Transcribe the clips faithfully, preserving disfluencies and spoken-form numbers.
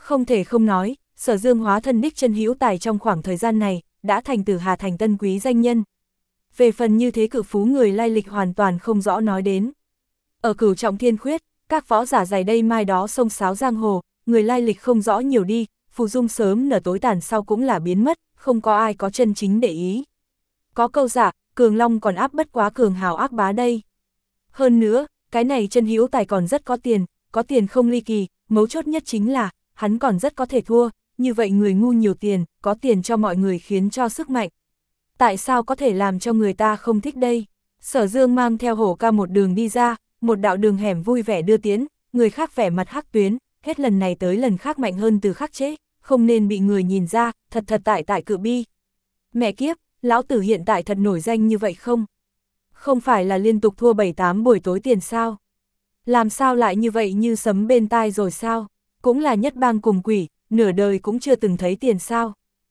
Không thể không nói, Sở Dương hóa thân đích chân hữu tài trong khoảng thời gian này, đã thành Tử Hà thành tân quý danh nhân. Về phần như thế cự phú người lai lịch hoàn toàn không rõ nói đến. Ở Cửu Trọng Thiên Khuyết, các võ giả dày đây mai đó xông xáo giang hồ, người lai lịch không rõ nhiều đi, phù dung sớm nở tối tàn sau cũng là biến mất, không có ai có chân chính để ý. Có câu giả, cường long còn áp bất quá cường hào ác bá đây. Hơn nữa, cái này chân hữu tài còn rất có tiền, có tiền không ly kỳ, mấu chốt nhất chính là, hắn còn rất có thể thua, như vậy người ngu nhiều tiền, có tiền cho mọi người khiến cho sức mạnh. Tại sao có thể làm cho người ta không thích đây? Sở Dương mang theo hổ ca một đường đi ra, một đạo đường hẻm vui vẻ đưa tiến, người khác vẻ mặt hắc tuyến, hết lần này tới lần khác mạnh hơn từ khắc chế, không nên bị người nhìn ra, thật thật tại tại cự bi. Mẹ kiếp, lão tử hiện tại thật nổi danh như vậy không? Không phải là liên tục thua bảy tám buổi tối tiền sao? Làm sao lại như vậy như sấm bên tai rồi sao? Cũng là nhất bang cùng quỷ, nửa đời cũng chưa từng thấy tiền sao?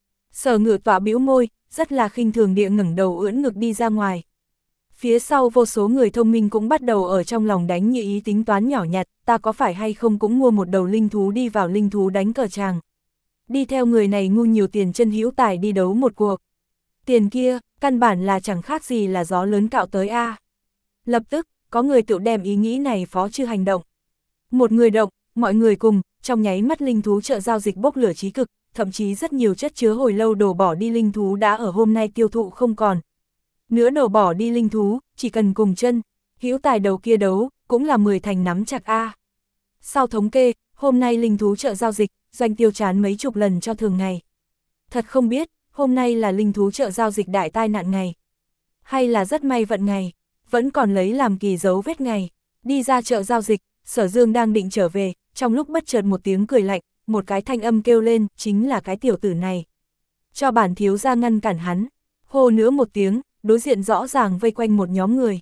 Sở Ngự Tọa bĩu môi, rất là khinh thường địa ngẩng đầu ưỡn ngực đi ra ngoài. Phía sau vô số người thông minh cũng bắt đầu ở trong lòng đánh như ý tính toán nhỏ nhặt, ta có phải hay không cũng mua một đầu linh thú đi vào linh thú đánh cờ tràng. Đi theo người này ngu nhiều tiền chân hữu tài đi đấu một cuộc. Tiền kia, căn bản là chẳng khác gì là gió lớn cạo tới a. À. Lập tức, có người tự đem ý nghĩ này phó chư hành động. Một người động, mọi người cùng, trong nháy mắt linh thú chợ giao dịch bốc lửa chí cực, thậm chí rất nhiều chất chứa hồi lâu đổ bỏ đi linh thú đã ở hôm nay tiêu thụ không còn. Nữa đổ bỏ đi linh thú, chỉ cần cùng chân, hữu tài đầu kia đấu, cũng là mười thành nắm chặt a. Sau thống kê, hôm nay linh thú chợ giao dịch, doanh tiêu chán mấy chục lần cho thường ngày. Thật không biết, hôm nay là linh thú chợ giao dịch đại tai nạn ngày. Hay là rất may vận ngày, vẫn còn lấy làm kỳ dấu vết ngày. Đi ra chợ giao dịch, Sở Dương đang định trở về, trong lúc bất chợt một tiếng cười lạnh, một cái thanh âm kêu lên, chính là cái tiểu tử này. Cho bản thiếu ra ngăn cản hắn, hô nữa một tiếng, đối diện rõ ràng vây quanh một nhóm người.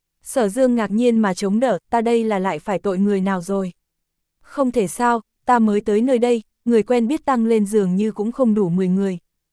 Sở Dương ngạc nhiên mà chống đỡ, ta đây là lại phải tội người nào rồi? Không thể sao, ta mới tới nơi đây, người quen biết tăng lên dường như cũng không đủ mười người.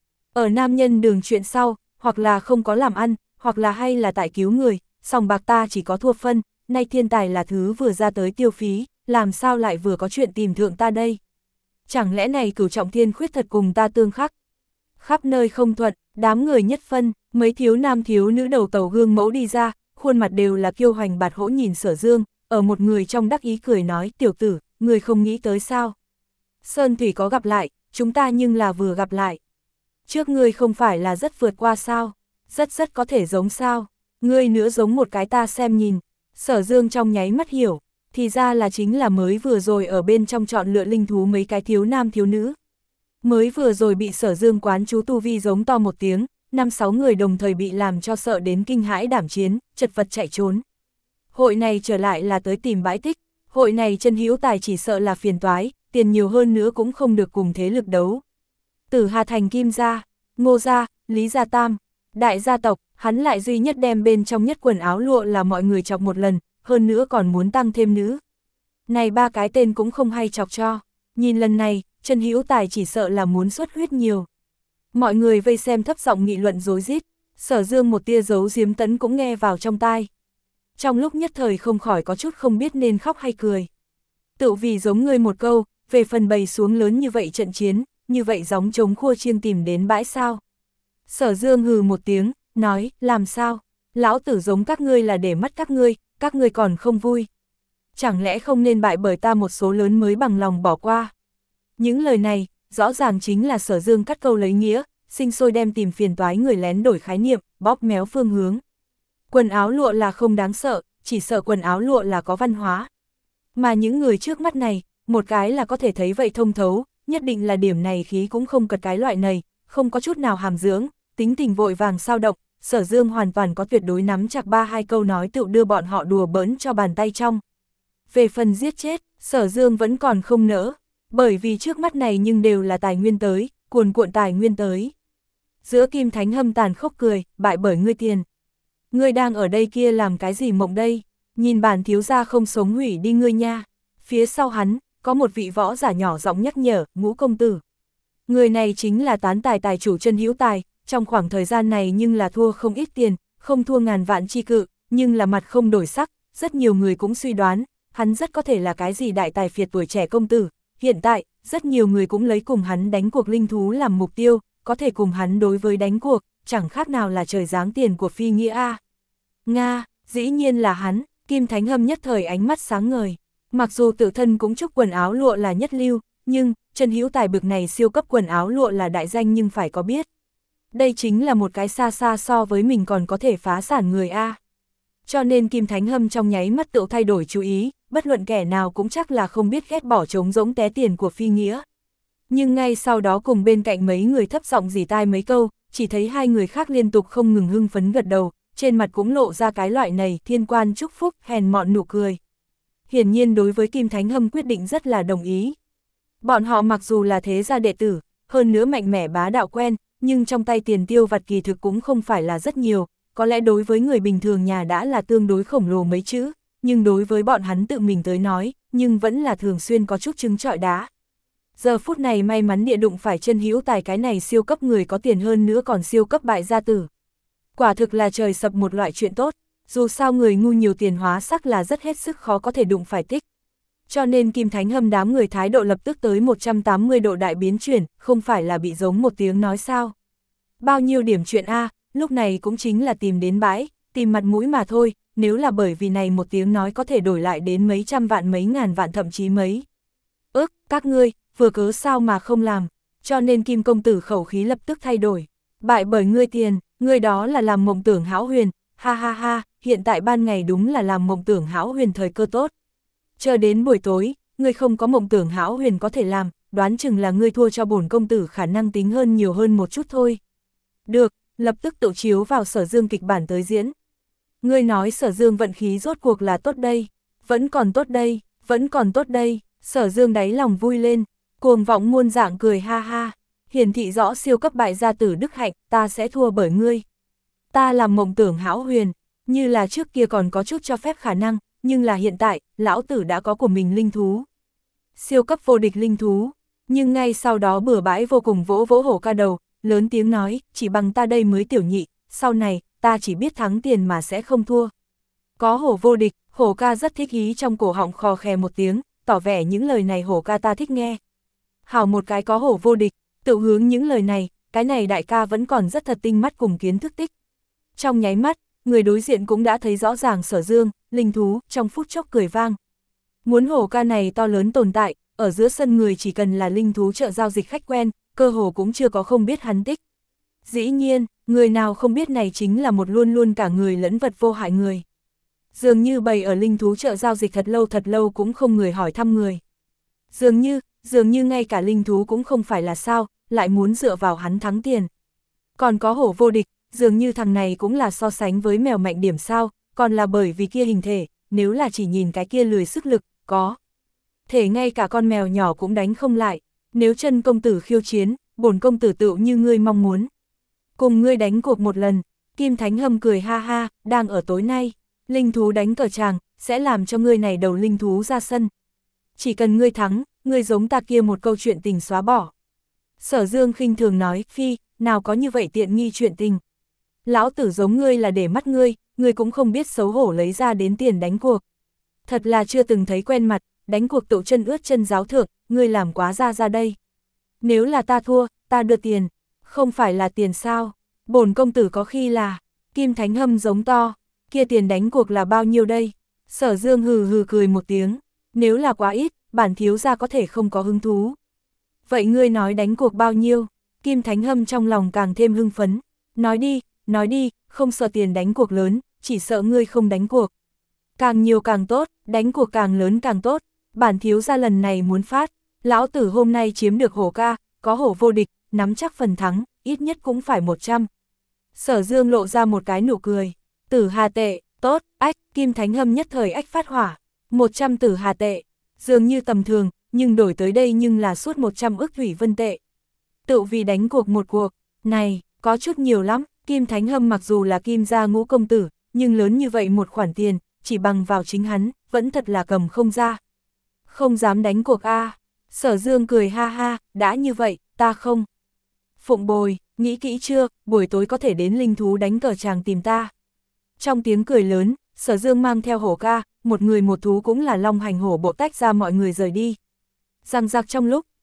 Ở nam nhân đường chuyện sau, hoặc là không có làm ăn, hoặc là hay là tại cứu người, sòng bạc ta chỉ có thua phân, nay thiên tài là thứ vừa ra tới tiêu phí, làm sao lại vừa có chuyện tìm thượng ta đây? Chẳng lẽ này Cửu Trọng Thiên Khuyết thật cùng ta tương khắc? Khắp nơi không thuận, đám người nhất phân, mấy thiếu nam thiếu nữ đầu tàu gương mẫu đi ra, khuôn mặt đều là kiêu hoành bạt hỗ nhìn Sở Dương, ở một người trong đắc ý cười nói, tiểu tử, người không nghĩ tới sao? Sơn Thủy có gặp lại, chúng ta nhưng là vừa gặp lại. Trước ngươi không phải là rất vượt qua sao? Rất rất có thể giống sao? Ngươi nữa giống một cái ta xem nhìn. Sở Dương trong nháy mắt hiểu, thì ra là chính là mới vừa rồi ở bên trong chọn lựa linh thú mấy cái thiếu nam thiếu nữ. Mới vừa rồi bị Sở Dương quán chú tu vi giống to một tiếng, năm sáu người đồng thời bị làm cho sợ đến kinh hãi đảm chiến, chật vật chạy trốn. Hội này trở lại là tới tìm bãi tích, hội này chân hữu tài chỉ sợ là phiền toái, tiền nhiều hơn nữa cũng không được cùng thế lực đấu. Tử Hà thành Kim gia, Ngô gia, Lý gia tam, đại gia tộc, hắn lại duy nhất đem bên trong nhất quần áo lụa là mọi người chọc một lần, hơn nữa còn muốn tăng thêm nữ. Này ba cái tên cũng không hay chọc cho, nhìn lần này, chân hữu tài chỉ sợ là muốn xuất huyết nhiều. Mọi người vây xem thấp giọng nghị luận rối rít, Sở Dương một tia giấu giếm tấn cũng nghe vào trong tai. Trong lúc nhất thời không khỏi có chút không biết nên khóc hay cười. Tự vì giống người một câu, về phần bày xuống lớn như vậy trận chiến, như vậy gióng trống khua chiêng tìm đến bãi sao. Sở Dương hừ một tiếng, nói, làm sao, lão tử giống các ngươi là để mắt các ngươi, các ngươi còn không vui. Chẳng lẽ không nên bại bởi ta một số lớn mới bằng lòng bỏ qua. Những lời này, rõ ràng chính là Sở Dương cắt câu lấy nghĩa, sinh sôi đem tìm phiền toái người lén đổi khái niệm, bóp méo phương hướng. Quần áo lụa là không đáng sợ, chỉ sợ quần áo lụa là có văn hóa. Mà những người trước mắt này, một cái là có thể thấy vậy thông thấu, nhất định là điểm này khí cũng không cật cái loại này, không có chút nào hàm dưỡng, tính tình vội vàng sao động, Sở Dương hoàn toàn có tuyệt đối nắm chặt ba hai câu nói tự đưa bọn họ đùa bỡn cho bàn tay trong. Về phần giết chết, Sở Dương vẫn còn không nỡ, bởi vì trước mắt này nhưng đều là tài nguyên tới, cuồn cuộn tài nguyên tới. Giữa Kim Thánh hâm tàn khóc cười, bại bởi ngươi tiền. Ngươi đang ở đây kia làm cái gì mộng đây, nhìn bản thiếu gia không sống hủy đi ngươi nha. Phía sau hắn, có một vị võ giả nhỏ giọng nhắc nhở, Ngũ công tử. Người này chính là tán tài tài chủ chân hữu tài, trong khoảng thời gian này nhưng là thua không ít tiền, không thua ngàn vạn chi cự, nhưng là mặt không đổi sắc, rất nhiều người cũng suy đoán, hắn rất có thể là cái gì đại tài phiệt tuổi trẻ công tử. Hiện tại, rất nhiều người cũng lấy cùng hắn đánh cuộc linh thú làm mục tiêu, có thể cùng hắn đối với đánh cuộc, chẳng khác nào là trời giáng tiền của phi nghĩa a. Nga, dĩ nhiên là hắn, Kim Thánh Hâm nhất thời ánh mắt sáng ngời. Mặc dù tự thân cũng chúc quần áo lụa là nhất lưu, nhưng Trần Hữu Tài bực này siêu cấp quần áo lụa là đại danh nhưng phải có biết. Đây chính là một cái xa xa so với mình còn có thể phá sản người a. Cho nên Kim Thánh Hâm trong nháy mắt tự thay đổi chú ý, bất luận kẻ nào cũng chắc là không biết ghét bỏ trống rỗng té tiền của phi nghĩa. Nhưng ngay sau đó cùng bên cạnh mấy người thấp giọng rỉ tai mấy câu, chỉ thấy hai người khác liên tục không ngừng hưng phấn gật đầu, trên mặt cũng lộ ra cái loại này thiên quan chúc phúc hèn mọn nụ cười. Hiển nhiên đối với Kim Thánh Hâm quyết định rất là đồng ý. Bọn họ mặc dù là thế gia đệ tử, hơn nữa mạnh mẽ bá đạo quen, nhưng trong tay tiền tiêu vặt kỳ thực cũng không phải là rất nhiều, có lẽ đối với người bình thường nhà đã là tương đối khổng lồ mấy chữ, nhưng đối với bọn hắn tự mình tới nói, nhưng vẫn là thường xuyên có chút trứng trọi đá. Giờ phút này may mắn địa đụng phải Trần Hữu Tài cái này siêu cấp người có tiền hơn nữa còn siêu cấp bại gia tử. Quả thực là trời sập một loại chuyện tốt, dù sao người ngu nhiều tiền hóa sắc là rất hết sức khó có thể đụng phải tích. Cho nên Kim Thánh Hâm đám người thái độ lập tức tới một trăm tám mươi độ đại biến chuyển, không phải là bị giống một tiếng nói sao. Bao nhiêu điểm chuyện A, lúc này cũng chính là tìm đến bãi, tìm mặt mũi mà thôi, nếu là bởi vì này một tiếng nói có thể đổi lại đến mấy trăm vạn mấy ngàn vạn thậm chí mấy. Ước, các ngươi, vừa cớ sao mà không làm, cho nên Kim công tử khẩu khí lập tức thay đổi. Bại bởi ngươi tiền, ngươi đó là làm mộng tưởng hão huyền, ha ha ha, hiện tại ban ngày đúng là làm mộng tưởng hão huyền thời cơ tốt. Chờ đến buổi tối, ngươi không có mộng tưởng hão huyền có thể làm, đoán chừng là ngươi thua cho bổn công tử khả năng tính hơn nhiều hơn một chút thôi. Được, lập tức tự chiếu vào Sở Dương kịch bản tới diễn. Ngươi nói Sở Dương vận khí rốt cuộc là tốt đây, vẫn còn tốt đây, vẫn còn tốt đây, Sở Dương đáy lòng vui lên, cuồng vọng muôn dạng cười ha ha, hiển thị rõ siêu cấp bại gia tử đức hạnh, ta sẽ thua bởi ngươi. Ta làm mộng tưởng hão huyền, như là trước kia còn có chút cho phép khả năng, nhưng là hiện tại, lão tử đã có của mình linh thú. Siêu cấp vô địch linh thú, nhưng ngay sau đó bừa bãi vô cùng vỗ vỗ hổ ca đầu, lớn tiếng nói, chỉ bằng ta đây mới tiểu nhị, sau này, ta chỉ biết thắng tiền mà sẽ không thua. Có hổ vô địch, hổ ca rất thích ý trong cổ họng khò khè một tiếng, tỏ vẻ những lời này hổ ca ta thích nghe. Hảo một cái có hổ vô địch, tự hướng những lời này, cái này đại ca vẫn còn rất thật tinh mắt cùng kiến thức tích. Trong nháy mắt, người đối diện cũng đã thấy rõ ràng Sở Dương, linh thú, trong phút chốc cười vang. Muốn hổ ca này to lớn tồn tại, ở giữa sân người chỉ cần là linh thú chợ giao dịch khách quen, cơ hồ cũng chưa có không biết hắn tích. Dĩ nhiên, người nào không biết này chính là một luôn luôn cả người lẫn vật vô hại người. Dường như bày ở linh thú chợ giao dịch thật lâu thật lâu cũng không người hỏi thăm người. Dường như, dường như ngay cả linh thú cũng không phải là sao, lại muốn dựa vào hắn thắng tiền. Còn có hổ vô địch, dường như thằng này cũng là so sánh với mèo mạnh điểm sao, còn là bởi vì kia hình thể, nếu là chỉ nhìn cái kia lười sức lực, có thể ngay cả con mèo nhỏ cũng đánh không lại, nếu Trần công tử khiêu chiến, bổn công tử tựu như ngươi mong muốn. Cùng ngươi đánh cuộc một lần, Kim Thánh Hâm cười ha ha, đang ở tối nay, linh thú đánh cờ tràng, sẽ làm cho ngươi này đầu linh thú ra sân. Chỉ cần ngươi thắng, ngươi giống ta kia một câu chuyện tình xóa bỏ. Sở Dương khinh thường nói, phi, nào có như vậy tiện nghi chuyện tình. Lão tử giống ngươi là để mắt ngươi, ngươi cũng không biết xấu hổ lấy ra đến tiền đánh cuộc. Thật là chưa từng thấy quen mặt, đánh cuộc tụ chân ướt chân giáo thượng, ngươi làm quá ra ra đây. Nếu là ta thua, ta đưa tiền, không phải là tiền sao, bổn công tử có khi là, Kim Thánh Hâm giống to, kia tiền đánh cuộc là bao nhiêu đây? Sở Dương hừ hừ cười một tiếng, nếu là quá ít, bản thiếu gia có thể không có hứng thú. Vậy ngươi nói đánh cuộc bao nhiêu? Kim Thánh Hâm trong lòng càng thêm hưng phấn, nói đi, nói đi, không sợ tiền đánh cuộc lớn, chỉ sợ ngươi không đánh cuộc. Càng nhiều càng tốt, đánh cuộc càng lớn càng tốt, bản thiếu gia lần này muốn phát, lão tử hôm nay chiếm được hổ ca, có hổ vô địch, nắm chắc phần thắng, ít nhất cũng phải một trăm. Sở Dương lộ ra một cái nụ cười, tử hà tệ, tốt, ách, Kim Thánh Hâm nhất thời ách phát hỏa, một trăm tử hà tệ, dường như tầm thường, nhưng đổi tới đây nhưng là suốt một trăm ức thủy vân tệ. Tự vì đánh cuộc một cuộc, này, có chút nhiều lắm, Kim Thánh Hâm mặc dù là Kim gia ngũ công tử, nhưng lớn như vậy một khoản tiền, chỉ bằng vào chính hắn, vẫn thật là cầm không ra. Không dám đánh cuộc a. À. Sở Dương cười ha ha, đã như vậy, ta không. Phụng bồi, nghĩ kỹ chưa, buổi tối có thể đến linh thú đánh cờ tràng tìm ta. Trong tiếng cười lớn, Sở Dương mang theo hổ ca, một người một thú cũng là long hành hổ bộ tách ra mọi người rời đi. Răng rạc trong lúc,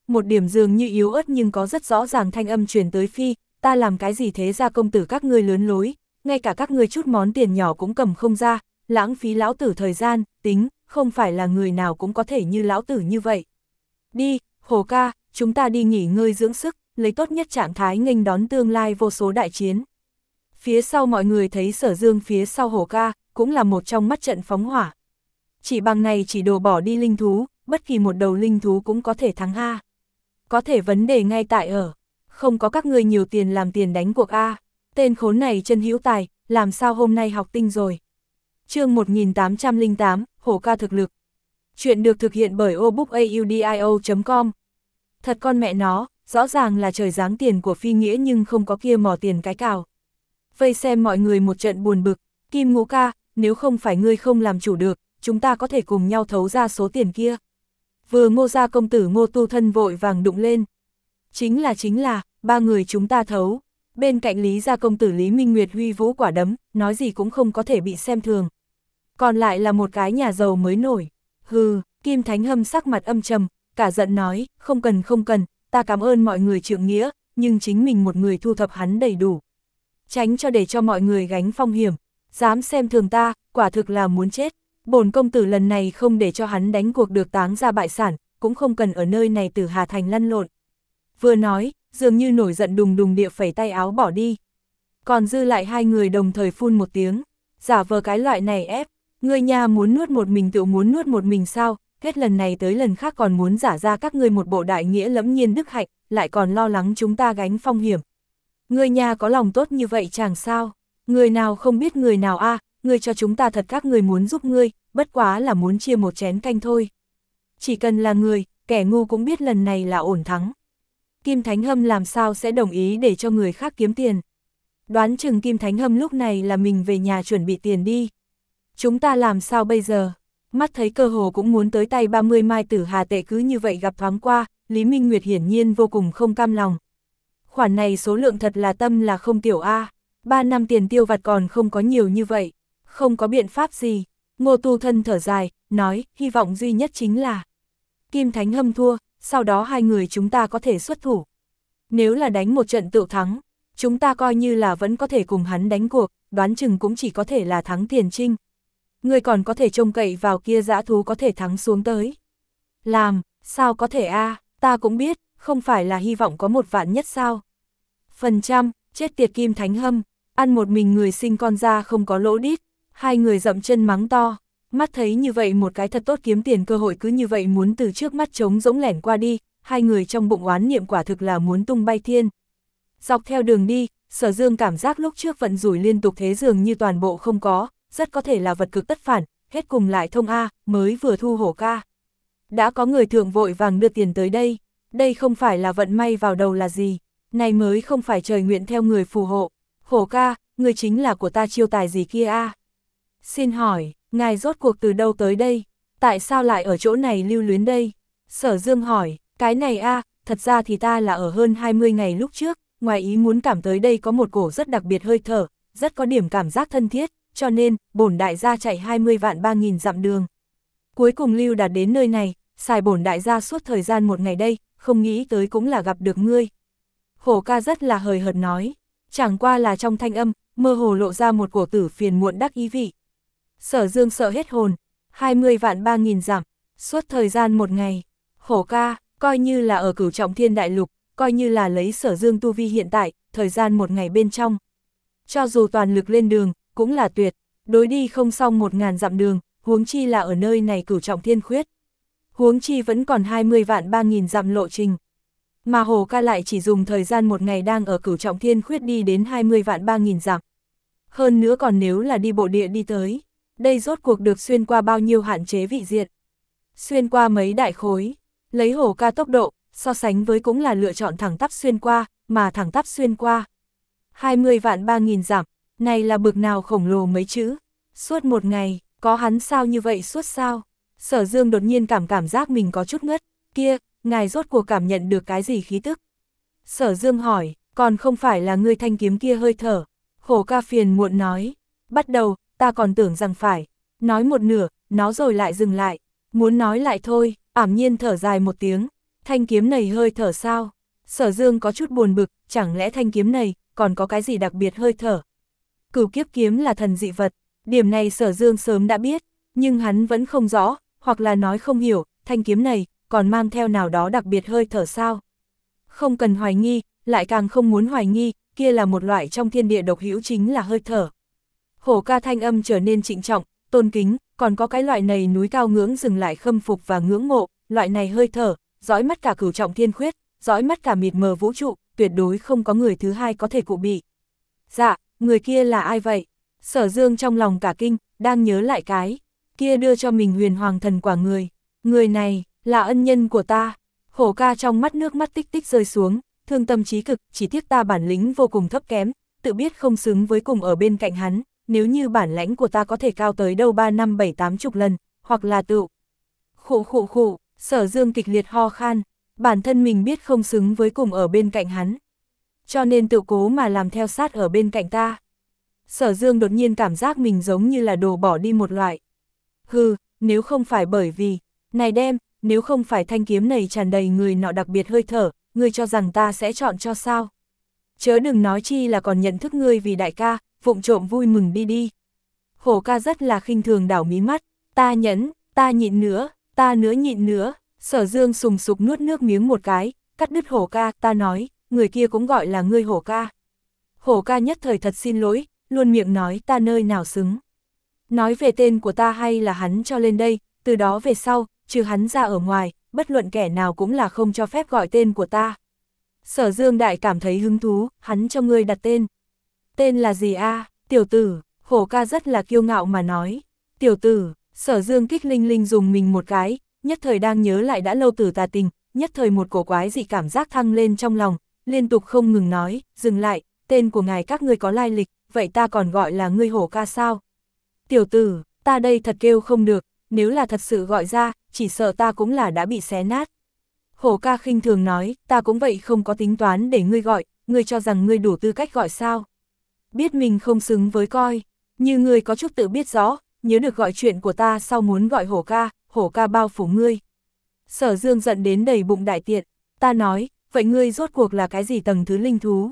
một điểm dường như yếu ớt nhưng có rất rõ ràng thanh âm truyền tới phi, ta làm cái gì thế ra công tử các ngươi lớn lối, ngay cả các ngươi chút món tiền nhỏ cũng cầm không ra, lãng phí lão tử thời gian, tính, không phải là người nào cũng có thể như lão tử như vậy. Đi, Hồ ca, chúng ta đi nghỉ ngơi dưỡng sức, lấy tốt nhất trạng thái nghênh đón tương lai vô số đại chiến. Phía sau mọi người thấy Sở Dương phía sau Hồ ca, cũng là một trong mắt trận phóng hỏa. Chỉ bằng này chỉ đổ bỏ đi linh thú, bất kỳ một đầu linh thú cũng có thể thắng A. Có thể vấn đề ngay tại ở, không có các ngươi nhiều tiền làm tiền đánh cuộc A. Tên khốn này chân hữu tài, làm sao hôm nay học tinh rồi. Chương một nghìn tám trăm lẻ tám, Hồ ca thực lực. Chuyện được thực hiện bởi obookaudio chấm com. Thật con mẹ nó, rõ ràng là trời giáng tiền của Phi Nghĩa nhưng không có kia mò tiền cái cào. Vây xem mọi người một trận buồn bực, Kim Ngũ ca, nếu không phải ngươi không làm chủ được, chúng ta có thể cùng nhau thấu ra số tiền kia. Vừa Ngô gia công tử Ngô Tu Thân vội vàng đụng lên. Chính là chính là, ba người chúng ta thấu. Bên cạnh Lý gia công tử Lý Minh Nguyệt huy vũ quả đấm, nói gì cũng không có thể bị xem thường. Còn lại là một cái nhà giàu mới nổi. Hừ, Kim Thánh Hâm sắc mặt âm trầm, cả giận nói, không cần không cần, ta cảm ơn mọi người trượng nghĩa, nhưng chính mình một người thu thập hắn đầy đủ. Tránh cho để cho mọi người gánh phong hiểm, dám xem thường ta, quả thực là muốn chết. Bổn công tử lần này không để cho hắn đánh cuộc được táng ra bại sản, cũng không cần ở nơi này Tử Hà Thành lăn lộn. Vừa nói, dường như nổi giận đùng đùng địa phẩy tay áo bỏ đi. Còn dư lại hai người đồng thời phun một tiếng, giả vờ cái loại này ép, ngươi nha muốn nuốt một mình tự muốn nuốt một mình sao, hết lần này tới lần khác còn muốn giả ra các ngươi một bộ đại nghĩa lẫm nhiên đức hạnh, lại còn lo lắng chúng ta gánh phong hiểm. Ngươi nha có lòng tốt như vậy chàng sao, người nào không biết người nào a, à, ngươi cho chúng ta thật các người muốn giúp ngươi, bất quá là muốn chia một chén canh thôi. Chỉ cần là người, kẻ ngu cũng biết lần này là ổn thắng. Kim Thánh Hâm làm sao sẽ đồng ý để cho người khác kiếm tiền. Đoán chừng Kim Thánh Hâm lúc này là mình về nhà chuẩn bị tiền đi. Chúng ta làm sao bây giờ? Mắt thấy cơ hồ cũng muốn tới tay ba mươi mai Tử Hà tệ cứ như vậy gặp thoáng qua, Lý Minh Nguyệt hiển nhiên vô cùng không cam lòng. Khoản này số lượng thật là tâm là không tiểu a, ba năm tiền tiêu vặt còn không có nhiều như vậy, không có biện pháp gì. Ngô Tu Thân thở dài, nói, hy vọng duy nhất chính là Kim Thánh Hâm thua, sau đó hai người chúng ta có thể xuất thủ. Nếu là đánh một trận tự thắng, chúng ta coi như là vẫn có thể cùng hắn đánh cuộc, đoán chừng cũng chỉ có thể là thắng tiền trinh. Người còn có thể trông cậy vào kia dã thú có thể thắng xuống tới. Làm, sao có thể a, à, ta cũng biết, không phải là hy vọng có một vạn nhất sao. Phần trăm, chết tiệt Kim Thánh Hâm, ăn một mình người sinh con ra không có lỗ đít, hai người dậm chân mắng to. Mắt thấy như vậy một cái thật tốt kiếm tiền cơ hội cứ như vậy muốn từ trước mắt trống rỗng lẻn qua đi, hai người trong bụng oán niệm quả thực là muốn tung bay thiên. Dọc theo đường đi, Sở Dương cảm giác lúc trước vận rủi liên tục thế dường như toàn bộ không có, rất có thể là vật cực tất phản, hết cùng lại thông A, mới vừa thu hổ ca. Đã có người thượng vội vàng đưa tiền tới đây, đây không phải là vận may vào đầu là gì, này mới không phải trời nguyện theo người phù hộ. Hổ ca, người chính là của ta chiêu tài gì kia A? Xin hỏi, ngài rốt cuộc từ đâu tới đây? Tại sao lại ở chỗ này lưu luyến đây? Sở Dương hỏi, cái này A, thật ra thì ta là ở hơn hai mươi ngày lúc trước, ngoài ý muốn cảm tới đây có một cổ rất đặc biệt hơi thở, rất có điểm cảm giác thân thiết, cho nên, bổn đại gia chạy hai mươi vạn ba nghìn dặm đường. Cuối cùng lưu đạt đến nơi này, xài bổn đại gia suốt thời gian một ngày đây, không nghĩ tới cũng là gặp được ngươi. Hổ ca rất là hời hợt nói, chẳng qua là trong thanh âm, mơ hồ lộ ra một cổ tử phiền muộn đắc ý vị. Sở Dương sợ hết hồn, hai mươi vạn ba nghìn dặm, suốt thời gian một ngày. Hổ ca, coi như là ở Cửu Trọng Thiên Đại Lục, coi như là lấy Sở Dương tu vi hiện tại, thời gian một ngày bên trong. Cho dù toàn lực lên đường, cũng là tuyệt, đối đi không xong một ngàn dặm đường, huống chi là ở nơi này Cửu Trọng Thiên Khuyết. Huống chi vẫn còn hai mươi vạn ba nghìn dặm lộ trình. Mà Hồ ca lại chỉ dùng thời gian một ngày đang ở Cửu Trọng Thiên Khuyết đi đến hai mươi vạn ba nghìn dặm. Hơn nữa còn nếu là đi bộ địa đi tới, đây rốt cuộc được xuyên qua bao nhiêu hạn chế vị diện. Xuyên qua mấy đại khối, lấy Hồ ca tốc độ, so sánh với cũng là lựa chọn thẳng tắp xuyên qua, mà thẳng tắp xuyên qua. hai mươi vạn ba nghìn dặm, này là bực nào khổng lồ mấy chữ. Suốt một ngày, có hắn sao như vậy suốt sao? Sở Dương đột nhiên cảm cảm giác mình có chút ngất, kia, ngài rốt cuộc cảm nhận được cái gì khí tức? Sở Dương hỏi, còn không phải là ngươi thanh kiếm kia hơi thở. Hổ ca phiền muộn nói, bắt đầu, ta còn tưởng rằng phải. Nói một nửa, nó rồi lại dừng lại, muốn nói lại thôi, ảm nhiên thở dài một tiếng. Thanh kiếm này hơi thở sao? Sở Dương có chút buồn bực, chẳng lẽ thanh kiếm này còn có cái gì đặc biệt hơi thở? Cửu kiếp kiếm là thần dị vật, điểm này Sở Dương sớm đã biết, nhưng hắn vẫn không rõ, hoặc là nói không hiểu, thanh kiếm này còn mang theo nào đó đặc biệt hơi thở sao? Không cần hoài nghi, lại càng không muốn hoài nghi, kia là một loại trong thiên địa độc hữu chính là hơi thở. Hổ ca thanh âm trở nên trịnh trọng, tôn kính, còn có cái loại này núi cao ngưỡng dừng lại khâm phục và ngưỡng mộ, loại này hơi thở, dõi mắt cả cửu trọng thiên khuyết, dõi mắt cả mịt mờ vũ trụ, tuyệt đối không có người thứ hai có thể cụ bị. Dạ, người kia là ai vậy? Sở Dương trong lòng cả kinh, đang nhớ lại cái kia đưa cho mình huyền hoàng thần quả người. Người này, là ân nhân của ta. Hổ ca trong mắt nước mắt tích tích rơi xuống, thương tâm trí cực, chỉ tiếc ta bản lĩnh vô cùng thấp kém, tự biết không xứng với cùng ở bên cạnh hắn, nếu như bản lãnh của ta có thể cao tới đâu ba năm bảy tám chục lần, hoặc là tự. Khụ khụ khụ, Sở Dương kịch liệt ho khan, bản thân mình biết không xứng với cùng ở bên cạnh hắn, cho nên tự cố mà làm theo sát ở bên cạnh ta. Sở Dương đột nhiên cảm giác mình giống như là đồ bỏ đi một loại. Hừ, nếu không phải bởi vì, này đem, nếu không phải thanh kiếm này tràn đầy người nọ đặc biệt hơi thở, ngươi cho rằng ta sẽ chọn cho sao? Chớ đừng nói chi là còn nhận thức ngươi vì đại ca, vụng trộm vui mừng đi đi. Hổ ca rất là khinh thường đảo mí mắt, ta nhẫn, ta nhịn nữa, ta nữa nhịn nữa. Sở Dương sùng sục nuốt nước miếng một cái, cắt đứt hổ ca, ta nói, người kia cũng gọi là ngươi hổ ca. Hổ ca nhất thời thật xin lỗi, luôn miệng nói ta nơi nào xứng. Nói về tên của ta hay là hắn cho lên đây, từ đó về sau, trừ hắn ra ở ngoài, bất luận kẻ nào cũng là không cho phép gọi tên của ta. Sở Dương đại cảm thấy hứng thú, hắn cho ngươi đặt tên. Tên là gì a? À? Tiểu tử, hổ ca rất là kiêu ngạo mà nói. Tiểu tử, Sở Dương kích linh linh dùng mình một cái, nhất thời đang nhớ lại đã lâu tử tà tình, nhất thời một cổ quái dị cảm giác thăng lên trong lòng, liên tục không ngừng nói, dừng lại, tên của ngài các ngươi có lai lịch, vậy ta còn gọi là ngươi hổ ca sao? Tiểu tử, ta đây thật kêu không được, nếu là thật sự gọi ra, chỉ sợ ta cũng là đã bị xé nát. Hổ ca khinh thường nói, ta cũng vậy không có tính toán để ngươi gọi, ngươi cho rằng ngươi đủ tư cách gọi sao? Biết mình không xứng với coi, như ngươi có chút tự biết rõ, nhớ được gọi chuyện của ta sau muốn gọi hổ ca, hổ ca bao phủ ngươi. Sở Dương giận đến đầy bụng đại tiện, ta nói, vậy ngươi rốt cuộc là cái gì tầng thứ linh thú?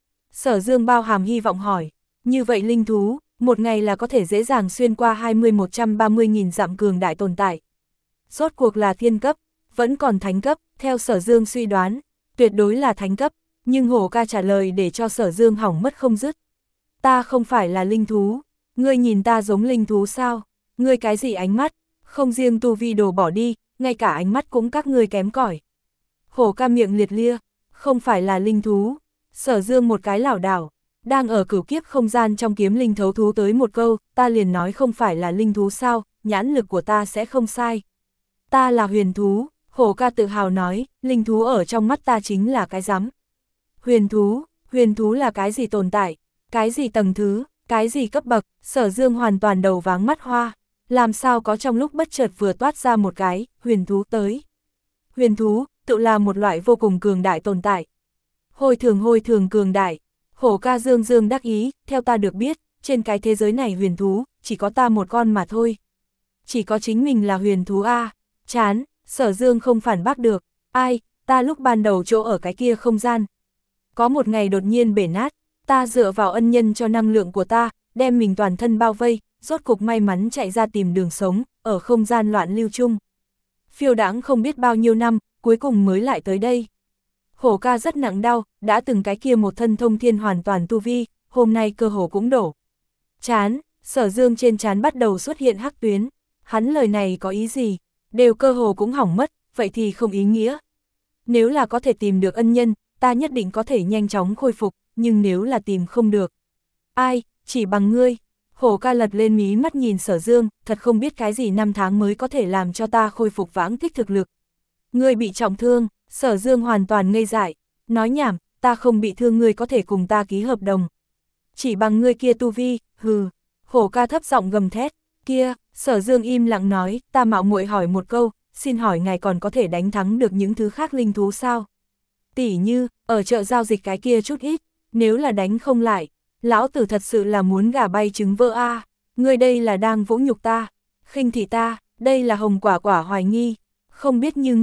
Sở Dương bao hàm hy vọng hỏi, như vậy linh thú, một ngày là có thể dễ dàng xuyên qua hai mươi một trăm ba mươi nghìn dặm cường đại tồn tại. Rốt cuộc là thiên cấp, vẫn còn thánh cấp, theo Sở Dương suy đoán, tuyệt đối là thánh cấp, nhưng hổ ca trả lời để cho Sở Dương hỏng mất không dứt. Ta không phải là linh thú, ngươi nhìn ta giống linh thú sao? Ngươi cái gì ánh mắt? Không riêng tu vi đồ bỏ đi, ngay cả ánh mắt cũng các ngươi kém cỏi. Hổ ca miệng liệt lia, không phải là linh thú. Sở Dương một cái lảo đảo, đang ở cửu kiếp không gian trong kiếm linh thấu thú tới một câu, ta liền nói không phải là linh thú sao, nhãn lực của ta sẽ không sai. Ta là huyền thú, hổ ca tự hào nói, linh thú ở trong mắt ta chính là cái rắm. Huyền thú, huyền thú là cái gì tồn tại, cái gì tầng thứ, cái gì cấp bậc? Sở Dương hoàn toàn đầu váng mắt hoa, làm sao có trong lúc bất chợt vừa toát ra một cái, huyền thú tới. Huyền thú, tự là một loại vô cùng cường đại tồn tại. Hồi thường hồi thường cường đại, hổ ca Dương Dương đắc ý, theo ta được biết, trên cái thế giới này huyền thú, chỉ có ta một con mà thôi. Chỉ có chính mình là huyền thú a, à. Chán, Sở Dương không phản bác được, ai, ta lúc ban đầu chỗ ở cái kia không gian. Có một ngày đột nhiên bể nát, ta dựa vào ân nhân cho năng lượng của ta, đem mình toàn thân bao vây, rốt cục may mắn chạy ra tìm đường sống, ở không gian loạn lưu chung. Phiêu đãng không biết bao nhiêu năm, cuối cùng mới lại tới đây. Hổ ca rất nặng đau, đã từng cái kia một thân thông thiên hoàn toàn tu vi, hôm nay cơ hồ cũng đổ. Chán, Sở Dương trên trán bắt đầu xuất hiện hắc tuyến, hắn lời này có ý gì, đều cơ hồ cũng hỏng mất, vậy thì không ý nghĩa. Nếu là có thể tìm được ân nhân, ta nhất định có thể nhanh chóng khôi phục, nhưng nếu là tìm không được. Ai, chỉ bằng ngươi. Hổ ca lật lên mí mắt nhìn Sở Dương, thật không biết cái gì năm tháng mới có thể làm cho ta khôi phục vãng tích thực lực. Ngươi bị trọng thương, Sở Dương hoàn toàn ngây dại, nói nhảm, ta không bị thương, ngươi có thể cùng ta ký hợp đồng. Chỉ bằng ngươi kia tu vi, hừ. Hổ ca thấp giọng gầm thét, kia, Sở Dương im lặng nói, ta mạo muội hỏi một câu, xin hỏi ngài còn có thể đánh thắng được những thứ khác linh thú sao? Tỉ như, ở chợ giao dịch cái kia chút ít, nếu là đánh không lại, lão tử thật sự là muốn gà bay trứng vỡ a. À. Ngươi đây là đang vũ nhục ta, khinh thị ta, đây là hồng quả quả hoài nghi, không biết như ngươi,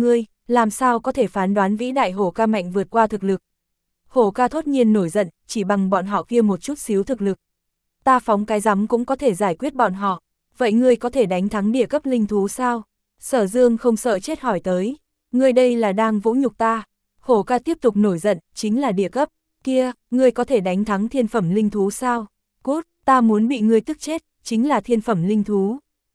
làm sao có thể phán đoán vĩ đại hổ ca mạnh vượt qua thực lực. Hổ ca thốt nhiên nổi giận, chỉ bằng bọn họ kia một chút xíu thực lực. Ta phóng cái rắm cũng có thể giải quyết bọn họ, vậy ngươi có thể đánh thắng địa cấp linh thú sao? Sở Dương không sợ chết hỏi tới, ngươi đây là đang vũ nhục ta. Hổ ca tiếp tục nổi giận, chính là địa cấp, kia, ngươi có thể đánh thắng thiên phẩm linh thú sao? Cút, ta muốn bị ngươi tức chết, chính là thiên phẩm linh thú.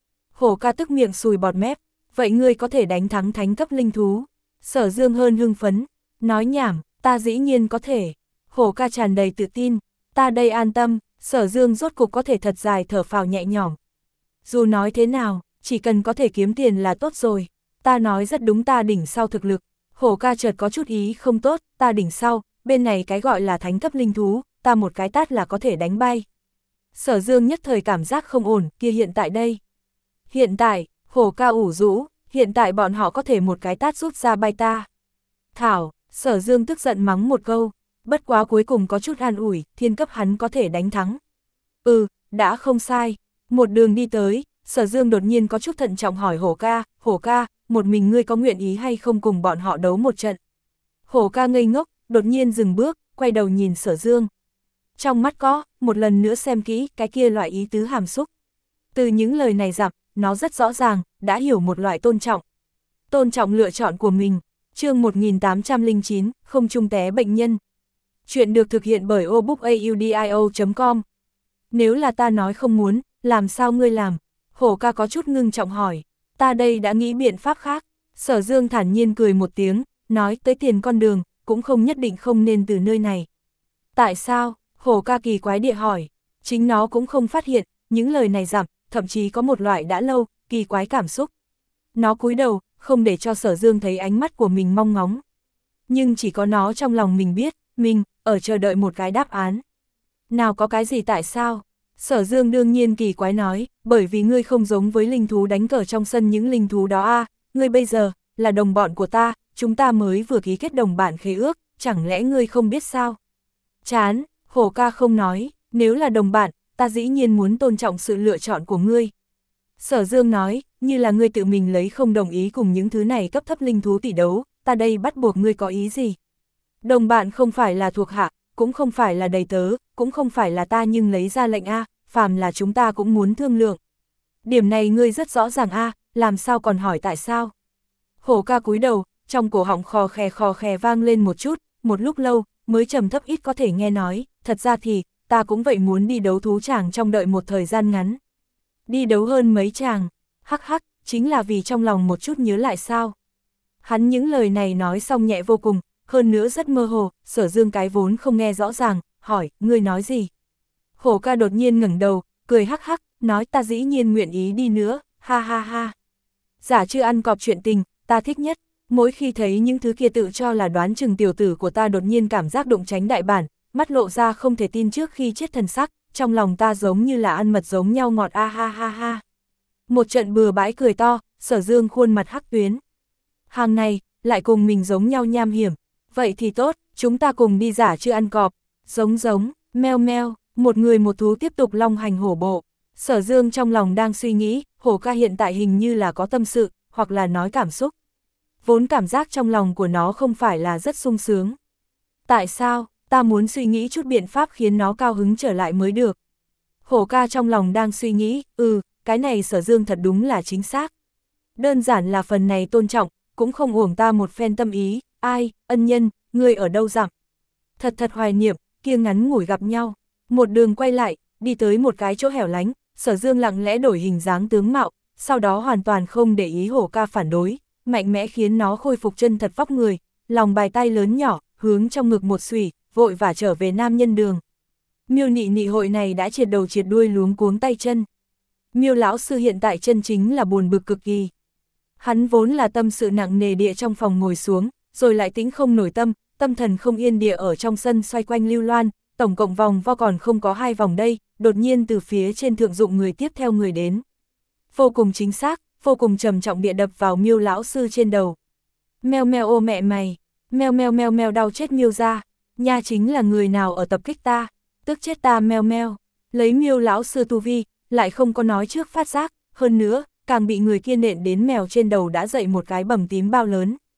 Hổ ca tức miệng sùi bọt mép, vậy ngươi có thể đánh thắng thánh cấp linh thú? Sở Dương hơn hưng phấn, nói nhảm, ta dĩ nhiên có thể. Hổ ca tràn đầy tự tin, ta đây an tâm. Sở Dương rốt cục có thể thật dài thở phào nhẹ nhõm. Dù nói thế nào, chỉ cần có thể kiếm tiền là tốt rồi. Ta nói rất đúng, ta đỉnh sau thực lực. Hổ ca chợt có chút ý không tốt, ta đỉnh sau, bên này cái gọi là thánh cấp linh thú, ta một cái tát là có thể đánh bay. Sở Dương nhất thời cảm giác không ổn, kia hiện tại đây. Hiện tại, hổ ca ủ rũ, hiện tại bọn họ có thể một cái tát rút ra bay ta. Thảo, Sở Dương tức giận mắng một câu. Bất quá cuối cùng có chút an ủi, thiên cấp hắn có thể đánh thắng. Ừ, đã không sai. Một đường đi tới, Sở Dương đột nhiên có chút thận trọng hỏi hổ ca, hổ ca, một mình ngươi có nguyện ý hay không cùng bọn họ đấu một trận? Hổ ca ngây ngốc, đột nhiên dừng bước, quay đầu nhìn Sở Dương. Trong mắt có, một lần nữa xem kỹ, cái kia loại ý tứ hàm xúc. Từ những lời này dặm, nó rất rõ ràng, đã hiểu một loại tôn trọng. Tôn trọng lựa chọn của mình. Chương một nghìn tám trăm lẻ chín, không trung té bệnh nhân. Chuyện được thực hiện bởi obookaudio chấm com. Nếu là ta nói không muốn, làm sao ngươi làm? Hổ ca có chút ngưng trọng hỏi. Ta đây đã nghĩ biện pháp khác. Sở Dương thản nhiên cười một tiếng, nói tới tiền con đường, cũng không nhất định không nên từ nơi này. Tại sao? Hổ ca kỳ quái địa hỏi. Chính nó cũng không phát hiện, những lời này giảm, thậm chí có một loại đã lâu, kỳ quái cảm xúc. Nó cúi đầu, không để cho Sở Dương thấy ánh mắt của mình mong ngóng. Nhưng chỉ có nó trong lòng mình biết, mình, ở chờ đợi một cái đáp án. Nào có cái gì tại sao? Sở Dương đương nhiên kỳ quái nói, bởi vì ngươi không giống với linh thú đánh cờ trong sân những linh thú đó a, à, ngươi bây giờ, là đồng bọn của ta, chúng ta mới vừa ký kết đồng bản khế ước, chẳng lẽ ngươi không biết sao? Chán, hổ ca không nói, nếu là đồng bạn, ta dĩ nhiên muốn tôn trọng sự lựa chọn của ngươi. Sở Dương nói, như là ngươi tự mình lấy không đồng ý cùng những thứ này cấp thấp linh thú tỷ đấu, ta đây bắt buộc ngươi có ý gì? Đồng bạn không phải là thuộc hạ, cũng không phải là đầy tớ, cũng không phải là ta nhưng lấy ra lệnh A, phàm là chúng ta cũng muốn thương lượng. Điểm này ngươi rất rõ ràng A, làm sao còn hỏi tại sao? Hổ ca cúi đầu, trong cổ họng khò khè khò khè vang lên một chút, một lúc lâu, mới trầm thấp ít có thể nghe nói, thật ra thì, ta cũng vậy muốn đi đấu thú tràng trong đợi một thời gian ngắn. Đi đấu hơn mấy tràng, hắc hắc, chính là vì trong lòng một chút nhớ lại sao? Hắn những lời này nói xong nhẹ vô cùng, hơn nữa rất mơ hồ, Sở Dương cái vốn không nghe rõ ràng, hỏi, ngươi nói gì? Hổ ca đột nhiên ngẩng đầu, cười hắc hắc, nói ta dĩ nhiên nguyện ý đi nữa, ha ha ha. Giả chưa ăn cọp chuyện tình, ta thích nhất, mỗi khi thấy những thứ kia tự cho là đoán chừng tiểu tử của ta đột nhiên cảm giác đụng tránh đại bản, mắt lộ ra không thể tin trước khi chết thần sắc, trong lòng ta giống như là ăn mật giống nhau ngọt a ha ha ha. Một trận bừa bãi cười to, Sở Dương khuôn mặt hắc tuyến. Hàng này, lại cùng mình giống nhau nham hiểm. Vậy thì tốt, chúng ta cùng đi giả chưa ăn cọp. Giống giống, meo meo, một người một thú tiếp tục long hành hổ bộ. Sở Dương trong lòng đang suy nghĩ, hổ ca hiện tại hình như là có tâm sự, hoặc là nói cảm xúc. Vốn cảm giác trong lòng của nó không phải là rất sung sướng. Tại sao, ta muốn suy nghĩ chút biện pháp khiến nó cao hứng trở lại mới được. Hổ ca trong lòng đang suy nghĩ, ừ, cái này Sở Dương thật đúng là chính xác. Đơn giản là phần này tôn trọng, cũng không uổng ta một phen tâm ý, ai, ân nhân, ngươi ở đâu dặm. Thật thật hoài niệm, kia ngắn ngủi gặp nhau, một đường quay lại, đi tới một cái chỗ hẻo lánh, Sở Dương lặng lẽ đổi hình dáng tướng mạo, sau đó hoàn toàn không để ý hổ ca phản đối, mạnh mẽ khiến nó khôi phục chân thật vóc người, lòng bài tay lớn nhỏ, hướng trong ngực một xùy, vội vã trở về nam nhân đường. Miêu nị nị hội này đã triệt đầu triệt đuôi luống cuống tay chân. Miêu lão sư hiện tại chân chính là buồn bực cực kỳ. Hắn vốn là tâm sự nặng nề địa trong phòng ngồi xuống, rồi lại tĩnh không nổi tâm, tâm thần không yên địa ở trong sân xoay quanh lưu loan, tổng cộng vòng vo còn không có hai vòng đây, đột nhiên từ phía trên thượng dụng người tiếp theo người đến. Vô cùng chính xác, vô cùng trầm trọng địa đập vào Miêu lão sư trên đầu. Meo meo ô mẹ mày, meo meo meo meo đau chết Miêu ra, nha chính là người nào ở tập kích ta, tức chết ta meo meo, lấy Miêu lão sư tu vi, lại không có nói trước phát giác, hơn nữa, càng bị người kia nện đến mèo trên đầu đã dậy một cái bầm tím bao lớn.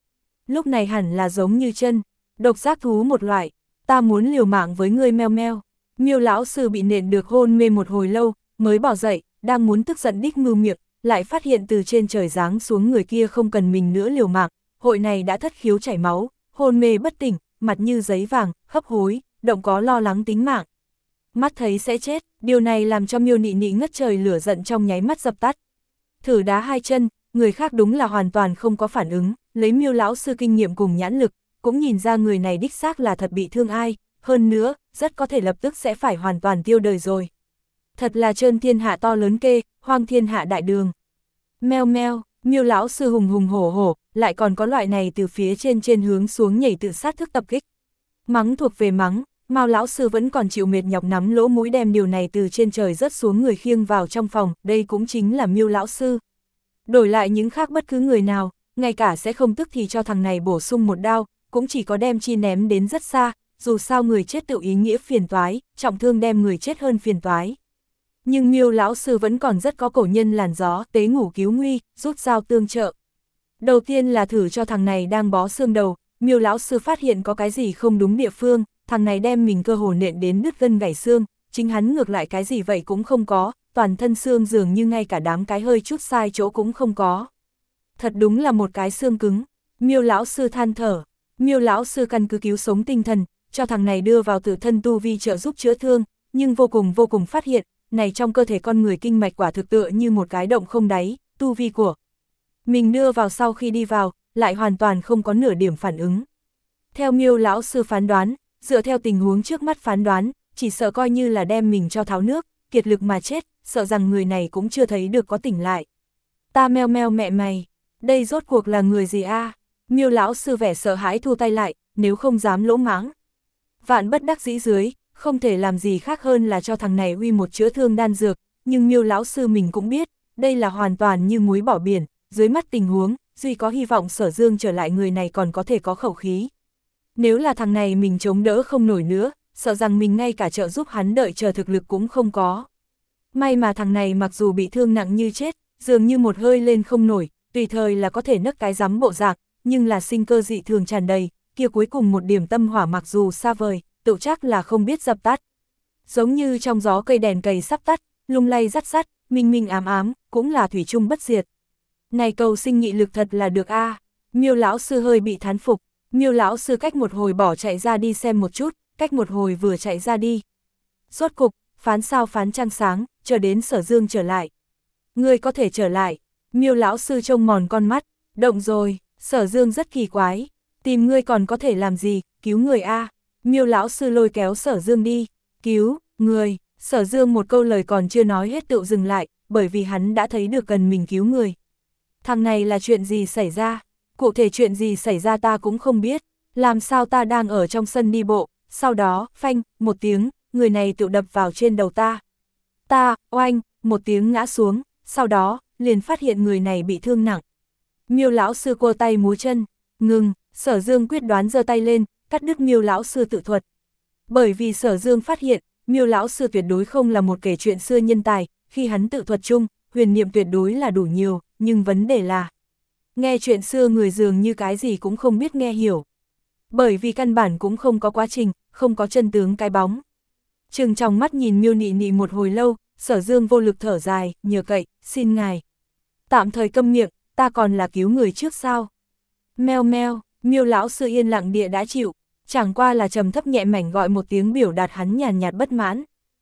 lúc này hẳn là giống như chân, độc giác thú một loại, ta muốn liều mạng với ngươi meo meo. Miêu lão sư bị nện được hôn mê một hồi lâu, mới bỏ dậy, đang muốn tức giận đích mưu miệng, lại phát hiện từ trên trời giáng xuống người kia không cần mình nữa liều mạng, hội này đã thất khiếu chảy máu, hôn mê bất tỉnh, mặt như giấy vàng, hấp hối, động có lo lắng tính mạng. Mắt thấy sẽ chết, điều này làm cho Miêu Nị Nị ngất trời lửa giận trong nháy mắt dập tắt. Thử đá hai chân, người khác đúng là hoàn toàn không có phản ứng, lấy Miêu lão sư kinh nghiệm cùng nhãn lực, cũng nhìn ra người này đích xác là thật bị thương ai, hơn nữa, rất có thể lập tức sẽ phải hoàn toàn tiêu đời rồi. Thật là trơn thiên hạ to lớn kê, hoang thiên hạ đại đường. Meo meo, Miêu lão sư hùng hùng hổ hổ, lại còn có loại này từ phía trên trên hướng xuống nhảy tự sát thức tập kích. Mắng thuộc về mắng, Mao lão sư vẫn còn chịu mệt nhọc nắm lỗ mũi đem điều này từ trên trời rớt xuống người khiêng vào trong phòng, đây cũng chính là Miêu lão sư. Đổi lại những khác bất cứ người nào, ngay cả sẽ không tức thì cho thằng này bổ sung một đao, cũng chỉ có đem chi ném đến rất xa, dù sao người chết tự ý nghĩa phiền toái, trọng thương đem người chết hơn phiền toái. Nhưng Miêu lão sư vẫn còn rất có cổ nhân làn gió, tế ngủ cứu nguy, rút dao tương trợ. Đầu tiên là thử cho thằng này đang bó xương đầu, Miêu lão sư phát hiện có cái gì không đúng địa phương, thằng này đem mình cơ hồ nện đến đứt gân gãy xương, chính hắn ngược lại cái gì vậy cũng không có, toàn thân xương dường như ngay cả đám cái hơi chút sai chỗ cũng không có. Thật đúng là một cái xương cứng. Miêu lão sư than thở. Miêu lão sư căn cứ cứu sống tinh thần, cho thằng này đưa vào tự thân tu vi trợ giúp chữa thương, nhưng vô cùng vô cùng phát hiện, này trong cơ thể con người kinh mạch quả thực tựa như một cái động không đáy, tu vi của mình đưa vào sau khi đi vào, lại hoàn toàn không có nửa điểm phản ứng. Theo Miêu lão sư phán đoán, dựa theo tình huống trước mắt phán đoán, chỉ sợ coi như là đem mình cho tháo nước, kiệt lực mà chết, sợ rằng người này cũng chưa thấy được có tỉnh lại. Ta meo meo mẹ mày, đây rốt cuộc là người gì a? À? Miêu lão sư vẻ sợ hãi thu tay lại, nếu không dám lỗ mãng. Vạn bất đắc dĩ dưới, không thể làm gì khác hơn là cho thằng này uy một chữa thương đan dược, nhưng Miêu lão sư mình cũng biết, đây là hoàn toàn như muối bỏ biển, dưới mắt tình huống, duy có hy vọng Sở Dương trở lại người này còn có thể có khẩu khí. Nếu là thằng này mình chống đỡ không nổi nữa, sợ rằng mình ngay cả trợ giúp hắn đợi chờ thực lực cũng không có. May mà thằng này mặc dù bị thương nặng như chết, dường như một hơi lên không nổi, tùy thời là có thể nấc cái rắm bộ dạng, nhưng là sinh cơ dị thường tràn đầy, kia cuối cùng một điểm tâm hỏa mặc dù xa vời, tự chắc là không biết dập tắt. Giống như trong gió cây đèn cầy sắp tắt, lung lay rắt rắt, minh minh ám ám, cũng là thủy chung bất diệt. Này cầu sinh nghị lực thật là được a. À. Miêu lão sư hơi bị thán phục, Miêu lão sư cách một hồi bỏ chạy ra đi xem một chút, cách một hồi vừa chạy ra đi. Rốt cục, phán sao phán trăng sáng, chờ đến Sở Dương trở lại. Ngươi có thể trở lại. Miêu lão sư trông mòn con mắt, động rồi. Sở Dương rất kỳ quái, tìm ngươi còn có thể làm gì, cứu người a. À. Miêu lão sư lôi kéo Sở Dương đi, cứu người. Sở Dương một câu lời còn chưa nói hết tự dừng lại, bởi vì hắn đã thấy được cần mình cứu người. Thằng này là chuyện gì xảy ra? Cụ thể chuyện gì xảy ra ta cũng không biết, làm sao ta đang ở trong sân đi bộ, sau đó, phanh, một tiếng, người này tự đập vào trên đầu ta. Ta, oanh, một tiếng ngã xuống, sau đó, liền phát hiện người này bị thương nặng. Miêu lão sư cô tay múa chân, ngừng, Sở Dương quyết đoán giơ tay lên, cắt đứt Miêu lão sư tự thuật. Bởi vì Sở Dương phát hiện, Miêu lão sư tuyệt đối không là một kể chuyện xưa nhân tài, khi hắn tự thuật chung, huyền niệm tuyệt đối là đủ nhiều, nhưng vấn đề là nghe chuyện xưa người dường như cái gì cũng không biết nghe hiểu. Bởi vì căn bản cũng không có quá trình, không có chân tướng cái bóng. Trừng trong mắt nhìn Miêu Nị Nị một hồi lâu, Sở Dương vô lực thở dài, nhờ cậy, xin ngài. Tạm thời câm miệng, ta còn là cứu người trước sao. Meo meo, Miêu lão sư yên lặng địa đã chịu, chẳng qua là trầm thấp nhẹ mảnh gọi một tiếng biểu đạt hắn nhàn nhạt bất mãn.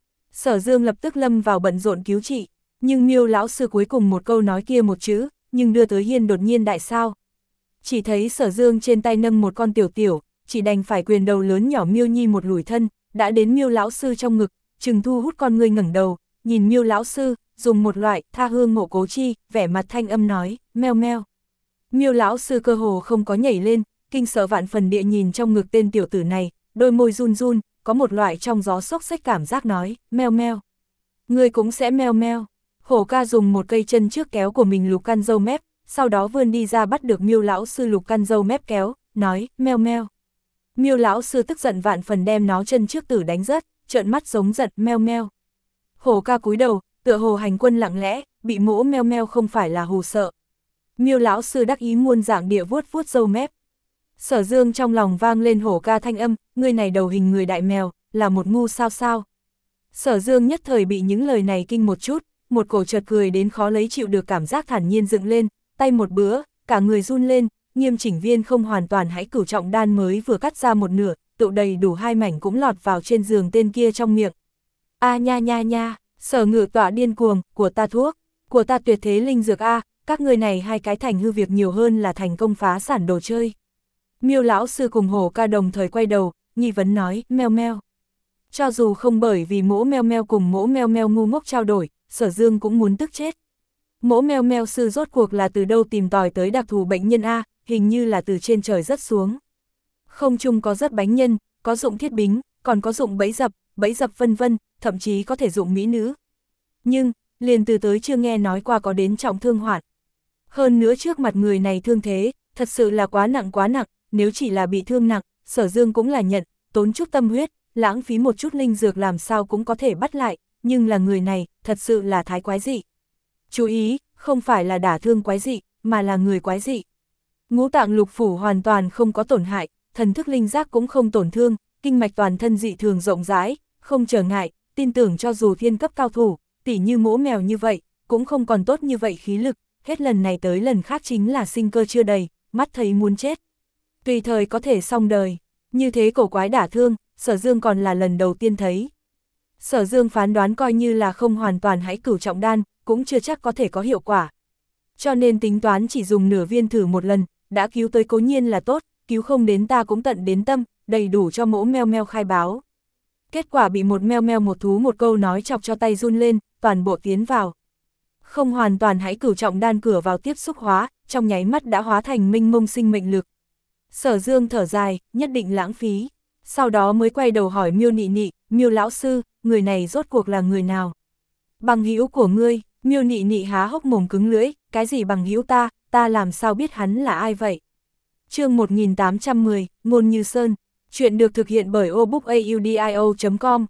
Sở Dương lập tức lâm vào bận rộn cứu trị, nhưng Miêu lão sư cuối cùng một câu nói kia một chữ, nhưng đưa tới hiên đột nhiên đại sao. Chỉ thấy Sở Dương trên tay nâng một con tiểu tiểu, chỉ đành phải quyền đầu lớn nhỏ Miêu Nhi một lùi thân, đã đến Miêu lão sư trong ngực, Trừng Thu hút con ngươi ngẩng đầu, nhìn Miêu lão sư, dùng một loại tha hương ngộ cố chi, vẻ mặt thanh âm nói, meo meo. Miêu lão sư cơ hồ không có nhảy lên, kinh sợ vạn phần địa nhìn trong ngực tên tiểu tử này, đôi môi run run, có một loại trong gió xốc xách cảm giác nói, meo meo. Ngươi cũng sẽ meo meo. Hổ ca dùng một cây chân trước kéo của mình lục căn dâu mép, sau đó vươn đi ra bắt được Miêu lão sư lục căn dâu mép kéo, nói, meo meo. Miêu lão sư tức giận vạn phần đem nó chân trước tử đánh rớt, trợn mắt giống giật, meo meo. Hổ ca cúi đầu, tựa hồ hành quân lặng lẽ, bị mỗ meo meo không phải là hù sợ. Miêu lão sư đắc ý muôn dạng địa vuốt vuốt dâu mép. Sở Dương trong lòng vang lên Hổ ca thanh âm, ngươi này đầu hình người đại mèo, là một ngu sao sao. Sở Dương nhất thời bị những lời này kinh một chút, một cổ chợt cười đến khó lấy chịu được cảm giác thản nhiên dựng lên, tay một bữa, cả người run lên, nghiêm chỉnh viên không hoàn toàn hãy cửu trọng đan mới vừa cắt ra một nửa, tụ đầy đủ hai mảnh cũng lọt vào trên giường tên kia trong miệng. A nha nha nha, Sở Ngự Tọa điên cuồng, của ta thuốc, của ta tuyệt thế linh dược a, các người này hai cái thành hư việc nhiều hơn là thành công phá sản đồ chơi. Miêu lão sư cùng Hổ ca đồng thời quay đầu, nghi vấn nói, meo meo. Cho dù không bởi vì mỗ meo meo cùng mỗ meo meo ngu ngốc trao đổi, Sở Dương cũng muốn tức chết. Mỗ meo meo sư rốt cuộc là từ đâu tìm tòi tới đặc thù bệnh nhân a, hình như là từ trên trời rớt xuống. Không chung có rất bánh nhân, có dụng thiết bính, còn có dụng bẫy dập, bẫy dập vân vân, thậm chí có thể dụng mỹ nữ. Nhưng, liền từ tới chưa nghe nói qua có đến trọng thương hoạn. Hơn nữa trước mặt người này thương thế, thật sự là quá nặng quá nặng, nếu chỉ là bị thương nặng, Sở Dương cũng là nhận, tốn chút tâm huyết, lãng phí một chút linh dược làm sao cũng có thể bắt lại, nhưng là người này, thật sự là thái quái dị. Chú ý, không phải là đả thương quái dị, mà là người quái dị. Ngũ tạng lục phủ hoàn toàn không có tổn hại, thần thức linh giác cũng không tổn thương, kinh mạch toàn thân dị thường rộng rãi, không trở ngại, tin tưởng cho dù thiên cấp cao thủ, tỉ như mỗ mèo như vậy, cũng không còn tốt như vậy khí lực, hết lần này tới lần khác chính là sinh cơ chưa đầy, mắt thấy muốn chết. Tùy thời có thể xong đời, như thế cổ quái đả thương, Sở Dương còn là lần đầu tiên thấy. Sở Dương phán đoán coi như là không hoàn toàn hãy cửu trọng đan, cũng chưa chắc có thể có hiệu quả. Cho nên tính toán chỉ dùng nửa viên thử một lần, đã cứu tới cố nhiên là tốt, cứu không đến ta cũng tận đến tâm, đầy đủ cho mỗ meo meo khai báo. Kết quả bị một meo meo một thú một câu nói chọc cho tay run lên, toàn bộ tiến vào. Không hoàn toàn hãy cửu trọng đan cửa vào tiếp xúc hóa, trong nháy mắt đã hóa thành minh mông sinh mệnh lực. Sở Dương thở dài, nhất định lãng phí. Sau đó mới quay đầu hỏi Miêu Nị Nị, Miêu lão sư, người này rốt cuộc là người nào? Bằng hữu của ngươi. Miêu Nị Nị há hốc mồm cứng lưỡi, cái gì bằng hữu ta, ta làm sao biết hắn là ai vậy? Chương một nghìn tám trăm mười, Ngôn Như Sơn, chuyện được thực hiện bởi obookaudio chấm com.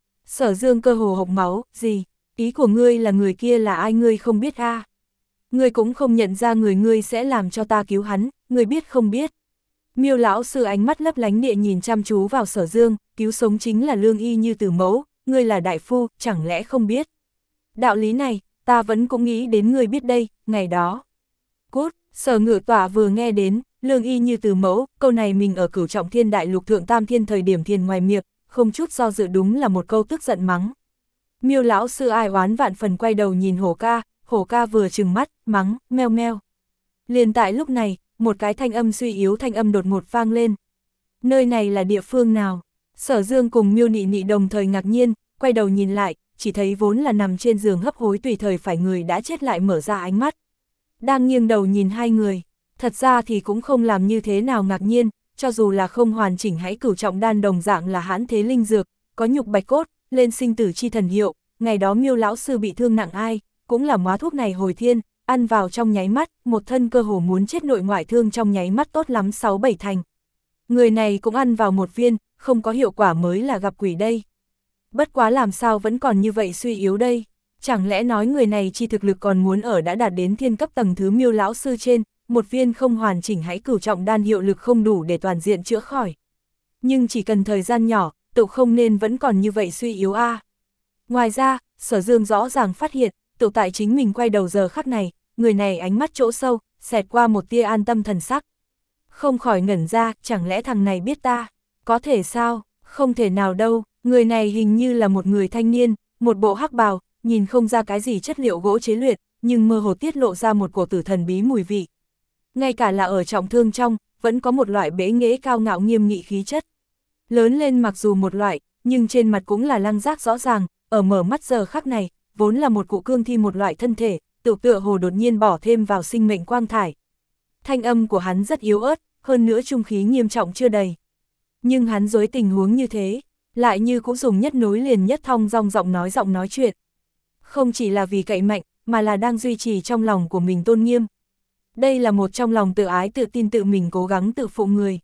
Sở Dương cơ hồ hộc máu, gì? Ý của ngươi là người kia là ai ngươi không biết a? À? Ngươi cũng không nhận ra người ngươi sẽ làm cho ta cứu hắn, ngươi biết không biết? Miêu lão sư ánh mắt lấp lánh địa nhìn chăm chú vào Sở Dương, cứu sống chính là lương y như tử mẫu, ngươi là đại phu, chẳng lẽ không biết? Đạo lý này, ta vẫn cũng nghĩ đến ngươi biết đây, ngày đó. Cút, Sở Ngự Tọa vừa nghe đến, lương y như từ mẫu, câu này mình ở cửu trọng thiên đại lục thượng tam thiên thời điểm thiền ngoài miệng, không chút do dự đúng là một câu tức giận mắng. Miêu lão sư ai oán vạn phần quay đầu nhìn Hổ ca, Hổ ca vừa trừng mắt, mắng, meo meo. Liền tại lúc này, một cái thanh âm suy yếu thanh âm đột ngột vang lên. Nơi này là địa phương nào? Sở Dương cùng Miêu Nị Nị đồng thời ngạc nhiên, quay đầu nhìn lại, chỉ thấy vốn là nằm trên giường hấp hối tùy thời phải người đã chết lại mở ra ánh mắt. Đang nghiêng đầu nhìn hai người, thật ra thì cũng không làm như thế nào ngạc nhiên, cho dù là không hoàn chỉnh hãy cửu trọng đan đồng dạng là hãn thế linh dược, có nhục bạch cốt, lên sinh tử chi thần hiệu, ngày đó Miêu lão sư bị thương nặng ai, cũng là móa thuốc này hồi thiên, ăn vào trong nháy mắt, một thân cơ hồ muốn chết nội ngoại thương trong nháy mắt tốt lắm sáu bảy thành. Người này cũng ăn vào một viên, không có hiệu quả mới là gặp quỷ đây. Bất quá làm sao vẫn còn như vậy suy yếu đây, chẳng lẽ nói người này chi thực lực còn muốn ở đã đạt đến thiên cấp tầng thứ Miêu lão sư trên, một viên không hoàn chỉnh hãy cửu trọng đan hiệu lực không đủ để toàn diện chữa khỏi. Nhưng chỉ cần thời gian nhỏ, tự không nên vẫn còn như vậy suy yếu a. À. Ngoài ra, Sở Dương rõ ràng phát hiện, tự tại chính mình quay đầu giờ khắc này, người này ánh mắt chỗ sâu, xẹt qua một tia an tâm thần sắc. Không khỏi ngẩn ra, chẳng lẽ thằng này biết ta? Có thể sao? Không thể nào đâu, người này hình như là một người thanh niên, một bộ hắc bào, nhìn không ra cái gì chất liệu gỗ chế luyện, nhưng mơ hồ tiết lộ ra một cổ tử thần bí mùi vị. Ngay cả là ở trọng thương trong, vẫn có một loại bế nghễ cao ngạo nghiêm nghị khí chất. Lớn lên mặc dù một loại, nhưng trên mặt cũng là lăng giác rõ ràng, ở mở mắt giờ khắc này, vốn là một cụ cương thi một loại thân thể, tự tựa hồ đột nhiên bỏ thêm vào sinh mệnh quang thải. Thanh âm của hắn rất yếu ớt, hơn nữa trung khí nghiêm trọng chưa đầy. Nhưng hắn dưới tình huống như thế, lại như cũng dùng nhất nối liền nhất thong dong giọng nói giọng nói chuyện. Không chỉ là vì cậy mạnh, mà là đang duy trì trong lòng của mình tôn nghiêm. Đây là một trong lòng tự ái tự tin tự mình cố gắng tự phụ người.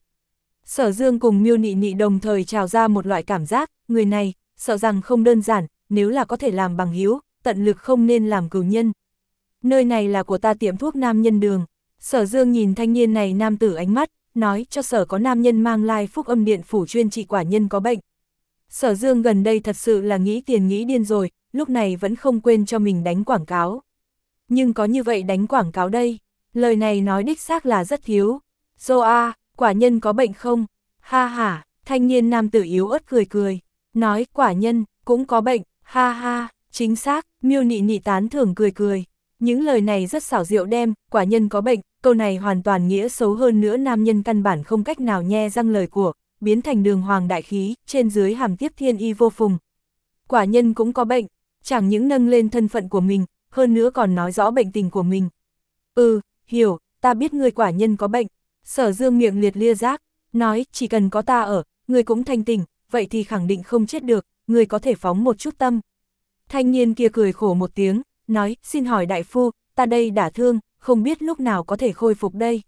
Sở Dương cùng Miêu Nị Nị đồng thời trào ra một loại cảm giác, người này, sợ rằng không đơn giản, nếu là có thể làm bằng hữu, tận lực không nên làm cừu nhân. Nơi này là của ta tiệm thuốc nam nhân đường. Sở Dương nhìn thanh niên này nam tử ánh mắt, nói cho Sở có nam nhân mang lai Phúc Âm Điện phủ chuyên trị quả nhân có bệnh. Sở Dương gần đây thật sự là nghĩ tiền nghĩ điên rồi, lúc này vẫn không quên cho mình đánh quảng cáo. Nhưng có như vậy đánh quảng cáo đây, lời này nói đích xác là rất thiếu. Dô a, quả nhân có bệnh không? Ha ha, thanh niên nam tử yếu ớt cười cười, nói quả nhân cũng có bệnh, ha ha, chính xác, Miêu Nị Nị tán thưởng cười cười. Những lời này rất xảo diệu đem, quả nhân có bệnh, câu này hoàn toàn nghĩa xấu hơn nữa nam nhân căn bản không cách nào nhe răng lời của, biến thành đường hoàng đại khí, trên dưới hàm tiếp thiên y vô phùng. Quả nhân cũng có bệnh, chẳng những nâng lên thân phận của mình, hơn nữa còn nói rõ bệnh tình của mình. Ừ, hiểu, ta biết người quả nhân có bệnh. Sở Dương miệng liệt lia rác, nói chỉ cần có ta ở, người cũng thanh tỉnh, vậy thì khẳng định không chết được, người có thể phóng một chút tâm. Thanh niên kia cười khổ một tiếng, nói, xin hỏi đại phu, ta đây đả thương, không biết lúc nào có thể khôi phục đây.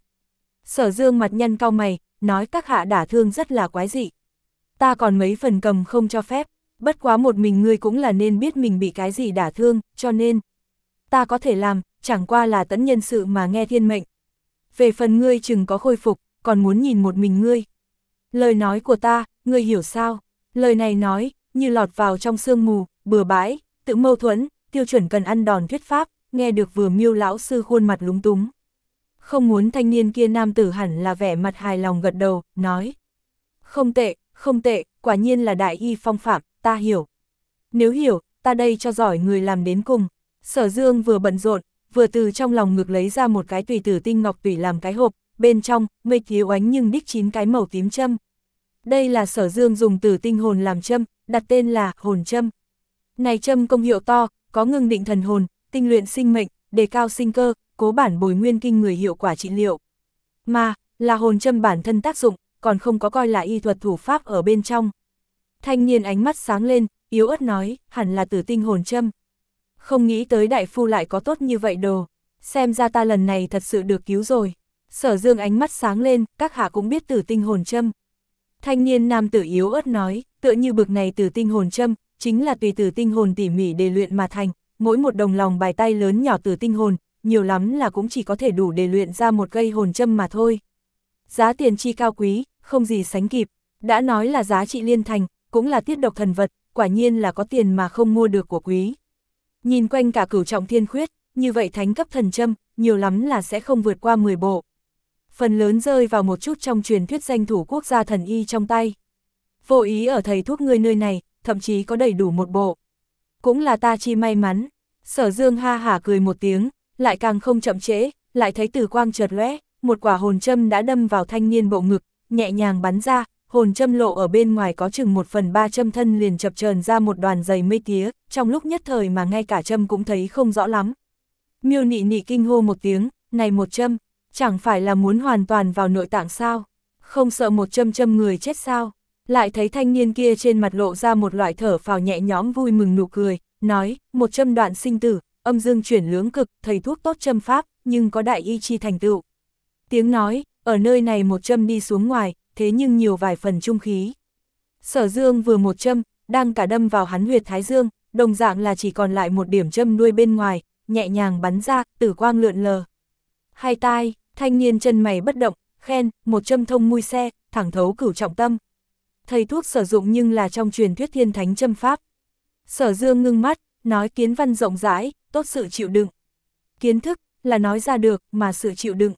Sở Dương mặt nhăn cau mày, nói các hạ đả thương rất là quái dị. Ta còn mấy phần cầm không cho phép, bất quá một mình ngươi cũng là nên biết mình bị cái gì đả thương, cho nên ta có thể làm, chẳng qua là tẫn nhân sự mà nghe thiên mệnh. Về phần ngươi chừng có khôi phục, còn muốn nhìn một mình ngươi. Lời nói của ta, ngươi hiểu sao? Lời này nói, như lọt vào trong sương mù, bừa bãi, tự mâu thuẫn, tiêu chuẩn cần ăn đòn thuyết pháp, nghe được vừa Miêu lão sư khuôn mặt lúng túng. Không muốn thanh niên kia nam tử hẳn là vẻ mặt hài lòng gật đầu, nói. Không tệ, không tệ, quả nhiên là đại y phong phạm, ta hiểu. Nếu hiểu, ta đây cho giỏi người làm đến cùng. Sở Dương vừa bận rộn, vừa từ trong lòng ngực lấy ra một cái tùy tử tinh ngọc tùy làm cái hộp, bên trong, mây thiếu ánh nhưng đích chín cái màu tím châm. Đây là Sở Dương dùng tử tinh hồn làm châm, đặt tên là hồn châm. Này châm công hiệu to, có ngưng định thần hồn, tinh luyện sinh mệnh, đề cao sinh cơ, cố bản bồi nguyên kinh người hiệu quả trị liệu. Mà, là hồn châm bản thân tác dụng, còn không có coi là y thuật thủ pháp ở bên trong. Thanh niên ánh mắt sáng lên, yếu ớt nói, hẳn là tử tinh hồn châm. Không nghĩ tới đại phu lại có tốt như vậy đồ, xem ra ta lần này thật sự được cứu rồi. Sở Dương ánh mắt sáng lên, các hạ cũng biết tử tinh hồn châm. Thanh niên nam tử yếu ớt nói, tựa như bực này tử tinh hồn châm, chính là tùy tử tinh hồn tỉ mỉ để luyện mà thành, mỗi một đồng lòng bài tay lớn nhỏ tử tinh hồn, nhiều lắm là cũng chỉ có thể đủ để luyện ra một cây hồn châm mà thôi. Giá tiền chi cao quý, không gì sánh kịp, đã nói là giá trị liên thành, cũng là tiết độc thần vật, quả nhiên là có tiền mà không mua được của quý. Nhìn quanh cả Cửu Trọng Thiên Khuyết, như vậy thánh cấp thần châm, nhiều lắm là sẽ không vượt qua mười bộ. Phần lớn rơi vào một chút trong truyền thuyết danh thủ quốc gia thần y trong tay. Vô ý ở thầy thuốc ngươi nơi này, thậm chí có đầy đủ một bộ. Cũng là ta chi may mắn. Sở Dương ha hả cười một tiếng, lại càng không chậm trễ, lại thấy tử quang chợt lóe, một quả hồn châm đã đâm vào thanh niên bộ ngực, nhẹ nhàng bắn ra, hồn châm lộ ở bên ngoài có chừng một phần ba châm thân liền chập chờn ra một đoàn dày mây tía, trong lúc nhất thời mà ngay cả châm cũng thấy không rõ lắm. Miêu Nị Nị kinh hô một tiếng, này một châm, chẳng phải là muốn hoàn toàn vào nội tạng sao? Không sợ một châm châm người chết sao? Lại thấy thanh niên kia trên mặt lộ ra một loại thở phào nhẹ nhõm vui mừng nụ cười, nói, một châm đoạn sinh tử, âm dương chuyển lưỡng cực, thầy thuốc tốt châm pháp, nhưng có đại y chi thành tựu. Tiếng nói, ở nơi này một châm đi xuống ngoài, thế nhưng nhiều vài phần trung khí. Sở Dương vừa một châm, đang cả đâm vào hắn huyệt thái dương, đồng dạng là chỉ còn lại một điểm châm nuôi bên ngoài, nhẹ nhàng bắn ra, tử quang lượn lờ. Hai tai, thanh niên chân mày bất động, khen, một châm thông mui xe, thẳng thấu cửu trọng tâm. Thầy thuốc sử dụng nhưng là trong truyền thuyết thiên thánh châm pháp. Sở Dương ngưng mắt, nói kiến văn rộng rãi, tốt sự chịu đựng. Kiến thức, là nói ra được, mà sự chịu đựng.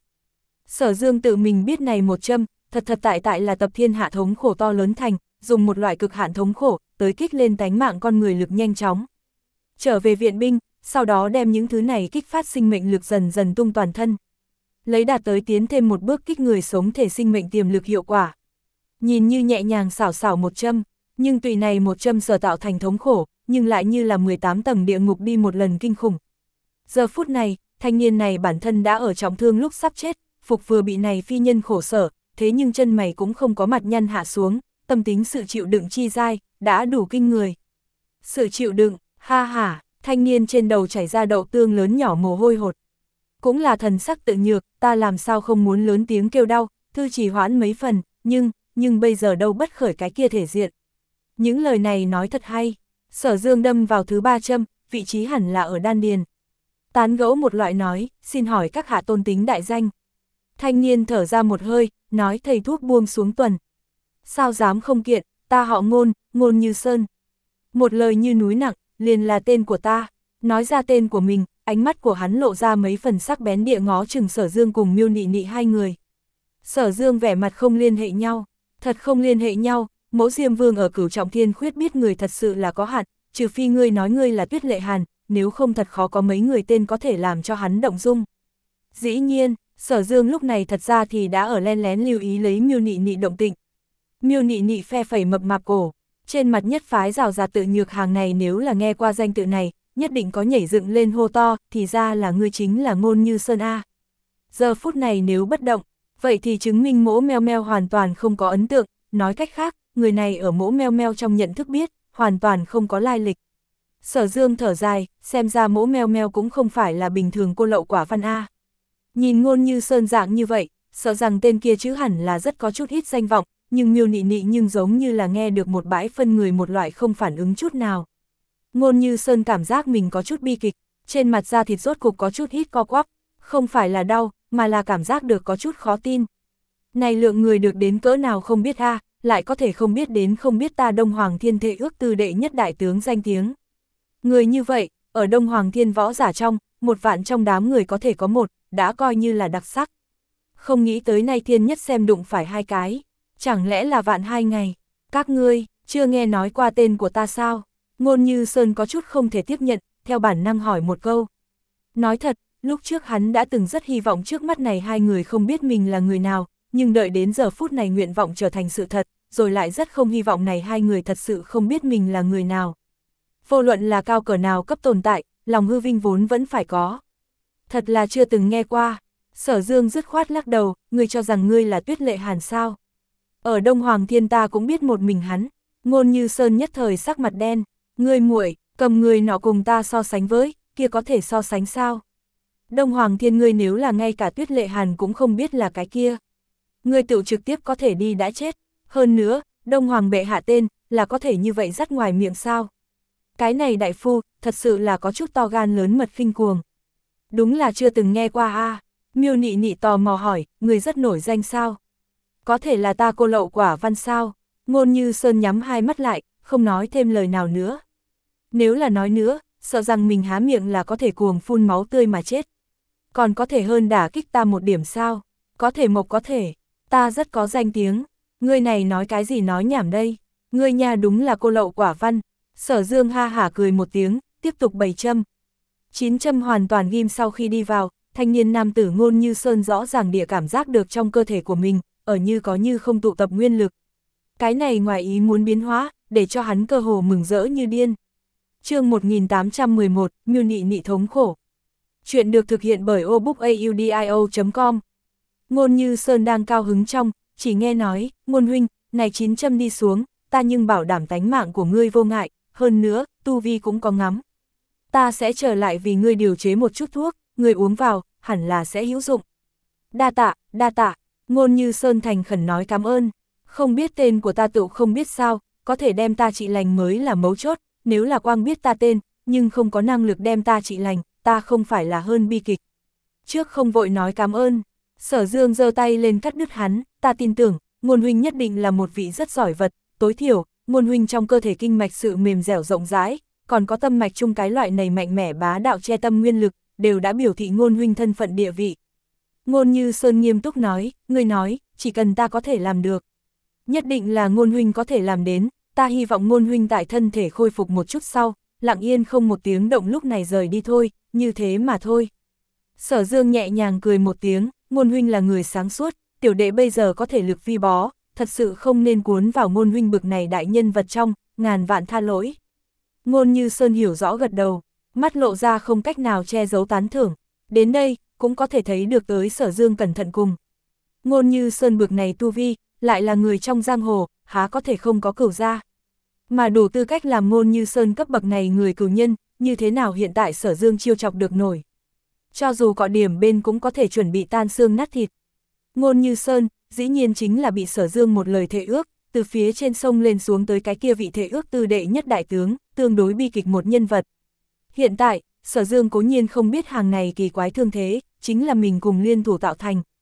Sở Dương tự mình biết này một châm, thật thật tại tại là tập thiên hạ thống khổ to lớn thành, dùng một loại cực hạn thống khổ, tới kích lên tánh mạng con người lực nhanh chóng. Trở về viện binh, sau đó đem những thứ này kích phát sinh mệnh lực dần dần tung toàn thân. Lấy đạt tới tiến thêm một bước kích người sống thể sinh mệnh tiềm lực hiệu quả. Nhìn như nhẹ nhàng xảo xảo một châm, nhưng tùy này một châm sở tạo thành thống khổ, nhưng lại như là mười tám tầng địa ngục đi một lần kinh khủng. Giờ phút này, thanh niên này bản thân đã ở trọng thương lúc sắp chết, phục vừa bị này phi nhân khổ sở, thế nhưng chân mày cũng không có mặt nhăn hạ xuống, tâm tính sự chịu đựng chi dai, đã đủ kinh người. Sự chịu đựng, ha ha, thanh niên trên đầu chảy ra đậu tương lớn nhỏ mồ hôi hột. Cũng là thần sắc tự nhược, ta làm sao không muốn lớn tiếng kêu đau, thư trì hoãn mấy phần, nhưng, nhưng bây giờ đâu bất khởi cái kia thể diện. Những lời này nói thật hay. Sở Dương đâm vào thứ ba châm, vị trí hẳn là ở đan điền. Tán gẫu một loại nói, xin hỏi các hạ tôn tính đại danh. Thanh niên thở ra một hơi, nói thầy thuốc buông xuống tuần. Sao dám không kiện, ta họ Ngôn, Ngôn Như Sơn. Một lời như núi nặng, liền là tên của ta. Nói ra tên của mình, ánh mắt của hắn lộ ra mấy phần sắc bén địa ngó chừng Sở Dương cùng Miêu Nị Nị hai người. Sở Dương vẻ mặt không liên hệ nhau, thật không liên hệ nhau, Mẫu Diêm Vương ở Cửu Trọng Thiên Khuyết biết người thật sự là có hạn, trừ phi ngươi nói ngươi là Tuyết Lệ Hàn, nếu không thật khó có mấy người tên có thể làm cho hắn động dung. Dĩ nhiên, Sở Dương lúc này thật ra thì đã ở len lén lưu ý lấy Miêu Nị Nị động tĩnh. Miêu Nị Nị phe phẩy mập mạp cổ, trên mặt nhất phái rào rạt tự nhược hàng này nếu là nghe qua danh tự này, nhất định có nhảy dựng lên hô to, thì ra là ngươi chính là Ngôn Như Sơn A. Giờ phút này nếu bất động, vậy thì chứng minh Mỗ Meo Meo hoàn toàn không có ấn tượng, nói cách khác, người này ở Mỗ Meo Meo trong nhận thức biết, hoàn toàn không có lai lịch. Sở Dương thở dài, xem ra Mỗ Meo Meo cũng không phải là bình thường cô lậu quả văn A. Nhìn Ngôn Như Sơn dạng như vậy, sợ rằng tên kia chữ hẳn là rất có chút ít danh vọng, nhưng Miêu Nị Nị nhưng giống như là nghe được một bãi phân người một loại không phản ứng chút nào. Ngôn Như Sơn cảm giác mình có chút bi kịch, trên mặt da thịt rốt cục có chút ít co quắp, không phải là đau, mà là cảm giác được có chút khó tin. Này lượng người được đến cỡ nào không biết a, lại có thể không biết đến không biết ta Đông Hoàng Thiên Thệ ước tư đệ nhất đại tướng danh tiếng. Người như vậy, ở Đông Hoàng Thiên võ giả trong, một vạn trong đám người có thể có một, đã coi như là đặc sắc. Không nghĩ tới nay thiên nhất xem đụng phải hai cái, chẳng lẽ là vạn hai ngày, các ngươi, chưa nghe nói qua tên của ta sao? Ngôn Như Sơn có chút không thể tiếp nhận, theo bản năng hỏi một câu. Nói thật, lúc trước hắn đã từng rất hy vọng trước mắt này hai người không biết mình là người nào, nhưng đợi đến giờ phút này nguyện vọng trở thành sự thật, rồi lại rất không hy vọng này hai người thật sự không biết mình là người nào. Vô luận là cao cỡ nào cấp tồn tại, lòng hư vinh vốn vẫn phải có. Thật là chưa từng nghe qua. Sở Dương dứt khoát lắc đầu, ngươi cho rằng ngươi là Tuyết Lệ Hàn sao? Ở Đông Hoàng Thiên ta cũng biết một mình hắn. Ngôn Như Sơn nhất thời sắc mặt đen, ngươi muội, cầm người nọ cùng ta so sánh với, kia có thể so sánh sao? Đông Hoàng Thiên ngươi nếu là ngay cả Tuyết Lệ Hàn cũng không biết là cái kia. Ngươi tự trực tiếp có thể đi đã chết, hơn nữa, Đông Hoàng bệ hạ tên, là có thể như vậy dắt ngoài miệng sao? Cái này đại phu, thật sự là có chút to gan lớn mật khinh cuồng. Đúng là chưa từng nghe qua a. Miêu Nị Nị tò mò hỏi, người rất nổi danh sao? Có thể là ta cô lậu quả văn sao? Ngôn Như Sơn nhắm hai mắt lại, không nói thêm lời nào nữa. Nếu là nói nữa, sợ rằng mình há miệng là có thể cuồng phun máu tươi mà chết. Còn có thể hơn đả kích ta một điểm sao? Có thể mộc có thể, ta rất có danh tiếng. Ngươi này nói cái gì nói nhảm đây? Ngươi nha đúng là cô lậu quả văn. Sở Dương ha hả cười một tiếng, tiếp tục bày châm. Chín châm hoàn toàn ghim sau khi đi vào, thanh niên nam tử Ngôn Như Sơn rõ ràng địa cảm giác được trong cơ thể của mình, ở như có như không tụ tập nguyên lực. Cái này ngoài ý muốn biến hóa, để cho hắn cơ hồ mừng rỡ như điên. Chương một nghìn tám trăm mười một, Miêu Nị Nị thống khổ. Chuyện được thực hiện bởi obookaudio chấm com. Ngôn Như Sơn đang cao hứng trong, chỉ nghe nói, Ngôn huynh, này chín châm đi xuống, ta nhưng bảo đảm tánh mạng của ngươi vô ngại, hơn nữa, tu vi cũng có ngắm. Ta sẽ trở lại vì ngươi điều chế một chút thuốc, ngươi uống vào, hẳn là sẽ hữu dụng. Đa tạ, đa tạ, Ngôn Như Sơn thành khẩn nói cảm ơn. Không biết tên của ta tự không biết sao, có thể đem ta trị lành mới là mấu chốt, nếu là quang biết ta tên, nhưng không có năng lực đem ta trị lành, ta không phải là hơn bi kịch. Trước không vội nói cảm ơn, Sở Dương giơ tay lên cắt đứt hắn, ta tin tưởng, Ngôn huynh nhất định là một vị rất giỏi vật, tối thiểu, Ngôn huynh trong cơ thể kinh mạch sự mềm dẻo rộng rãi, còn có tâm mạch chung cái loại này mạnh mẽ bá đạo che tâm nguyên lực, đều đã biểu thị Ngôn huynh thân phận địa vị. Ngôn Như Sơn nghiêm túc nói, ngươi nói, chỉ cần ta có thể làm được. Nhất định là Ngôn huynh có thể làm đến, ta hy vọng Ngôn huynh tại thân thể khôi phục một chút sau, lặng yên không một tiếng động lúc này rời đi thôi, như thế mà thôi. Sở Dương nhẹ nhàng cười một tiếng, Ngôn huynh là người sáng suốt, tiểu đệ bây giờ có thể lực vi bó, thật sự không nên cuốn vào Ngôn huynh bực này đại nhân vật trong, ngàn vạn tha lỗi. Ngôn Như Sơn hiểu rõ gật đầu, mắt lộ ra không cách nào che giấu tán thưởng, đến đây, cũng có thể thấy được tới Sở Dương cẩn thận cùng. Ngôn Như Sơn bực này tu vi, lại là người trong giang hồ, há có thể không có cửu gia. Mà đủ tư cách làm Ngôn Như Sơn cấp bậc này người cửu nhân, như thế nào hiện tại Sở Dương chiêu chọc được nổi. Cho dù có điểm bên cũng có thể chuẩn bị tan xương nát thịt. Ngôn Như Sơn, dĩ nhiên chính là bị Sở Dương một lời thệ ước, từ phía trên sông lên xuống tới cái kia vị thệ ước tư đệ nhất đại tướng, tương đối bi kịch một nhân vật. Hiện tại, Sở Dương cố nhiên không biết hàng này kỳ quái thương thế, chính là mình cùng liên thủ tạo thành.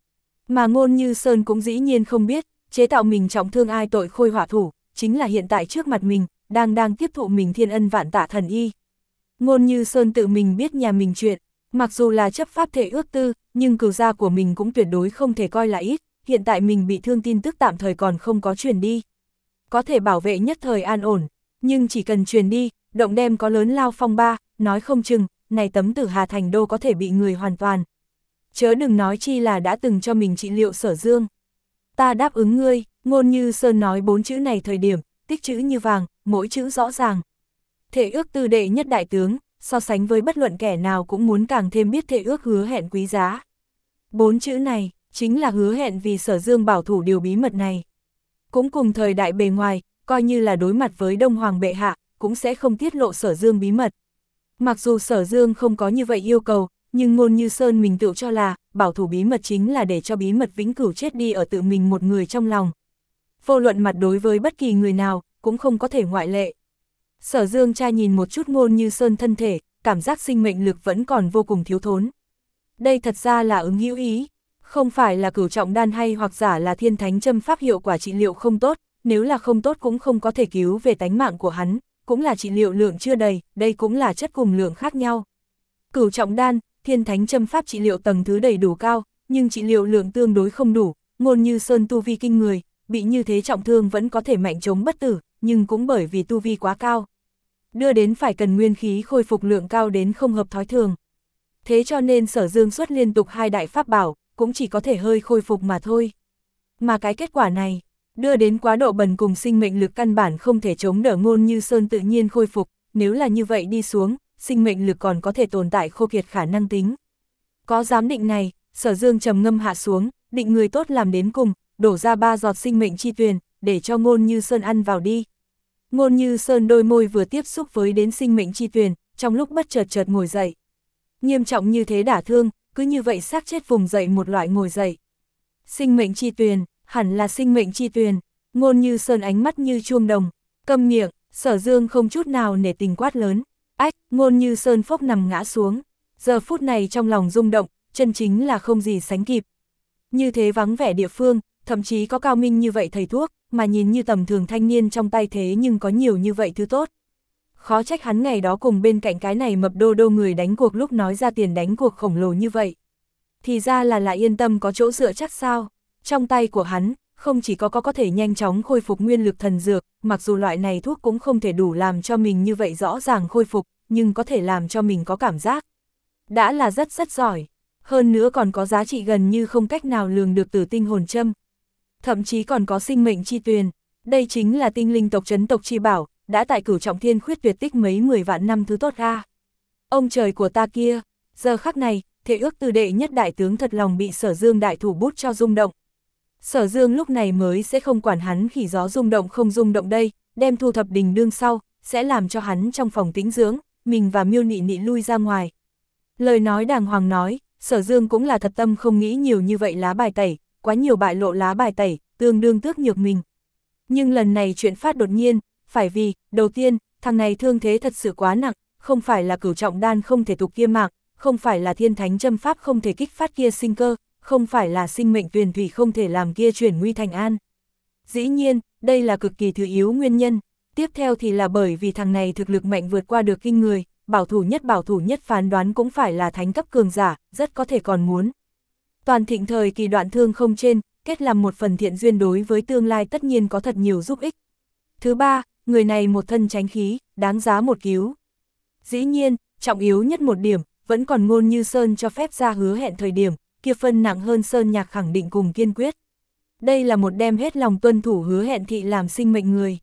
Mà Ngôn Như Sơn cũng dĩ nhiên không biết, chế tạo mình trọng thương ai tội khôi hỏa thủ, chính là hiện tại trước mặt mình, đang đang tiếp thụ mình thiên ân vạn tạ thần y. Ngôn Như Sơn tự mình biết nhà mình chuyện, mặc dù là chấp pháp thể ước tư, nhưng cừu gia của mình cũng tuyệt đối không thể coi là ít, hiện tại mình bị thương tin tức tạm thời còn không có truyền đi. Có thể bảo vệ nhất thời an ổn, nhưng chỉ cần truyền đi, động đem có lớn lao phong ba, nói không chừng, này tấm tử Hà Thành Đô có thể bị người hoàn toàn. Chớ đừng nói chi là đã từng cho mình trị liệu Sở Dương. Ta đáp ứng ngươi, Ngôn Như Sơn nói bốn chữ này thời điểm, tích chữ như vàng, mỗi chữ rõ ràng. Thể ước tư đệ nhất đại tướng, so sánh với bất luận kẻ nào cũng muốn càng thêm biết thể ước hứa hẹn quý giá. Bốn chữ này, chính là hứa hẹn vì Sở Dương bảo thủ điều bí mật này. Cũng cùng thời đại bề ngoài, coi như là đối mặt với Đông Hoàng bệ hạ, cũng sẽ không tiết lộ Sở Dương bí mật. Mặc dù Sở Dương không có như vậy yêu cầu, nhưng Ngôn Như Sơn mình tự cho là, bảo thủ bí mật chính là để cho bí mật vĩnh cửu chết đi ở tự mình một người trong lòng. Vô luận mặt đối với bất kỳ người nào, cũng không có thể ngoại lệ. Sở Dương tra nhìn một chút Ngôn Như Sơn thân thể, cảm giác sinh mệnh lực vẫn còn vô cùng thiếu thốn. Đây thật ra là ứng hữu ý, không phải là cửu trọng đan hay hoặc giả là thiên thánh châm pháp hiệu quả trị liệu không tốt, nếu là không tốt cũng không có thể cứu về tánh mạng của hắn, cũng là trị liệu lượng chưa đầy, đây cũng là chất cùng lượng khác nhau. Cửu trọng đan, thiên thánh châm pháp trị liệu tầng thứ đầy đủ cao, nhưng trị liệu lượng tương đối không đủ, Ngôn Như Sơn tu vi kinh người, bị như thế trọng thương vẫn có thể mạnh chống bất tử, nhưng cũng bởi vì tu vi quá cao. Đưa đến phải cần nguyên khí khôi phục lượng cao đến không hợp thói thường. Thế cho nên Sở Dương xuất liên tục hai đại pháp bảo, cũng chỉ có thể hơi khôi phục mà thôi. Mà cái kết quả này, đưa đến quá độ bần cùng sinh mệnh lực căn bản không thể chống đỡ Ngôn Như Sơn tự nhiên khôi phục, nếu là như vậy đi xuống, sinh mệnh lực còn có thể tồn tại khô kiệt khả năng tính. Có giám định này, Sở Dương trầm ngâm hạ xuống, định người tốt làm đến cùng, đổ ra ba giọt sinh mệnh chi tuyền, để cho Ngôn Như Sơn ăn vào đi. Ngôn Như Sơn đôi môi vừa tiếp xúc với đến sinh mệnh chi tuyền, trong lúc bất chợt chợt ngồi dậy. Nghiêm trọng như thế đả thương, cứ như vậy xác chết vùng dậy một loại ngồi dậy. Sinh mệnh chi tuyền, hẳn là sinh mệnh chi tuyền. Ngôn Như Sơn ánh mắt như chuông đồng, câm miệng. Sở Dương không chút nào nể tình quát lớn. Ách, Ngôn Như Sơn phốc nằm ngã xuống. Giờ phút này trong lòng rung động, chân chính là không gì sánh kịp. Như thế vắng vẻ địa phương, thậm chí có cao minh như vậy thầy thuốc, mà nhìn như tầm thường thanh niên trong tay thế nhưng có nhiều như vậy thứ tốt. Khó trách hắn ngày đó cùng bên cạnh cái này mập đô đô người đánh cuộc lúc nói ra tiền đánh cuộc khổng lồ như vậy. Thì ra là lại yên tâm có chỗ dựa chắc sao. Trong tay của hắn, không chỉ có có có thể nhanh chóng khôi phục nguyên lực thần dược, mặc dù loại này thuốc cũng không thể đủ làm cho mình như vậy rõ ràng khôi phục, nhưng có thể làm cho mình có cảm giác. Đã là rất rất giỏi. Hơn nữa còn có giá trị gần như không cách nào lường được từ tinh hồn châm. Thậm chí còn có sinh mệnh chi tuyền. Đây chính là tinh linh tộc trấn tộc chi bảo, đã tại Cửu Trọng Thiên khuyết tuyệt tích mấy mười vạn năm thứ tốt ra. Ông trời của ta kia, giờ khắc này, thể ước tư đệ nhất đại tướng thật lòng bị Sở Dương đại thủ bút cho rung động. Sở Dương lúc này mới sẽ không quản hắn khỉ gió rung động không rung động đây, đem thu thập đình đương sau, sẽ làm cho hắn trong phòng tĩnh dưỡng, mình và Miêu Nị Nị lui ra ngoài. Lời nói đàng hoàng nói, Sở Dương cũng là thật tâm không nghĩ nhiều như vậy lá bài tẩy, quá nhiều bại lộ lá bài tẩy, tương đương tước nhược mình. Nhưng lần này chuyện phát đột nhiên, phải vì, đầu tiên, thằng này thương thế thật sự quá nặng, không phải là cửu trọng đan không thể tục kia mạng, không phải là thiên thánh châm pháp không thể kích phát kia sinh cơ, không phải là sinh mệnh tuyền thủy không thể làm kia chuyển nguy thành an. Dĩ nhiên, đây là cực kỳ thứ yếu nguyên nhân. Tiếp theo thì là bởi vì thằng này thực lực mạnh vượt qua được kinh người, bảo thủ nhất bảo thủ nhất phán đoán cũng phải là thánh cấp cường giả, rất có thể còn muốn. Toàn thịnh thời kỳ đoạn thương không trên, kết làm một phần thiện duyên đối với tương lai tất nhiên có thật nhiều giúp ích. Thứ ba, người này một thân tránh khí, đáng giá một cứu. Dĩ nhiên, trọng yếu nhất một điểm, vẫn còn Ngôn Như Sơn cho phép ra hứa hẹn thời điểm, kia phân nặng hơn Sơn Nhạc khẳng định cùng kiên quyết. Đây là một đem hết lòng tuân thủ hứa hẹn thị làm sinh mệnh người.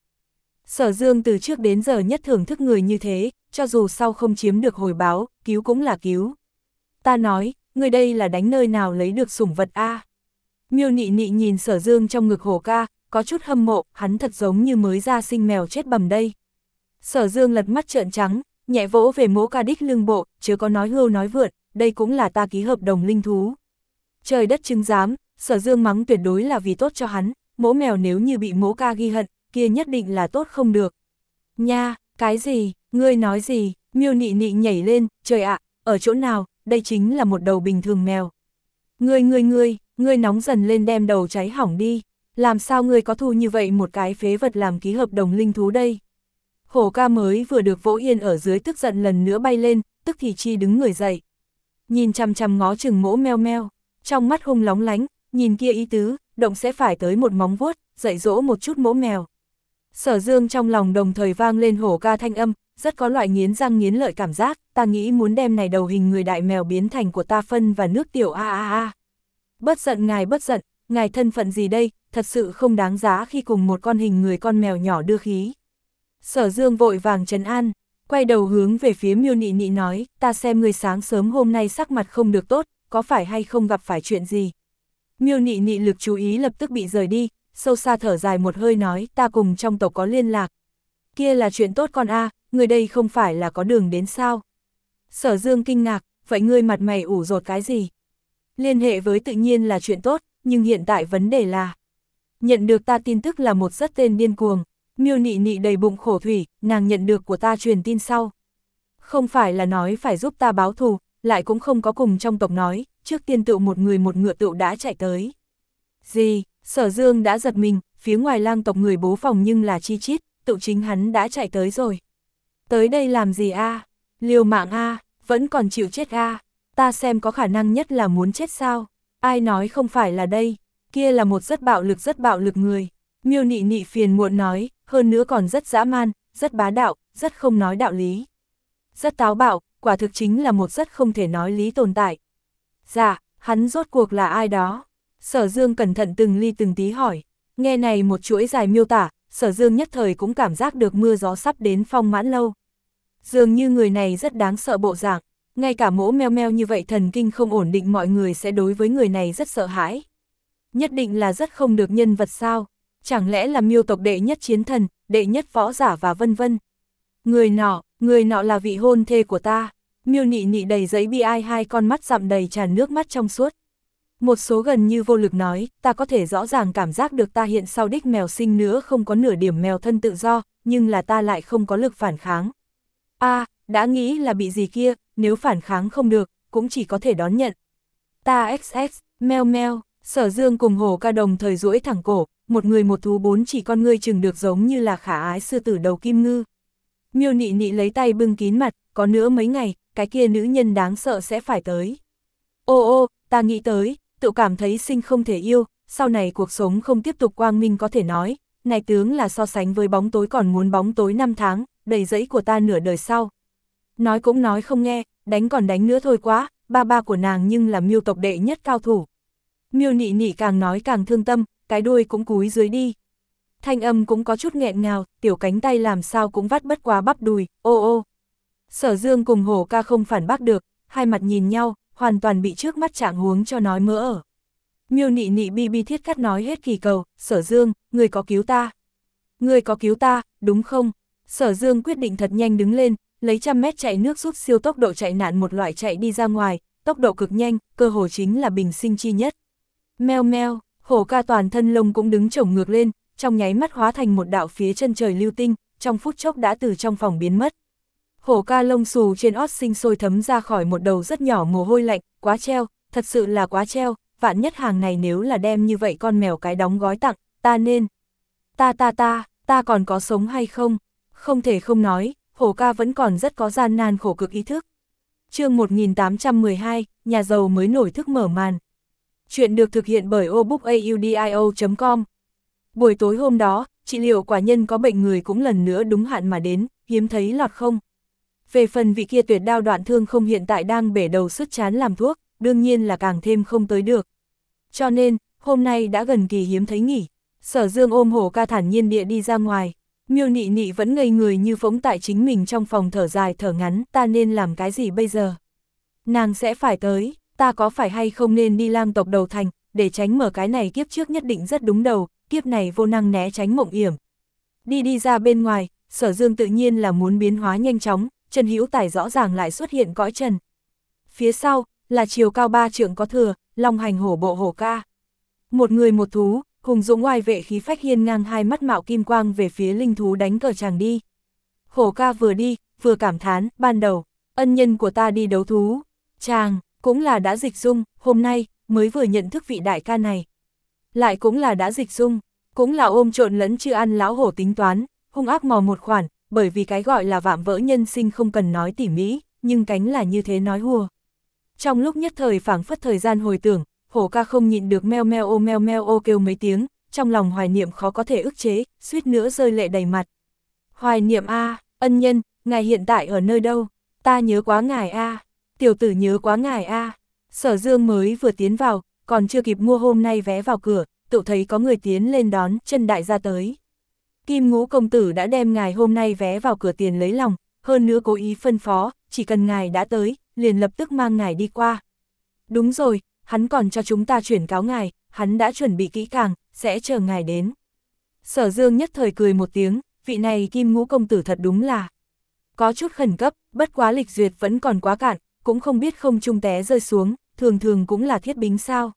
Sở Dương từ trước đến giờ nhất thưởng thức người như thế, cho dù sau không chiếm được hồi báo, cứu cũng là cứu. Ta nói, người đây là đánh nơi nào lấy được sủng vật a? À? Miêu Nị Nị nhìn Sở Dương trong ngực hổ ca, có chút hâm mộ, hắn thật giống như mới ra sinh mèo chết bầm đây. Sở Dương lật mắt trợn trắng, nhẹ vỗ về mỗ ca đích lưng bộ, chứ có nói hưu nói vượn, đây cũng là ta ký hợp đồng linh thú. Trời đất chứng giám, Sở Dương mắng tuyệt đối là vì tốt cho hắn, mỗ mèo nếu như bị mỗ ca ghi hận, kia nhất định là tốt không được. Nha, cái gì, ngươi nói gì, Miêu Nị Nị nhảy lên, trời ạ, ở chỗ nào, đây chính là một đầu bình thường mèo. Ngươi ngươi ngươi, Ngươi nóng dần lên đem đầu cháy hỏng đi, làm sao ngươi có thu như vậy một cái phế vật làm ký hợp đồng linh thú đây? Hổ ca mới vừa được vỗ yên ở dưới tức giận lần nữa bay lên, tức thì chi đứng người dậy. Nhìn chằm chằm ngó chừng mỗ meo meo, trong mắt hung lóng lánh, nhìn kia ý tứ, động sẽ phải tới một móng vuốt, dạy dỗ một chút mỗ mèo. Sở Dương trong lòng đồng thời vang lên hổ ca thanh âm, rất có loại nghiến răng nghiến lợi cảm giác, ta nghĩ muốn đem này đầu hình người đại mèo biến thành của ta phân và nước tiểu a a a. Bất giận ngài bất giận, ngài thân phận gì đây, thật sự không đáng giá khi cùng một con hình người con mèo nhỏ đưa khí. Sở Dương vội vàng trấn an, quay đầu hướng về phía Miêu Nị Nị nói, ta xem người sáng sớm hôm nay sắc mặt không được tốt, có phải hay không gặp phải chuyện gì. Miêu Nị Nị lực chú ý lập tức bị rời đi, sâu xa thở dài một hơi nói, ta cùng trong tộc có liên lạc. Kia là chuyện tốt con a, người đây không phải là có đường đến sao. Sở Dương kinh ngạc, vậy ngươi mặt mày ủ rột cái gì? Liên hệ với tự nhiên là chuyện tốt, nhưng hiện tại vấn đề là nhận được ta tin tức là một rất tên điên cuồng. Miêu Nị Nị đầy bụng khổ thủy, nàng nhận được của ta truyền tin sau. Không phải là nói phải giúp ta báo thù, lại cũng không có cùng trong tộc nói, trước tiên tự một người một ngựa tựu đã chạy tới. Gì, Sở Dương đã giật mình, phía ngoài lang tộc người bố phòng nhưng là chi chít, tự chính hắn đã chạy tới rồi. Tới đây làm gì a? Liều mạng a, vẫn còn chịu chết a, ta xem có khả năng nhất là muốn chết sao? Ai nói không phải là đây, kia là một rất bạo lực rất bạo lực người. Miêu Nị Nị phiền muộn nói, hơn nữa còn rất dã man, rất bá đạo, rất không nói đạo lý. Rất táo bạo, quả thực chính là một rất không thể nói lý tồn tại. Dạ, hắn rốt cuộc là ai đó? Sở Dương cẩn thận từng ly từng tí hỏi. Nghe này một chuỗi dài miêu tả, Sở Dương nhất thời cũng cảm giác được mưa gió sắp đến Phong Mãn Lâu. Dường như người này rất đáng sợ bộ dạng, ngay cả mỗ meo meo như vậy thần kinh không ổn định mọi người sẽ đối với người này rất sợ hãi. Nhất định là rất không được nhân vật sao? Chẳng lẽ là miêu tộc đệ nhất chiến thần, đệ nhất võ giả và vân vân. Người nọ, người nọ là vị hôn thê của ta. Miêu Nị Nị đầy giấy bi ai, hai con mắt dặm đầy tràn nước mắt trong suốt. Một số gần như vô lực nói, ta có thể rõ ràng cảm giác được ta hiện sau đích mèo sinh nữa không có nửa điểm mèo thân tự do, nhưng là ta lại không có lực phản kháng. A, à, đã nghĩ là bị gì kia, nếu phản kháng không được, cũng chỉ có thể đón nhận. Ta xx, meo meo, Sở Dương cùng hổ ca đồng thời duỗi thẳng cổ, một người một thú bốn chỉ con ngươi chừng được giống như là khả ái sư tử đầu kim ngư. Miêu Nị Nị lấy tay bưng kín mặt, có nữa mấy ngày, cái kia nữ nhân đáng sợ sẽ phải tới. Ô ô, ta nghĩ tới, tự cảm thấy sinh không thể yêu, sau này cuộc sống không tiếp tục quang minh có thể nói, này tướng là so sánh với bóng tối còn muốn bóng tối năm tháng, đầy giấy của ta nửa đời sau. Nói cũng nói không nghe, đánh còn đánh nữa thôi quá, ba ba của nàng nhưng là miêu tộc đệ nhất cao thủ. Miêu Nị Nị càng nói càng thương tâm, cái đuôi cũng cúi dưới đi. Thanh âm cũng có chút nghẹn ngào, tiểu cánh tay làm sao cũng vắt bất quá bắp đùi, ô ô. Sở Dương cùng hổ ca không phản bác được, hai mặt nhìn nhau, hoàn toàn bị trước mắt trạng huống cho nói mỡ ở. Miêu Nị Nị bi bi thiết cắt nói hết kỳ cầu, Sở Dương, người có cứu ta. Người có cứu ta, đúng không? Sở Dương quyết định thật nhanh đứng lên, lấy trăm mét chạy nước rút siêu tốc độ chạy nạn một loại chạy đi ra ngoài, tốc độ cực nhanh, cơ hồ chính là bình sinh chi nhất. Meo meo, hổ ca toàn thân lông cũng đứng chổng ngược lên, trong nháy mắt hóa thành một đạo phía chân trời lưu tinh, trong phút chốc đã từ trong phòng biến mất. Hổ ca lông xù trên ót sinh sôi thấm ra khỏi một đầu rất nhỏ mồ hôi lạnh, quá treo, thật sự là quá treo, vạn nhất hàng này nếu là đem như vậy con mèo cái đóng gói tặng, ta nên. Ta ta ta, ta còn có sống hay không? Không thể không nói, hổ ca vẫn còn rất có gian nan khổ cực ý thức. Chương một nghìn tám trăm mười hai, nhà giàu mới nổi thức mở màn. Chuyện được thực hiện bởi obookaudio chấm com. Buổi tối hôm đó, trị liệu quả nhân có bệnh người cũng lần nữa đúng hạn mà đến, hiếm thấy lọt không. Về phần vị kia tuyệt đao đoạn thương không hiện tại đang bể đầu sứt chán làm thuốc, đương nhiên là càng thêm không tới được. Cho nên, hôm nay đã gần kỳ hiếm thấy nghỉ, Sở Dương ôm hổ ca thản nhiên địa đi ra ngoài. Miêu Nị Nị vẫn ngây người như phỗng tại chính mình trong phòng thở dài thở ngắn, ta nên làm cái gì bây giờ? Nàng sẽ phải tới, ta có phải hay không nên đi lang tộc đầu thành, để tránh mở cái này kiếp trước nhất định rất đúng đầu, kiếp này vô năng né tránh mộng yểm. Đi đi ra bên ngoài, Sở Dương tự nhiên là muốn biến hóa nhanh chóng, Trần Hữu Tài rõ ràng lại xuất hiện cõi trần. Phía sau, là chiều cao ba trượng có thừa, long hành hổ bộ hổ ca. Một người một thú, hùng dũng oai vệ khí phách hiên ngang hai mắt mạo kim quang về phía linh thú đánh cờ chàng đi. Hổ ca vừa đi, vừa cảm thán, ban đầu, ân nhân của ta đi đấu thú, chàng, cũng là đã dịch dung, hôm nay, mới vừa nhận thức vị đại ca này. Lại cũng là đã dịch dung, cũng là ôm trộn lẫn chưa ăn lão hổ tính toán, hung ác mò một khoản, bởi vì cái gọi là vạm vỡ nhân sinh không cần nói tỉ mỹ, nhưng cánh là như thế nói hùa. Trong lúc nhất thời phảng phất thời gian hồi tưởng, hổ ca không nhịn được meo meo ô meo meo ô kêu mấy tiếng, trong lòng hoài niệm khó có thể ức chế, suýt nữa rơi lệ đầy mặt. Hoài niệm a, ân nhân, ngài hiện tại ở nơi đâu? Ta nhớ quá ngài a, tiểu tử nhớ quá ngài a. Sở Dương mới vừa tiến vào, còn chưa kịp mua hôm nay vé vào cửa, tự thấy có người tiến lên đón, chân đại gia tới. Kim Ngũ công tử đã đem ngài hôm nay vé vào cửa tiền lấy lòng, hơn nữa cố ý phân phó, chỉ cần ngài đã tới, liền lập tức mang ngài đi qua. Đúng rồi, hắn còn cho chúng ta chuyển cáo ngài, hắn đã chuẩn bị kỹ càng, sẽ chờ ngài đến. Sở Dương nhất thời cười một tiếng, vị này Kim Ngũ công tử thật đúng là có chút khẩn cấp, bất quá lịch duyệt vẫn còn quá cạn, cũng không biết không trung té rơi xuống, thường thường cũng là thiết bính sao.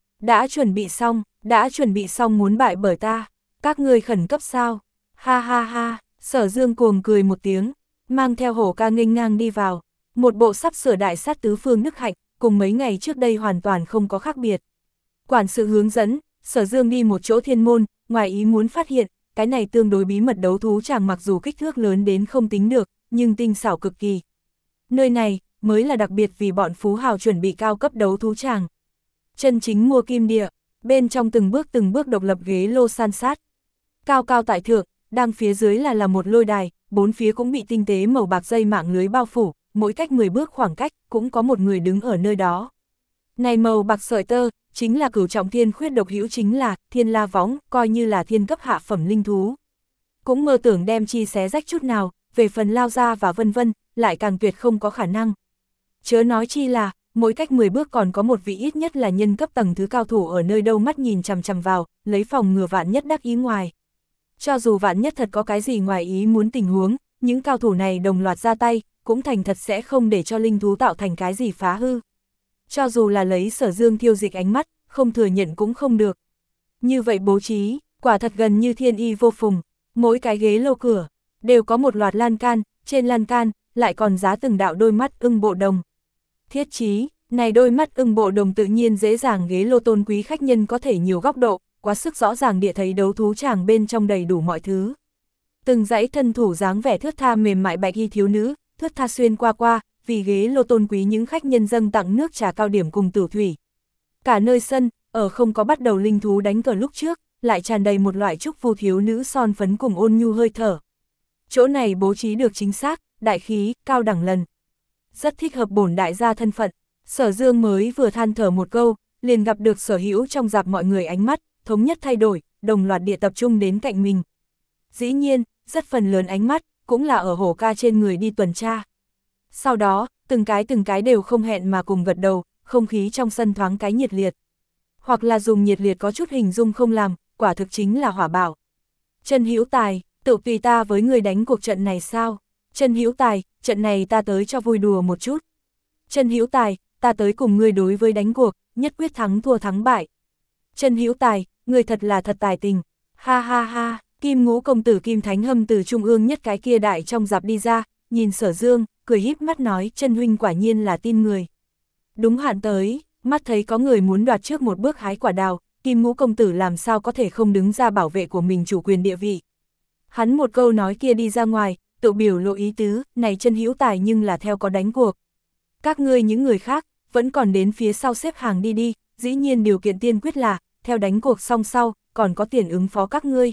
Đã chuẩn bị xong, đã chuẩn bị xong muốn bại bởi ta, các ngươi khẩn cấp sao? Ha ha ha, Sở Dương cuồng cười một tiếng, mang theo hổ ca nghênh ngang đi vào, một bộ sắp sửa đại sát tứ phương Đức Hạnh, cùng mấy ngày trước đây hoàn toàn không có khác biệt. Quản sự hướng dẫn, Sở Dương đi một chỗ thiên môn, ngoài ý muốn phát hiện, cái này tương đối bí mật đấu thú tràng mặc dù kích thước lớn đến không tính được, nhưng tinh xảo cực kỳ. Nơi này, mới là đặc biệt vì bọn phú hào chuẩn bị cao cấp đấu thú tràng. Chân chính mua kim địa, bên trong từng bước từng bước độc lập ghế lô san sát. Cao cao tại thượng, đang phía dưới là là một lôi đài, bốn phía cũng bị tinh tế màu bạc dây mạng lưới bao phủ, mỗi cách mười bước khoảng cách, cũng có một người đứng ở nơi đó. Này màu bạc sợi tơ, chính là cửu trọng thiên khuyết độc hữu chính là thiên la võng, coi như là thiên cấp hạ phẩm linh thú. Cũng mơ tưởng đem chi xé rách chút nào, về phần lao ra và vân vân, lại càng tuyệt không có khả năng. Chớ nói chi là, mỗi cách mười bước còn có một vị ít nhất là nhân cấp tầng thứ cao thủ ở nơi đâu mắt nhìn chằm chằm vào, lấy phòng ngừa vạn nhất đắc ý ngoài. Cho dù vạn nhất thật có cái gì ngoài ý muốn tình huống, những cao thủ này đồng loạt ra tay, cũng thành thật sẽ không để cho linh thú tạo thành cái gì phá hư. Cho dù là lấy Sở Dương thiêu dịch ánh mắt, không thừa nhận cũng không được. Như vậy bố trí, quả thật gần như thiên y vô phùng, mỗi cái ghế lô cửa, đều có một loạt lan can, trên lan can, lại còn giá từng đạo đôi mắt ưng bộ đồng. Thiết chí, này đôi mắt ưng bộ đồng tự nhiên dễ dàng ghế lô tôn quý khách nhân có thể nhiều góc độ, quá sức rõ ràng địa thấy đấu thú tràng bên trong đầy đủ mọi thứ. Từng dãy thân thủ dáng vẻ thướt tha mềm mại bạch y thiếu nữ, thướt tha xuyên qua qua, vì ghế lô tôn quý những khách nhân dâng tặng nước trà cao điểm cùng tử thủy. Cả nơi sân, ở không có bắt đầu linh thú đánh cờ lúc trước, lại tràn đầy một loại trúc phu thiếu nữ son phấn cùng ôn nhu hơi thở. Chỗ này bố trí được chính xác, đại khí, cao đẳng lần. Rất thích hợp bổn đại gia thân phận. Sở Dương mới vừa than thở một câu, liền gặp được Sở Hữu trong dạp mọi người ánh mắt, thống nhất thay đổi, đồng loạt địa tập trung đến cạnh mình. Dĩ nhiên, rất phần lớn ánh mắt, cũng là ở hổ ca trên người đi tuần tra. Sau đó, từng cái từng cái đều không hẹn mà cùng gật đầu, không khí trong sân thoáng cái nhiệt liệt. Hoặc là dùng nhiệt liệt có chút hình dung không làm, quả thực chính là hỏa bạo. Trần Hữu Tài, tự tùy ta với người đánh cuộc trận này sao? Trần Hữu Tài, trận này ta tới cho vui đùa một chút. Trần Hữu Tài, ta tới cùng ngươi đối với đánh cuộc, nhất quyết thắng thua thắng bại. Trần Hữu Tài, ngươi thật là thật tài tình. Ha ha ha, Kim Ngũ công tử Kim Thánh Hâm từ trung ương nhất cái kia đại trong dạp đi ra, nhìn Sở Dương, cười híp mắt nói, Trần huynh quả nhiên là tin người. Đúng hạn tới, mắt thấy có người muốn đoạt trước một bước hái quả đào, Kim Ngũ công tử làm sao có thể không đứng ra bảo vệ của mình chủ quyền địa vị. Hắn một câu nói kia đi ra ngoài, tự biểu lộ ý tứ, này Trần Hữu Tài nhưng là theo có đánh cuộc. Các ngươi những người khác, vẫn còn đến phía sau xếp hàng đi đi, dĩ nhiên điều kiện tiên quyết là, theo đánh cuộc xong sau, còn có tiền ứng phó các ngươi.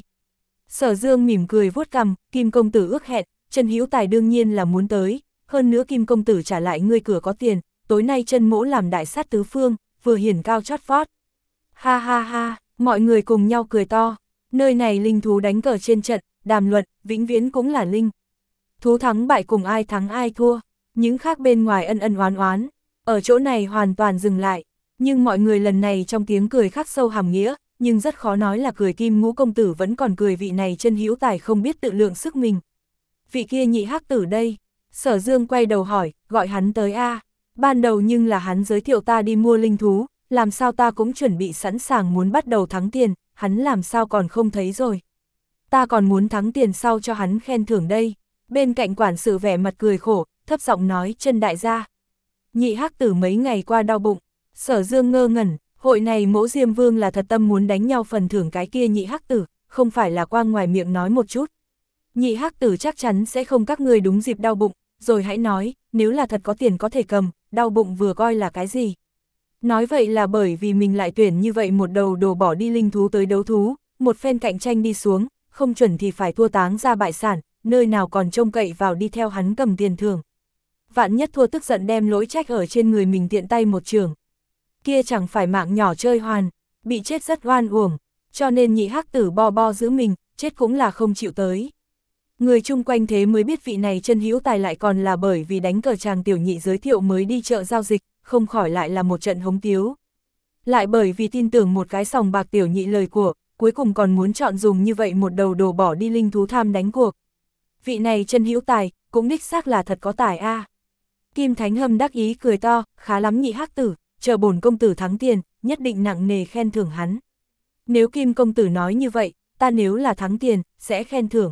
Sở Dương mỉm cười vuốt cằm, Kim công tử ước hẹn, Trần Hữu Tài đương nhiên là muốn tới, hơn nữa Kim công tử trả lại ngươi cửa có tiền, tối nay Trần mỗ làm đại sát tứ phương, vừa hiển cao chót vót. Ha ha ha, mọi người cùng nhau cười to, nơi này linh thú đánh cờ trên trận, đàm luận, vĩnh viễn cũng là linh. Thú thắng bại cùng ai thắng ai thua, những khác bên ngoài ân ân oán oán, ở chỗ này hoàn toàn dừng lại, nhưng mọi người lần này trong tiếng cười khắc sâu hàm nghĩa, nhưng rất khó nói là cười Kim Ngũ công tử vẫn còn cười vị này Trần Hữu Tài không biết tự lượng sức mình. Vị kia nhị hắc tử đây, Sở Dương quay đầu hỏi, gọi hắn tới a. Ban đầu nhưng là hắn giới thiệu ta đi mua linh thú, làm sao ta cũng chuẩn bị sẵn sàng muốn bắt đầu thắng tiền, hắn làm sao còn không thấy rồi. Ta còn muốn thắng tiền sau cho hắn khen thưởng đây. Bên cạnh quản sự vẻ mặt cười khổ, thấp giọng nói, Trần đại gia. Nhị hắc tử mấy ngày qua đau bụng, Sở Dương ngơ ngẩn, Hội này Mỗ Diêm Vương là thật tâm muốn đánh nhau phần thưởng cái kia nhị hắc tử, không phải là quang ngoài miệng nói một chút. Nhị hắc tử chắc chắn sẽ không các người đúng dịp đau bụng, rồi hãy nói, nếu là thật có tiền có thể cầm, đau bụng vừa coi là cái gì. Nói vậy là bởi vì mình lại tuyển như vậy một đầu đồ bỏ đi linh thú tới đấu thú, một phen cạnh tranh đi xuống, không chuẩn thì phải thua táng ra bại sản, nơi nào còn trông cậy vào đi theo hắn cầm tiền thưởng. Vạn nhất thua tức giận đem lỗi trách ở trên người mình tiện tay một trường. Kia chẳng phải mạng nhỏ chơi hoàn, bị chết rất oan uổng, cho nên nhị hắc tử bo bo giữ mình, chết cũng là không chịu tới. Người chung quanh thế mới biết vị này chân hữu tài lại còn là bởi vì đánh cờ chàng tiểu nhị giới thiệu mới đi chợ giao dịch, không khỏi lại là một trận hống tiếu. Lại bởi vì tin tưởng một cái sòng bạc tiểu nhị lời của, cuối cùng còn muốn chọn dùng như vậy một đầu đồ bỏ đi linh thú tham đánh cuộc. Vị này chân hữu tài, cũng đích xác là thật có tài a. À. Kim Thánh Hâm đắc ý cười to, khá lắm nhị hắc tử, chờ bổn công tử thắng tiền, nhất định nặng nề khen thưởng hắn. Nếu Kim công tử nói như vậy, ta nếu là thắng tiền, sẽ khen thưởng.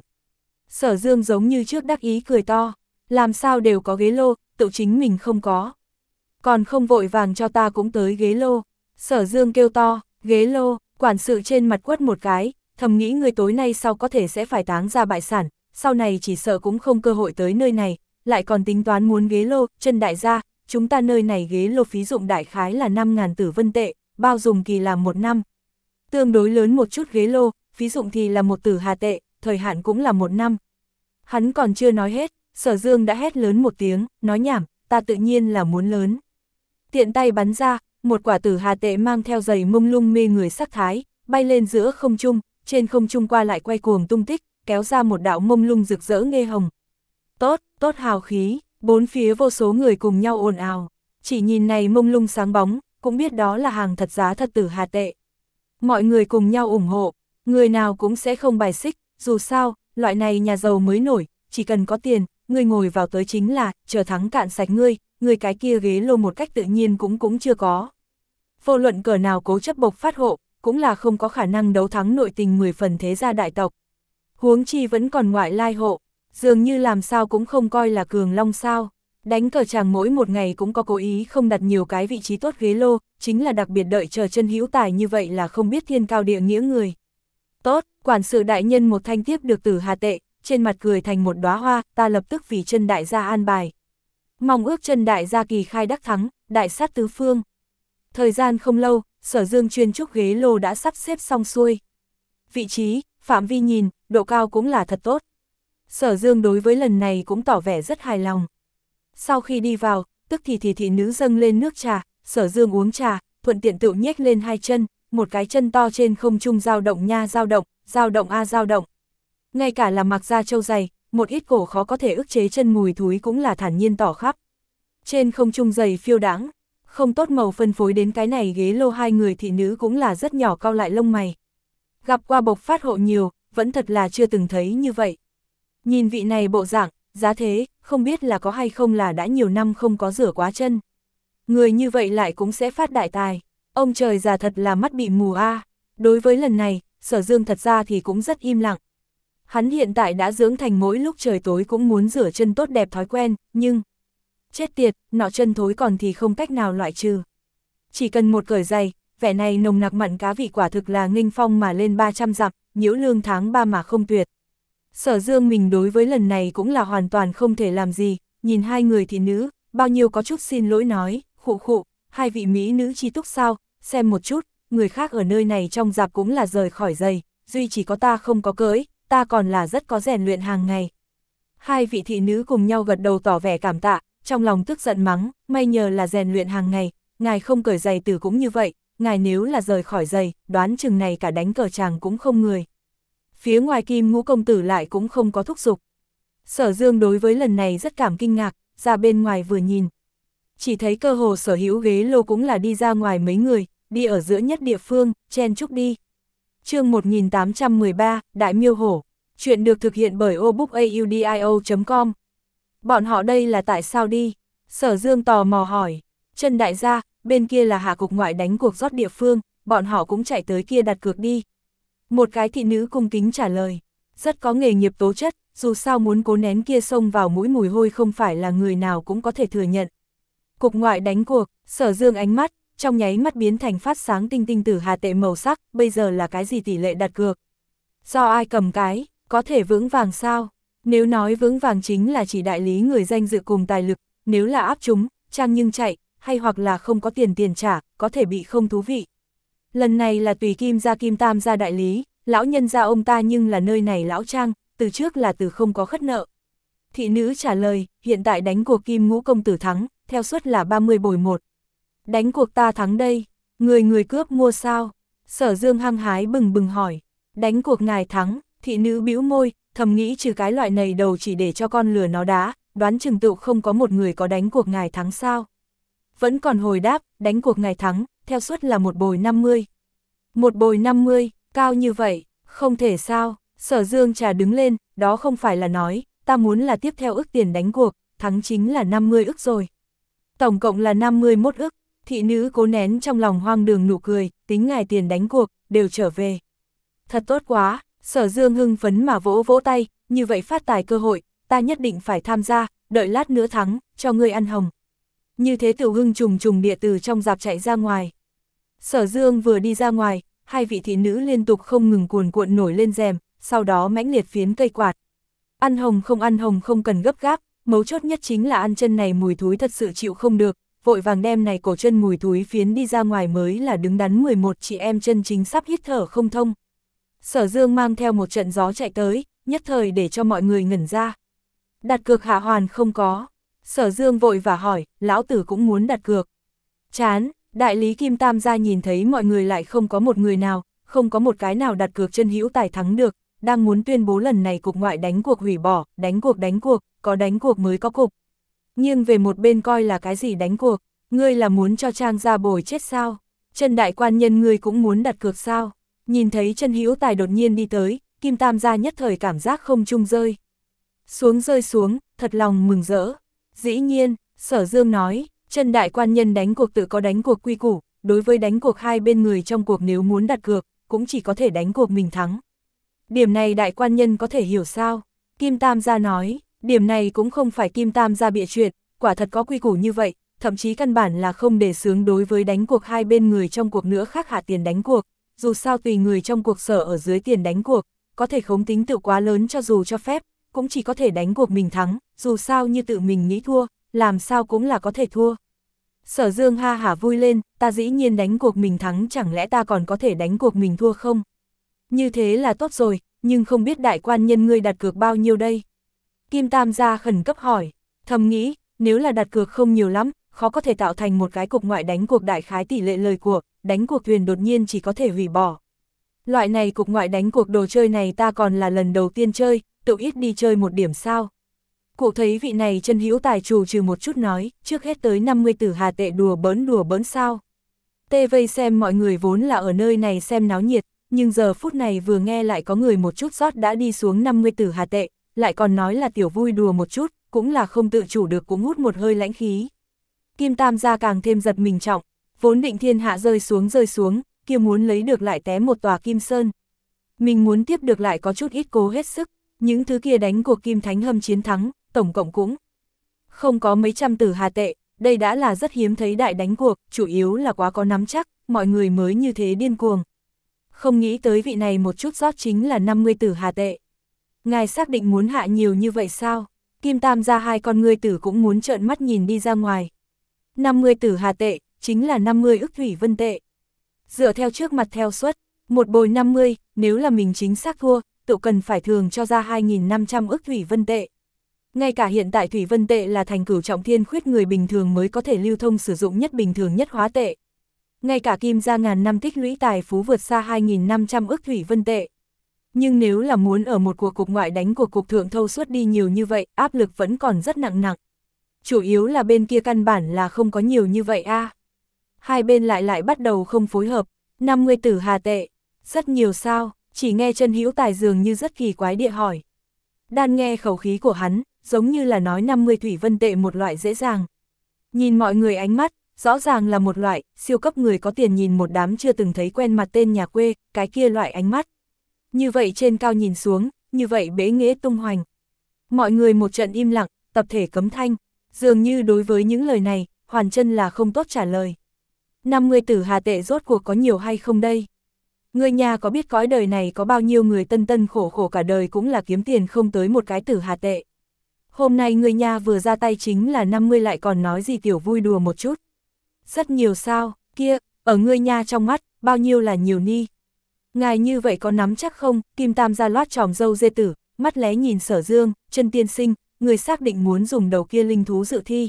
Sở Dương giống như trước đắc ý cười to, làm sao đều có ghế lô, tự chính mình không có. Còn không vội vàng cho ta cũng tới ghế lô. Sở Dương kêu to, ghế lô, quản sự trên mặt quất một cái, thầm nghĩ người tối nay sau có thể sẽ phải táng ra bại sản, sau này chỉ sợ cũng không cơ hội tới nơi này, lại còn tính toán muốn ghế lô, chân đại gia, chúng ta nơi này ghế lô phí dụng đại khái là năm ngàn tử vân tệ, bao dùng kỳ làm một năm. Tương đối lớn một chút ghế lô, phí dụng thì là một tử hà tệ, thời hạn cũng là một năm. Hắn còn chưa nói hết, Sở Dương đã hét lớn một tiếng, nói nhảm, ta tự nhiên là muốn lớn. Tiện tay bắn ra, một quả tử hà tệ mang theo giày mông lung mê người sắc thái, bay lên giữa không trung, trên không trung qua lại quay cuồng tung tích, kéo ra một đạo mông lung rực rỡ nghê hồng. Tốt, tốt hào khí, bốn phía vô số người cùng nhau ồn ào, chỉ nhìn này mông lung sáng bóng, cũng biết đó là hàng thật giá thật tử hà tệ. Mọi người cùng nhau ủng hộ, người nào cũng sẽ không bài xích, dù sao, loại này nhà giàu mới nổi, chỉ cần có tiền, người ngồi vào tới chính là, chờ thắng cạn sạch ngươi, người cái kia ghế lô một cách tự nhiên cũng cũng chưa có. Vô luận cờ nào cố chấp bộc phát hộ, cũng là không có khả năng đấu thắng nội tình mười phần thế gia đại tộc. Huống chi vẫn còn ngoại lai hộ, dường như làm sao cũng không coi là cường long sao. Đánh cờ chàng mỗi một ngày cũng có cố ý không đặt nhiều cái vị trí tốt ghế lô, chính là đặc biệt đợi chờ chân hữu tài như vậy là không biết thiên cao địa nghĩa người. Tốt, quản sự đại nhân một thanh tiếp được tử hà tệ, trên mặt cười thành một đóa hoa, ta lập tức vì chân đại gia an bài. Mong ước chân đại gia kỳ khai đắc thắng, đại sát tứ phương. Thời gian không lâu, Sở Dương chuyên trúc ghế lô đã sắp xếp xong xuôi. Vị trí, phạm vi nhìn, độ cao cũng là thật tốt. Sở Dương đối với lần này cũng tỏ vẻ rất hài lòng. Sau khi đi vào, tức thì thì thị nữ dâng lên nước trà, Sở Dương uống trà, thuận tiện tự nhếch lên hai chân, một cái chân to trên không trung dao động nha dao động, dao động a dao động. Ngay cả là mặc da trâu dày, một ít cổ khó có thể ức chế chân mùi thúi cũng là thản nhiên tỏ khắp. Trên không trung dày phiêu đãng, không tốt màu phân phối đến cái này ghế lô hai người thị nữ cũng là rất nhỏ cau lại lông mày. Gặp qua bộc phát hộ nhiều, vẫn thật là chưa từng thấy như vậy. Nhìn vị này bộ dạng, giá thế, không biết là có hay không là đã nhiều năm không có rửa quá chân. Người như vậy lại cũng sẽ phát đại tài. Ông trời già thật là mắt bị mù a. À. Đối với lần này, Sở Dương thật ra thì cũng rất im lặng. Hắn hiện tại đã dưỡng thành mỗi lúc trời tối cũng muốn rửa chân tốt đẹp thói quen, nhưng... Chết tiệt, nọ chân thối còn thì không cách nào loại trừ. Chỉ cần một cởi giày, vẻ này nồng nặc mặn cá vị quả thực là nghênh phong mà lên ba trăm dặm, nhiễu lương tháng ba mà không tuyệt. Sở Dương mình đối với lần này cũng là hoàn toàn không thể làm gì, nhìn hai người thị nữ, bao nhiêu có chút xin lỗi nói, khụ khụ, hai vị mỹ nữ chi túc sao, xem một chút, người khác ở nơi này trong dạp cũng là rời khỏi giày, duy chỉ có ta không có cưỡi, ta còn là rất có rèn luyện hàng ngày. Hai vị thị nữ cùng nhau gật đầu tỏ vẻ cảm tạ, trong lòng tức giận mắng, may nhờ là rèn luyện hàng ngày, ngài không cởi giày tử cũng như vậy, ngài nếu là rời khỏi giày, đoán chừng này cả đánh cờ chàng cũng không người. Phía ngoài Kim Ngũ công tử lại cũng không có thúc giục. Sở Dương đối với lần này rất cảm kinh ngạc, ra bên ngoài vừa nhìn. Chỉ thấy cơ hồ sở hữu ghế lô cũng là đi ra ngoài mấy người, đi ở giữa nhất địa phương, chen chúc đi. Chương một nghìn tám trăm mười ba, Đại Miêu Hổ. Chuyện được thực hiện bởi obookaudio chấm com. Bọn họ đây là tại sao đi? Sở Dương tò mò hỏi. Chân đại gia, bên kia là hạ cục ngoại đánh cuộc rót địa phương, bọn họ cũng chạy tới kia đặt cược đi. Một cái thị nữ cung kính trả lời. Rất có nghề nghiệp tố chất, dù sao muốn cố nén kia xông vào mũi mùi hôi không phải là người nào cũng có thể thừa nhận. Cục ngoại đánh cuộc, Sở Dương ánh mắt, trong nháy mắt biến thành phát sáng tinh tinh tử hà tệ màu sắc, bây giờ là cái gì tỷ lệ đặt cược? Do ai cầm cái, có thể vững vàng sao? Nếu nói vững vàng chính là chỉ đại lý người danh dự cùng tài lực, nếu là áp chúng, trang nhưng chạy, hay hoặc là không có tiền tiền trả, có thể bị không thú vị. Lần này là tùy Kim gia Kim Tam gia đại lý, lão nhân gia ông ta nhưng là nơi này lão trang, từ trước là từ không có khất nợ. Thị nữ trả lời, hiện tại đánh cuộc Kim Ngũ công tử thắng, theo suất là ba mươi bồi một. Đánh cuộc ta thắng đây, người người cướp mua sao? Sở Dương hăng hái bừng bừng hỏi, đánh cuộc ngài thắng, thị nữ bĩu môi, thầm nghĩ trừ cái loại này đầu chỉ để cho con lừa nó đá, đoán chừng tựu không có một người có đánh cuộc ngài thắng sao. Vẫn còn hồi đáp, đánh cuộc ngài thắng, theo suất là một bồi năm mươi. Một bồi năm mươi, cao như vậy, không thể sao? Sở Dương trà đứng lên, đó không phải là nói, ta muốn là tiếp theo ức tiền đánh cuộc, thắng chính là năm mươi ức rồi. Tổng cộng là năm mươi mốt ức, thị nữ cố nén trong lòng hoang đường nụ cười, tính ngài tiền đánh cuộc, đều trở về. Thật tốt quá, Sở Dương hưng phấn mà vỗ vỗ tay, như vậy phát tài cơ hội, ta nhất định phải tham gia, đợi lát nữa thắng, cho ngươi ăn hồng. Như thế Tiểu Hưng trùng trùng địa từ trong dạp chạy ra ngoài. Sở Dương vừa đi ra ngoài, hai vị thị nữ liên tục không ngừng cuồn cuộn nổi lên rèm, sau đó mãnh liệt phiến cây quạt. Ăn hồng không ăn hồng không cần gấp gáp, mấu chốt nhất chính là ăn chân này mùi thúi thật sự chịu không được, vội vàng đem này cổ chân mùi thúi phiến đi ra ngoài mới là đứng đắn mười một chị em chân chính sắp hít thở không thông. Sở Dương mang theo một trận gió chạy tới, nhất thời để cho mọi người ngẩn ra. Đặt cược hạ hoàn không có. Sở Dương vội và hỏi, lão tử cũng muốn đặt cược. Chán, đại lý Kim Tam gia nhìn thấy mọi người lại không có một người nào, không có một cái nào đặt cược chân hữu tài thắng được, đang muốn tuyên bố lần này cục ngoại đánh cuộc hủy bỏ, đánh cuộc đánh cuộc, có đánh cuộc mới có cục. Nhưng về một bên coi là cái gì đánh cuộc, ngươi là muốn cho Trang gia bồi chết sao? Chân đại quan nhân ngươi cũng muốn đặt cược sao? Nhìn thấy chân hữu tài đột nhiên đi tới, Kim Tam gia nhất thời cảm giác không trung rơi. Xuống rơi xuống, thật lòng mừng rỡ. Dĩ nhiên, Sở Dương nói, chân đại quan nhân đánh cuộc tự có đánh cuộc quy củ, đối với đánh cuộc hai bên người trong cuộc nếu muốn đặt cược, cũng chỉ có thể đánh cuộc mình thắng. Điểm này đại quan nhân có thể hiểu sao? Kim Tam gia nói, điểm này cũng không phải Kim Tam gia bịa chuyện, quả thật có quy củ như vậy, thậm chí căn bản là không để xướng đối với đánh cuộc hai bên người trong cuộc nữa khác hạ tiền đánh cuộc, dù sao tùy người trong cuộc sở ở dưới tiền đánh cuộc, có thể khống tính tự quá lớn cho dù cho phép, cũng chỉ có thể đánh cuộc mình thắng, dù sao như tự mình nghĩ thua, làm sao cũng là có thể thua. Sở Dương ha hả vui lên, ta dĩ nhiên đánh cuộc mình thắng, chẳng lẽ ta còn có thể đánh cuộc mình thua không? Như thế là tốt rồi, nhưng không biết đại quan nhân ngươi đặt cược bao nhiêu đây? Kim Tam gia khẩn cấp hỏi, thầm nghĩ, nếu là đặt cược không nhiều lắm, khó có thể tạo thành một cái cục ngoại đánh cuộc đại khái tỷ lệ lời của, đánh cuộc thuyền đột nhiên chỉ có thể hủy bỏ. Loại này cục ngoại đánh cuộc đồ chơi này ta còn là lần đầu tiên chơi, tự ít đi chơi một điểm sao. Cụ thấy vị này chân hữu tài trù trừ một chút nói, trước hết tới năm mươi tử hà tệ đùa bỡn đùa bỡn sao. Tê vây xem mọi người vốn là ở nơi này xem náo nhiệt, nhưng giờ phút này vừa nghe lại có người một chút rót đã đi xuống năm mươi tử hà tệ, lại còn nói là tiểu vui đùa một chút, cũng là không tự chủ được cũng hút một hơi lãnh khí. Kim Tam gia càng thêm giật mình trọng, vốn định thiên hạ rơi xuống rơi xuống, kia muốn lấy được lại té một tòa kim sơn. Mình muốn tiếp được lại có chút ít cố hết sức, những thứ kia đánh cuộc Kim Thánh Hâm chiến thắng, tổng cộng cũng không có mấy trăm tử hà tệ, đây đã là rất hiếm thấy đại đánh cuộc, chủ yếu là quá có nắm chắc, mọi người mới như thế điên cuồng. Không nghĩ tới vị này một chút rót chính là năm mươi tử hà tệ. Ngài xác định muốn hạ nhiều như vậy sao? Kim Tam gia hai con ngươi tử cũng muốn trợn mắt nhìn đi ra ngoài. năm mươi tử hà tệ, chính là năm mươi ức thủy vân tệ. Dựa theo trước mặt theo suất, một bồi năm mươi, nếu là mình chính xác thua, tự cần phải thường cho ra hai nghìn năm trăm ức thủy vân tệ. Ngay cả hiện tại thủy vân tệ là thành cửu trọng thiên khuyết người bình thường mới có thể lưu thông sử dụng nhất bình thường nhất hóa tệ. Ngay cả Kim gia ngàn năm tích lũy tài phú vượt xa hai nghìn năm trăm ức thủy vân tệ. Nhưng nếu là muốn ở một cuộc cục ngoại đánh của cục thượng thâu suốt đi nhiều như vậy, áp lực vẫn còn rất nặng nặng. Chủ yếu là bên kia căn bản là không có nhiều như vậy a. À. Hai bên lại lại bắt đầu không phối hợp, năm mươi tử hà tệ, rất nhiều sao, chỉ nghe chân hữu tài dường như rất kỳ quái địa hỏi. Đan nghe khẩu khí của hắn, giống như là nói năm mươi thủy vân tệ một loại dễ dàng. Nhìn mọi người ánh mắt, rõ ràng là một loại, siêu cấp người có tiền nhìn một đám chưa từng thấy quen mặt tên nhà quê, cái kia loại ánh mắt. Như vậy trên cao nhìn xuống, như vậy bế nghĩa tung hoành. Mọi người một trận im lặng, tập thể cấm thanh, dường như đối với những lời này, Hoàn Chân là không tốt trả lời. năm mươi tử hà tệ rốt cuộc có nhiều hay không đây? Ngươi nhà có biết cõi đời này có bao nhiêu người tân tân khổ khổ cả đời cũng là kiếm tiền không tới một cái tử hà tệ. Hôm nay ngươi nhà vừa ra tay chính là năm mươi lại còn nói gì tiểu vui đùa một chút. Rất nhiều sao, kia, ở ngươi nhà trong mắt, bao nhiêu là nhiều ni. Ngài như vậy có nắm chắc không? Kim Tam gia loát tròm dâu dê tử, mắt lé nhìn Sở Dương, chân tiên sinh, người xác định muốn dùng đầu kia linh thú dự thi.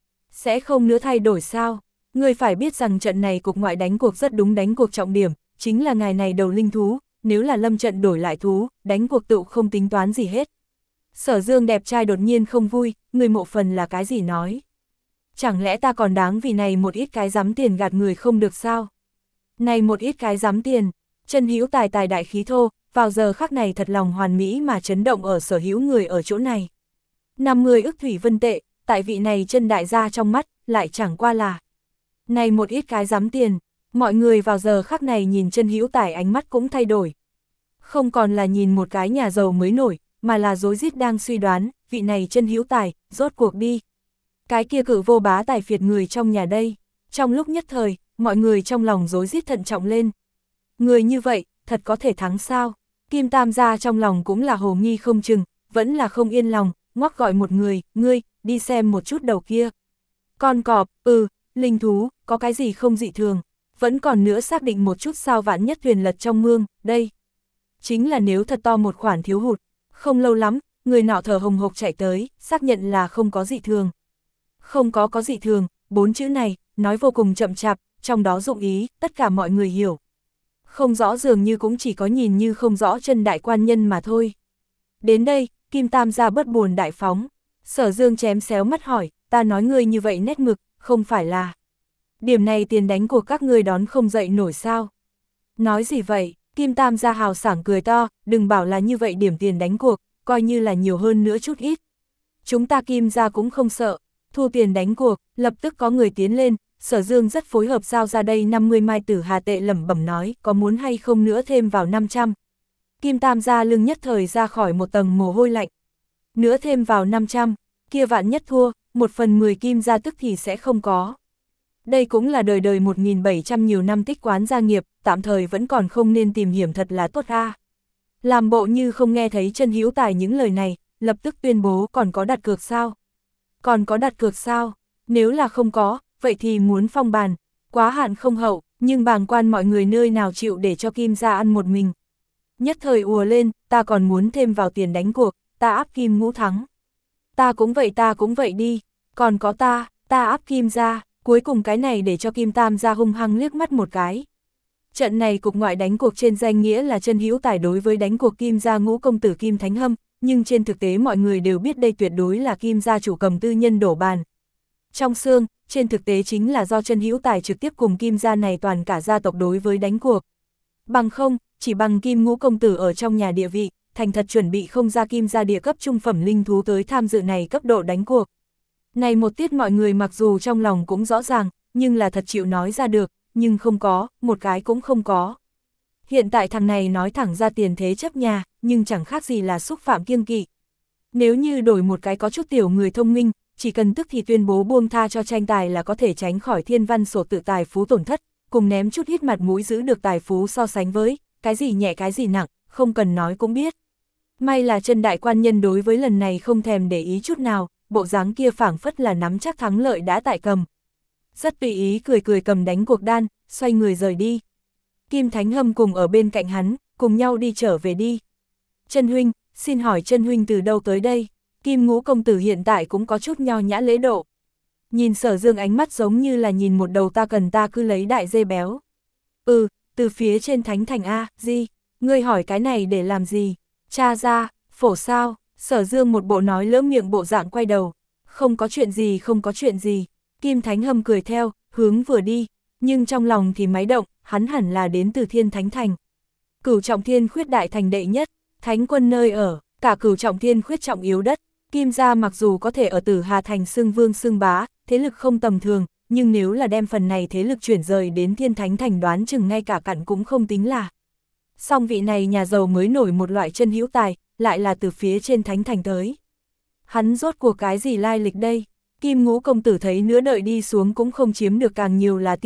Sẽ không nữa thay đổi sao? Người phải biết rằng trận này cục ngoại đánh cuộc rất đúng đánh cuộc trọng điểm, chính là ngài này đầu linh thú, nếu là lâm trận đổi lại thú, đánh cuộc tựu không tính toán gì hết. Sở Dương đẹp trai đột nhiên không vui, người mộ phần là cái gì nói? Chẳng lẽ ta còn đáng vì này một ít cái giám tiền gạt người không được sao? Này một ít cái giám tiền, chân hữu tài tài đại khí thô, vào giờ khắc này thật lòng hoàn mỹ mà chấn động ở sở hữu người ở chỗ này. năm mươi ức thủy vân tệ, tại vị này chân đại gia trong mắt, lại chẳng qua là. Này một ít cái giám tiền, mọi người vào giờ khắc này nhìn chân hữu tài ánh mắt cũng thay đổi. Không còn là nhìn một cái nhà giàu mới nổi, mà là rối rít đang suy đoán, vị này chân hữu tài, rốt cuộc đi. Cái kia cự vô bá tài phiệt người trong nhà đây. Trong lúc nhất thời, mọi người trong lòng rối rít thận trọng lên. Người như vậy, thật có thể thắng sao? Kim Tam gia trong lòng cũng là hồ nghi không chừng, vẫn là không yên lòng, ngoắc gọi một người, ngươi, đi xem một chút đầu kia. Con cọp, ừ, linh thú, có cái gì không dị thường, vẫn còn nữa xác định một chút sao vạn nhất thuyền lật trong mương, đây. Chính là nếu thật to một khoản thiếu hụt, không lâu lắm, người nọ thở hồng hộc chạy tới, xác nhận là không có dị thường. Không có có dị thường, bốn chữ này, nói vô cùng chậm chạp, trong đó dụng ý, tất cả mọi người hiểu. Không rõ dường như cũng chỉ có nhìn như không rõ chân đại quan nhân mà thôi. Đến đây, Kim Tam gia bất buồn đại phóng. Sở Dương chém xéo mắt hỏi, ta nói ngươi như vậy nét mực, không phải là. Điểm này tiền đánh của các ngươi đón không dậy nổi sao. Nói gì vậy, Kim Tam gia hào sảng cười to, đừng bảo là như vậy điểm tiền đánh cuộc, coi như là nhiều hơn nữa chút ít. Chúng ta Kim gia cũng không sợ, thu tiền đánh cuộc, lập tức có người tiến lên. Sở Dương rất phối hợp giao ra đây năm mươi mai tử hà tệ lẩm bẩm nói, có muốn hay không nữa thêm vào năm trăm. Kim Tam gia lưng nhất thời ra khỏi một tầng mồ hôi lạnh. Nữa thêm vào năm trăm, kia vạn nhất thua, một phần mười Kim gia tức thì sẽ không có. Đây cũng là đời đời một nghìn bảy trăm nhiều năm tích quán gia nghiệp, tạm thời vẫn còn không nên tìm hiểm thật là tốt a. Làm bộ như không nghe thấy chân hữu tài những lời này, lập tức tuyên bố còn có đặt cược sao? Còn có đặt cược sao? Nếu là không có, vậy thì muốn phong bàn, quá hạn không hậu, nhưng bàng quan mọi người nơi nào chịu để cho Kim gia ăn một mình. Nhất thời ùa lên, ta còn muốn thêm vào tiền đánh cuộc, ta áp Kim ngũ thắng. Ta cũng vậy ta cũng vậy đi, còn có ta, ta áp Kim gia, cuối cùng cái này để cho Kim Tam gia hung hăng liếc mắt một cái. Trận này cục ngoại đánh cuộc trên danh nghĩa là chân hữu tài đối với đánh cuộc Kim gia ngũ công tử Kim Thánh Hâm, nhưng trên thực tế mọi người đều biết đây tuyệt đối là Kim gia chủ cầm tư nhân đổ bàn. Trong xương, trên thực tế chính là do chân hữu tài trực tiếp cùng Kim gia này toàn cả gia tộc đối với đánh cuộc. Bằng không, chỉ bằng Kim ngũ công tử ở trong nhà địa vị, thành thật chuẩn bị không ra Kim gia địa cấp trung phẩm linh thú tới tham dự này cấp độ đánh cuộc. Này một tiết mọi người mặc dù trong lòng cũng rõ ràng, nhưng là thật chịu nói ra được, nhưng không có, một cái cũng không có. Hiện tại thằng này nói thẳng ra tiền thế chấp nhà, nhưng chẳng khác gì là xúc phạm kiêng kỵ. Nếu như đổi một cái có chút tiểu người thông minh, chỉ cần tức thì tuyên bố buông tha cho tranh tài là có thể tránh khỏi thiên văn sổ tự tài phú tổn thất, cùng ném chút ít mặt mũi giữ được tài phú so sánh với, cái gì nhẹ cái gì nặng, không cần nói cũng biết. May là chân đại quan nhân đối với lần này không thèm để ý chút nào, bộ dáng kia phảng phất là nắm chắc thắng lợi đã tại cầm. Rất tùy ý cười cười cầm đánh cuộc đan, xoay người rời đi. Kim Thánh Hâm cùng ở bên cạnh hắn, cùng nhau đi trở về đi. Chân huynh, xin hỏi chân huynh từ đâu tới đây? Kim ngũ công tử hiện tại cũng có chút nho nhã lễ độ. Nhìn Sở Dương ánh mắt giống như là nhìn một đầu ta cần ta cứ lấy đại dê béo. Ừ, từ phía trên Thánh Thành A, gì? Ngươi hỏi cái này để làm gì? Cha ra, phổ sao? Sở Dương một bộ nói lỡ miệng bộ dạng quay đầu. Không có chuyện gì không có chuyện gì. Kim Thánh Hâm cười theo, hướng vừa đi. Nhưng trong lòng thì máy động, hắn hẳn là đến từ Thiên Thánh Thành. Cửu Trọng Thiên Khuyết đại thành đệ nhất, Thánh quân nơi ở, cả Cửu Trọng Thiên Khuyết trọng yếu đất. Kim gia mặc dù có thể ở Tử Hà Thành xưng vương xưng bá, thế lực không tầm thường, nhưng nếu là đem phần này thế lực chuyển rời đến Thiên Thánh Thành đoán chừng ngay cả cặn cũng không tính là. Song vị này nhà giàu mới nổi một loại chân hữu tài, lại là từ phía trên Thánh Thành tới. Hắn rốt cuộc cái gì lai lịch đây? Kim ngũ công tử thấy nữa đợi đi xuống cũng không chiếm được càng nhiều là tin tức,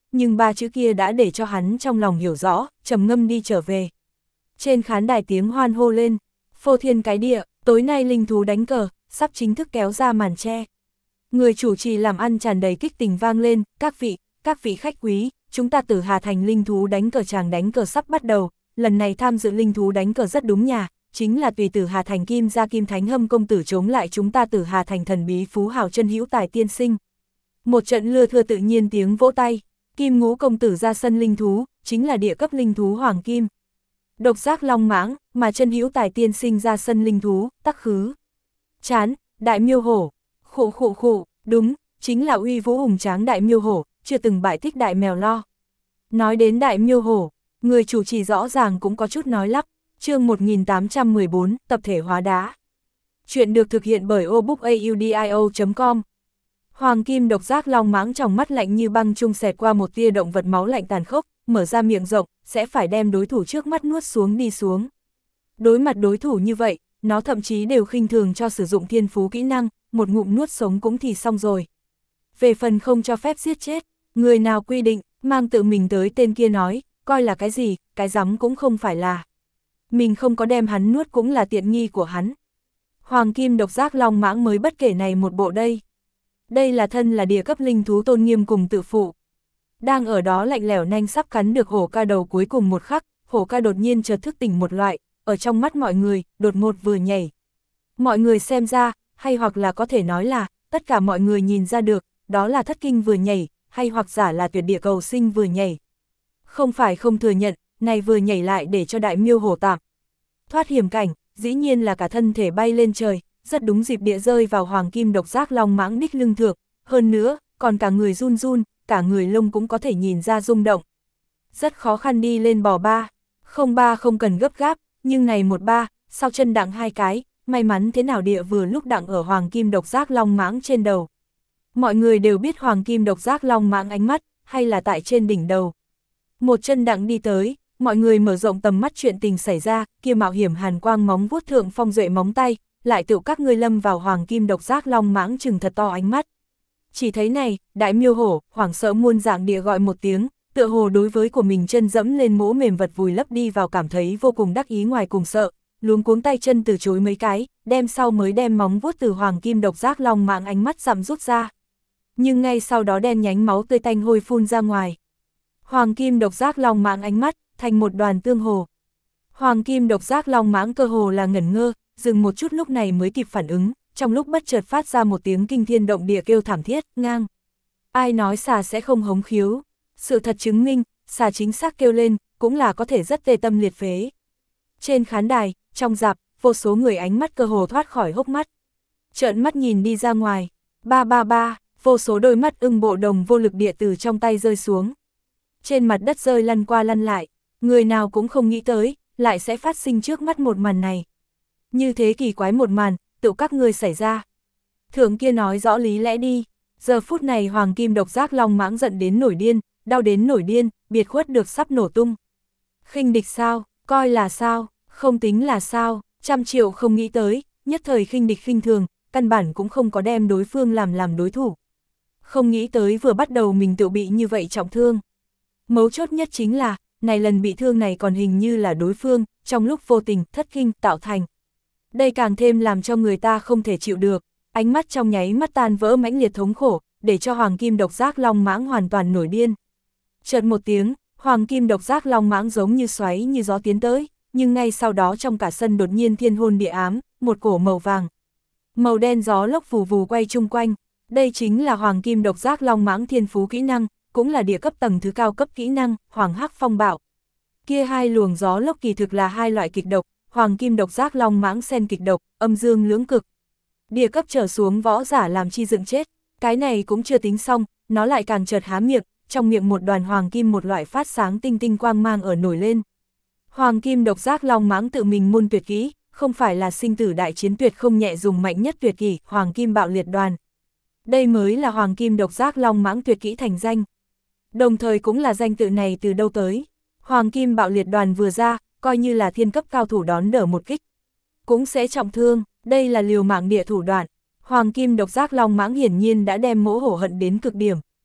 nhưng ba chữ kia đã để cho hắn trong lòng hiểu rõ, trầm ngâm đi trở về. Trên khán đài tiếng hoan hô lên, phô thiên cái địa, tối nay linh thú đánh cờ, sắp chính thức kéo ra màn che. Người chủ trì làm ăn tràn đầy kích tình vang lên, các vị, các vị khách quý, chúng ta Tử Hà Thành linh thú đánh cờ chàng đánh cờ sắp bắt đầu, lần này tham dự linh thú đánh cờ rất đúng nhà, chính là tùy Tử Hà Thành Kim gia Kim Thánh Hâm công tử chống lại chúng ta Tử Hà Thành thần bí phú hào chân hữu tài tiên sinh. Một trận lưa thưa tự nhiên tiếng vỗ tay, Kim Ngũ công tử ra sân linh thú, chính là địa cấp linh thú Hoàng Kim. Độc giác long mãng, mà chân hữu tài tiên sinh ra sân linh thú, tắc khứ. Chán, đại miêu hổ, khụ khụ khụ, đúng, chính là uy vũ hùng tráng đại miêu hổ, chưa từng bại thích đại mèo lo. Nói đến đại miêu hổ, người chủ trì rõ ràng cũng có chút nói lắp, chương một nghìn tám trăm mười bốn, tập thể hóa đá. Chuyện được thực hiện bởi obookaudio chấm com. Hoàng Kim độc giác long mãng trong mắt lạnh như băng trung xẹt qua một tia động vật máu lạnh tàn khốc, mở ra miệng rộng, sẽ phải đem đối thủ trước mắt nuốt xuống đi xuống. Đối mặt đối thủ như vậy, nó thậm chí đều khinh thường cho sử dụng thiên phú kỹ năng, một ngụm nuốt sống cũng thì xong rồi. Về phần không cho phép giết chết, người nào quy định, mang tự mình tới tên kia nói, coi là cái gì, cái rắm cũng không phải là. Mình không có đem hắn nuốt cũng là tiện nghi của hắn. Hoàng Kim độc giác long mãng mới bất kể này một bộ đây. Đây là thân là địa cấp linh thú tôn nghiêm cùng tự phụ. Đang ở đó lạnh lẽo nanh sắp cắn được hổ ca đầu cuối cùng một khắc, hổ ca đột nhiên chợt thức tỉnh một loại, ở trong mắt mọi người, đột ngột vừa nhảy. Mọi người xem ra, hay hoặc là có thể nói là, tất cả mọi người nhìn ra được, đó là thất kinh vừa nhảy, hay hoặc giả là tuyệt địa cầu sinh vừa nhảy. Không phải không thừa nhận, này vừa nhảy lại để cho đại miêu hổ tạm thoát hiểm cảnh, dĩ nhiên là cả thân thể bay lên trời, rất đúng dịp địa rơi vào Hoàng Kim độc giác long mãng đích lưng thượng, hơn nữa, còn cả người run run, cả người lông cũng có thể nhìn ra rung động. Rất khó khăn đi lên bò ba, không ba không cần gấp gáp, nhưng này một ba, sau chân đặng hai cái, may mắn thế nào địa vừa lúc đặng ở Hoàng Kim độc giác long mãng trên đầu. Mọi người đều biết Hoàng Kim độc giác long mãng ánh mắt, hay là tại trên đỉnh đầu. Một chân đặng đi tới, mọi người mở rộng tầm mắt chuyện tình xảy ra, kia mạo hiểm hàn quang móng vuốt thượng phong duệ móng tay, lại tự các ngươi lâm vào Hoàng Kim độc giác long mãng chừng thật to ánh mắt. Chỉ thấy này, đại miêu hổ, hoảng sợ muôn dạng địa gọi một tiếng, tựa hồ đối với của mình chân dẫm lên mỗ mềm vật vùi lấp đi vào cảm thấy vô cùng đắc ý ngoài cùng sợ, luống cuống tay chân từ chối mấy cái, đem sau mới đem móng vuốt từ Hoàng Kim độc giác long mãng ánh mắt dặm rút ra. Nhưng ngay sau đó đen nhánh máu tươi tanh hôi phun ra ngoài. Hoàng Kim độc giác long mãng ánh mắt, thành một đoàn tương hồ. Hoàng Kim độc giác long mãng cơ hồ là ngẩn ngơ, dừng một chút lúc này mới kịp phản ứng, trong lúc bất chợt phát ra một tiếng kinh thiên động địa kêu thảm thiết, ngang. Ai nói xà sẽ không hống khiếu, sự thật chứng minh, xà chính xác kêu lên, cũng là có thể rất tê tâm liệt phế. Trên khán đài, trong rạp, vô số người ánh mắt cơ hồ thoát khỏi hốc mắt. Trợn mắt nhìn đi ra ngoài, ba ba ba, vô số đôi mắt ưng bộ đồng vô lực địa từ trong tay rơi xuống. Trên mặt đất rơi lăn qua lăn lại, người nào cũng không nghĩ tới, lại sẽ phát sinh trước mắt một màn này. Như thế kỳ quái một màn, tự các ngươi xảy ra. Thượng kia nói rõ lý lẽ đi, giờ phút này Hoàng Kim độc giác long mãng giận đến nổi điên, đau đến nổi điên, biệt khuất được sắp nổ tung. Khinh địch sao, coi là sao, không tính là sao, trăm triệu không nghĩ tới, nhất thời khinh địch khinh thường, căn bản cũng không có đem đối phương làm làm đối thủ. Không nghĩ tới vừa bắt đầu mình tự bị như vậy trọng thương. Mấu chốt nhất chính là, này lần bị thương này còn hình như là đối phương, trong lúc vô tình, thất kinh, tạo thành. Đây càng thêm làm cho người ta không thể chịu được, ánh mắt trong nháy mắt tan vỡ mãnh liệt thống khổ, để cho Hoàng Kim độc giác long mãng hoàn toàn nổi điên. Chợt một tiếng, Hoàng Kim độc giác long mãng giống như xoáy như gió tiến tới, nhưng ngay sau đó trong cả sân đột nhiên thiên hôn địa ám, một cổ màu vàng. Màu đen gió lốc vù vù quay chung quanh, đây chính là Hoàng Kim độc giác long mãng thiên phú kỹ năng, cũng là địa cấp tầng thứ cao cấp kỹ năng, Hoàng Hắc Phong Bạo. Kia hai luồng gió lốc kỳ thực là hai loại kịch độc, Hoàng Kim độc giác long mãng xen kịch độc, âm dương lưỡng cực. Địa cấp trở xuống võ giả làm chi dựng chết, cái này cũng chưa tính xong, nó lại càng chợt há miệng, trong miệng một đoàn hoàng kim một loại phát sáng tinh tinh quang mang ở nổi lên. Hoàng Kim độc giác long mãng tự mình môn tuyệt kỹ, không phải là sinh tử đại chiến tuyệt không nhẹ dùng mạnh nhất tuyệt kỹ, Hoàng Kim bạo liệt đoàn. Đây mới là Hoàng Kim độc giác long mãng tuyệt kỹ thành danh. Đồng thời cũng là danh tự này từ đâu tới. Hoàng Kim bạo liệt đoàn vừa ra, coi như là thiên cấp cao thủ đón đỡ một kích, cũng sẽ trọng thương, đây là liều mạng địa thủ đoạn. Hoàng Kim độc giác long mãng hiển nhiên đã đem mỗ hổ hận đến cực điểm.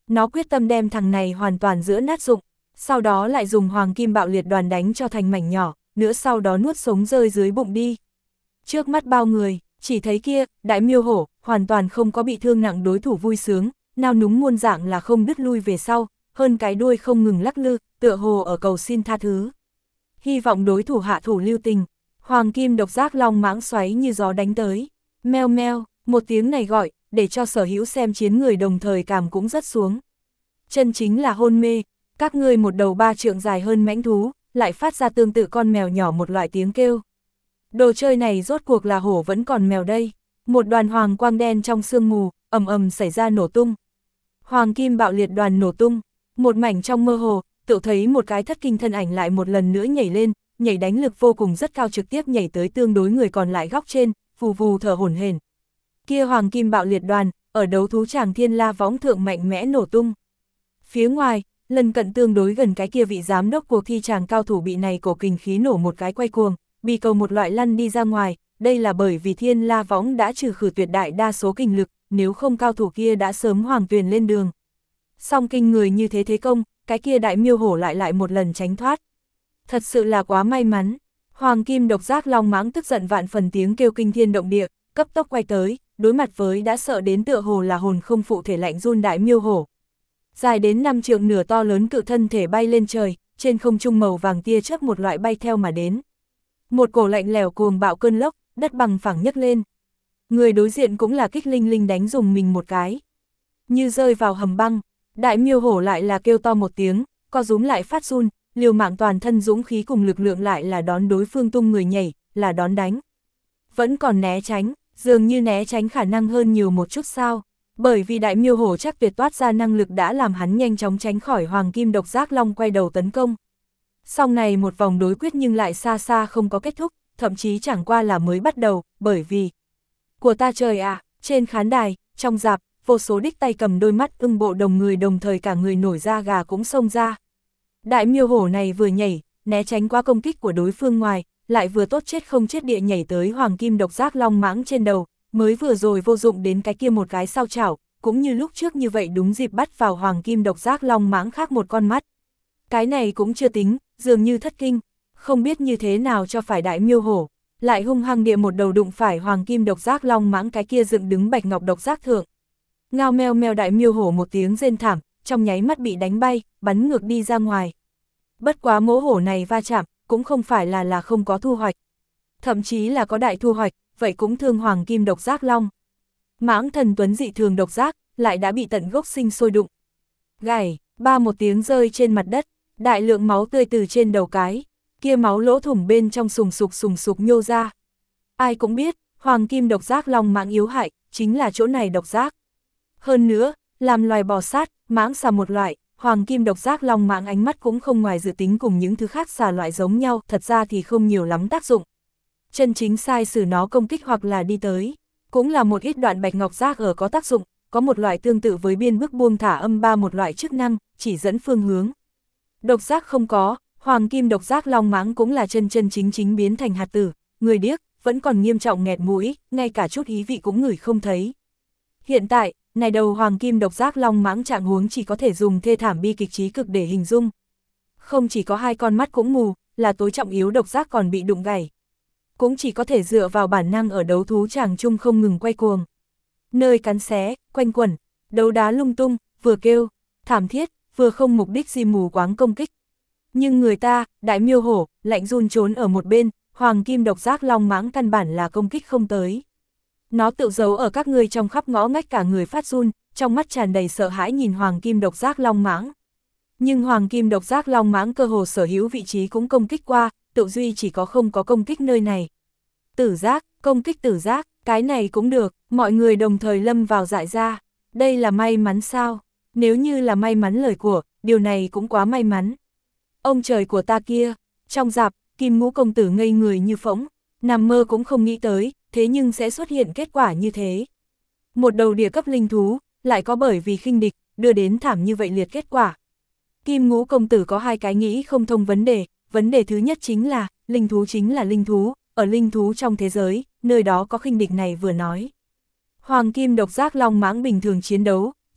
Nó quyết tâm đem thằng này hoàn toàn giữa nát dụng, sau đó lại dùng hoàng kim bạo liệt đoàn đánh cho thành mảnh nhỏ, nữa sau đó nuốt sống rơi dưới bụng đi. Trước mắt bao người, chỉ thấy kia, đại miêu hổ, hoàn toàn không có bị thương nặng đối thủ vui sướng, nao núng muôn dạng là không đứt lui về sau, hơn cái đuôi không ngừng lắc lư, tựa hồ ở cầu xin tha thứ. Hy vọng đối thủ hạ thủ lưu tình, hoàng kim độc giác long mãng xoáy như gió đánh tới. Meo meo, một tiếng này gọi, để cho sở hữu xem chiến người đồng thời cảm cũng rất xuống. Chân chính là hôn mê, các ngươi một đầu ba trượng dài hơn mãnh thú, lại phát ra tương tự con mèo nhỏ một loại tiếng kêu. Đồ chơi này rốt cuộc là hổ vẫn còn mèo đây. Một đoàn hoàng quang đen trong sương mù, ầm ầm xảy ra nổ tung. Hoàng kim bạo liệt đoàn nổ tung, một mảnh trong mơ hồ, tự thấy một cái thất kinh thân ảnh lại một lần nữa nhảy lên, nhảy đánh lực vô cùng rất cao trực tiếp nhảy tới tương đối người còn lại góc trên, vù vù thở hổn hển. Kia hoàng kim bạo liệt đoàn, ở đấu thú tràng thiên la võng thượng mạnh mẽ nổ tung. Phía ngoài, lần cận tương đối gần cái kia vị giám đốc cuộc thi tràng cao thủ bị này cổ kình khí nổ một cái quay cuồng, bị cầu một loại lăn đi ra ngoài, đây là bởi vì thiên la võng đã trừ khử tuyệt đại đa số kinh lực, nếu không cao thủ kia đã sớm hoàng tuyền lên đường. Song kinh người như thế thế công, cái kia đại miêu hổ lại lại một lần tránh thoát. Thật sự là quá may mắn, hoàng kim độc giác long mãng tức giận vạn phần tiếng kêu kinh thiên động địa, cấp tốc quay tới, đối mặt với đã sợ đến tựa hồ là hồn không phụ thể lạnh run đại miêu hổ. Dài đến năm trượng nửa to lớn cự thân thể bay lên trời, trên không trung màu vàng tia chớp một loại bay theo mà đến. Một cổ lạnh lẽo cuồng bạo cơn lốc, đất bằng phẳng nhấc lên. Người đối diện cũng là kích linh linh đánh dùng mình một cái. Như rơi vào hầm băng, đại miêu hổ lại là kêu to một tiếng, co rúm lại phát run, liều mạng toàn thân dũng khí cùng lực lượng lại là đón đối phương tung người nhảy, là đón đánh. Vẫn còn né tránh, dường như né tránh khả năng hơn nhiều một chút sao. Bởi vì đại miêu hổ chắc tuyệt toát ra năng lực đã làm hắn nhanh chóng tránh khỏi hoàng kim độc giác long quay đầu tấn công. Sau này một vòng đối quyết nhưng lại xa xa không có kết thúc, thậm chí chẳng qua là mới bắt đầu, bởi vì của ta trời ạ, à, trên khán đài, trong rạp, vô số đích tay cầm đôi mắt ưng bộ đồng người đồng thời cả người nổi da gà cũng xông ra. Đại miêu hổ này vừa nhảy, né tránh qua công kích của đối phương ngoài, lại vừa tốt chết không chết địa nhảy tới hoàng kim độc giác long mãng trên đầu, mới vừa rồi vô dụng đến cái kia một cái sau chảo, cũng như lúc trước như vậy đúng dịp bắt vào hoàng kim độc giác long mãng khác một con mắt. Cái này cũng chưa tính, dường như thất kinh, không biết như thế nào cho phải đại miêu hổ, lại hung hăng địa một đầu đụng phải hoàng kim độc giác long mãng cái kia dựng đứng bạch ngọc độc giác thượng. Ngao meo meo đại miêu hổ một tiếng rên thảm, trong nháy mắt bị đánh bay, bắn ngược đi ra ngoài. Bất quá mỗ hổ này va chạm, cũng không phải là là không có thu hoạch. Thậm chí là có đại thu hoạch, vậy cũng thương hoàng kim độc giác long. Mãng thần tuấn dị thường độc giác, lại đã bị tận gốc sinh sôi đụng. Gảy, ba một tiếng rơi trên mặt đất, đại lượng máu tươi từ trên đầu cái, kia máu lỗ thủng bên trong sùng sục sùng sục nhô ra. Ai cũng biết, hoàng kim độc giác long mãng yếu hại, chính là chỗ này độc giác. Hơn nữa, làm loài bò sát, mãng xà một loại, hoàng kim độc giác long mãng ánh mắt cũng không ngoài dự tính cùng những thứ khác xà loại giống nhau, thật ra thì không nhiều lắm tác dụng. Chân chính sai sử nó công kích hoặc là đi tới, cũng là một ít đoạn bạch ngọc giác ở có tác dụng, có một loại tương tự với biên bức buông thả âm ba một loại chức năng, chỉ dẫn phương hướng. Độc giác không có, hoàng kim độc giác long mãng cũng là chân chân chính chính biến thành hạt tử, người điếc, vẫn còn nghiêm trọng nghẹt mũi, ngay cả chút ý vị cũng ngửi không thấy. Hiện tại, này đầu hoàng kim độc giác long mãng trạng huống chỉ có thể dùng thê thảm bi kịch trí cực để hình dung. Không chỉ có hai con mắt cũng mù, là tối trọng yếu độc giác còn bị đụng gãy. Cũng chỉ có thể dựa vào bản năng ở đấu thú tràng chung không ngừng quay cuồng. Nơi cắn xé, quanh quẩn, đấu đá lung tung, vừa kêu, thảm thiết, vừa không mục đích gì mù quáng công kích. Nhưng người ta, đại miêu hổ, lạnh run trốn ở một bên, hoàng kim độc giác long mãng căn bản là công kích không tới. Nó tự giấu ở các người trong khắp ngõ ngách cả người phát run, trong mắt tràn đầy sợ hãi nhìn hoàng kim độc giác long mãng. Nhưng hoàng kim độc giác long mãng cơ hồ sở hữu vị trí cũng công kích qua, tự duy chỉ có không có công kích nơi này. Tử giác, công kích tử giác, cái này cũng được, mọi người đồng thời lâm vào dại ra. Đây là may mắn sao? Nếu như là may mắn lời của, điều này cũng quá may mắn. Ông trời của ta kia, trong rạp, Kim Ngũ công tử ngây người như phỗng, nằm mơ cũng không nghĩ tới, thế nhưng sẽ xuất hiện kết quả như thế. Một đầu địa cấp linh thú, lại có bởi vì khinh địch, đưa đến thảm như vậy liệt kết quả. Kim Ngũ công tử có hai cái nghĩ không thông vấn đề, vấn đề thứ nhất chính là, linh thú chính là linh thú, ở linh thú trong thế giới, nơi đó có khinh địch này vừa nói. Hoàng kim độc giác long mãng bình thường chiến đấu,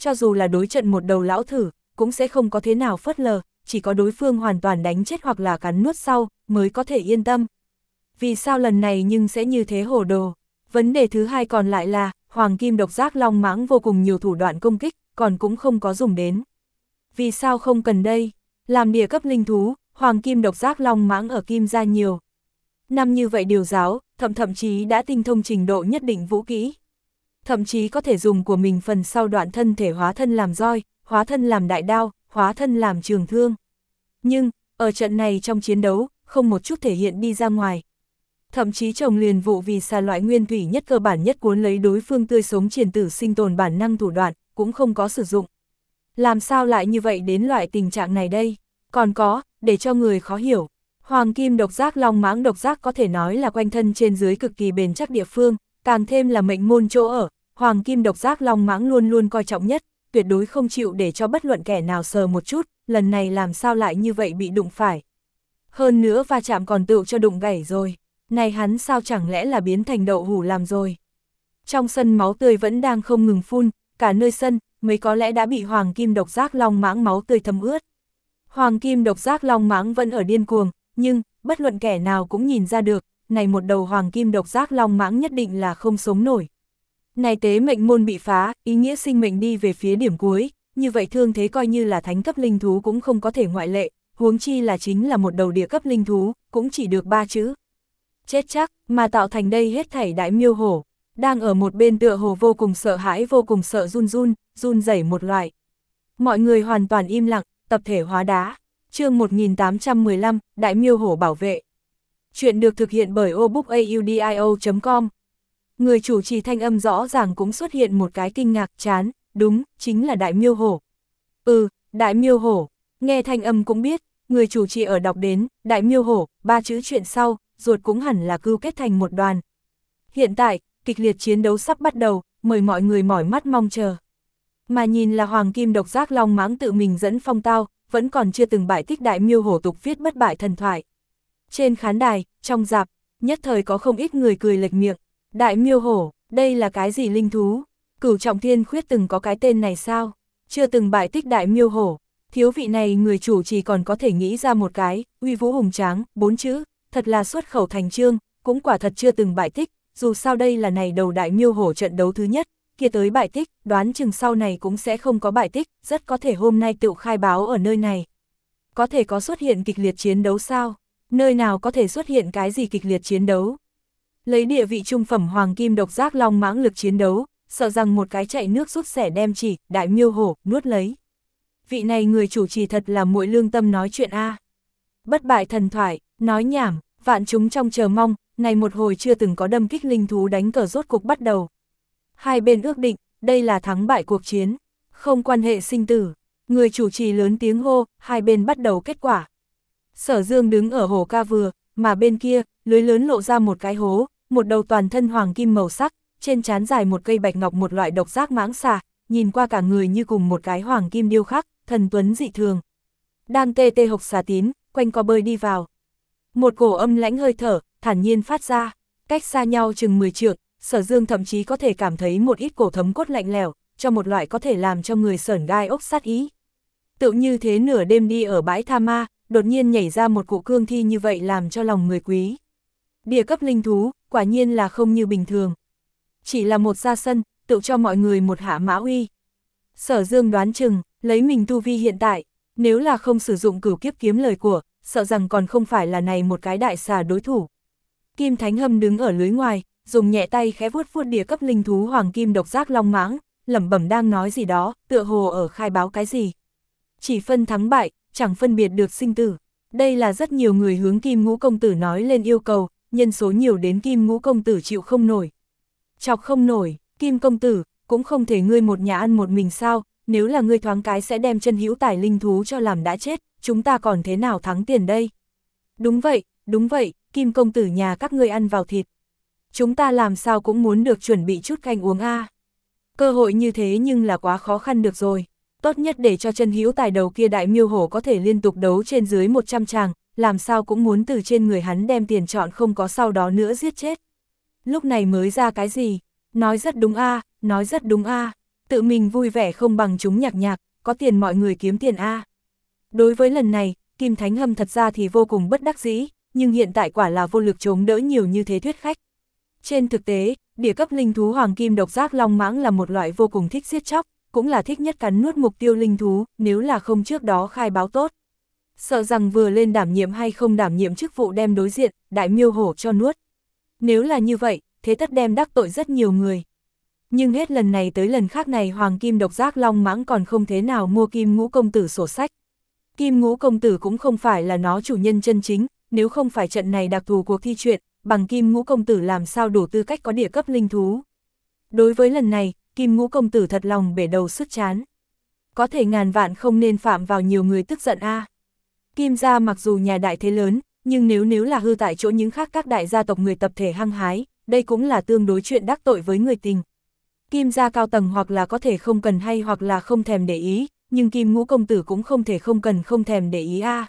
cho dù là đối trận một đầu lão thử, cũng sẽ không có thế nào phớt lờ, chỉ có đối phương hoàn toàn đánh chết hoặc là cắn nuốt sau, mới có thể yên tâm. Vì sao lần này nhưng sẽ như thế hồ đồ? Vấn đề thứ hai còn lại là, Hoàng Kim độc giác long mãng vô cùng nhiều thủ đoạn công kích, còn cũng không có dùng đến. Vì sao không cần đây? Làm địa cấp linh thú, Hoàng Kim độc giác long mãng ở Kim gia nhiều. Năm như vậy điều giáo, thậm thậm chí đã tinh thông trình độ nhất định vũ kỹ. Thậm chí có thể dùng của mình phần sau đoạn thân thể hóa thân làm roi, hóa thân làm đại đao, hóa thân làm trường thương. Nhưng, ở trận này trong chiến đấu, không một chút thể hiện đi ra ngoài. Thậm chí trồng liền vụ vì xà loại nguyên thủy nhất cơ bản nhất cuốn lấy đối phương tươi sống triền tử sinh tồn bản năng thủ đoạn, cũng không có sử dụng. Làm sao lại như vậy đến loại tình trạng này đây? Còn có, để cho người khó hiểu, Hoàng Kim độc giác long mãng độc giác có thể nói là quanh thân trên dưới cực kỳ bền chắc địa phương, càng thêm là mệnh môn chỗ ở, Hoàng Kim độc giác long mãng luôn luôn coi trọng nhất, tuyệt đối không chịu để cho bất luận kẻ nào sờ một chút, lần này làm sao lại như vậy bị đụng phải. Hơn nữa va chạm còn tựu cho đụng gãy rồi, này hắn sao chẳng lẽ là biến thành đậu hủ làm rồi. Trong sân máu tươi vẫn đang không ngừng phun, cả nơi sân, mới có lẽ đã bị Hoàng Kim độc giác long mãng máu tươi thấm ướt. Hoàng Kim độc giác long mãng vẫn ở điên cuồng, nhưng, bất luận kẻ nào cũng nhìn ra được, này một đầu Hoàng Kim độc giác long mãng nhất định là không sống nổi. Này tế mệnh môn bị phá, ý nghĩa sinh mệnh đi về phía điểm cuối, như vậy thương thế coi như là thánh cấp linh thú cũng không có thể ngoại lệ, huống chi là chính là một đầu địa cấp linh thú, cũng chỉ được ba chữ. Chết chắc, mà tạo thành đây hết thảy đại miêu hổ, đang ở một bên tựa hồ vô cùng sợ hãi vô cùng sợ run run, run rẩy một loại. Mọi người hoàn toàn im lặng, tập thể hóa đá. Chương một nghìn tám trăm mười lăm, Đại miêu hổ bảo vệ. Chuyện được thực hiện bởi obookaudio chấm com. Người chủ trì thanh âm rõ ràng cũng xuất hiện một cái kinh ngạc chán, đúng, chính là đại miêu hổ. Ừ, đại miêu hổ, nghe thanh âm cũng biết, người chủ trì ở đọc đến, đại miêu hổ, ba chữ chuyện sau, ruột cũng hẳn là cưu kết thành một đoàn. Hiện tại, kịch liệt chiến đấu sắp bắt đầu, mời mọi người mỏi mắt mong chờ. Mà nhìn là Hoàng Kim độc giác long mãng tự mình dẫn phong tao, vẫn còn chưa từng bại tích đại miêu hổ tục viết bất bại thần thoại. Trên khán đài, trong rạp, nhất thời có không ít người cười lệch miệng. Đại miêu hổ, đây là cái gì linh thú? Cửu Trọng Thiên Khuyết từng có cái tên này sao? Chưa từng bại tích đại miêu hổ. Thiếu vị này người chủ chỉ còn có thể nghĩ ra một cái, uy vũ hùng tráng, bốn chữ, thật là xuất khẩu thành chương, cũng quả thật chưa từng bại tích, dù sao đây là này đầu đại miêu hổ trận đấu thứ nhất, kia tới bại tích, đoán chừng sau này cũng sẽ không có bại tích, rất có thể hôm nay tự khai báo ở nơi này. Có thể có xuất hiện kịch liệt chiến đấu sao? Nơi nào có thể xuất hiện cái gì kịch liệt chiến đấu? Lấy địa vị trung phẩm Hoàng Kim độc giác long mãng lực chiến đấu, sợ rằng một cái chạy nước rút xẻ đem chỉ, đại miêu hổ, nuốt lấy. Vị này người chủ trì thật là muội lương tâm nói chuyện a. Bất bại thần thoại, nói nhảm, vạn chúng trong chờ mong, này một hồi chưa từng có đâm kích linh thú đánh cờ rốt cục bắt đầu. Hai bên ước định, đây là thắng bại cuộc chiến, không quan hệ sinh tử. Người chủ trì lớn tiếng hô, hai bên bắt đầu kết quả. Sở Dương đứng ở hồ ca vừa, mà bên kia, lưới lớn lộ ra một cái hố, một đầu toàn thân hoàng kim màu sắc, trên trán dài một cây bạch ngọc một loại độc giác mãng xà, nhìn qua cả người như cùng một cái hoàng kim điêu khắc, thần tuấn dị thường. Đang tê tê hộc xà tín, quanh co bơi đi vào. Một cổ âm lãnh hơi thở, thản nhiên phát ra, cách xa nhau chừng mười trượng, Sở Dương thậm chí có thể cảm thấy một ít cổ thấm cốt lạnh lẽo, cho một loại có thể làm cho người sởn gai ốc sát ý. Tự như thế nửa đêm đi ở bãi tha ma, đột nhiên nhảy ra một cụ cương thi như vậy làm cho lòng người quý. Địa cấp linh thú, quả nhiên là không như bình thường. Chỉ là một ra sân, tự cho mọi người một hạ mã uy. Sở Dương đoán chừng, lấy mình tu vi hiện tại, nếu là không sử dụng cửu kiếp kiếm lời của, sợ rằng còn không phải là này một cái đại xà đối thủ. Kim Thánh Hâm đứng ở lưới ngoài, dùng nhẹ tay khẽ vuốt vuốt địa cấp linh thú hoàng kim độc giác long mãng, lẩm bẩm đang nói gì đó, tựa hồ ở khai báo cái gì. Chỉ phân thắng bại, chẳng phân biệt được sinh tử. Đây là rất nhiều người hướng Kim Ngũ công tử nói lên yêu cầu, nhân số nhiều đến Kim Ngũ công tử chịu không nổi. Chọc không nổi, Kim công tử, cũng không thể ngươi một nhà ăn một mình sao, nếu là ngươi thoáng cái sẽ đem chân hữu tài linh thú cho làm đã chết, chúng ta còn thế nào thắng tiền đây? Đúng vậy, đúng vậy, Kim công tử nhà các ngươi ăn vào thịt. Chúng ta làm sao cũng muốn được chuẩn bị chút canh uống a. Cơ hội như thế nhưng là quá khó khăn được rồi. Tốt nhất để cho chân hữu tài đầu kia đại miêu hổ có thể liên tục đấu trên dưới một trăm tràng, làm sao cũng muốn từ trên người hắn đem tiền chọn không có sau đó nữa giết chết. Lúc này mới ra cái gì? Nói rất đúng a, nói rất đúng a. Tự mình vui vẻ không bằng chúng nhạc nhạc, có tiền mọi người kiếm tiền a. Đối với lần này, Kim Thánh Hâm thật ra thì vô cùng bất đắc dĩ, nhưng hiện tại quả là vô lực chống đỡ nhiều như thế thuyết khách. Trên thực tế, địa cấp linh thú hoàng kim độc giác long mãng là một loại vô cùng thích giết chóc, cũng là thích nhất cắn nuốt mục tiêu linh thú, nếu là không trước đó khai báo tốt. Sợ rằng vừa lên đảm nhiệm hay không đảm nhiệm chức vụ đem đối diện, đại miêu hổ cho nuốt. Nếu là như vậy, thế tất đem đắc tội rất nhiều người. Nhưng hết lần này tới lần khác này hoàng kim độc giác long mãng còn không thế nào mua Kim Ngũ công tử sổ sách. Kim Ngũ công tử cũng không phải là nó chủ nhân chân chính, nếu không phải trận này đặc thù cuộc thi chuyện, bằng Kim Ngũ công tử làm sao đủ tư cách có địa cấp linh thú. Đối với lần này, Kim Ngũ công tử thật lòng bể đầu sứt chán. Có thể ngàn vạn không nên phạm vào nhiều người tức giận a. À. Kim gia mặc dù nhà đại thế lớn, nhưng nếu nếu là hư tại chỗ những khác các đại gia tộc người tập thể hăng hái, đây cũng là tương đối chuyện đắc tội với người tình. Kim gia cao tầng hoặc là có thể không cần hay hoặc là không thèm để ý, nhưng Kim Ngũ công tử cũng không thể không cần không thèm để ý a. À.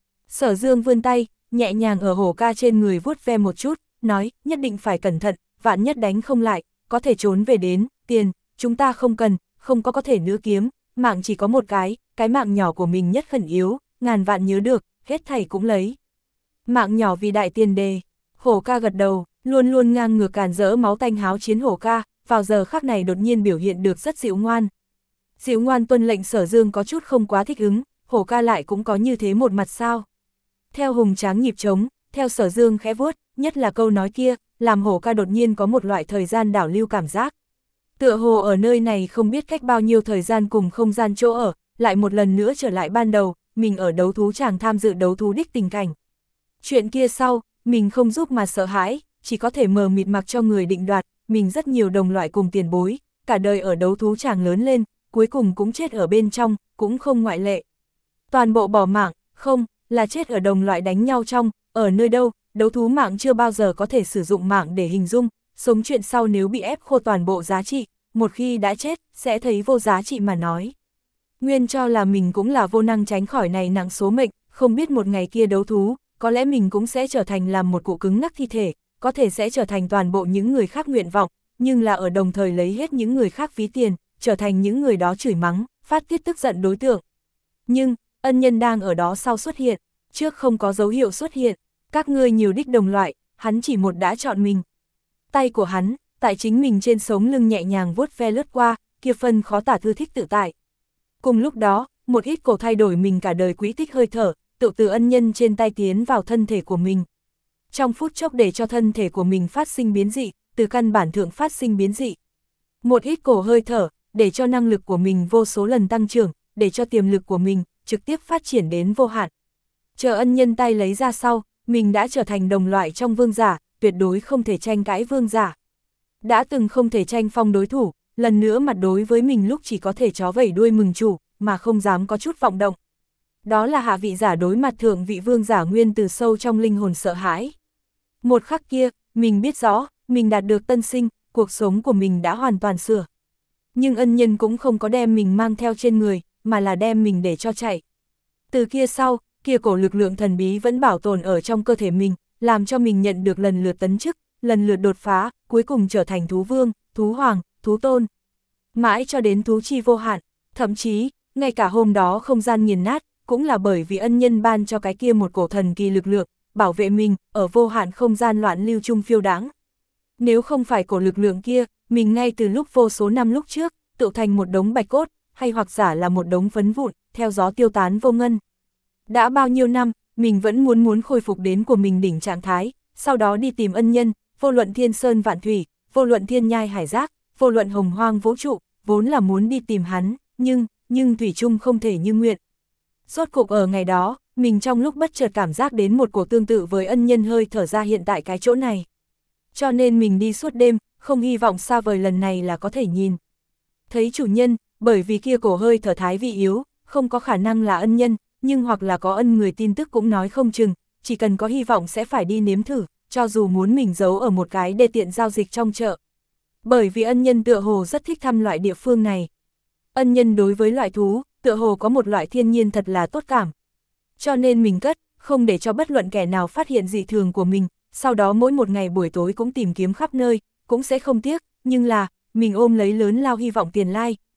Sở Dương vươn tay, nhẹ nhàng ở hổ ca trên người vuốt ve một chút, nói, nhất định phải cẩn thận, vạn nhất đánh không lại, có thể trốn về đến, tiền, chúng ta không cần, không có có thể nữa kiếm, mạng chỉ có một cái, cái mạng nhỏ của mình nhất khẩn yếu, ngàn vạn nhớ được, hết thảy cũng lấy. Mạng nhỏ vì đại tiền đề, hổ ca gật đầu, luôn luôn ngang ngược càn rỡ máu tanh háo chiến hổ ca, vào giờ khắc này đột nhiên biểu hiện được rất dịu ngoan. Dịu ngoan tuân lệnh Sở Dương có chút không quá thích ứng, hổ ca lại cũng có như thế một mặt sao. Theo hùng tráng nhịp trống, theo Sở Dương khẽ vuốt, nhất là câu nói kia, làm hổ ca đột nhiên có một loại thời gian đảo lưu cảm giác. Tựa hồ ở nơi này không biết cách bao nhiêu thời gian cùng không gian chỗ ở, lại một lần nữa trở lại ban đầu, mình ở đấu thú tràng tham dự đấu thú đích tình cảnh. Chuyện kia sau, mình không giúp mà sợ hãi, chỉ có thể mờ mịt mặc cho người định đoạt, mình rất nhiều đồng loại cùng tiền bối, cả đời ở đấu thú tràng lớn lên, cuối cùng cũng chết ở bên trong, cũng không ngoại lệ. Toàn bộ bỏ mạng, không, là chết ở đồng loại đánh nhau trong, ở nơi đâu, đấu thú mạng chưa bao giờ có thể sử dụng mạng để hình dung, sống chuyện sau nếu bị ép khô toàn bộ giá trị, một khi đã chết, sẽ thấy vô giá trị mà nói. Nguyên cho là mình cũng là vô năng tránh khỏi này nặng số mệnh, không biết một ngày kia đấu thú, có lẽ mình cũng sẽ trở thành làm một cụ cứng ngắc thi thể, có thể sẽ trở thành toàn bộ những người khác nguyện vọng, nhưng là ở đồng thời lấy hết những người khác phí tiền, trở thành những người đó chửi mắng, phát tiết tức giận đối tượng. Nhưng, ân nhân đang ở đó sau xuất hiện, trước không có dấu hiệu xuất hiện, các ngươi nhiều đích đồng loại, hắn chỉ một đã chọn mình. Tay của hắn, tại chính mình trên sống lưng nhẹ nhàng vuốt ve lướt qua, kia phân khó tả thư thích tự tại. Cùng lúc đó, một ít cổ thay đổi mình cả đời quỹ tích hơi thở, tự từ ân nhân trên tay tiến vào thân thể của mình. Trong phút chốc để cho thân thể của mình phát sinh biến dị, từ căn bản thượng phát sinh biến dị. Một ít cổ hơi thở, để cho năng lực của mình vô số lần tăng trưởng, để cho tiềm lực của mình trực tiếp phát triển đến vô hạn. Chờ ân nhân tay lấy ra sau, mình đã trở thành đồng loại trong vương giả, tuyệt đối không thể tranh cãi vương giả. Đã từng không thể tranh phong đối thủ, lần nữa mặt đối với mình lúc chỉ có thể chó vẩy đuôi mừng chủ, mà không dám có chút vọng động. Đó là hạ vị giả đối mặt thượng vị vương giả nguyên từ sâu trong linh hồn sợ hãi. Một khắc kia, mình biết rõ, mình đạt được tân sinh, cuộc sống của mình đã hoàn toàn sửa. Nhưng ân nhân cũng không có đem mình mang theo trên người, mà là đem mình để cho chạy. Từ kia sau, kia cổ lực lượng thần bí vẫn bảo tồn ở trong cơ thể mình, làm cho mình nhận được lần lượt tấn chức, lần lượt đột phá, cuối cùng trở thành thú vương, thú hoàng, thú tôn. Mãi cho đến thú chi vô hạn, thậm chí, ngay cả hôm đó không gian nghiền nát, cũng là bởi vì ân nhân ban cho cái kia một cổ thần kỳ lực lượng, bảo vệ mình, ở vô hạn không gian loạn lưu chung phiêu đáng. Nếu không phải cổ lực lượng kia, mình ngay từ lúc vô số năm lúc trước, tự thành một đống bạch cốt, hay hoặc giả là một đống phấn vụn, theo gió tiêu tán vô ngân. Đã bao nhiêu năm, mình vẫn muốn muốn khôi phục đến của mình đỉnh trạng thái, sau đó đi tìm ân nhân, vô luận thiên sơn vạn thủy, vô luận thiên nhai hải giác, vô luận hồng hoang vũ trụ, vốn là muốn đi tìm hắn, nhưng, nhưng thủy chung không thể như nguyện. Rốt cuộc ở ngày đó, mình trong lúc bất chợt cảm giác đến một cổ tương tự với ân nhân hơi thở ra hiện tại cái chỗ này. Cho nên mình đi suốt đêm, không hy vọng xa vời lần này là có thể nhìn thấy chủ nhân, bởi vì kia cổ hơi thở thái vị yếu, không có khả năng là ân nhân, nhưng hoặc là có ân người tin tức cũng nói không chừng, chỉ cần có hy vọng sẽ phải đi nếm thử, cho dù muốn mình giấu ở một cái đê tiện giao dịch trong chợ. Bởi vì ân nhân tựa hồ rất thích thăm loại địa phương này. Ân nhân đối với loại thú, tựa hồ có một loại thiên nhiên thật là tốt cảm. Cho nên mình cất, không để cho bất luận kẻ nào phát hiện dị thường của mình, sau đó mỗi một ngày buổi tối cũng tìm kiếm khắp nơi, cũng sẽ không tiếc, nhưng là, mình ôm lấy lớn lao hy vọng tiền lai,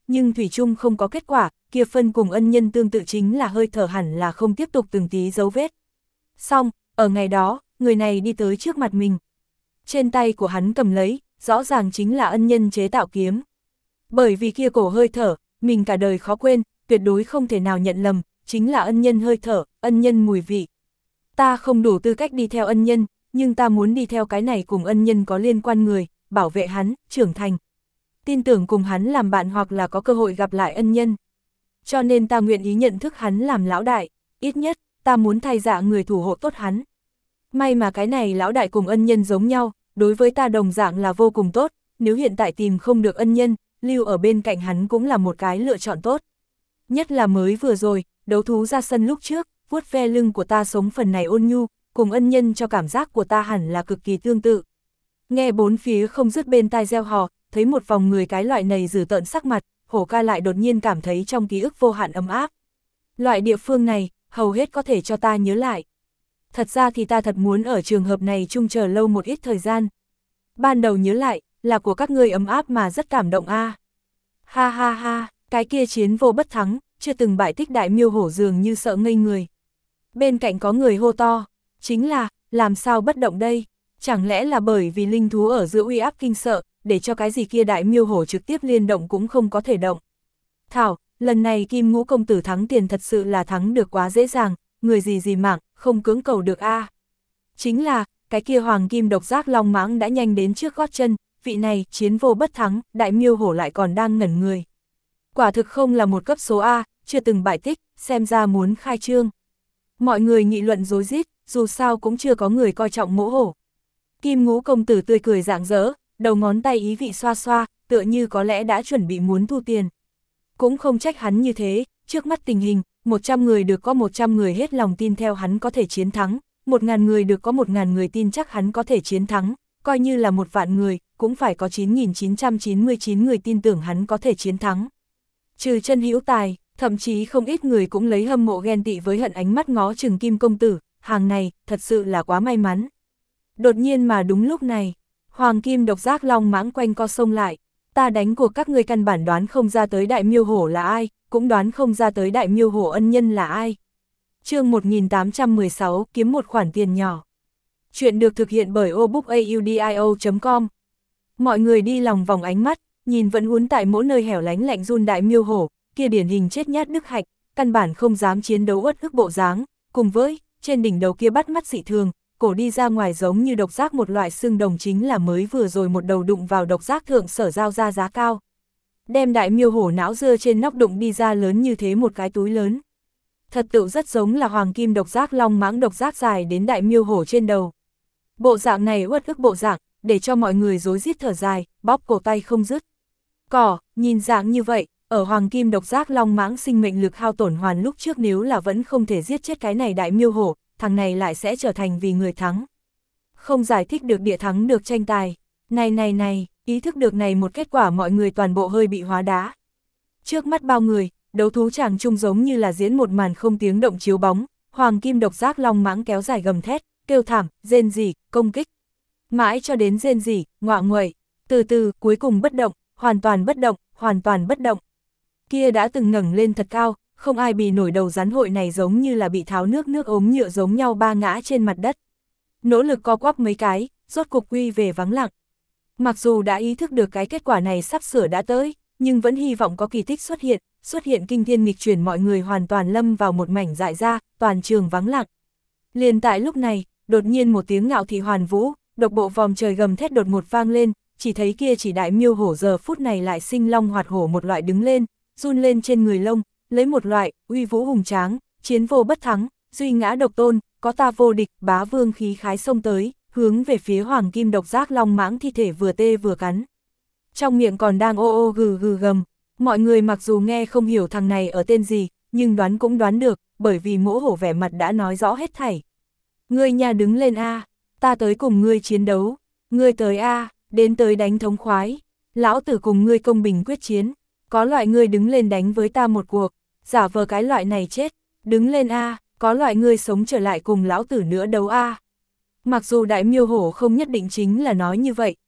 nhưng thủy chung không có kết quả, kia phân cùng ân nhân tương tự chính là hơi thở hẳn là không tiếp tục từng tí dấu vết. Xong, ở ngày đó, người này đi tới trước mặt mình. Trên tay của hắn cầm lấy, rõ ràng chính là ân nhân chế tạo kiếm. Bởi vì kia cổ hơi thở, mình cả đời khó quên, tuyệt đối không thể nào nhận lầm, chính là ân nhân hơi thở, ân nhân mùi vị. Ta không đủ tư cách đi theo ân nhân, nhưng ta muốn đi theo cái này cùng ân nhân có liên quan người, bảo vệ hắn, trưởng thành. Tin tưởng cùng hắn làm bạn hoặc là có cơ hội gặp lại ân nhân. Cho nên ta nguyện ý nhận thức hắn làm lão đại, ít nhất, ta muốn thay dạ người thủ hộ tốt hắn. May mà cái này lão đại cùng ân nhân giống nhau, đối với ta đồng dạng là vô cùng tốt, nếu hiện tại tìm không được ân nhân, lưu ở bên cạnh hắn cũng là một cái lựa chọn tốt. Nhất là mới vừa rồi, đấu thú ra sân lúc trước, vuốt ve lưng của ta sống phần này ôn nhu, cùng ân nhân cho cảm giác của ta hẳn là cực kỳ tương tự. Nghe bốn phía không dứt bên tai reo hò, thấy một vòng người cái loại này dữ tợn sắc mặt, hổ ca lại đột nhiên cảm thấy trong ký ức vô hạn ấm áp. Loại địa phương này, hầu hết có thể cho ta nhớ lại. Thật ra thì ta thật muốn ở trường hợp này chung chờ lâu một ít thời gian. Ban đầu nhớ lại, là của các ngươi ấm áp mà rất cảm động a. À. Ha ha ha, cái kia chiến vô bất thắng, chưa từng bại tích đại miêu hổ dường như sợ ngây người. Bên cạnh có người hô to, chính là, làm sao bất động đây? Chẳng lẽ là bởi vì linh thú ở giữa uy áp kinh sợ, để cho cái gì kia đại miêu hổ trực tiếp liên động cũng không có thể động. Thảo, lần này Kim Ngũ công tử thắng tiền thật sự là thắng được quá dễ dàng, người gì gì mạng, không cưỡng cầu được a. À. Chính là, cái kia hoàng kim độc giác long mãng đã nhanh đến trước gót chân, vị này chiến vô bất thắng, đại miêu hổ lại còn đang ngẩn người. Quả thực không là một cấp số A, chưa từng bại tích, xem ra muốn khai trương. Mọi người nghị luận rối rít, dù sao cũng chưa có người coi trọng mỗ hổ. Kim Ngũ công tử tươi cười rạng rỡ, đầu ngón tay ý vị xoa xoa, tựa như có lẽ đã chuẩn bị muốn thu tiền. Cũng không trách hắn như thế, trước mắt tình hình, một trăm người được có một trăm người hết lòng tin theo hắn có thể chiến thắng, một ngàn người được có một ngàn người tin chắc hắn có thể chiến thắng, coi như là một vạn người, cũng phải có chín nghìn chín trăm chín mươi chín người tin tưởng hắn có thể chiến thắng. Trừ chân hữu tài, thậm chí không ít người cũng lấy hâm mộ ghen tị với hận ánh mắt ngó chừng Kim công tử, hàng này, thật sự là quá may mắn. Đột nhiên mà đúng lúc này, hoàng kim độc giác long mãng quanh co sông lại, ta đánh cuộc các ngươi căn bản đoán không ra tới đại miêu hổ là ai, cũng đoán không ra tới đại miêu hổ ân nhân là ai. Chương một nghìn tám trăm mười sáu, kiếm một khoản tiền nhỏ. Chuyện được thực hiện bởi obookaudio chấm com. Mọi người đi lòng vòng ánh mắt, nhìn vẫn uốn tại mỗi nơi hẻo lánh lạnh run đại miêu hổ, kia điển hình chết nhát đức hạnh, căn bản không dám chiến đấu uất ức bộ dáng, cùng với, trên đỉnh đầu kia bắt mắt dị thường, cổ đi ra ngoài giống như độc giác một loại xương đồng chính là mới vừa rồi một đầu đụng vào độc giác thượng sở giao ra giá cao. Đem đại miêu hổ não dưa trên nóc đụng đi ra lớn như thế một cái túi lớn. Thật tựu rất giống là hoàng kim độc giác long mãng độc giác dài đến đại miêu hổ trên đầu. Bộ dạng này uất ức bộ dạng, để cho mọi người rối rít thở dài, bóp cổ tay không dứt. Cỏ, nhìn dạng như vậy, ở hoàng kim độc giác long mãng sinh mệnh lực hao tổn hoàn lúc trước nếu là vẫn không thể giết chết cái này đại miêu hổ, thằng này lại sẽ trở thành vì người thắng. Không giải thích được địa thắng được tranh tài. Này này này, ý thức được này một kết quả mọi người toàn bộ hơi bị hóa đá. Trước mắt bao người, đấu thú chàng chung giống như là diễn một màn không tiếng động chiếu bóng, hoàng kim độc giác long mãng kéo dài gầm thét, kêu thảm, rên rỉ, công kích. Mãi cho đến rên rỉ, ngoạ nguậy, từ từ, cuối cùng bất động, hoàn toàn bất động, hoàn toàn bất động. Kia đã từng ngẩng lên thật cao, không ai bì nổi đầu rắn hội này giống như là bị tháo nước nước ống nhựa giống nhau ba ngã trên mặt đất. Nỗ lực co quắp mấy cái, rốt cục quy về vắng lặng. Mặc dù đã ý thức được cái kết quả này sắp sửa đã tới, nhưng vẫn hy vọng có kỳ tích xuất hiện, xuất hiện kinh thiên nghịch chuyển mọi người hoàn toàn lâm vào một mảnh dại ra, toàn trường vắng lặng. Liền tại lúc này, đột nhiên một tiếng ngạo thị hoàn vũ, độc bộ vòm trời gầm thét đột một vang lên, chỉ thấy kia chỉ đại miêu hổ giờ phút này lại sinh long hoạt hổ một loại đứng lên, run lên trên người lông, lấy một loại, uy vũ hùng tráng, chiến vô bất thắng, duy ngã độc tôn, có ta vô địch, bá vương khí khái xông tới, hướng về phía hoàng kim độc giác long mãng thi thể vừa tê vừa cắn. Trong miệng còn đang ô ô gừ gừ gầm, mọi người mặc dù nghe không hiểu thằng này ở tên gì, nhưng đoán cũng đoán được, bởi vì mỗ hổ vẻ mặt đã nói rõ hết thảy. Ngươi nhà đứng lên a, ta tới cùng ngươi chiến đấu, ngươi tới a, đến tới đánh thống khoái, lão tử cùng ngươi công bình quyết chiến, có loại ngươi đứng lên đánh với ta một cuộc, giả vờ cái loại này chết, đứng lên a, có loại ngươi sống trở lại cùng lão tử nữa đấu a. Mặc dù đại miêu hổ không nhất định chính là nói như vậy,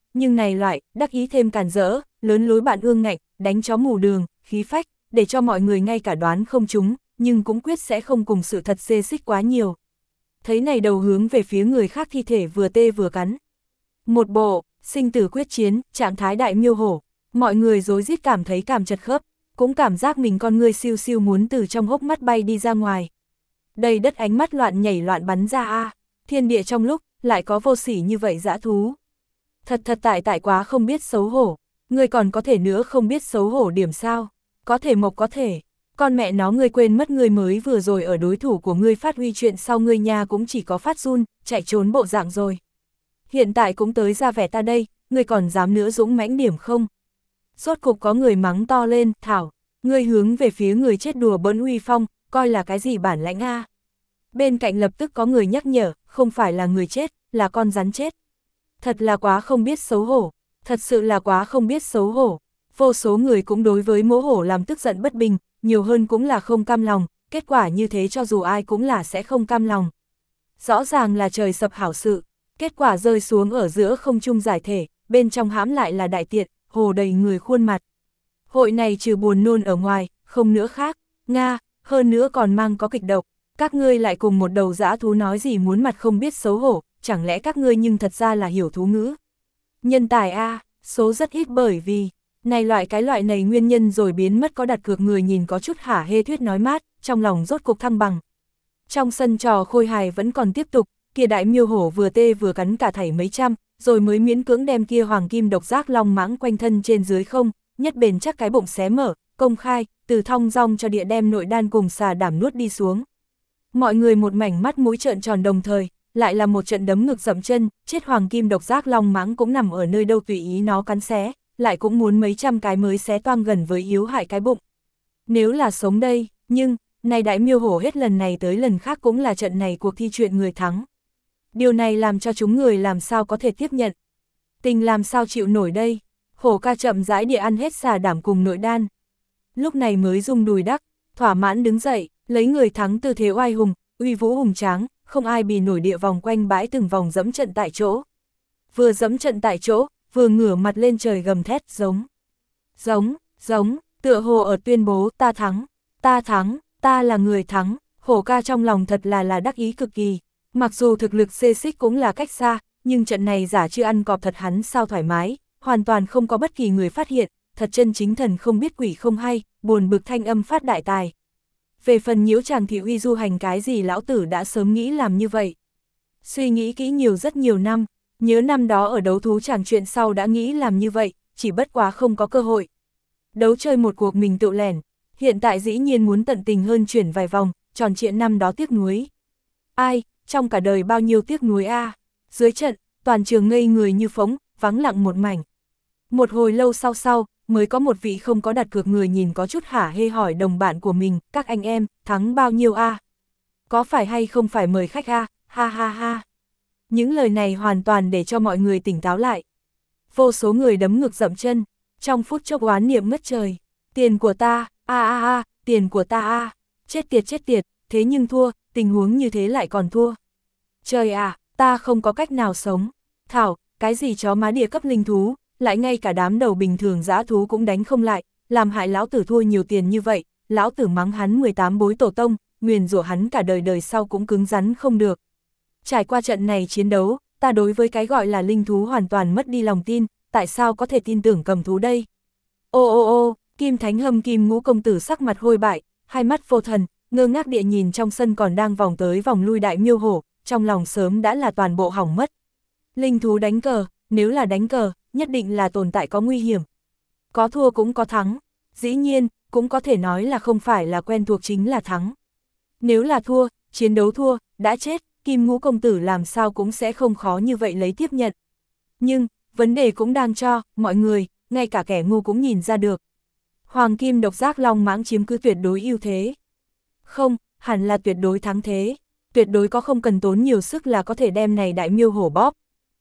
nhưng này loại, đắc ý thêm càn rỡ, lớn lối bạn ương ngạnh, đánh chó mù đường, khí phách, để cho mọi người ngay cả đoán không trúng, nhưng cũng quyết sẽ không cùng sự thật xê xích quá nhiều. Thấy này đầu hướng về phía người khác thi thể vừa tê vừa cắn. Một bộ, sinh tử quyết chiến, trạng thái đại miêu hổ, mọi người rối rít cảm thấy cảm chật khớp, cũng cảm giác mình con người siêu siêu muốn từ trong hốc mắt bay đi ra ngoài. Đầy đất ánh mắt loạn nhảy loạn bắn ra a, thiên địa trong lúc, lại có vô sỉ như vậy dã thú. Thật thật tại tại quá không biết xấu hổ, ngươi còn có thể nữa không biết xấu hổ điểm sao, có thể mộc có thể, con mẹ nó ngươi quên mất ngươi mới vừa rồi ở đối thủ của ngươi phát huy chuyện sau ngươi nha cũng chỉ có phát run, chạy trốn bộ dạng rồi. Hiện tại cũng tới ra vẻ ta đây, ngươi còn dám nữa dũng mãnh điểm không? Rốt cục có người mắng to lên, thảo, ngươi hướng về phía người chết đùa bỡn uy phong, coi là cái gì bản lãnh a? Bên cạnh lập tức có người nhắc nhở, không phải là người chết, là con rắn chết. Thật là quá không biết xấu hổ, thật sự là quá không biết xấu hổ. Vô số người cũng đối với mỗ hổ làm tức giận bất bình, nhiều hơn cũng là không cam lòng, kết quả như thế cho dù ai cũng là sẽ không cam lòng. Rõ ràng là trời sập hảo sự, kết quả rơi xuống ở giữa không trung giải thể, bên trong hãm lại là đại tiện, hồ đầy người khuôn mặt. Hội này trừ buồn nôn ở ngoài, không nữa khác, Nga, hơn nữa còn mang có kịch độc, các ngươi lại cùng một đầu dã thú nói gì muốn mặt không biết xấu hổ, chẳng lẽ các ngươi nhưng thật ra là hiểu thú ngữ. Nhân tài a, số rất ít bởi vì, này loại cái loại này nguyên nhân rồi biến mất có đặt cược người nhìn có chút hả hê thuyết nói mát, trong lòng rốt cục thăng bằng. Trong sân trò khôi hài vẫn còn tiếp tục, kia đại miêu hổ vừa tê vừa cắn cả thảy mấy trăm, rồi mới miễn cưỡng đem kia hoàng kim độc giác long mãng quanh thân trên dưới không, nhất bền chắc cái bụng xé mở, công khai, từ thong dong cho địa đem nội đan cùng xà đảm nuốt đi xuống. Mọi người một mảnh mắt mũi trợn tròn đồng thời, lại là một trận đấm ngực dậm chân, chết hoàng kim độc giác long mãng cũng nằm ở nơi đâu tùy ý nó cắn xé, lại cũng muốn mấy trăm cái mới xé toang gần với yếu hại cái bụng. Nếu là sống đây, nhưng, này đại miêu hổ hết lần này tới lần khác cũng là trận này cuộc thi chuyện người thắng. Điều này làm cho chúng người làm sao có thể tiếp nhận. Tình làm sao chịu nổi đây, hổ ca chậm rãi địa ăn hết xà đảm cùng nội đan. Lúc này mới rung đùi đắc, thỏa mãn đứng dậy, lấy người thắng tư thế oai hùng, uy vũ hùng tráng, không ai bì nổi địa vòng quanh bãi từng vòng dẫm trận tại chỗ. Vừa dẫm trận tại chỗ, vừa ngửa mặt lên trời gầm thét giống. Giống, giống, tựa hồ ở tuyên bố ta thắng, ta thắng, ta là người thắng, hổ ca trong lòng thật là là đắc ý cực kỳ. Mặc dù thực lực xê xích cũng là cách xa, nhưng trận này giả chưa ăn cọp thật hắn sao thoải mái, hoàn toàn không có bất kỳ người phát hiện, thật chân chính thần không biết quỷ không hay, buồn bực thanh âm phát đại tài. Về phần nhiễu chàng thị uy du hành cái gì lão tử đã sớm nghĩ làm như vậy. Suy nghĩ kỹ nhiều rất nhiều năm, nhớ năm đó ở đấu thú chàng chuyện sau đã nghĩ làm như vậy, chỉ bất quá không có cơ hội. Đấu chơi một cuộc mình tự lẻn, hiện tại dĩ nhiên muốn tận tình hơn chuyển vài vòng, tròn chuyện năm đó tiếc nuối. Ai, trong cả đời bao nhiêu tiếc nuối a. Dưới trận, toàn trường ngây người như phóng, vắng lặng một mảnh. Một hồi lâu sau sau, mới có một vị không có đặt cược người nhìn có chút hả hê hỏi đồng bạn của mình, các anh em, thắng bao nhiêu a? Có phải hay không phải mời khách a? Ha ha ha. Những lời này hoàn toàn để cho mọi người tỉnh táo lại. Vô số người đấm ngực dậm chân, trong phút chốc oán niệm ngất trời. Tiền của ta, a a a, tiền của ta a, chết tiệt chết tiệt, thế nhưng thua, tình huống như thế lại còn thua. Trời à, ta không có cách nào sống. Thảo, cái gì chó má địa cấp linh thú, lại ngay cả đám đầu bình thường dã thú cũng đánh không lại, làm hại lão tử thua nhiều tiền như vậy, lão tử mắng hắn mười tám bối tổ tông, nguyền rủa hắn cả đời đời sau cũng cứng rắn không được. Trải qua trận này chiến đấu, ta đối với cái gọi là linh thú hoàn toàn mất đi lòng tin, tại sao có thể tin tưởng cầm thú đây? Ô ô ô, Kim Thánh Hâm Kim Ngũ công tử sắc mặt hôi bại, hai mắt vô thần, ngơ ngác địa nhìn trong sân còn đang vòng tới vòng lui đại miêu hổ, trong lòng sớm đã là toàn bộ hỏng mất. Linh thú đánh cờ, nếu là đánh cờ, nhất định là tồn tại có nguy hiểm. Có thua cũng có thắng, dĩ nhiên, cũng có thể nói là không phải là quen thuộc chính là thắng. Nếu là thua, chiến đấu thua, đã chết, Kim Ngũ công tử làm sao cũng sẽ không khó như vậy lấy tiếp nhận. Nhưng, vấn đề cũng đang cho, mọi người, ngay cả kẻ ngu cũng nhìn ra được. Hoàng kim độc giác long mãng chiếm cứ tuyệt đối ưu thế. Không, hẳn là tuyệt đối thắng thế. Tuyệt đối có không cần tốn nhiều sức là có thể đem này đại miêu hổ bóp.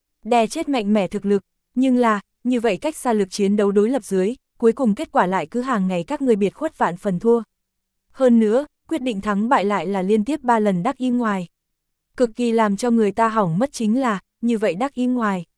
Đè chết mạnh mẽ thực lực, nhưng là, như vậy cách xa lực chiến đấu đối lập dưới, cuối cùng kết quả lại cứ hàng ngày các người biệt khuất vạn phần thua. Hơn nữa, quyết định thắng bại lại là liên tiếp ba lần đắc ý ngoài. Cực kỳ làm cho người ta hỏng mất chính là, như vậy đắc ý ngoài.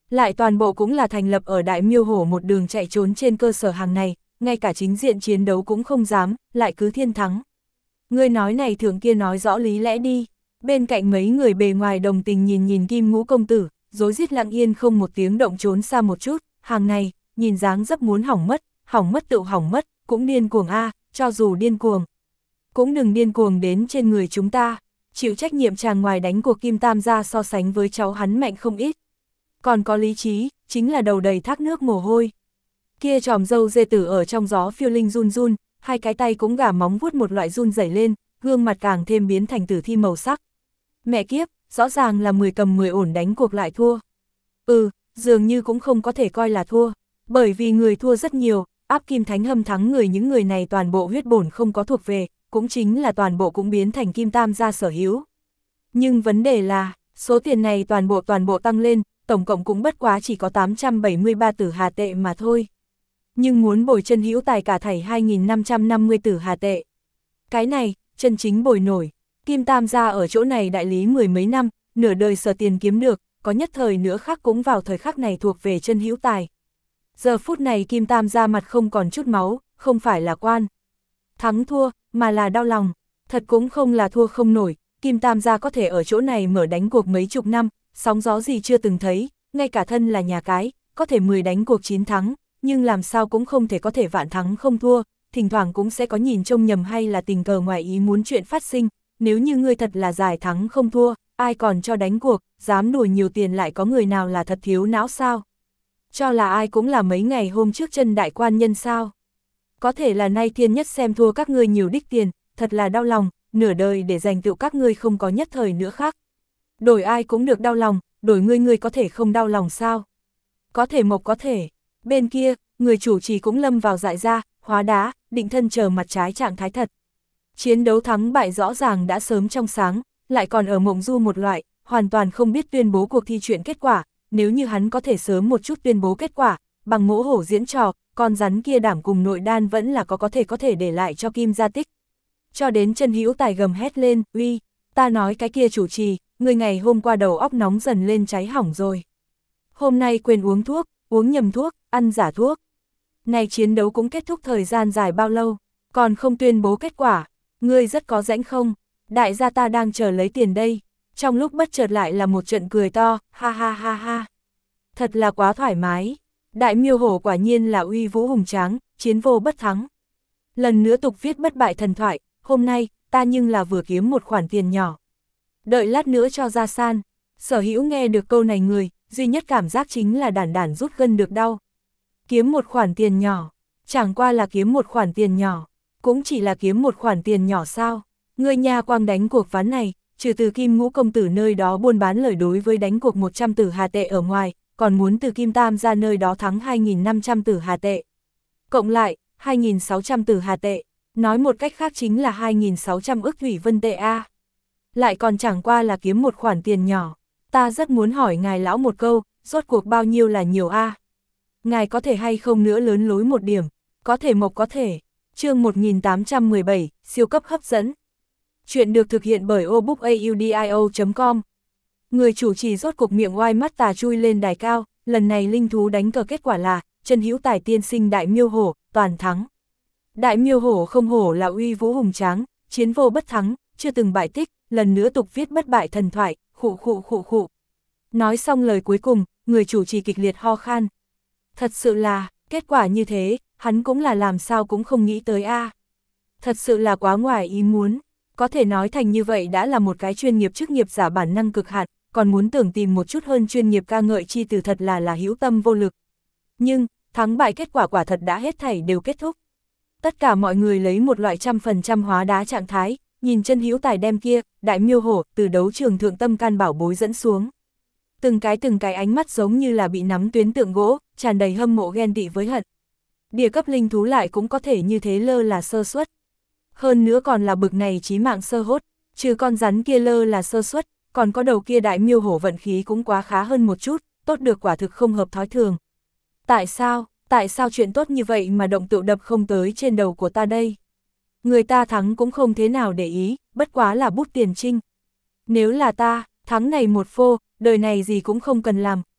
Lại toàn bộ cũng là thành lập ở Đại Miêu Hổ một đường chạy trốn trên cơ sở hàng này, ngay cả chính diện chiến đấu cũng không dám, lại cứ thiên thắng. Ngươi nói này thường kia nói rõ lý lẽ đi. Bên cạnh mấy người bề ngoài đồng tình nhìn nhìn Kim Ngũ công tử, rối rít lặng yên không một tiếng động trốn xa một chút, hàng này, nhìn dáng dấp muốn hỏng mất, hỏng mất tự hỏng mất, cũng điên cuồng a, cho dù điên cuồng. Cũng đừng điên cuồng đến trên người chúng ta, chịu trách nhiệm chàng ngoài đánh cuộc Kim Tam gia so sánh với cháu hắn mạnh không ít. Còn có lý trí, chính là đầu đầy thác nước mồ hôi. Kia tròm dâu dê tử ở trong gió phiêu linh run run, hai cái tay cũng gà móng vuốt một loại run rẩy lên, gương mặt càng thêm biến thành tử thi màu sắc. Mẹ kiếp, rõ ràng là mười cầm mười ổn đánh cuộc lại thua. Ừ, dường như cũng không có thể coi là thua, bởi vì người thua rất nhiều, áp Kim Thánh Hâm thắng người những người này toàn bộ huyết bổn không có thuộc về, cũng chính là toàn bộ cũng biến thành Kim Tam gia sở hữu. Nhưng vấn đề là, số tiền này toàn bộ toàn bộ tăng lên, tổng cộng cũng bất quá chỉ có tám trăm bảy mươi ba tử hà tệ mà thôi. Nhưng muốn bồi chân hữu tài cả thảy hai nghìn năm trăm năm mươi tử hà tệ. Cái này, chân chính bồi nổi. Kim Tam gia ở chỗ này đại lý mười mấy năm, nửa đời sở tiền kiếm được, có nhất thời nữa khác cũng vào thời khắc này thuộc về chân hữu tài. Giờ phút này Kim Tam gia mặt không còn chút máu, không phải là quan thắng thua, mà là đau lòng. Thật cũng không là thua không nổi, Kim Tam gia có thể ở chỗ này mở đánh cuộc mấy chục năm, sóng gió gì chưa từng thấy, ngay cả thân là nhà cái, có thể mười đánh cuộc chín thắng, nhưng làm sao cũng không thể có thể vạn thắng không thua, thỉnh thoảng cũng sẽ có nhìn trông nhầm hay là tình cờ ngoài ý muốn chuyện phát sinh, nếu như ngươi thật là giải thắng không thua, ai còn cho đánh cuộc, dám đùa nhiều tiền lại có người nào là thật thiếu não sao? Cho là ai cũng là mấy ngày hôm trước chân đại quan nhân sao? Có thể là nay thiên nhất xem thua các ngươi nhiều đích tiền, thật là đau lòng, nửa đời để giành tựu các ngươi không có nhất thời nữa khác. Đổi ai cũng được đau lòng, đổi ngươi ngươi có thể không đau lòng sao? Có thể mộc có thể. Bên kia, người chủ trì cũng lâm vào dại ra, hóa đá, định thân chờ mặt trái trạng thái thật. Chiến đấu thắng bại rõ ràng đã sớm trong sáng, lại còn ở mộng du một loại, hoàn toàn không biết tuyên bố cuộc thi chuyện kết quả, nếu như hắn có thể sớm một chút tuyên bố kết quả, bằng mỗ hổ diễn trò, con rắn kia đảm cùng nội đan vẫn là có có thể có thể để lại cho Kim gia tích. Cho đến chân hữu tài gầm hét lên, uy, ta nói cái kia chủ trì, người ngày hôm qua đầu óc nóng dần lên cháy hỏng rồi. Hôm nay quên uống thuốc, uống nhầm thuốc, ăn giả thuốc. Này chiến đấu cũng kết thúc thời gian dài bao lâu, còn không tuyên bố kết quả, ngươi rất có rãnh không, đại gia ta đang chờ lấy tiền đây. Trong lúc bất chợt lại là một trận cười to, ha ha ha ha. Thật là quá thoải mái, Đại Miêu Hổ quả nhiên là uy vũ hùng tráng, chiến vô bất thắng. Lần nữa tục viết bất bại thần thoại, hôm nay, ta nhưng là vừa kiếm một khoản tiền nhỏ. Đợi lát nữa cho ra san, sở hữu nghe được câu này người, duy nhất cảm giác chính là đản đản rút gân được đau. Kiếm một khoản tiền nhỏ, chẳng qua là kiếm một khoản tiền nhỏ, cũng chỉ là kiếm một khoản tiền nhỏ sao. Người nhà quang đánh cuộc ván này, trừ từ Kim Ngũ công tử nơi đó buôn bán lời đối với đánh cuộc một trăm tử hà tệ ở ngoài, còn muốn từ Kim Tam ra nơi đó thắng hai nghìn năm trăm tử hà tệ. Cộng lại, hai nghìn sáu trăm tử hà tệ, nói một cách khác chính là hai nghìn sáu trăm ức thủy vân tệ A. Lại còn chẳng qua là kiếm một khoản tiền nhỏ, ta rất muốn hỏi ngài lão một câu, rốt cuộc bao nhiêu là nhiều A. Ngài có thể hay không nữa lớn lối một điểm, có thể mộc có thể. Chương một nghìn tám trăm mười bảy, siêu cấp hấp dẫn. Chuyện được thực hiện bởi obookaudio chấm com. Người chủ trì rốt cục miệng oai mắt tà chui lên đài cao, lần này linh thú đánh cờ kết quả là, chân hữu tài tiên sinh Đại Miêu Hổ, toàn thắng. Đại Miêu Hổ không hổ là uy vũ hùng tráng, chiến vô bất thắng, chưa từng bại tích, lần nữa tục viết bất bại thần thoại, khụ khụ khụ khụ. Nói xong lời cuối cùng, người chủ trì kịch liệt ho khan. Thật sự là, kết quả như thế, hắn cũng là làm sao cũng không nghĩ tới a. Thật sự là quá ngoài ý muốn, có thể nói thành như vậy đã là một cái chuyên nghiệp chức nghiệp giả bản năng cực hạn, còn muốn tưởng tìm một chút hơn chuyên nghiệp ca ngợi chi từ thật là là hữu tâm vô lực. Nhưng, thắng bại kết quả quả thật đã hết thảy đều kết thúc. Tất cả mọi người lấy một loại trăm phần trăm hóa đá trạng thái, nhìn chân hữu tài đem kia, Đại Miêu Hổ, từ đấu trường thượng tâm can bảo bối dẫn xuống. Từng cái từng cái ánh mắt giống như là bị nắm tuyến tượng gỗ, tràn đầy hâm mộ ghen tị với hận. Địa cấp linh thú lại cũng có thể như thế lơ là sơ suất. Hơn nữa còn là bực này chí mạng sơ hốt, trừ con rắn kia lơ là sơ suất, còn có đầu kia Đại Miêu Hổ vận khí cũng quá khá hơn một chút, tốt được quả thực không hợp thói thường. Tại sao, tại sao chuyện tốt như vậy mà động tựu đập không tới trên đầu của ta đây? Người ta thắng cũng không thế nào để ý, bất quá là bút tiền trinh. Nếu là ta, thắng này một phô, đời này gì cũng không cần làm,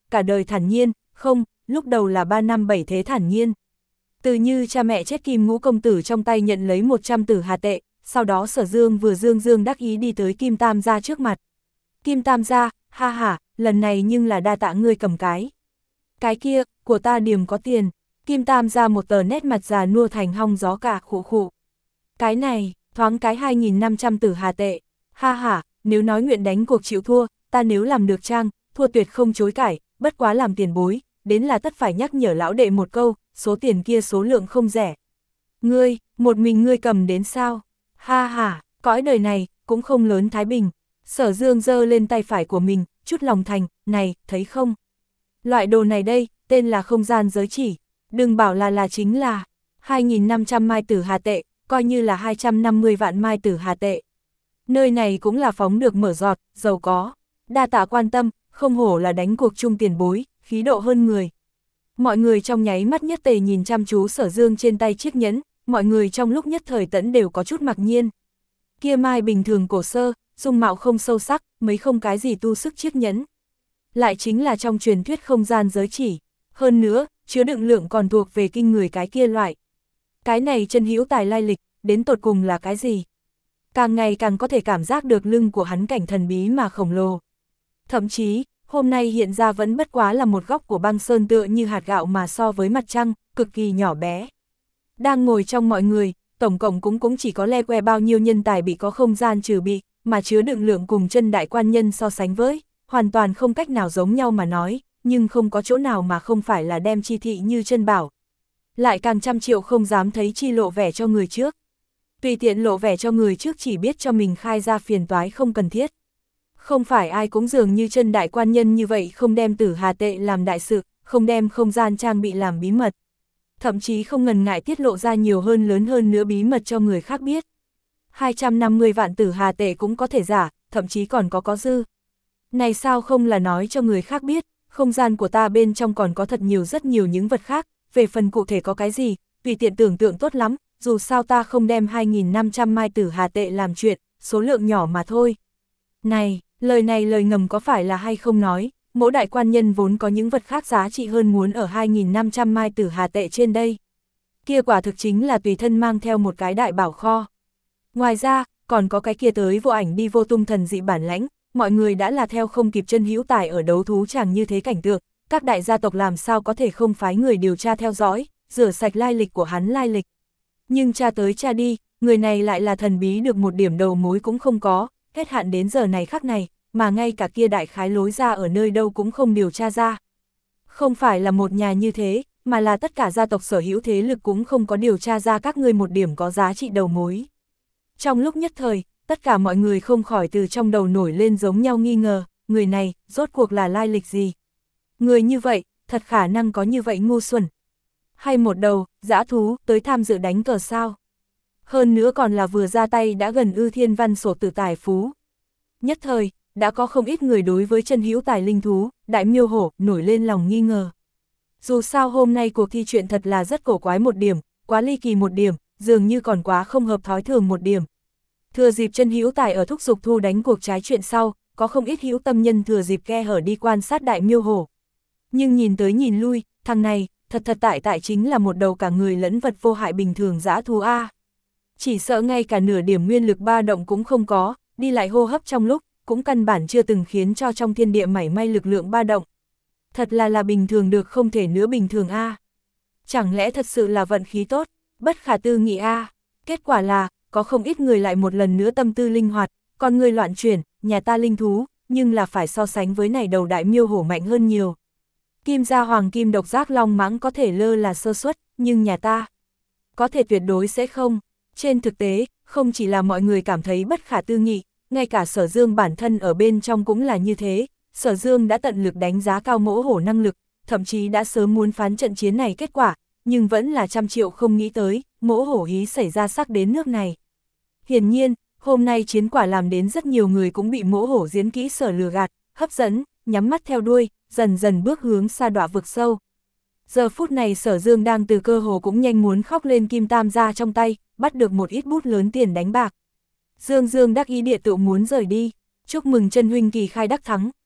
cả đời thản nhiên, không, lúc đầu là ba năm bảy thế thản nhiên. Từ như cha mẹ chết Kim Ngũ công tử trong tay nhận lấy một trăm tử hà tệ, sau đó Sở Dương vừa dương dương đắc ý đi tới Kim Tam gia trước mặt. Kim Tam gia, ha ha, lần này nhưng là đa tạ ngươi cầm cái. Cái kia, của ta điểm có tiền. Kim Tam gia một tờ nét mặt già nua thành hong gió cả khụ khụ. Cái này, thoáng cái hai nghìn năm trăm tử hà tệ. Ha ha, nếu nói nguyện đánh cuộc chịu thua, ta nếu làm được trang, thua tuyệt không chối cãi, bất quá làm tiền bối, đến là tất phải nhắc nhở lão đệ một câu, số tiền kia số lượng không rẻ. Ngươi, một mình ngươi cầm đến sao? Ha ha, cõi đời này, cũng không lớn thái bình. Sở Dương giơ lên tay phải của mình, chút lòng thành, này, thấy không? Loại đồ này đây, tên là không gian giới chỉ. Đừng bảo là là chính là hai nghìn năm trăm mai tử hà tệ, coi như là hai trăm năm mươi vạn mai tử hà tệ. Nơi này cũng là phóng được mở giọt, giàu có. Đa tạ quan tâm, không hổ là đánh cuộc chung tiền bối, khí độ hơn người. Mọi người trong nháy mắt nhất tề nhìn chăm chú Sở Dương trên tay chiếc nhẫn, mọi người trong lúc nhất thời tẫn đều có chút mặc nhiên. Kia mai bình thường cổ sơ, dung mạo không sâu sắc, mấy không cái gì tu sức chiếc nhẫn. Lại chính là trong truyền thuyết không gian giới chỉ. Hơn nữa, chứa đựng lượng còn thuộc về kinh người cái kia loại. Cái này chân hữu tài lai lịch, đến tột cùng là cái gì? Càng ngày càng có thể cảm giác được lưng của hắn cảnh thần bí mà khổng lồ. Thậm chí, hôm nay hiện ra vẫn bất quá là một góc của băng sơn tựa như hạt gạo mà so với mặt trăng, cực kỳ nhỏ bé. Đang ngồi trong mọi người, tổng cộng cũng cũng chỉ có le que bao nhiêu nhân tài bị có không gian trừ bị, mà chứa đựng lượng cùng chân đại quan nhân so sánh với, hoàn toàn không cách nào giống nhau mà nói, nhưng không có chỗ nào mà không phải là đem chi thị như chân bảo. Lại càng trăm triệu không dám thấy chi lộ vẻ cho người trước. Tùy tiện lộ vẻ cho người trước chỉ biết cho mình khai ra phiền toái không cần thiết. Không phải ai cũng dường như chân đại quan nhân như vậy không đem tử hà tệ làm đại sự, không đem không gian trang bị làm bí mật. Thậm chí không ngần ngại tiết lộ ra nhiều hơn lớn hơn nữa bí mật cho người khác biết. hai trăm năm mươi vạn tử hà tệ cũng có thể giả, thậm chí còn có có dư. Này sao không là nói cho người khác biết, không gian của ta bên trong còn có thật nhiều rất nhiều những vật khác, về phần cụ thể có cái gì, tùy tiện tưởng tượng tốt lắm, dù sao ta không đem hai nghìn năm trăm mai tử hà tệ làm chuyện, số lượng nhỏ mà thôi. Này, lời này lời ngầm có phải là hay không nói, mỗi đại quan nhân vốn có những vật khác giá trị hơn muốn ở hai nghìn năm trăm mai tử hà tệ trên đây. Kia quả thực chính là tùy thân mang theo một cái đại bảo kho. Ngoài ra, còn có cái kia tới vô ảnh đi vô tung thần dị bản lãnh, mọi người đã là theo không kịp chân hữu tài ở đấu thú chàng như thế cảnh tượng, các đại gia tộc làm sao có thể không phái người điều tra theo dõi, rửa sạch lai lịch của hắn lai lịch. Nhưng tra tới tra đi, người này lại là thần bí được một điểm đầu mối cũng không có, hết hạn đến giờ này khắc này, mà ngay cả kia đại khái lối ra ở nơi đâu cũng không điều tra ra. Không phải là một nhà như thế, mà là tất cả gia tộc sở hữu thế lực cũng không có điều tra ra các ngươi một điểm có giá trị đầu mối. Trong lúc nhất thời, tất cả mọi người không khỏi từ trong đầu nổi lên giống nhau nghi ngờ, người này, rốt cuộc là lai lịch gì? Người như vậy, thật khả năng có như vậy ngu xuẩn. Hay một đầu, dã thú, tới tham dự đánh cờ sao? Hơn nữa còn là vừa ra tay đã gần ư thiên văn sổ tử tài phú. Nhất thời, đã có không ít người đối với chân hữu tài linh thú, đại miêu hổ, nổi lên lòng nghi ngờ. Dù sao hôm nay cuộc thi chuyện thật là rất cổ quái một điểm, quá ly kỳ một điểm, dường như còn quá không hợp thói thường một điểm. Thừa dịp chân hữu tài ở thúc giục thu đánh cuộc trái chuyện sau, có không ít hữu tâm nhân thừa dịp khe hở đi quan sát đại miêu hổ. Nhưng nhìn tới nhìn lui, thằng này, thật thật tại tại chính là một đầu cả người lẫn vật vô hại bình thường dã thú A. Chỉ sợ ngay cả nửa điểm nguyên lực ba động cũng không có, đi lại hô hấp trong lúc, cũng căn bản chưa từng khiến cho trong thiên địa mảy may lực lượng ba động. Thật là là bình thường được không thể nữa bình thường A. Chẳng lẽ thật sự là vận khí tốt, bất khả tư nghị A. Kết quả là, có không ít người lại một lần nữa tâm tư linh hoạt, còn người loạn chuyển, nhà ta linh thú, nhưng là phải so sánh với này đầu đại miêu hổ mạnh hơn nhiều. Kim gia hoàng kim độc giác long mãng có thể lơ là sơ suất, nhưng nhà ta có thể tuyệt đối sẽ không. Trên thực tế, không chỉ là mọi người cảm thấy bất khả tư nghị, ngay cả Sở Dương bản thân ở bên trong cũng là như thế. Sở Dương đã tận lực đánh giá cao mỗ hổ năng lực, thậm chí đã sớm muốn phán trận chiến này kết quả, nhưng vẫn là trăm triệu không nghĩ tới, mỗ hổ hí xảy ra sắc đến nước này. Hiển nhiên, hôm nay chiến quả làm đến rất nhiều người cũng bị mỗ hổ diễn kỹ sở lừa gạt, hấp dẫn, nhắm mắt theo đuôi, dần dần bước hướng sa đọa vực sâu. Giờ phút này Sở Dương đang từ cơ hồ cũng nhanh muốn khóc lên Kim Tam gia trong tay, bắt được một ít bút lớn tiền đánh bạc. Dương Dương đắc ý địa tự muốn rời đi, chúc mừng chân huynh kỳ khai đắc thắng,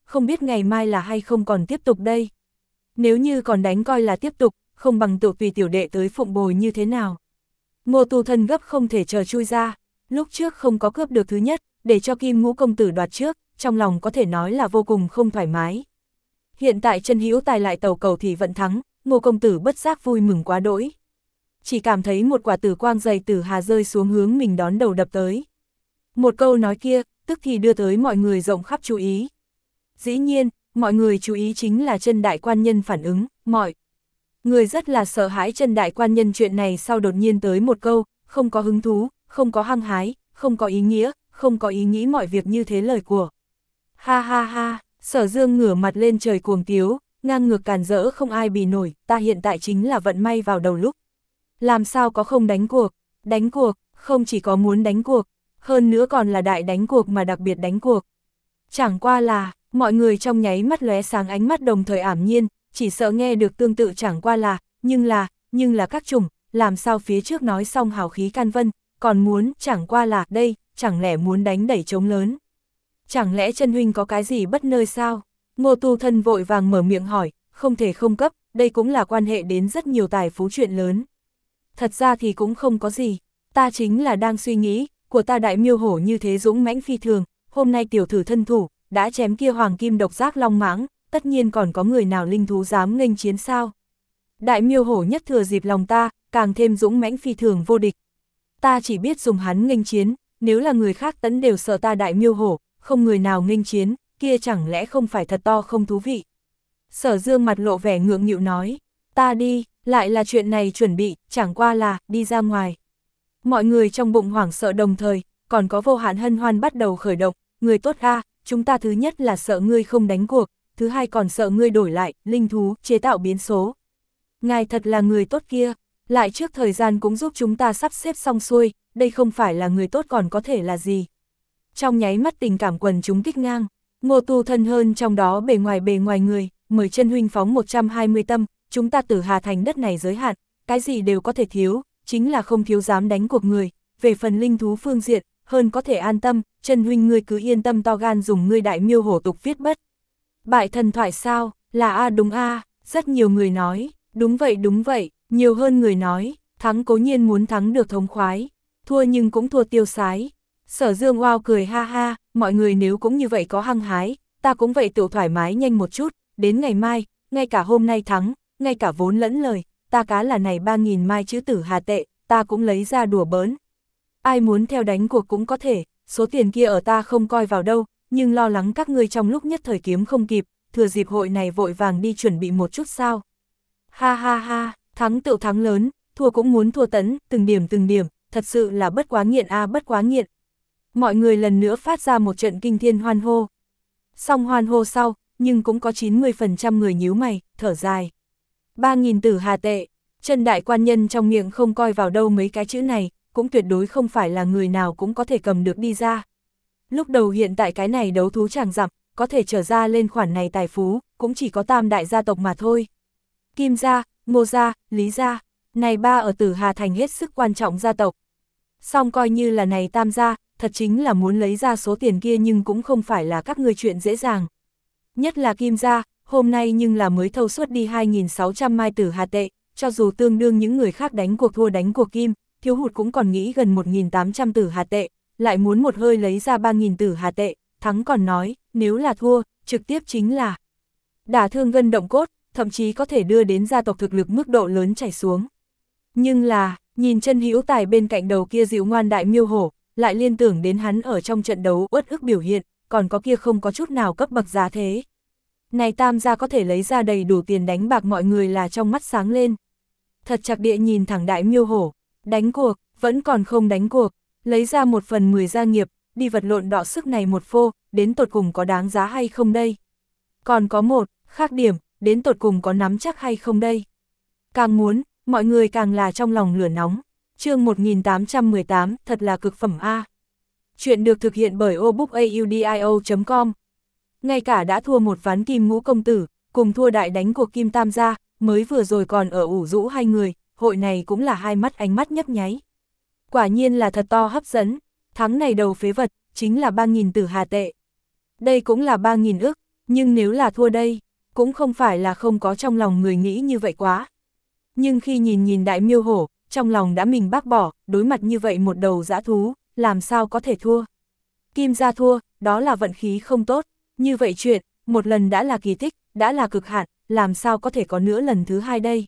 không biết ngày mai là hay không còn tiếp tục đây. Nếu như còn đánh coi là tiếp tục, không bằng tự tùy tiểu đệ tới phụng bồi như thế nào. Ngô Tu Thân gấp không thể chờ chui ra, lúc trước không có cướp được thứ nhất, để cho Kim Ngũ công tử đoạt trước, trong lòng có thể nói là vô cùng không thoải mái. Hiện tại Chân Hữu Tài lại tàu cầu thì vận thắng, Ngô công tử bất giác vui mừng quá đỗi. Chỉ cảm thấy một quả tử quang dày tử hà rơi xuống hướng mình đón đầu đập tới. Một câu nói kia, tức thì đưa tới mọi người rộng khắp chú ý. Dĩ nhiên, mọi người chú ý chính là Chân đại quan nhân phản ứng, mọi người rất là sợ hãi Chân đại quan nhân chuyện này sau đột nhiên tới một câu, không có hứng thú, không có hăng hái, không có ý nghĩa, không có ý nghĩ mọi việc như thế lời của. Ha ha ha, Sở Dương ngửa mặt lên trời cuồng tiếu, ngang ngược càn rỡ không ai bì nổi, ta hiện tại chính là vận may vào đầu lúc. Làm sao có không đánh cuộc, đánh cuộc, không chỉ có muốn đánh cuộc, hơn nữa còn là đại đánh cuộc mà đặc biệt đánh cuộc. Chẳng qua là, mọi người trong nháy mắt lóe sáng ánh mắt đồng thời ảm nhiên, chỉ sợ nghe được tương tự chẳng qua là, nhưng là, nhưng là các chủng, làm sao phía trước nói xong hào khí can vân, còn muốn, chẳng qua là, đây, chẳng lẽ muốn đánh đẩy trống lớn. Chẳng lẽ Chân huynh có cái gì bất nơi sao? Ngô Tu Thân vội vàng mở miệng hỏi, không thể không cấp, đây cũng là quan hệ đến rất nhiều tài phú chuyện lớn. Thật ra thì cũng không có gì, ta chính là đang suy nghĩ, của ta đại miêu hổ như thế dũng mãnh phi thường, hôm nay tiểu thử thân thủ, đã chém kia hoàng kim độc giác long mãng, tất nhiên còn có người nào linh thú dám nghênh chiến sao. Đại miêu hổ nhất thừa dịp lòng ta, càng thêm dũng mãnh phi thường vô địch. Ta chỉ biết dùng hắn nghênh chiến, nếu là người khác tấn đều sợ ta đại miêu hổ, không người nào nghênh chiến, kia chẳng lẽ không phải thật to không thú vị. Sở Dương mặt lộ vẻ ngượng nghịu nói, ta đi, lại là chuyện này chuẩn bị, chẳng qua là, đi ra ngoài. Mọi người trong bụng hoảng sợ đồng thời, còn có vô hạn hân hoan bắt đầu khởi động, người tốt a, chúng ta thứ nhất là sợ ngươi không đánh cuộc, thứ hai còn sợ ngươi đổi lại, linh thú, chế tạo biến số. Ngài thật là người tốt kia, lại trước thời gian cũng giúp chúng ta sắp xếp xong xuôi, đây không phải là người tốt còn có thể là gì. Trong nháy mắt tình cảm quần chúng kích ngang, Ngô Tu Thân hơn trong đó bề ngoài bề ngoài người, mời Chân huynh phóng một trăm hai mươi tâm, chúng ta Tử Hà thành đất này giới hạn, cái gì đều có thể thiếu, chính là không thiếu dám đánh cuộc người, về phần linh thú phương diện, hơn có thể an tâm, Chân huynh ngươi cứ yên tâm to gan dùng ngươi đại miêu hổ tục viết bất. Bại thần thoại sao, là a đúng a, rất nhiều người nói, đúng vậy đúng vậy, nhiều hơn người nói, thắng cố nhiên muốn thắng được thống khoái, thua nhưng cũng thua tiêu sái. Sở Dương oao cười ha ha, mọi người nếu cũng như vậy có hăng hái, ta cũng vậy tự thoải mái nhanh một chút, đến ngày mai, ngay cả hôm nay thắng, ngay cả vốn lẫn lời, ta cá là này ba nghìn mai chữ Tử Hà tệ, ta cũng lấy ra đùa bỡn. Ai muốn theo đánh cuộc cũng có thể, số tiền kia ở ta không coi vào đâu, nhưng lo lắng các ngươi trong lúc nhất thời kiếm không kịp, thừa dịp hội này vội vàng đi chuẩn bị một chút sao. Ha ha ha, thắng tự thắng lớn, thua cũng muốn thua tấn, từng điểm từng điểm, thật sự là bất quá nghiện a bất quá nghiện. Mọi người lần nữa phát ra một trận kinh thiên hoan hô. Xong hoan hô sau, nhưng cũng có chín mươi phần trăm người nhíu mày, thở dài. ba nghìn Tử Hà tệ, Chân đại quan nhân trong miệng không coi vào đâu mấy cái chữ này, cũng tuyệt đối không phải là người nào cũng có thể cầm được đi ra. Lúc đầu hiện tại cái này đấu thú tràng dặm, có thể trở ra lên khoản này tài phú, cũng chỉ có tam đại gia tộc mà thôi. Kim gia, Ngô gia, Lý gia, này ba ở Tử Hà thành hết sức quan trọng gia tộc. Song coi như là này tam gia, thật chính là muốn lấy ra số tiền kia nhưng cũng không phải là các người chuyện dễ dàng. Nhất là Kim gia, hôm nay nhưng là mới thâu suốt đi hai nghìn sáu trăm mai Tử Hà tệ, cho dù tương đương những người khác đánh cuộc thua đánh cuộc Kim, thiếu hụt cũng còn nghĩ gần một nghìn tám trăm Tử Hà tệ, lại muốn một hơi lấy ra ba nghìn Tử Hà tệ, thắng còn nói, nếu là thua, trực tiếp chính là đả thương gân động cốt, thậm chí có thể đưa đến gia tộc thực lực mức độ lớn chảy xuống. Nhưng là, nhìn Chân Hữu Tài bên cạnh đầu kia dịu ngoan đại miêu hổ, lại liên tưởng đến hắn ở trong trận đấu uất ức biểu hiện, còn có kia không có chút nào cấp bậc giá thế. Này tam gia có thể lấy ra đầy đủ tiền đánh bạc mọi người là trong mắt sáng lên. Thật chặt địa nhìn thẳng đại miêu hổ, đánh cuộc, vẫn còn không đánh cuộc, lấy ra một phần mười gia nghiệp, đi vật lộn đọ sức này một phô, đến tột cùng có đáng giá hay không đây? Còn có một, khác điểm, đến tột cùng có nắm chắc hay không đây? Càng muốn, mọi người càng là trong lòng lửa nóng. Chương một nghìn tám trăm mười tám, thật là cực phẩm A. Chuyện được thực hiện bởi obookaudio chấm com. Ngay cả đã thua một ván Kim Ngũ công tử, cùng thua đại đánh của Kim Tam gia, mới vừa rồi còn ở ủ rũ hai người, hội này cũng là hai mắt ánh mắt nhấp nháy. Quả nhiên là thật to hấp dẫn, thắng này đầu phế vật, chính là ba nghìn Tử Hà tệ. Đây cũng là ba nghìn ức, Nhưng nếu là thua đây, cũng không phải là không có trong lòng người nghĩ như vậy quá. Nhưng khi nhìn nhìn đại miêu hổ, trong lòng đã mình bác bỏ, đối mặt như vậy một đầu dã thú, làm sao có thể thua. Kim gia thua, đó là vận khí không tốt, như vậy chuyện, một lần đã là kỳ tích, đã là cực hạn, làm sao có thể có nữa lần thứ hai đây.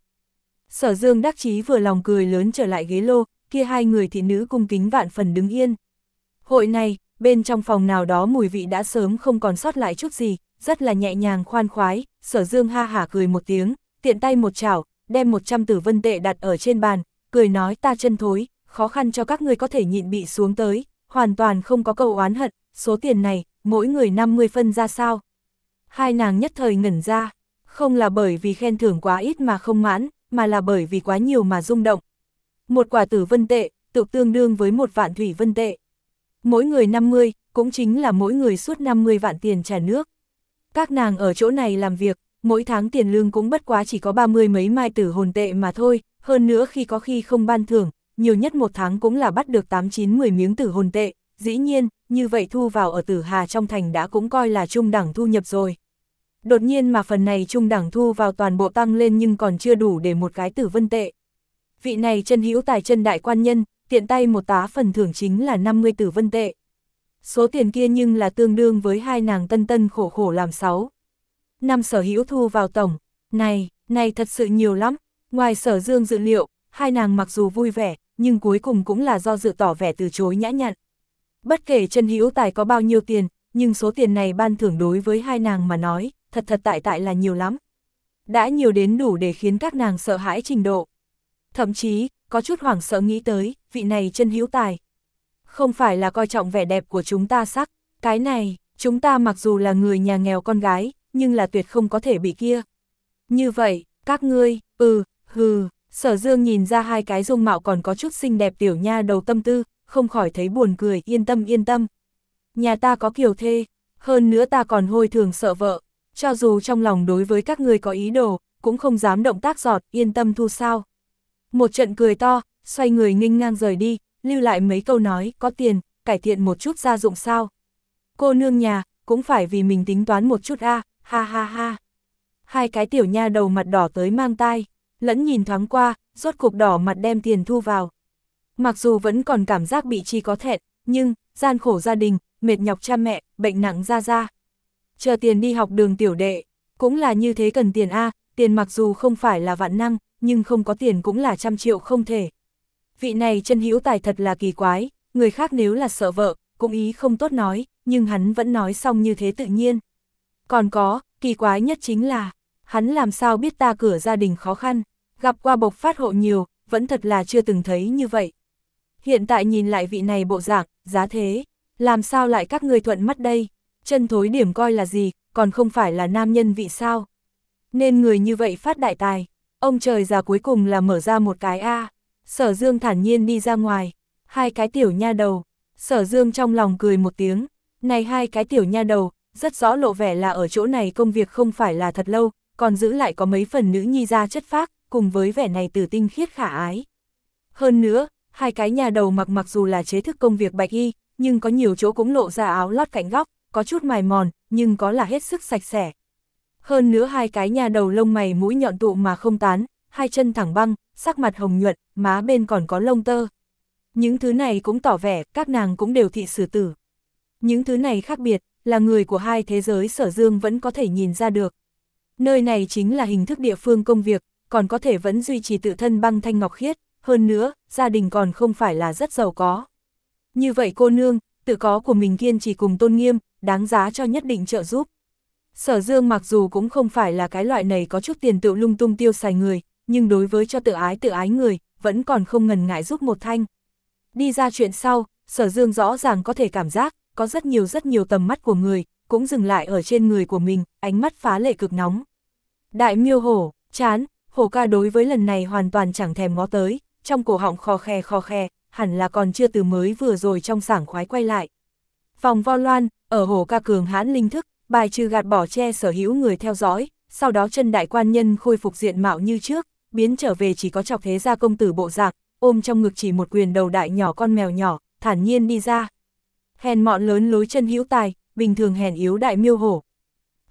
Sở Dương đắc chí vừa lòng cười lớn trở lại ghế lô, kia hai người thị nữ cung kính vạn phần đứng yên. Hội này, bên trong phòng nào đó mùi vị đã sớm không còn sót lại chút gì, rất là nhẹ nhàng khoan khoái, Sở Dương ha hả cười một tiếng, tiện tay một chảo, đem một trăm tử vân tệ đặt ở trên bàn, cười nói ta chân thối, khó khăn cho các ngươi có thể nhịn bị xuống tới, hoàn toàn không có câu oán hận, số tiền này, mỗi người năm mươi phân ra sao. Hai nàng nhất thời ngẩn ra, không là bởi vì khen thưởng quá ít mà không mãn, mà là bởi vì quá nhiều mà rung động. Một quả tử vân tệ, tự tương đương với một vạn thủy vân tệ. Mỗi người năm mươi, cũng chính là mỗi người suốt năm mươi vạn tiền trả nước. Các nàng ở chỗ này làm việc, mỗi tháng tiền lương cũng bất quá chỉ có ba mươi mấy mai tử hồn tệ mà thôi, hơn nữa khi có khi không ban thưởng, nhiều nhất một tháng cũng là bắt được tám chín mười miếng tử hồn tệ, dĩ nhiên, như vậy thu vào ở Tử Hà trong thành đã cũng coi là trung đẳng thu nhập rồi. Đột nhiên mà phần này trung đẳng thu vào toàn bộ tăng lên nhưng còn chưa đủ để một cái tử vân tệ. Vị này chân hữu tài chân đại quan nhân, tiện tay một tá phần thưởng chính là năm mươi tử vân tệ. Số tiền kia nhưng là tương đương với hai nàng tân tân khổ khổ làm sáu. Năm sở hữu thu vào tổng, này, này thật sự nhiều lắm, ngoài Sở Dương dự liệu, hai nàng mặc dù vui vẻ, nhưng cuối cùng cũng là do dự tỏ vẻ từ chối nhã nhặn. Bất kể chân hữu tài có bao nhiêu tiền, nhưng số tiền này ban thưởng đối với hai nàng mà nói, thật thật tại tại là nhiều lắm. Đã nhiều đến đủ để khiến các nàng sợ hãi trình độ. Thậm chí, có chút hoảng sợ nghĩ tới, vị này chân hữu tài. Không phải là coi trọng vẻ đẹp của chúng ta sắc, cái này, chúng ta mặc dù là người nhà nghèo con gái, nhưng là tuyệt không có thể bị kia. Như vậy, các ngươi, ừ, hừ, Sở Dương nhìn ra hai cái dung mạo còn có chút xinh đẹp tiểu nha đầu tâm tư, không khỏi thấy buồn cười, yên tâm yên tâm. Nhà ta có kiều thê, hơn nữa ta còn hôi thường sợ vợ, cho dù trong lòng đối với các ngươi có ý đồ, cũng không dám động tác giọt, yên tâm thu sao. Một trận cười to, xoay người nghênh ngang rời đi, lưu lại mấy câu nói, có tiền, cải thiện một chút gia dụng sao. Cô nương nhà, cũng phải vì mình tính toán một chút a, à, ha ha ha. Hai cái tiểu nha đầu mặt đỏ tới mang tai, lẫn nhìn thoáng qua, rốt cục đỏ mặt đem tiền thu vào. Mặc dù vẫn còn cảm giác bị chi có thẹn, nhưng, gian khổ gia đình, mệt nhọc cha mẹ, bệnh nặng ra ra. Chờ tiền đi học đường tiểu đệ, cũng là như thế cần tiền a, tiền mặc dù không phải là vạn năng, nhưng không có tiền cũng là trăm triệu không thể. Vị này chân hữu tài thật là kỳ quái, người khác nếu là sợ vợ, cũng ý không tốt nói, nhưng hắn vẫn nói xong như thế tự nhiên. Còn có, kỳ quái nhất chính là, hắn làm sao biết ta cửa gia đình khó khăn, gặp qua bộc phát hộ nhiều, vẫn thật là chưa từng thấy như vậy. Hiện tại nhìn lại vị này bộ dạng, giá thế, làm sao lại các người thuận mắt đây, chân thối điểm coi là gì, còn không phải là nam nhân vị sao. Nên người như vậy phát đại tài, ông trời già cuối cùng là mở ra một cái a. Sở Dương thản nhiên đi ra ngoài, hai cái tiểu nha đầu, Sở Dương trong lòng cười một tiếng, này hai cái tiểu nha đầu, rất rõ lộ vẻ là ở chỗ này công việc không phải là thật lâu, còn giữ lại có mấy phần nữ nhi ra chất phác, cùng với vẻ này tử tinh khiết khả ái. Hơn nữa, hai cái nhà đầu mặc mặc dù là chế thức công việc bạch y, nhưng có nhiều chỗ cũng lộ ra áo lót cạnh góc, có chút mài mòn, nhưng có là hết sức sạch sẽ. Hơn nữa hai cái nhà đầu lông mày mũi nhọn tụ mà không tán, hai chân thẳng băng, sắc mặt hồng nhuận, má bên còn có lông tơ. Những thứ này cũng tỏ vẻ các nàng cũng đều thị sử tử. Những thứ này khác biệt, là người của hai thế giới Sở Dương vẫn có thể nhìn ra được. Nơi này chính là hình thức địa phương công việc, còn có thể vẫn duy trì tự thân băng thanh ngọc khiết, hơn nữa, gia đình còn không phải là rất giàu có. Như vậy cô nương, tự có của mình kiên trì cùng tôn nghiêm, đáng giá cho nhất định trợ giúp. Sở Dương mặc dù cũng không phải là cái loại này có chút tiền tự lung tung tiêu xài người, nhưng đối với cho tự ái tự ái người, vẫn còn không ngần ngại giúp một thanh. Đi ra chuyện sau, Sở Dương rõ ràng có thể cảm giác, có rất nhiều rất nhiều tầm mắt của người, cũng dừng lại ở trên người của mình, ánh mắt phá lệ cực nóng. Đại miêu hổ, chán, hổ ca đối với lần này hoàn toàn chẳng thèm ngó tới, trong cổ họng khò khè khò khè, hẳn là còn chưa từ mới vừa rồi trong sảng khoái quay lại. Vòng vo loan, ở hổ ca cường hãn linh thức, bài trừ gạt bỏ che sở hữu người theo dõi, sau đó chân đại quan nhân khôi phục diện mạo như trước, biến trở về chỉ có chọc thế gia công tử bộ dạng, ôm trong ngực chỉ một quyền đầu đại nhỏ con mèo nhỏ, thản nhiên đi ra. Hèn mọn lớn lối chân hữu tài, bình thường hèn yếu đại miêu hổ.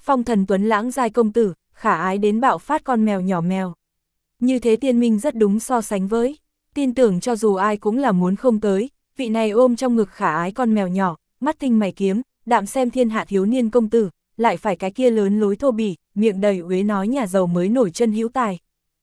Phong thần tuấn lãng giai công tử, khả ái đến bạo phát con mèo nhỏ mèo. Như thế tiên minh rất đúng so sánh với, tin tưởng cho dù ai cũng là muốn không tới, vị này ôm trong ngực khả ái con mèo nhỏ, mắt tinh mày kiếm, đạm xem thiên hạ thiếu niên công tử, lại phải cái kia lớn lối thô bỉ, miệng đầy uế nói nhà giàu mới nổi chân hữu tài.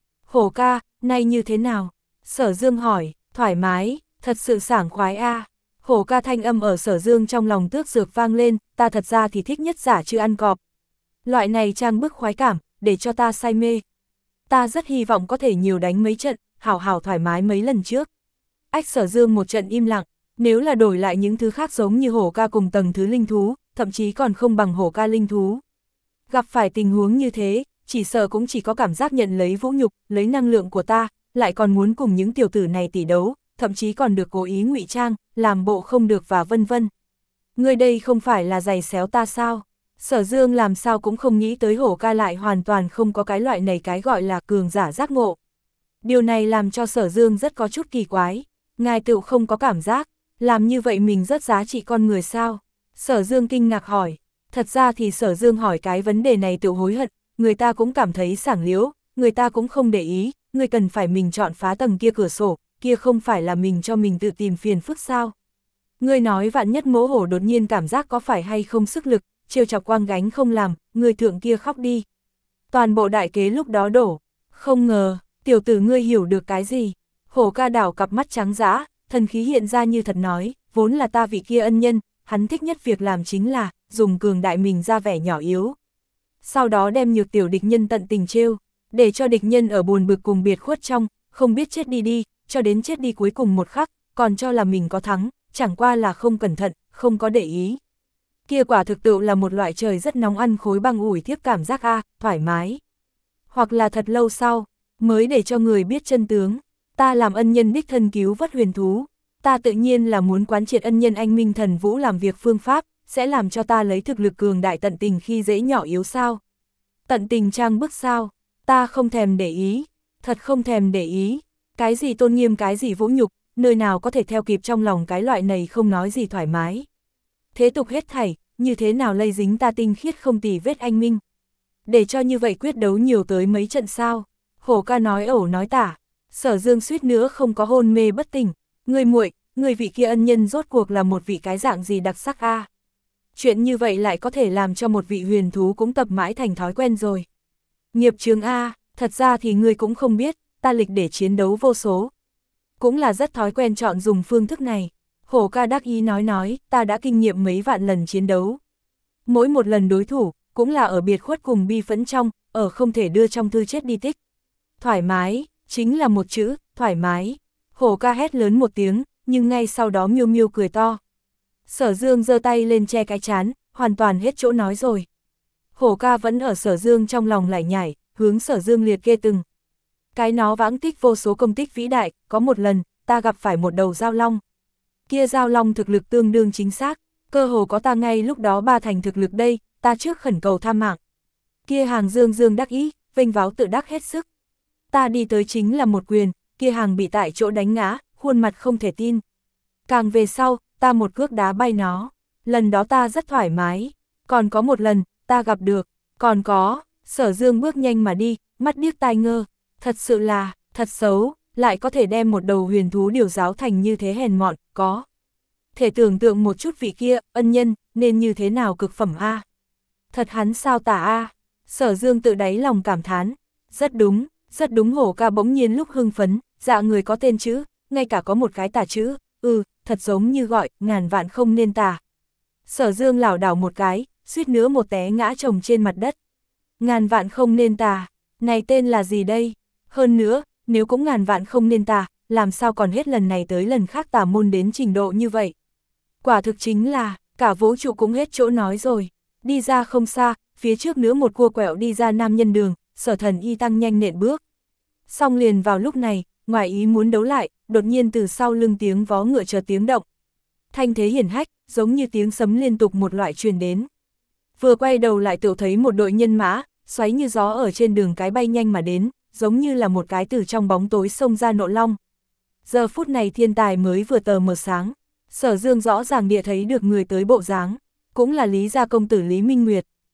Hổ ca, nay như thế nào? Sở Dương hỏi, thoải mái, thật sự sảng khoái a. À. Hổ ca thanh âm ở Sở Dương trong lòng tước dược vang lên, ta thật ra thì thích nhất giả chưa ăn cọp. Loại này trang bức khoái cảm, để cho ta say mê. Ta rất hy vọng có thể nhiều đánh mấy trận, hảo hảo thoải mái mấy lần trước. Ách Sở Dương một trận im lặng, nếu là đổi lại những thứ khác giống như hổ ca cùng tầng thứ linh thú, thậm chí còn không bằng hổ ca linh thú. Gặp phải tình huống như thế, chỉ sợ cũng chỉ có cảm giác nhận lấy vũ nhục, lấy năng lượng của ta, lại còn muốn cùng những tiểu tử này tỉ đấu, thậm chí còn được cố ý ngụy trang, làm bộ không được và vân vân. Người đây không phải là giày xéo ta sao? Sở Dương làm sao cũng không nghĩ tới hổ ca lại hoàn toàn không có cái loại này cái gọi là cường giả giác ngộ. Điều này làm cho Sở Dương rất có chút kỳ quái, ngài tự không có cảm giác, làm như vậy mình rất giá trị con người sao? Sở Dương kinh ngạc hỏi, thật ra thì Sở Dương hỏi cái vấn đề này tự hối hận, người ta cũng cảm thấy sảng liễu, người ta cũng không để ý, người cần phải mình chọn phá tầng kia cửa sổ, kia không phải là mình cho mình tự tìm phiền phức sao? Người nói vạn nhất mỗ hổ đột nhiên cảm giác có phải hay không sức lực, trêu chọc quang gánh không làm, người thượng kia khóc đi. Toàn bộ đại kế lúc đó đổ, không ngờ, tiểu tử ngươi hiểu được cái gì? Hổ ca đảo cặp mắt trắng dã, thần khí hiện ra như thật nói, vốn là ta vị kia ân nhân, hắn thích nhất việc làm chính là, dùng cường đại mình ra vẻ nhỏ yếu. Sau đó đem nhược tiểu địch nhân tận tình trêu, để cho địch nhân ở buồn bực cùng biệt khuất trong, không biết chết đi đi, cho đến chết đi cuối cùng một khắc, còn cho là mình có thắng, chẳng qua là không cẩn thận, không có để ý. Kia quả thực tự là một loại trời rất nóng ăn khối băng ủi tiếp cảm giác a, thoải mái. Hoặc là thật lâu sau, mới để cho người biết chân tướng, ta làm ân nhân đích thân cứu vớt huyền thú, ta tự nhiên là muốn quán triệt ân nhân anh minh thần vũ làm việc phương pháp, sẽ làm cho ta lấy thực lực cường đại tận tình khi dễ nhỏ yếu sao. Tận tình trang bức sao, ta không thèm để ý, thật không thèm để ý, cái gì tôn nghiêm cái gì vũ nhục, nơi nào có thể theo kịp trong lòng cái loại này không nói gì thoải mái. Thế tục hết thảy, như thế nào lây dính ta tinh khiết không tì vết anh minh. Để cho như vậy quyết đấu nhiều tới mấy trận sao, hổ ca nói ẩu nói tả, Sở Dương suýt nữa không có hôn mê bất tỉnh, người muội, người vị kia ân nhân rốt cuộc là một vị cái dạng gì đặc sắc a. Chuyện như vậy lại có thể làm cho một vị huyền thú cũng tập mãi thành thói quen rồi. Nghiệp chướng a, thật ra thì ngươi cũng không biết, ta lịch để chiến đấu vô số. Cũng là rất thói quen chọn dùng phương thức này. Hổ ca đắc ý nói nói, ta đã kinh nghiệm mấy vạn lần chiến đấu. Mỗi một lần đối thủ, cũng là ở biệt khuất cùng bi phẫn trong, ở không thể đưa trong thư chết đi tích. Thoải mái, chính là một chữ, thoải mái. Hổ ca hét lớn một tiếng, nhưng ngay sau đó miêu miêu cười to. Sở Dương giơ tay lên che cái chán, hoàn toàn hết chỗ nói rồi. Hổ ca vẫn ở Sở Dương trong lòng lải nhải, hướng Sở Dương liệt kê từng. Cái nó vãng tích vô số công tích vĩ đại, có một lần, ta gặp phải một đầu giao long. Kia giao long thực lực tương đương chính xác, cơ hồ có ta ngay lúc đó ba thành thực lực đây, ta trước khẩn cầu tha mạng. Kia hàng Dương Dương đắc ý, vênh váo tự đắc hết sức. Ta đi tới chính là một quyền, kia hàng bị tại chỗ đánh ngã, khuôn mặt không thể tin. Càng về sau, ta một cước đá bay nó, lần đó ta rất thoải mái. Còn có một lần, ta gặp được, còn có, Sở Dương bước nhanh mà đi, mắt điếc tai ngơ, thật sự là, thật xấu, lại có thể đem một đầu huyền thú điều giáo thành như thế hèn mọn, có. Thể tưởng tượng một chút vị kia, ân nhân, nên như thế nào cực phẩm a. Thật hắn sao tả a. Sở Dương tự đáy lòng cảm thán, rất đúng, rất đúng. Hổ ca bỗng nhiên lúc hưng phấn, dạ người có tên chữ, ngay cả có một cái tả chữ, ừ, thật giống như gọi, ngàn vạn không nên tả. Sở Dương lảo đảo một cái, suýt nữa một té ngã chồng trên mặt đất. Ngàn vạn không nên tả, này tên là gì đây? Hơn nữa, nếu cũng ngàn vạn không nên tả, làm sao còn hết lần này tới lần khác tà môn đến trình độ như vậy? Quả thực chính là, cả vũ trụ cũng hết chỗ nói rồi. Đi ra không xa, phía trước nữa một cua quẹo đi ra nam nhân đường, Sở Thần y tăng nhanh nện bước. Xong liền vào lúc này, ngoài ý muốn đấu lại, đột nhiên từ sau lưng tiếng vó ngựa chợt tiếng động. Thanh thế hiển hách, giống như tiếng sấm liên tục một loại truyền đến. Vừa quay đầu lại tự thấy một đội nhân mã, xoáy như gió ở trên đường cái bay nhanh mà đến, giống như là một cái từ trong bóng tối xông ra nộ long. Giờ phút này thiên tài mới vừa tờ mờ sáng, Sở Dương rõ ràng địa thấy được người tới bộ dáng, cũng là Lý gia công tử Lý Minh Nguyệt.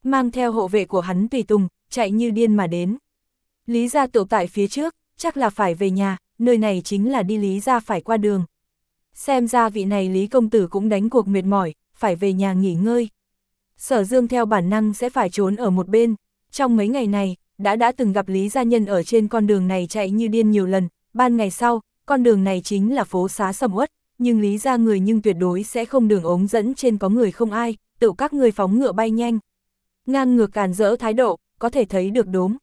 mang theo hộ vệ của hắn tùy tùng, chạy như điên mà đến. Lý gia tựu tại phía trước, chắc là phải về nhà, nơi này chính là đi Lý gia phải qua đường. Xem ra vị này Lý công tử cũng đánh cuộc mệt mỏi, phải về nhà nghỉ ngơi. Sở Dương theo bản năng sẽ phải trốn ở một bên, trong mấy ngày này, đã đã từng gặp Lý gia nhân ở trên con đường này chạy như điên nhiều lần, ban ngày sau, con đường này chính là phố xá sầm uất, nhưng Lý gia người nhưng tuyệt đối sẽ không đường ống dẫn trên có người không ai, tự các người phóng ngựa bay nhanh. Ngang ngược càn rỡ thái độ, có thể thấy được đốm.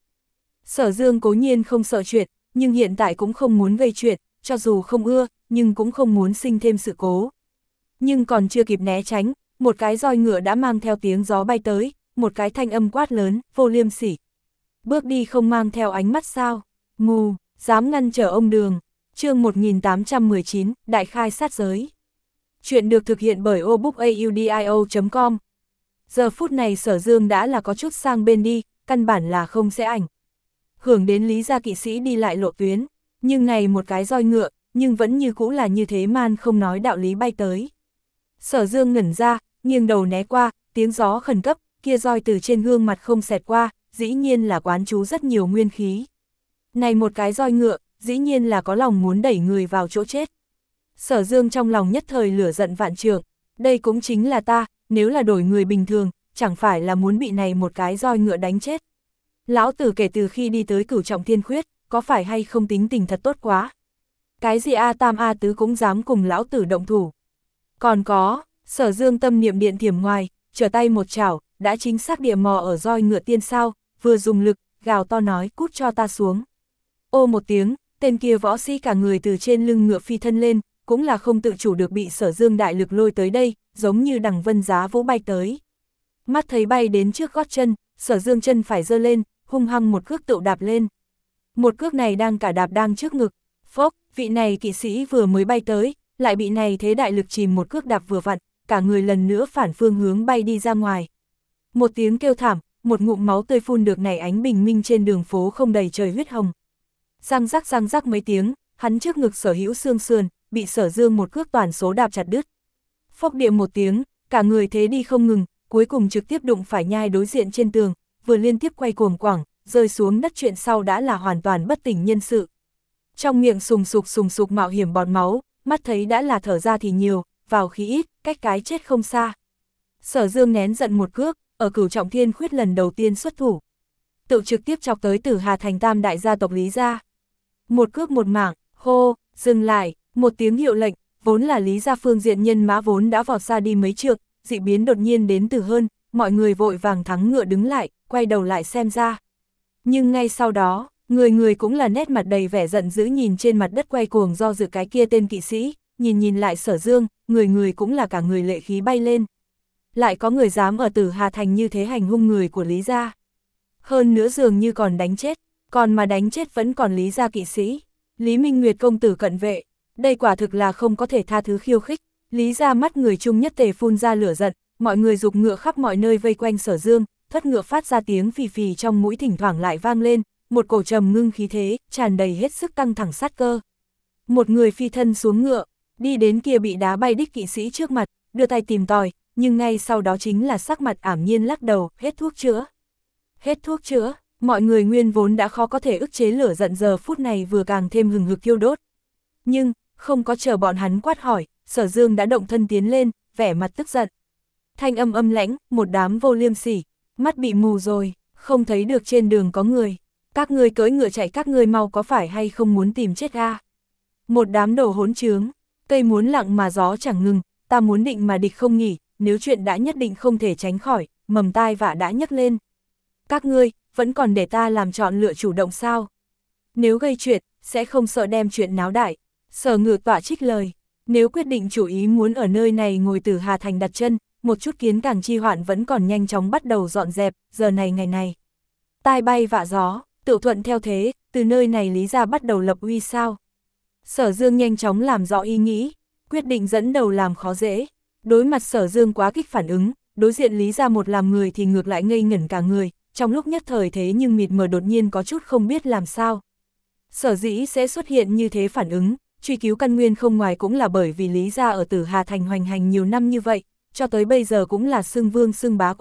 Sở Dương cố nhiên không sợ chuyện, nhưng hiện tại cũng không muốn gây chuyện, cho dù không ưa, nhưng cũng không muốn sinh thêm sự cố. Nhưng còn chưa kịp né tránh, một cái roi ngựa đã mang theo tiếng gió bay tới, một cái thanh âm quát lớn, vô liêm sỉ. Bước đi không mang theo ánh mắt sao? Ngu, dám ngăn trở ông Đường. Chương một nghìn tám trăm mười chín, Đại khai sát giới. Chuyện được thực hiện bởi obookaudio chấm com. Giờ phút này Sở Dương đã là có chút sang bên đi, căn bản là không sẽ ảnh hưởng đến Lý gia kỵ sĩ đi lại lộ tuyến, nhưng này một cái roi ngựa, nhưng vẫn như cũ là như thế man không nói đạo lý bay tới. Sở Dương ngẩn ra, nghiêng đầu né qua, tiếng gió khẩn cấp, kia roi từ trên gương mặt không xẹt qua, dĩ nhiên là quán trú rất nhiều nguyên khí. Này một cái roi ngựa, dĩ nhiên là có lòng muốn đẩy người vào chỗ chết. Sở Dương trong lòng nhất thời lửa giận vạn trượng, đây cũng chính là ta, nếu là đổi người bình thường, chẳng phải là muốn bị này một cái roi ngựa đánh chết. Lão tử kể từ khi đi tới Cửu Trọng Thiên Khuyết, có phải hay không tính tình thật tốt quá. Cái gì A Tam A Tứ cũng dám cùng lão tử động thủ. Còn có, Sở Dương tâm niệm điện thiểm ngoài, trở tay một chảo, đã chính xác địa mò ở roi ngựa tiên sao, vừa dùng lực, gào to nói cút cho ta xuống. Ô một tiếng, tên kia võ sĩ cả người từ trên lưng ngựa phi thân lên, cũng là không tự chủ được bị Sở Dương đại lực lôi tới đây, giống như đằng vân giá vỗ bay tới. Mắt thấy bay đến trước gót chân, Sở Dương chân phải giơ lên, hung hăng một cước tựu đạp lên. Một cước này đang cả đạp đang trước ngực, phốc, vị này kỵ sĩ vừa mới bay tới, lại bị này thế đại lực chìm một cước đạp vừa vặn, cả người lần nữa phản phương hướng bay đi ra ngoài. Một tiếng kêu thảm, một ngụm máu tươi phun được này ánh bình minh trên đường phố không đầy trời huyết hồng. Răng rắc răng rắc mấy tiếng, hắn trước ngực sở hữu xương sườn, bị Sở Dương một cước toàn số đạp chặt đứt. Phốc địa một tiếng, cả người thế đi không ngừng, cuối cùng trực tiếp đụng phải nhai đối diện trên tường, vừa liên tiếp quay cuồng quẳng, rơi xuống đất chuyện sau đã là hoàn toàn bất tỉnh nhân sự. Trong miệng sùng sục sùng sục mạo hiểm bọt máu, mắt thấy đã là thở ra thì nhiều, vào khí ít, cách cái chết không xa. Sở Dương nén giận một cước, ở Cửu Trọng Thiên Khuyết lần đầu tiên xuất thủ. Tự trực tiếp chọc tới Tử Hà Thành tam đại gia tộc Lý gia. Một cước một mảng, hô, dừng lại, một tiếng hiệu lệnh, vốn là Lý gia phương diện nhân mã vốn đã vọt xa đi mấy trượng, dị biến đột nhiên đến từ hơn, mọi người vội vàng thắng ngựa đứng lại, quay đầu lại xem ra. Nhưng ngay sau đó, người người cũng là nét mặt đầy vẻ giận dữ nhìn trên mặt đất quay cuồng do dự cái kia tên kỵ sĩ, nhìn nhìn lại Sở Dương, người người cũng là cả người lệ khí bay lên. Lại có người dám ở Tử Hà Thành như thế hành hung người của Lý gia. Hơn nữa dường như còn đánh chết, còn mà đánh chết vẫn còn Lý gia kỵ sĩ. Lý Minh Nguyệt công tử cận vệ, đây quả thực là không có thể tha thứ khiêu khích. Lý gia mắt người chung nhất tề phun ra lửa giận, mọi người giục ngựa khắp mọi nơi vây quanh Sở Dương, thất ngựa phát ra tiếng phì phì trong mũi thỉnh thoảng lại vang lên, một cổ trầm ngưng khí thế, tràn đầy hết sức căng thẳng sát cơ. Một người phi thân xuống ngựa, đi đến kia bị đá bay đích kỵ sĩ trước mặt, đưa tay tìm tòi, nhưng ngay sau đó chính là sắc mặt ảm nhiên lắc đầu, hết thuốc chữa. Hết thuốc chữa, mọi người nguyên vốn đã khó có thể ức chế lửa giận giờ phút này vừa càng thêm hừng hực thiêu đốt. Nhưng, không có chờ bọn hắn quát hỏi, Sở Dương đã động thân tiến lên, vẻ mặt tức giận. Thanh âm âm lãnh, một đám vô liêm sỉ, mắt bị mù rồi, không thấy được trên đường có người. Các ngươi cưỡi ngựa chạy các ngươi mau có phải hay không muốn tìm chết ga? Một đám đồ hỗn trướng, cây muốn lặng mà gió chẳng ngừng, ta muốn định mà địch không nghỉ, nếu chuyện đã nhất định không thể tránh khỏi, mầm tai vạ đã nhấc lên. Các ngươi, vẫn còn để ta làm chọn lựa chủ động sao? Nếu gây chuyện, sẽ không sợ đem chuyện náo đại. Sở Ngự Tọa trích lời, nếu quyết định chủ ý muốn ở nơi này ngồi Tử Hà Thành đặt chân, một chút kiến càng chi hoạn vẫn còn nhanh chóng bắt đầu dọn dẹp, giờ này ngày này. Tai bay vạ gió, tự thuận theo thế, từ nơi này Lý gia bắt đầu lập uy sao. Sở Dương nhanh chóng làm rõ ý nghĩ, quyết định dẫn đầu làm khó dễ. Đối mặt Sở Dương quá kích phản ứng, đối diện Lý gia một làm người thì ngược lại ngây ngẩn cả người, trong lúc nhất thời thế nhưng mịt mờ đột nhiên có chút không biết làm sao. Sở dĩ sẽ xuất hiện như thế phản ứng, truy cứu căn nguyên không ngoài cũng là bởi vì Lý gia ở Tử Hà Thành hoành hành nhiều năm như vậy, cho tới bây giờ cũng là xưng vương xưng bá quen,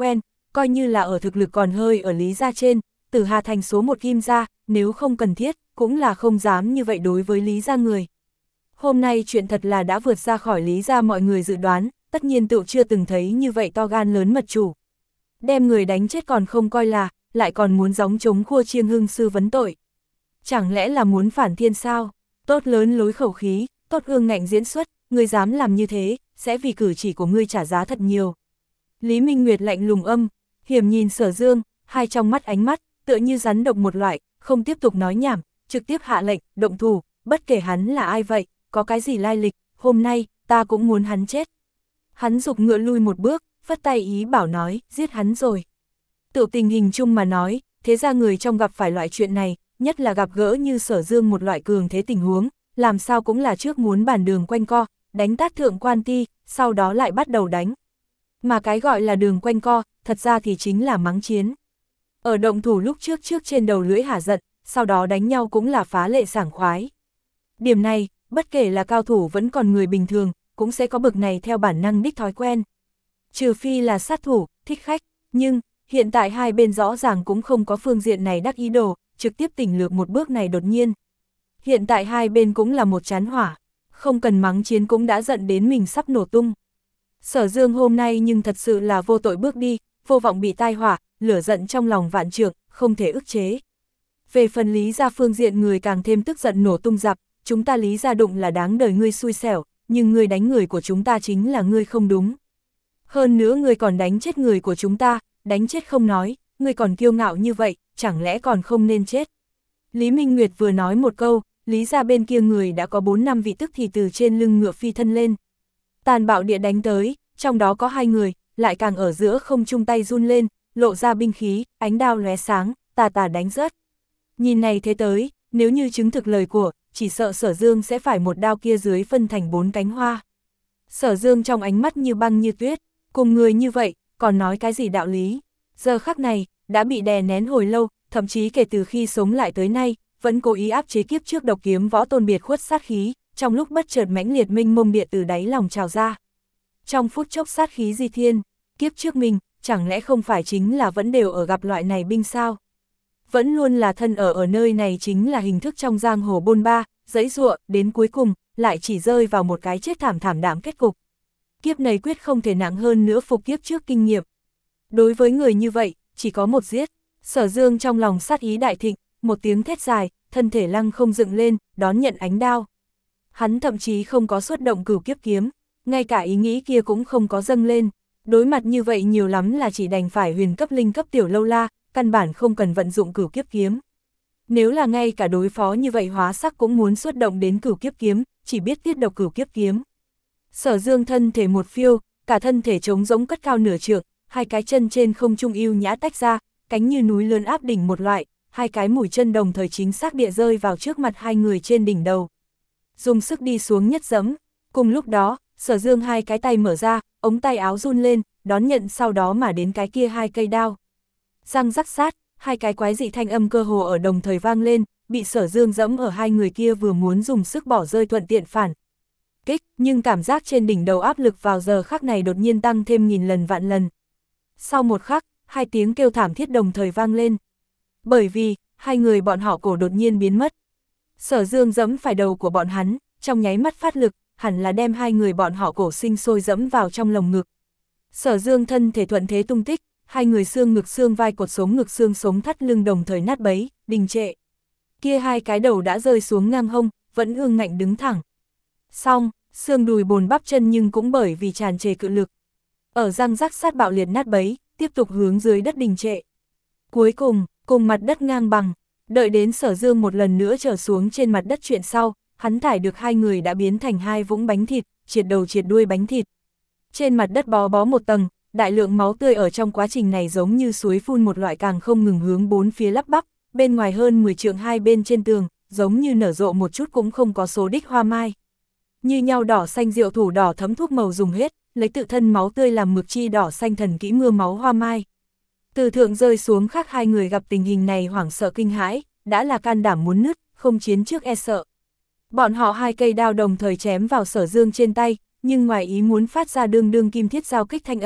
coi như là ở thực lực còn hơi ở Lý gia trên, Tử Hà thành số một Kim gia, nếu không cần thiết, cũng là không dám như vậy đối với Lý gia người. Hôm nay chuyện thật là đã vượt ra khỏi Lý gia mọi người dự đoán, tất nhiên tựu chưa từng thấy như vậy to gan lớn mật chủ. Đem người đánh chết còn không coi là, lại còn muốn gióng chống khua chiêng hưng sư vấn tội. Chẳng lẽ là muốn phản thiên sao? Tốt lớn lối khẩu khí, tốt ương ngạnh diễn xuất, ngươi dám làm như thế, sẽ vì cử chỉ của ngươi trả giá thật nhiều. Lý Minh Nguyệt lạnh lùng âm, hiểm nhìn Sở Dương, hai trong mắt ánh mắt, tựa như rắn độc một loại, không tiếp tục nói nhảm, trực tiếp hạ lệnh, động thủ, bất kể hắn là ai vậy, có cái gì lai lịch, hôm nay, ta cũng muốn hắn chết. Hắn giục ngựa lui một bước, phất tay ý bảo nói, giết hắn rồi. Tự tình hình chung mà nói, thế ra người trong gặp phải loại chuyện này, nhất là gặp gỡ như Sở Dương một loại cường thế tình huống, làm sao cũng là trước muốn bàn đường quanh co, đánh tát thượng quan ti, sau đó lại bắt đầu đánh. Mà cái gọi là đường quanh co, thật ra thì chính là mắng chiến. Ở động thủ lúc trước trước trên đầu lưỡi hả giận, sau đó đánh nhau cũng là phá lệ sảng khoái. Điểm này, bất kể là cao thủ vẫn còn người bình thường, cũng sẽ có bực này theo bản năng đích thói quen. Trừ phi là sát thủ, thích khách, nhưng, hiện tại hai bên rõ ràng cũng không có phương diện này đắc ý đồ, trực tiếp tỉnh lược một bước này đột nhiên. Hiện tại hai bên cũng là một chán hỏa, không cần mắng chiến cũng đã giận đến mình sắp nổ tung. Sở Dương hôm nay nhưng thật sự là vô tội bước đi, vô vọng bị tai họa, lửa giận trong lòng vạn trượng, không thể ức chế. Về phần Lý gia phương diện người càng thêm tức giận nổ tung giặc, chúng ta Lý gia đụng là đáng đời ngươi xui xẻo, nhưng ngươi đánh người của chúng ta chính là ngươi không đúng. Hơn nữa ngươi còn đánh chết người của chúng ta, đánh chết không nói, ngươi còn kiêu ngạo như vậy, chẳng lẽ còn không nên chết. Lý Minh Nguyệt vừa nói một câu, Lý gia bên kia người đã có bốn năm vị tức thì từ trên lưng ngựa phi thân lên. Tàn bạo địa đánh tới, trong đó có hai người, lại càng ở giữa không chung tay run lên, lộ ra binh khí, ánh đao lóe sáng, tà tà đánh rớt. Nhìn này thế tới, nếu như chứng thực lời của, chỉ sợ Sở Dương sẽ phải một đao kia dưới phân thành bốn cánh hoa. Sở Dương trong ánh mắt như băng như tuyết, cùng người như vậy, còn nói cái gì đạo lý. Giờ khắc này, đã bị đè nén hồi lâu, thậm chí kể từ khi sống lại tới nay, vẫn cố ý áp chế kiếp trước độc kiếm võ tôn biệt khuất sát khí, trong lúc bất chợt mãnh liệt minh mông địa từ đáy lòng trào ra. Trong phút chốc sát khí di thiên, kiếp trước mình, chẳng lẽ không phải chính là vẫn đều ở gặp loại này binh sao? Vẫn luôn là thân ở ở nơi này chính là hình thức trong giang hồ bôn ba, giãy giụa, đến cuối cùng, lại chỉ rơi vào một cái chết thảm thảm đảm kết cục. Kiếp này quyết không thể nặng hơn nữa phục kiếp trước kinh nghiệm. Đối với người như vậy, chỉ có một giết. Sở Dương trong lòng sát ý đại thịnh, một tiếng thét dài, thân thể lăng không dựng lên, đón nhận ánh đao. Hắn thậm chí không có xuất động cửu kiếp kiếm, ngay cả ý nghĩ kia cũng không có dâng lên. Đối mặt như vậy nhiều lắm là chỉ đành phải huyền cấp linh cấp tiểu lâu la, căn bản không cần vận dụng cửu kiếp kiếm. Nếu là ngay cả đối phó như vậy hóa sắc cũng muốn xuất động đến cửu kiếp kiếm, chỉ biết tiết độc cửu kiếp kiếm. Sở Dương thân thể một phiêu, cả thân thể trống rỗng cất cao nửa trượng, hai cái chân trên không trung yêu nhã tách ra, cánh như núi lớn áp đỉnh một loại, hai cái mũi chân đồng thời chính xác địa rơi vào trước mặt hai người trên đỉnh đầu. Dùng sức đi xuống nhất dẫm, cùng lúc đó, Sở Dương hai cái tay mở ra, ống tay áo run lên, đón nhận sau đó mà đến cái kia hai cây đao. Răng rắc sát, hai cái quái dị thanh âm cơ hồ ở đồng thời vang lên, bị Sở Dương dẫm ở hai người kia vừa muốn dùng sức bỏ rơi thuận tiện phản kích, nhưng cảm giác trên đỉnh đầu áp lực vào giờ khắc này đột nhiên tăng thêm nghìn lần vạn lần. Sau một khắc, hai tiếng kêu thảm thiết đồng thời vang lên. Bởi vì, hai người bọn họ cổ đột nhiên biến mất. Sở Dương dẫm phải đầu của bọn hắn, trong nháy mắt phát lực, hẳn là đem hai người bọn họ cổ sinh sôi dẫm vào trong lồng ngực. Sở Dương thân thể thuận thế tung tích, hai người xương ngực xương vai cột sống ngực xương sống thắt lưng đồng thời nát bấy, đình trệ. Kia hai cái đầu đã rơi xuống ngang hông, vẫn ương ngạnh đứng thẳng. Xong, xương đùi bồn bắp chân nhưng cũng bởi vì tràn trề cự lực. Ở răng rắc sát bạo liệt nát bấy, tiếp tục hướng dưới đất đình trệ. Cuối cùng, cùng mặt đất ngang bằng, đợi đến Sở Dương một lần nữa trở xuống trên mặt đất chuyện sau, hắn thải được hai người đã biến thành hai vũng bánh thịt, triệt đầu triệt đuôi bánh thịt. Trên mặt đất bó bó một tầng, đại lượng máu tươi ở trong quá trình này giống như suối phun một loại càng không ngừng hướng bốn phía lắp bắp, bên ngoài hơn mười trượng hai bên trên tường, giống như nở rộ một chút cũng không có số đích hoa mai. Như nhau đỏ xanh rượu thủ đỏ thấm thuốc màu dùng hết, lấy tự thân máu tươi làm mực chi đỏ xanh thần kỹ mưa máu hoa mai. Từ thượng rơi xuống khác hai người gặp tình hình này hoảng sợ kinh hãi, đã là can đảm muốn nứt, không chiến trước e sợ. Bọn họ hai cây đao đồng thời chém vào Sở Dương trên tay, nhưng ngoài ý muốn phát ra đương đương kim thiết giao kích thanh âm,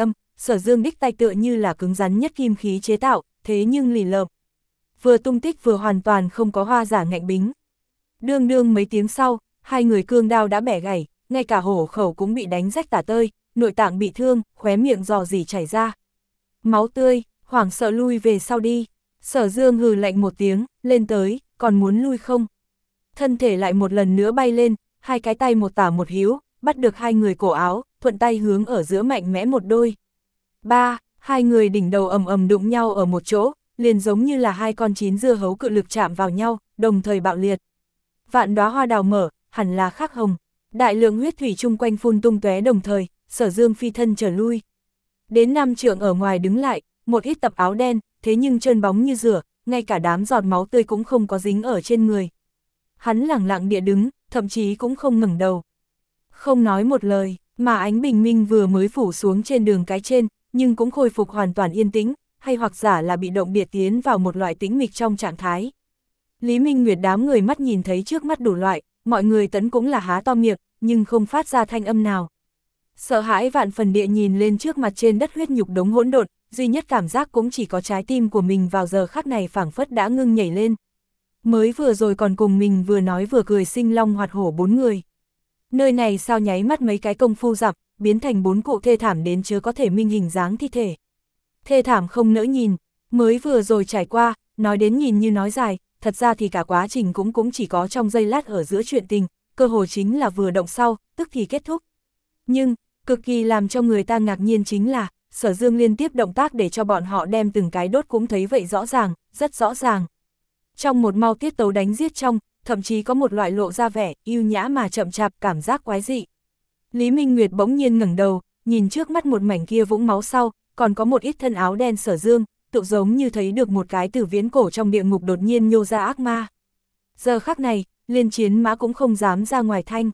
Sở Dương đích tay tựa như là cứng rắn nhất kim khí chế tạo, thế nhưng lì lợm. Vừa tung tích vừa hoàn toàn không có hoa giả ngạnh bính. Đương đương mấy tiếng sau, hai người cương đao đã bẻ gãy, ngay cả hổ khẩu cũng bị đánh rách tả tơi, nội tạng bị thương, khóe miệng rò rỉ chảy ra. Máu tươi, hoảng sợ lui về sau đi. Sở Dương hừ lạnh một tiếng, lên tới, còn muốn lui không? Thân thể lại một lần nữa bay lên, hai cái tay một tả một hữu, bắt được hai người cổ áo, thuận tay hướng ở giữa mạnh mẽ một đôi. Ba, hai người đỉnh đầu ầm ầm đụng nhau ở một chỗ, liền giống như là hai con chín dưa hấu cự lực chạm vào nhau, đồng thời bạo liệt. Vạn đóa hoa đào mở, hẳn là khắc hồng. Đại lượng huyết thủy chung quanh phun tung tóe đồng thời, Sở Dương phi thân trở lui. Đến năm trượng ở ngoài đứng lại, một ít tập áo đen, thế nhưng trơn bóng như rửa, ngay cả đám giọt máu tươi cũng không có dính ở trên người. Hắn lẳng lặng địa đứng, thậm chí cũng không ngẩng đầu. Không nói một lời, mà ánh bình minh vừa mới phủ xuống trên đường cái trên, nhưng cũng khôi phục hoàn toàn yên tĩnh, hay hoặc giả là bị động địa tiến vào một loại tĩnh mịch trong trạng thái. Lý Minh Nguyệt đám người mắt nhìn thấy trước mắt đủ loại, mọi người tấn cũng là há to miệng, nhưng không phát ra thanh âm nào. Sợ hãi vạn phần địa nhìn lên trước mặt trên đất huyết nhục đống hỗn độn, duy nhất cảm giác cũng chỉ có trái tim của mình vào giờ khắc này phảng phất đã ngưng nhảy lên. Mới vừa rồi còn cùng mình vừa nói vừa cười sinh long hoạt hổ bốn người. Nơi này sao nháy mắt mấy cái công phu dặm, biến thành bốn cụ thê thảm đến chớ có thể minh hình dáng thi thể. Thê thảm không nỡ nhìn, mới vừa rồi trải qua, nói đến nhìn như nói dài, thật ra thì cả quá trình cũng cũng chỉ có trong giây lát ở giữa chuyện tình, cơ hồ chính là vừa động sau, tức thì kết thúc. Nhưng, cực kỳ làm cho người ta ngạc nhiên chính là, Sở Dương liên tiếp động tác để cho bọn họ đem từng cái đốt cũng thấy vậy rõ ràng, rất rõ ràng. Trong một mau tiết tấu đánh giết trong, thậm chí có một loại lộ ra vẻ, yêu nhã mà chậm chạp, cảm giác quái dị. Lý Minh Nguyệt bỗng nhiên ngẩng đầu, nhìn trước mắt một mảnh kia vũng máu sau, còn có một ít thân áo đen Sở Dương, tự giống như thấy được một cái từ viễn cổ trong địa ngục đột nhiên nhô ra ác ma. Giờ khắc này, liên chiến mã cũng không dám ra ngoài thanh.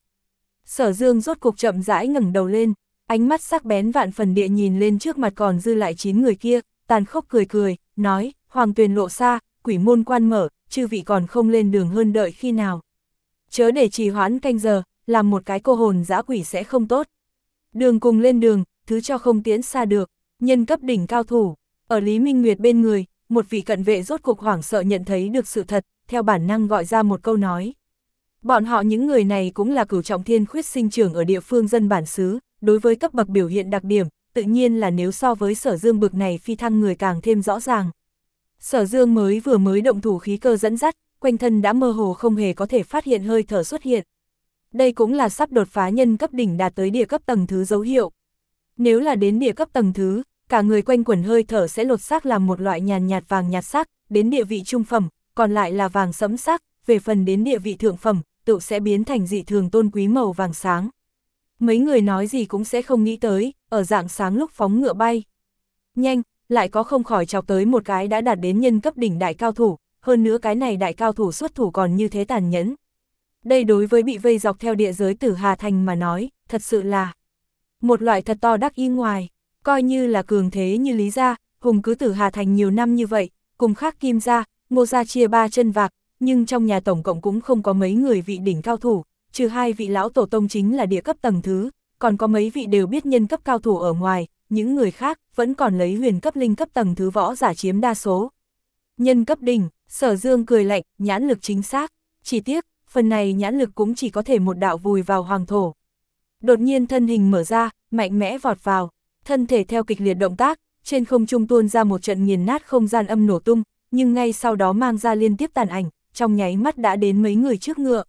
Sở Dương rốt cục chậm rãi ngẩng đầu lên, ánh mắt sắc bén vạn phần địa nhìn lên trước mặt còn dư lại chín người kia, tàn khốc cười cười, nói, hoàng tuyền lộ xa, quỷ môn quan mở, chư vị còn không lên đường hơn đợi khi nào. Chớ để trì hoãn canh giờ, làm một cái cô hồn dã quỷ sẽ không tốt. Đường cùng lên đường, thứ cho không tiến xa được, nhân cấp đỉnh cao thủ. Ở Lý Minh Nguyệt bên người, một vị cận vệ rốt cục hoảng sợ nhận thấy được sự thật, theo bản năng gọi ra một câu nói. Bọn họ những người này cũng là cửu trọng thiên khuyết sinh trưởng ở địa phương dân bản xứ, đối với cấp bậc biểu hiện đặc điểm, tự nhiên là nếu so với Sở Dương bực này phi thăng người càng thêm rõ ràng. Sở Dương mới vừa mới động thủ khí cơ dẫn dắt, quanh thân đã mơ hồ không hề có thể phát hiện hơi thở xuất hiện. Đây cũng là sắp đột phá nhân cấp đỉnh đạt tới địa cấp tầng thứ dấu hiệu. Nếu là đến địa cấp tầng thứ, cả người quanh quẩn hơi thở sẽ lột xác làm một loại nhàn nhạt vàng nhạt sắc, đến địa vị trung phẩm, còn lại là vàng sẫm sắc, về phần đến địa vị thượng phẩm, tự sẽ biến thành dị thường tôn quý màu vàng sáng. Mấy người nói gì cũng sẽ không nghĩ tới, ở dạng sáng lúc phóng ngựa bay. Nhanh, lại có không khỏi chọc tới một cái đã đạt đến nhân cấp đỉnh đại cao thủ, hơn nữa cái này đại cao thủ xuất thủ còn như thế tàn nhẫn. Đây đối với bị vây dọc theo địa giới Tử Hà Thành mà nói, thật sự là một loại thật to đắc ý ngoài, coi như là cường thế như Lý gia, hùng cứ Tử Hà Thành nhiều năm như vậy, cùng khác Kim gia, Ngô gia chia ba chân vạc, nhưng trong nhà tổng cộng cũng không có mấy người vị đỉnh cao thủ, trừ hai vị lão tổ tông chính là địa cấp tầng thứ, còn có mấy vị đều biết nhân cấp cao thủ ở ngoài, những người khác vẫn còn lấy huyền cấp linh cấp tầng thứ võ giả chiếm đa số. Nhân cấp đỉnh, Sở Dương cười lạnh, nhãn lực chính xác, chỉ tiếc, phần này nhãn lực cũng chỉ có thể một đạo vùi vào hoàng thổ. Đột nhiên thân hình mở ra, mạnh mẽ vọt vào, thân thể theo kịch liệt động tác, trên không trung tuôn ra một trận nghiền nát không gian âm nổ tung, nhưng ngay sau đó mang ra liên tiếp tàn ảnh, trong nháy mắt đã đến mấy người trước ngựa.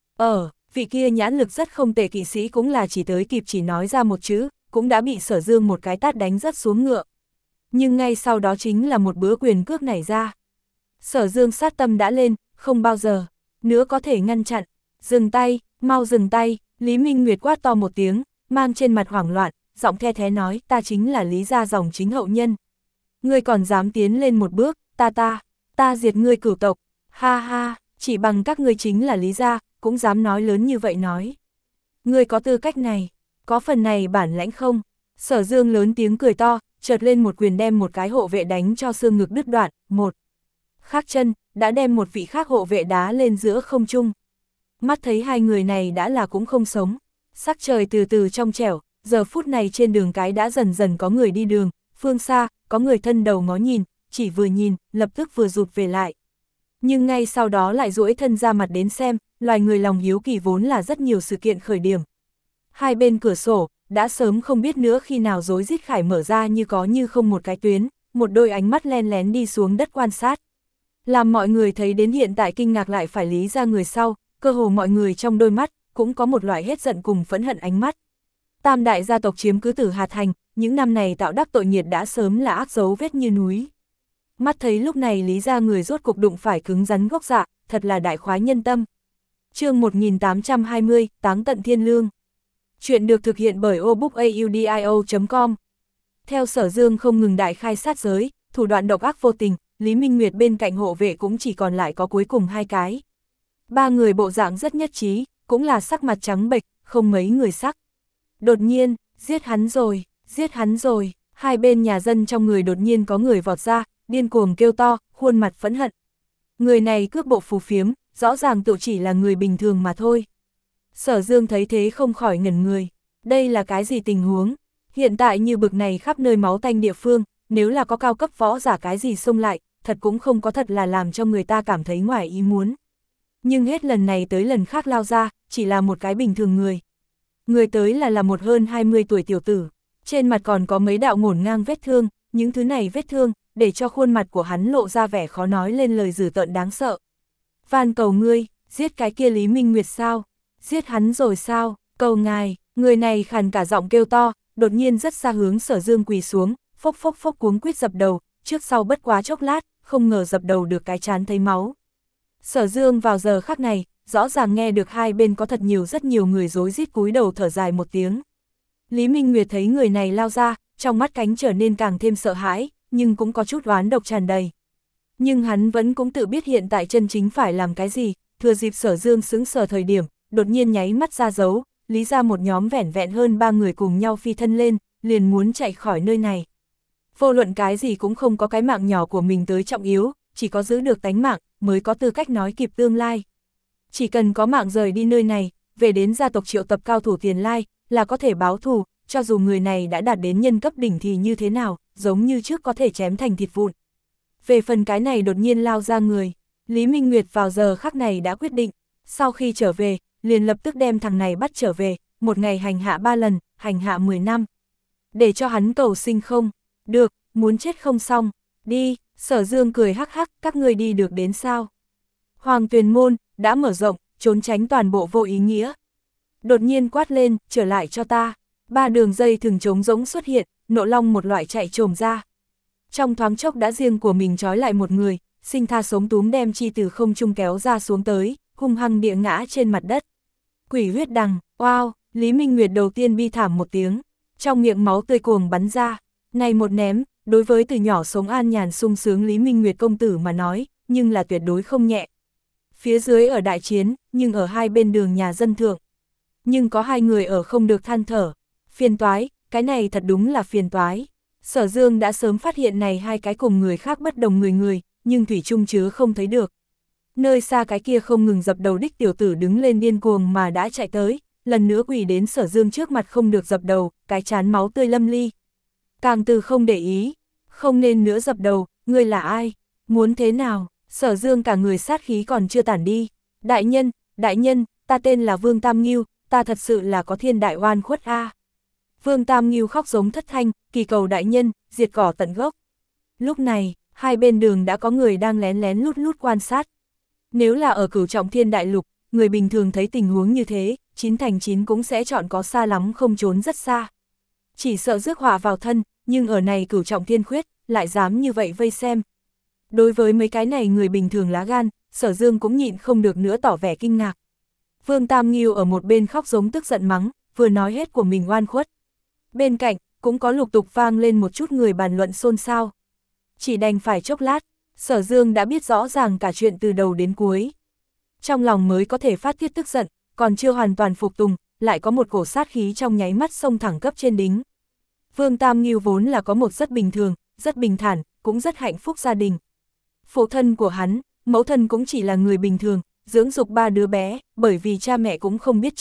Ờ, vị kia nhãn lực rất không tệ kỵ sĩ cũng là chỉ tới kịp chỉ nói ra một chữ, cũng đã bị Sở Dương một cái tát đánh rất xuống ngựa. Nhưng ngay sau đó chính là một bữa quyền cước nảy ra. Sở Dương sát tâm đã lên, không bao giờ nữa có thể ngăn chặn. Dừng tay, mau dừng tay, Lý Minh Nguyệt quát to một tiếng, mang trên mặt hoảng loạn, giọng the thế nói, ta chính là Lý gia dòng chính hậu nhân. Ngươi còn dám tiến lên một bước, ta ta, ta diệt ngươi cửu tộc, ha ha, chỉ bằng các ngươi chính là Lý gia, cũng dám nói lớn như vậy nói. Ngươi có tư cách này, có phần này bản lãnh không? Sở Dương lớn tiếng cười to, chợt lên một quyền đem một cái hộ vệ đánh cho xương ngực đứt đoạn, một khác chân, đã đem một vị khác hộ vệ đá lên giữa không trung. Mắt thấy hai người này đã là cũng không sống, sắc trời từ từ trong trẻo, Giờ phút này trên đường cái đã dần dần có người đi đường, phương xa, có người thân đầu ngó nhìn, chỉ vừa nhìn, lập tức vừa rụt về lại. Nhưng ngay sau đó lại duỗi thân ra mặt đến xem, loài người lòng hiếu kỳ vốn là rất nhiều sự kiện khởi điểm. Hai bên cửa sổ, đã sớm không biết nữa khi nào rối rít khải mở ra như có như không một cái tuyến, một đôi ánh mắt len lén đi xuống đất quan sát. Làm mọi người thấy đến hiện tại kinh ngạc lại phải lý ra người sau, cơ hồ mọi người trong đôi mắt, cũng có một loại hết giận cùng phẫn hận ánh mắt. Tam đại gia tộc chiếm cứ Tử Hà Thành, những năm này tạo đắc tội nghiệt đã sớm là ác dấu vết như núi. Mắt thấy lúc này lý ra người rốt cục đụng phải cứng rắn gốc dạ, thật là đại khoái nhân tâm. Chương một nghìn tám trăm hai mươi, Táng tận thiên lương. Chuyện được thực hiện bởi obookaudio chấm com. Theo Sở Dương không ngừng đại khai sát giới, thủ đoạn độc ác vô tình, Lý Minh Nguyệt bên cạnh hộ vệ cũng chỉ còn lại có cuối cùng hai cái. Ba người bộ dạng rất nhất trí, cũng là sắc mặt trắng bệch, không mấy người sắc. Đột nhiên, giết hắn rồi, giết hắn rồi, hai bên nhà dân trong người đột nhiên có người vọt ra, điên cuồng kêu to, khuôn mặt phẫn hận. Người này cước bộ phù phiếm, rõ ràng tự chỉ là người bình thường mà thôi. Sở Dương thấy thế không khỏi ngẩn người, đây là cái gì tình huống? Hiện tại như bực này khắp nơi máu tanh địa phương, nếu là có cao cấp võ giả cái gì xông lại, thật cũng không có thật là làm cho người ta cảm thấy ngoài ý muốn. Nhưng hết lần này tới lần khác lao ra, chỉ là một cái bình thường người. Người tới là là một hơn hai mươi tuổi tiểu tử, trên mặt còn có mấy đạo ngổn ngang vết thương, những thứ này vết thương, để cho khuôn mặt của hắn lộ ra vẻ khó nói lên lời dữ tợn đáng sợ. Van cầu ngươi, giết cái kia Lý Minh Nguyệt sao? Giết hắn rồi sao? Cầu ngài, người này khàn cả giọng kêu to, đột nhiên rất xa hướng Sở Dương quỳ xuống, phốc phốc phốc cuống quýt dập đầu, trước sau bất quá chốc lát, không ngờ dập đầu được cái chán thấy máu. Sở Dương vào giờ khắc này, rõ ràng nghe được hai bên có thật nhiều rất nhiều người rối rít cúi đầu thở dài một tiếng. Lý Minh Nguyệt thấy người này lao ra, trong mắt cánh trở nên càng thêm sợ hãi, nhưng cũng có chút oán độc tràn đầy. Nhưng hắn vẫn cũng tự biết hiện tại chân chính phải làm cái gì, thừa dịp Sở Dương sững sờ thời điểm, đột nhiên nháy mắt ra dấu, lý ra một nhóm vẻn vẹn hơn ba người cùng nhau phi thân lên, liền muốn chạy khỏi nơi này. Vô luận cái gì cũng không có cái mạng nhỏ của mình tới trọng yếu, chỉ có giữ được tánh mạng, mới có tư cách nói kịp tương lai. Chỉ cần có mạng rời đi nơi này, về đến gia tộc triệu tập cao thủ tiền lai, là có thể báo thù, cho dù người này đã đạt đến nhân cấp đỉnh thì như thế nào, giống như trước có thể chém thành thịt vụn. Về phần cái này đột nhiên lao ra người, Lý Minh Nguyệt vào giờ khắc này đã quyết định, sau khi trở về, liền lập tức đem thằng này bắt trở về, một ngày hành hạ ba lần, hành hạ mười năm. Để cho hắn cầu sinh không? Được, muốn chết không xong, đi. Sở Dương cười hắc hắc, các ngươi đi được đến sao? Hoàng Tuyền Môn đã mở rộng, trốn tránh toàn bộ vô ý nghĩa. Đột nhiên quát lên, trở lại cho ta. Ba đường dây thừng trống rỗng xuất hiện, nộ long một loại chạy trồm ra. Trong thoáng chốc đã riêng của mình trói lại một người, sinh tha sống túm đem chi từ không trung kéo ra xuống tới, hung hăng địa ngã trên mặt đất. Quỷ huyết đằng, wow, Lý Minh Nguyệt đầu tiên bi thảm một tiếng, trong miệng máu tươi cuồng bắn ra, này một ném. Đối với từ nhỏ sống an nhàn sung sướng Lý Minh Nguyệt công tử mà nói, nhưng là tuyệt đối không nhẹ. Phía dưới ở đại chiến, nhưng ở hai bên đường nhà dân thượng. Nhưng có hai người ở không được than thở. Phiền toái, cái này thật đúng là phiền toái. Sở Dương đã sớm phát hiện này hai cái cùng người khác bất đồng người người, nhưng thủy chung chứ không thấy được. Nơi xa cái kia không ngừng dập đầu đích tiểu tử đứng lên điên cuồng mà đã chạy tới, lần nữa quỳ đến Sở Dương trước mặt không được dập đầu, cái chán máu tươi lâm ly. Càng từ không để ý, không nên nữa dập đầu, ngươi là ai, muốn thế nào? Sở Dương cả người sát khí còn chưa tản đi. Đại nhân, đại nhân, ta tên là Vương Tam Ngưu, ta thật sự là có thiên đại oan khuất a. À. Vương Tam Ngưu khóc giống thất thanh, kỳ cầu đại nhân, diệt cỏ tận gốc. Lúc này, hai bên đường đã có người đang lén lén lút lút quan sát. Nếu là ở Cửu Trọng Thiên Đại Lục, người bình thường thấy tình huống như thế, chín thành chín cũng sẽ chọn có xa lắm không trốn rất xa. Chỉ sợ rước họa vào thân, nhưng ở này Cửu Trọng Thiên Khuyết, lại dám như vậy vây xem. Đối với mấy cái này người bình thường lá gan, Sở Dương cũng nhịn không được nữa tỏ vẻ kinh ngạc. Vương Tam Ngưu ở một bên khóc giống tức giận mắng, vừa nói hết của mình oan khuất. Bên cạnh, cũng có lục tục vang lên một chút người bàn luận xôn xao. Chỉ đành phải chốc lát, Sở Dương đã biết rõ ràng cả chuyện từ đầu đến cuối. Trong lòng mới có thể phát tiết tức giận, còn chưa hoàn toàn phục tùng, lại có một cổ sát khí trong nháy mắt xông thẳng cấp trên đính. Vương Tam Ngưu vốn là có một rất bình thường, rất bình thản, cũng rất hạnh phúc gia đình. Phụ thân của hắn, mẫu thân cũng chỉ là người bình thường, dưỡng dục ba đứa bé, bởi vì cha mẹ cũng không biết chữ,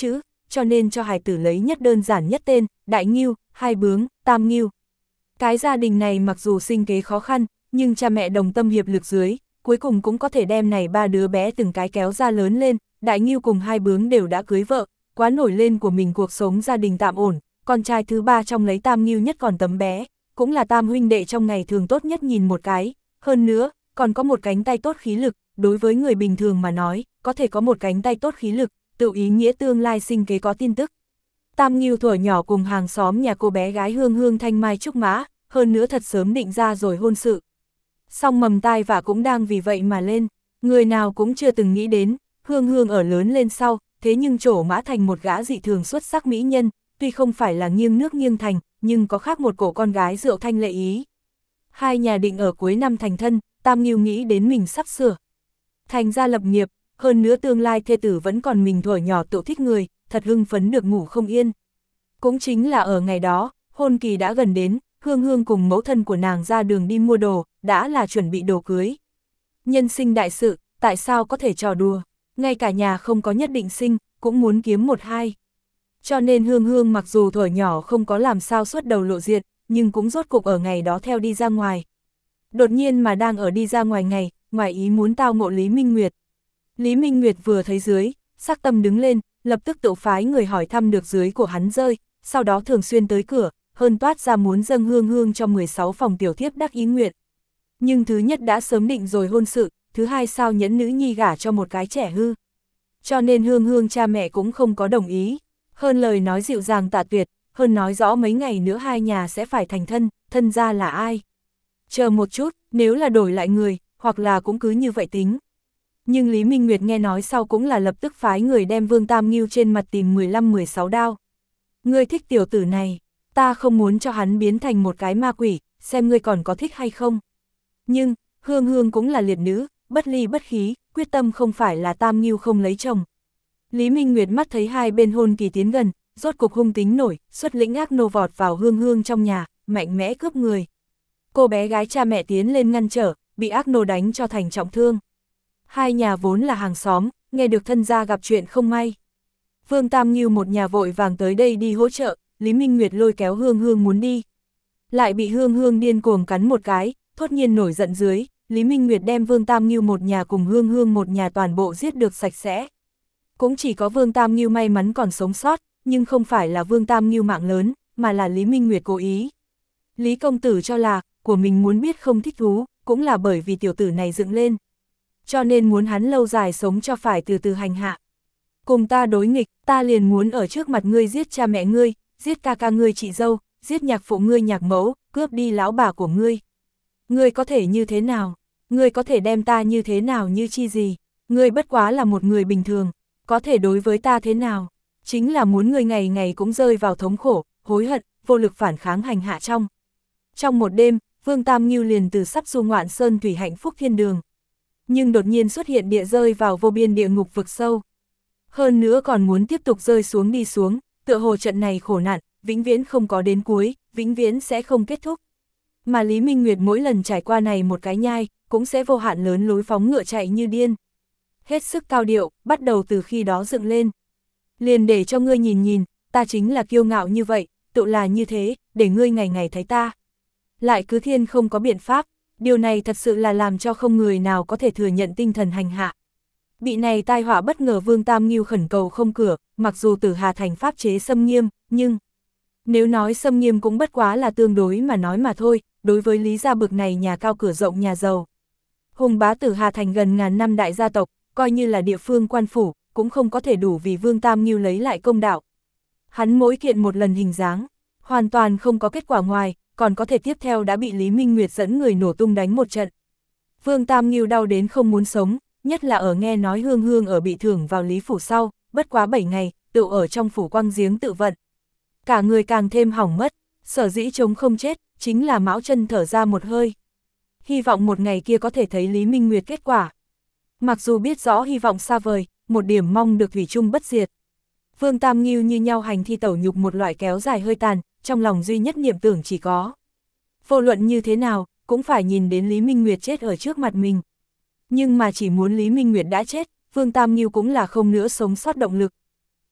cho nên cho hài tử lấy nhất đơn giản nhất tên, Đại Ngưu, Hai Bướng, Tam Ngưu. Cái gia đình này mặc dù sinh kế khó khăn, nhưng cha mẹ đồng tâm hiệp lực dưới, cuối cùng cũng có thể đem này ba đứa bé từng cái kéo ra lớn lên, Đại Ngưu cùng Hai Bướng đều đã cưới vợ, quá nổi lên của mình cuộc sống gia đình tạm ổn, con trai thứ ba trong lấy Tam Ngưu nhất còn tấm bé, cũng là tam huynh đệ trong ngày thường tốt nhất nhìn một cái, hơn nữa, còn có một cánh tay tốt khí lực, đối với người bình thường mà nói, có thể có một cánh tay tốt khí lực, tự ý nghĩa tương lai sinh kế có tin tức. Tam Ngưu thuở nhỏ cùng hàng xóm nhà cô bé gái Hương Hương thanh mai trúc mã, hơn nữa thật sớm định ra rồi hôn sự. Song mầm tai vạ cũng đang vì vậy mà lên, người nào cũng chưa từng nghĩ đến, Hương Hương ở lớn lên sau, thế nhưng trổ mã thành một gã dị thường xuất sắc mỹ nhân, tuy không phải là nghiêng nước nghiêng thành, nhưng có khác một cổ con gái rượu thanh lệ ý. Hai nhà định ở cuối năm thành thân, Tam Ngưu nghĩ đến mình sắp sửa thành ra lập nghiệp, hơn nữa tương lai thê tử vẫn còn mình thuở nhỏ tự thích người, thật hưng phấn được ngủ không yên. Cũng chính là ở ngày đó, hôn kỳ đã gần đến, Hương Hương cùng mẫu thân của nàng ra đường đi mua đồ, đã là chuẩn bị đồ cưới. Nhân sinh đại sự, tại sao có thể trò đùa, ngay cả nhà không có nhất định sinh, cũng muốn kiếm một hai. Cho nên Hương Hương mặc dù thuở nhỏ không có làm sao suốt đầu lộ diện, nhưng cũng rốt cục ở ngày đó theo đi ra ngoài. Đột nhiên mà đang ở đi ra ngoài ngày, ngoài ý muốn tao ngộ Lý Minh Nguyệt. Lý Minh Nguyệt vừa thấy dưới, sắc tâm đứng lên, lập tức tự phái người hỏi thăm được dưới của hắn rơi, sau đó thường xuyên tới cửa, hơn toát ra muốn dâng Hương Hương cho mười sáu phòng tiểu thiếp đắc ý nguyện. Nhưng thứ nhất đã sớm định rồi hôn sự, thứ hai sao nhẫn nữ nhi gả cho một cái trẻ hư. Cho nên Hương Hương cha mẹ cũng không có đồng ý, hơn lời nói dịu dàng tạ tuyệt, hơn nói rõ mấy ngày nữa hai nhà sẽ phải thành thân, thân gia là ai. Chờ một chút, nếu là đổi lại người, hoặc là cũng cứ như vậy tính. Nhưng Lý Minh Nguyệt nghe nói sau cũng là lập tức phái người đem Vương Tam Ngưu trên mặt tìm mười lăm mười sáu đao. Ngươi thích tiểu tử này, ta không muốn cho hắn biến thành một cái ma quỷ, xem ngươi còn có thích hay không. Nhưng, Hương Hương cũng là liệt nữ, bất ly bất khí, quyết tâm không phải là Tam Ngưu không lấy chồng. Lý Minh Nguyệt mắt thấy hai bên hôn kỳ tiến gần, rốt cục hung tính nổi, xuất lĩnh ác nô vọt vào Hương Hương trong nhà, mạnh mẽ cướp người. Cô bé gái cha mẹ tiến lên ngăn trở, bị ác nô đánh cho thành trọng thương. Hai nhà vốn là hàng xóm, nghe được thân gia gặp chuyện không may. Vương Tam Ngưu một nhà vội vàng tới đây đi hỗ trợ, Lý Minh Nguyệt lôi kéo Hương Hương muốn đi. Lại bị Hương Hương điên cuồng cắn một cái, thốt nhiên nổi giận dưới, Lý Minh Nguyệt đem Vương Tam Ngưu một nhà cùng Hương Hương một nhà toàn bộ giết được sạch sẽ. Cũng chỉ có Vương Tam Ngưu may mắn còn sống sót, nhưng không phải là Vương Tam Ngưu mạng lớn, mà là Lý Minh Nguyệt cố ý. Lý công tử cho là, của mình muốn biết không thích thú, cũng là bởi vì tiểu tử này dựng lên. Cho nên muốn hắn lâu dài sống cho phải từ từ hành hạ. Cùng ta đối nghịch, ta liền muốn ở trước mặt ngươi giết cha mẹ ngươi, giết ca ca ngươi chị dâu, giết nhạc phụ ngươi nhạc mẫu, cướp đi lão bà của ngươi. Ngươi có thể như thế nào? Ngươi có thể đem ta như thế nào như chi gì? Ngươi bất quá là một người bình thường, có thể đối với ta thế nào? Chính là muốn ngươi ngày ngày cũng rơi vào thống khổ, hối hận, vô lực phản kháng hành hạ trong. Trong một đêm, Vương Tam Ngưu liền từ sắp du ngoạn sơn thủy hạnh phúc thiên đường. Nhưng đột nhiên xuất hiện địa rơi vào vô biên địa ngục vực sâu. Hơn nữa còn muốn tiếp tục rơi xuống đi xuống, tựa hồ trận này khổ nạn, vĩnh viễn không có đến cuối, vĩnh viễn sẽ không kết thúc. Mà Lý Minh Nguyệt mỗi lần trải qua này một cái nhai, cũng sẽ vô hạn lớn lối phóng ngựa chạy như điên. Hết sức cao điệu, bắt đầu từ khi đó dựng lên. Liền để cho ngươi nhìn nhìn, ta chính là kiêu ngạo như vậy, tự là như thế, để ngươi ngày ngày thấy ta. Lại cứ thiên không có biện pháp, điều này thật sự là làm cho không người nào có thể thừa nhận tinh thần hành hạ. Bị này tai họa bất ngờ Vương Tam Ngưu khẩn cầu không cửa, mặc dù Tử Hà Thành pháp chế xâm nghiêm, nhưng nếu nói xâm nghiêm cũng bất quá là tương đối mà nói mà thôi, đối với Lý gia bực này nhà cao cửa rộng nhà giàu. Hùng bá Tử Hà Thành gần ngàn năm đại gia tộc, coi như là địa phương quan phủ, cũng không có thể đủ vì Vương Tam Ngưu lấy lại công đạo. Hắn mỗi kiện một lần hình dáng, hoàn toàn không có kết quả ngoài, còn có thể tiếp theo đã bị Lý Minh Nguyệt dẫn người nổ tung đánh một trận. Vương Tam Ngưu đau đến không muốn sống, nhất là ở nghe nói Hương Hương ở bị thưởng vào Lý phủ sau, bất quá bảy ngày, tự ở trong phủ quăng giếng tự vận. Cả người càng thêm hỏng mất, sở dĩ chống không chết, chính là Mão Chân thở ra một hơi. Hy vọng một ngày kia có thể thấy Lý Minh Nguyệt kết quả. Mặc dù biết rõ hy vọng xa vời, một điểm mong được thủy chung bất diệt. Vương Tam Ngưu như nhau hành thi tẩu nhục một loại kéo dài hơi tàn, trong lòng duy nhất niệm tưởng chỉ có. Vô luận như thế nào, cũng phải nhìn đến Lý Minh Nguyệt chết ở trước mặt mình. Nhưng mà chỉ muốn Lý Minh Nguyệt đã chết, Vương Tam Ngưu cũng là không nữa sống sót động lực.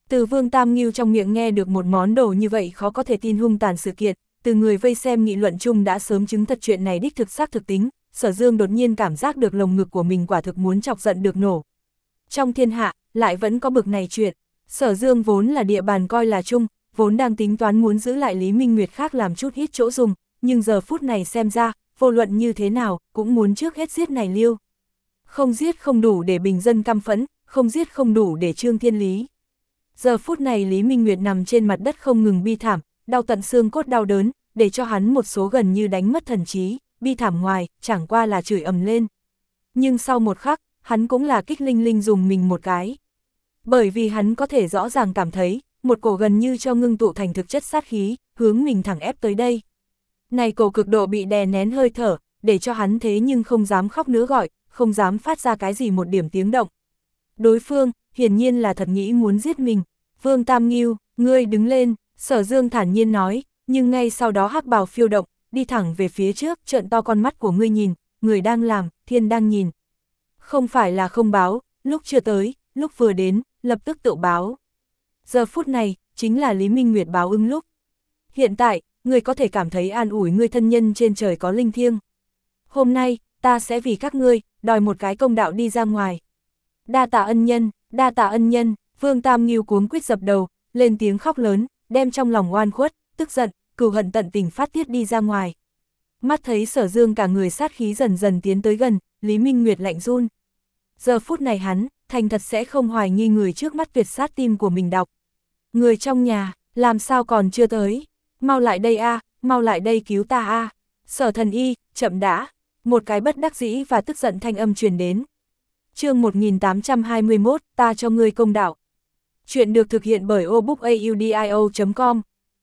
Từ Vương Tam Ngưu trong miệng nghe được một món đồ như vậy khó có thể tin hung tàn sự kiện, từ người vây xem nghị luận chung đã sớm chứng thật chuyện này đích thực xác thực tính, Sở Dương đột nhiên cảm giác được lồng ngực của mình quả thực muốn chọc giận được nổ. Trong thiên hạ, lại vẫn có bực này chuyện, Sở Dương vốn là địa bàn coi là chung, vốn đang tính toán muốn giữ lại Lý Minh Nguyệt khác làm chút ít chỗ dùng, nhưng giờ phút này xem ra, vô luận như thế nào, cũng muốn trước hết giết này Liêu. Không giết không đủ để bình dân căm phẫn, không giết không đủ để trương thiên lý. Giờ phút này Lý Minh Nguyệt nằm trên mặt đất không ngừng bi thảm, đau tận xương cốt đau đớn, để cho hắn một số gần như đánh mất thần trí, bi thảm ngoài, chẳng qua là chửi ầm lên. Nhưng sau một khắc, hắn cũng là kích linh linh dùng mình một cái. Bởi vì hắn có thể rõ ràng cảm thấy, một cổ gần như cho ngưng tụ thành thực chất sát khí, hướng mình thẳng ép tới đây. Này cổ cực độ bị đè nén hơi thở, để cho hắn thế nhưng không dám khóc nữa gọi, không dám phát ra cái gì một điểm tiếng động. Đối phương, hiển nhiên là thật nghĩ muốn giết mình. Vương Tam Ngưu, ngươi đứng lên, Sở Dương thản nhiên nói, nhưng ngay sau đó hắc bào phiêu động, đi thẳng về phía trước, trợn to con mắt của ngươi nhìn, người đang làm, thiên đang nhìn. Không phải là không báo, lúc chưa tới, lúc vừa đến, lập tức tự báo. Giờ phút này, chính là Lý Minh Nguyệt báo ứng lúc. Hiện tại, ngươi có thể cảm thấy an ủi ngươi thân nhân trên trời có linh thiêng. Hôm nay, ta sẽ vì các ngươi, đòi một cái công đạo đi ra ngoài. Đa tạ ân nhân, đa tạ ân nhân, Vương Tam Ngưu cuống quýt dập đầu, lên tiếng khóc lớn, đem trong lòng oan khuất, tức giận, cừu hận tận tình phát tiết đi ra ngoài. Mắt thấy Sở Dương cả người sát khí dần dần tiến tới gần, Lý Minh Nguyệt lạnh run. Giờ phút này hắn, thành thật sẽ không hoài nghi người trước mắt tuyệt sát tim của mình đọc. Người trong nhà, làm sao còn chưa tới? Mau lại đây a, mau lại đây cứu ta a. Sở Thần Y, chậm đã. Một cái bất đắc dĩ và tức giận thanh âm truyền đến. Chương một nghìn tám trăm hai mươi mốt, ta cho ngươi công đạo. Chuyện được thực hiện bởi obookaudio chấm com.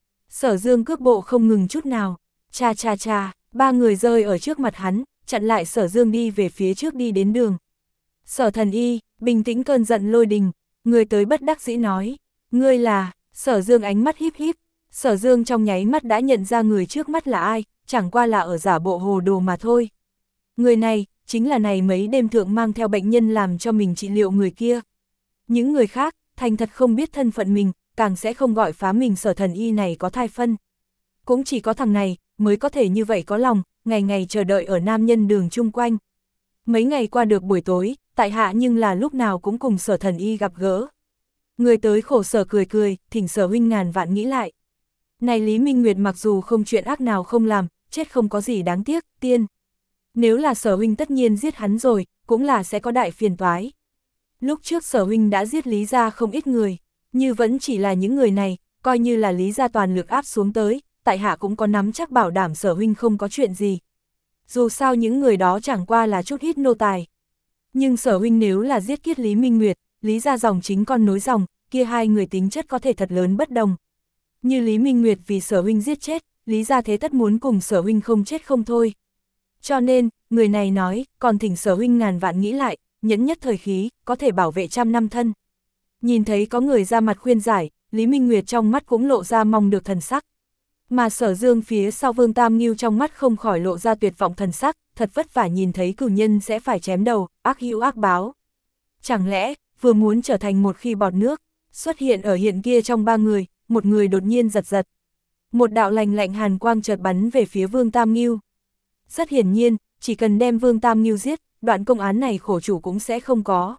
Sở Dương cước bộ không ngừng chút nào. Cha cha cha, ba người rơi ở trước mặt hắn, chặn lại Sở Dương đi về phía trước đi đến đường. Sở Thần Y, bình tĩnh cơn giận lôi đình, người tới bất đắc dĩ nói. Ngươi là, Sở Dương ánh mắt híp híp. Sở Dương trong nháy mắt đã nhận ra người trước mắt là ai, chẳng qua là ở giả bộ hồ đồ mà thôi. Người này, chính là này mấy đêm thượng mang theo bệnh nhân làm cho mình trị liệu người kia. Những người khác, thành thật không biết thân phận mình, càng sẽ không gọi phá mình Sở Thần Y này có thai phân. Cũng chỉ có thằng này, mới có thể như vậy có lòng, ngày ngày chờ đợi ở nam nhân đường chung quanh. Mấy ngày qua được buổi tối, tại hạ nhưng là lúc nào cũng cùng Sở Thần Y gặp gỡ. Người tới khổ sở cười cười, thỉnh Sở huynh ngàn vạn nghĩ lại. Này Lý Minh Nguyệt mặc dù không chuyện ác nào không làm, chết không có gì đáng tiếc, tiên. Nếu là Sở huynh tất nhiên giết hắn rồi, cũng là sẽ có đại phiền toái. Lúc trước Sở huynh đã giết Lý gia không ít người, như vẫn chỉ là những người này, coi như là Lý gia toàn lực áp xuống tới, tại hạ cũng có nắm chắc bảo đảm Sở huynh không có chuyện gì. Dù sao những người đó chẳng qua là chút ít nô tài. Nhưng Sở huynh nếu là giết kiết Lý Minh Nguyệt, Lý gia dòng chính con nối dòng, kia hai người tính chất có thể thật lớn bất đồng. Như Lý Minh Nguyệt vì Sở huynh giết chết, Lý gia thế tất muốn cùng Sở huynh không chết không thôi. Cho nên, người này nói, còn thỉnh Sở huynh ngàn vạn nghĩ lại, nhẫn nhất thời khí, có thể bảo vệ trăm năm thân. Nhìn thấy có người ra mặt khuyên giải, Lý Minh Nguyệt trong mắt cũng lộ ra mong được thần sắc. Mà Sở Dương phía sau Vương Tam Ngưu trong mắt không khỏi lộ ra tuyệt vọng thần sắc, thật vất vả nhìn thấy cửu nhân sẽ phải chém đầu, ác hữu ác báo. Chẳng lẽ, vừa muốn trở thành một khi bọt nước, xuất hiện ở hiện kia trong ba người, một người đột nhiên giật giật. Một đạo lạnh lạnh hàn quang chợt bắn về phía Vương Tam Ngưu. Rất hiển nhiên, chỉ cần đem Vương Tam Ngưu giết, đoạn công án này khổ chủ cũng sẽ không có.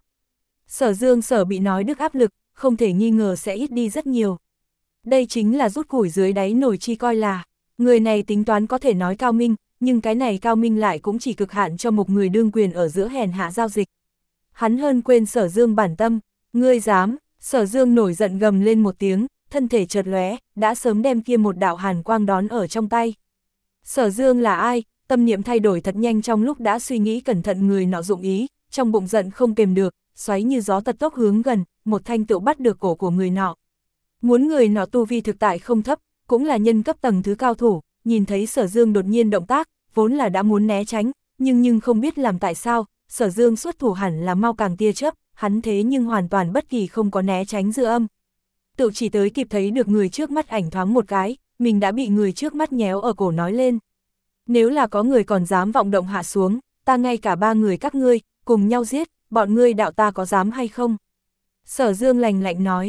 Sở Dương sở bị nói đức áp lực, không thể nghi ngờ sẽ ít đi rất nhiều. Đây chính là rút củi dưới đáy nổi chi coi là, người này tính toán có thể nói cao minh, nhưng cái này cao minh lại cũng chỉ cực hạn cho một người đương quyền ở giữa hèn hạ giao dịch. Hắn hơn quên Sở Dương bản tâm, ngươi dám, Sở Dương nổi giận gầm lên một tiếng, thân thể chợt lóe, đã sớm đem kia một đạo hàn quang đón ở trong tay. Sở Dương là ai? Tâm niệm thay đổi thật nhanh trong lúc đã suy nghĩ cẩn thận người nọ dụng ý, trong bụng giận không kềm được, xoáy như gió tật tốc hướng gần, một thanh tựu bắt được cổ của người nọ. Muốn người nọ tu vi thực tại không thấp, cũng là nhân cấp tầng thứ cao thủ, nhìn thấy Sở Dương đột nhiên động tác, vốn là đã muốn né tránh, nhưng nhưng không biết làm tại sao, Sở Dương xuất thủ hẳn là mau càng tia chớp, hắn thế nhưng hoàn toàn bất kỳ không có né tránh dư âm. Tự chỉ tới kịp thấy được người trước mắt ảnh thoáng một cái, mình đã bị người trước mắt nhéo ở cổ nói lên. Nếu là có người còn dám vọng động hạ xuống, ta ngay cả ba người các ngươi, cùng nhau giết, bọn ngươi đạo ta có dám hay không? Sở Dương lành lạnh nói,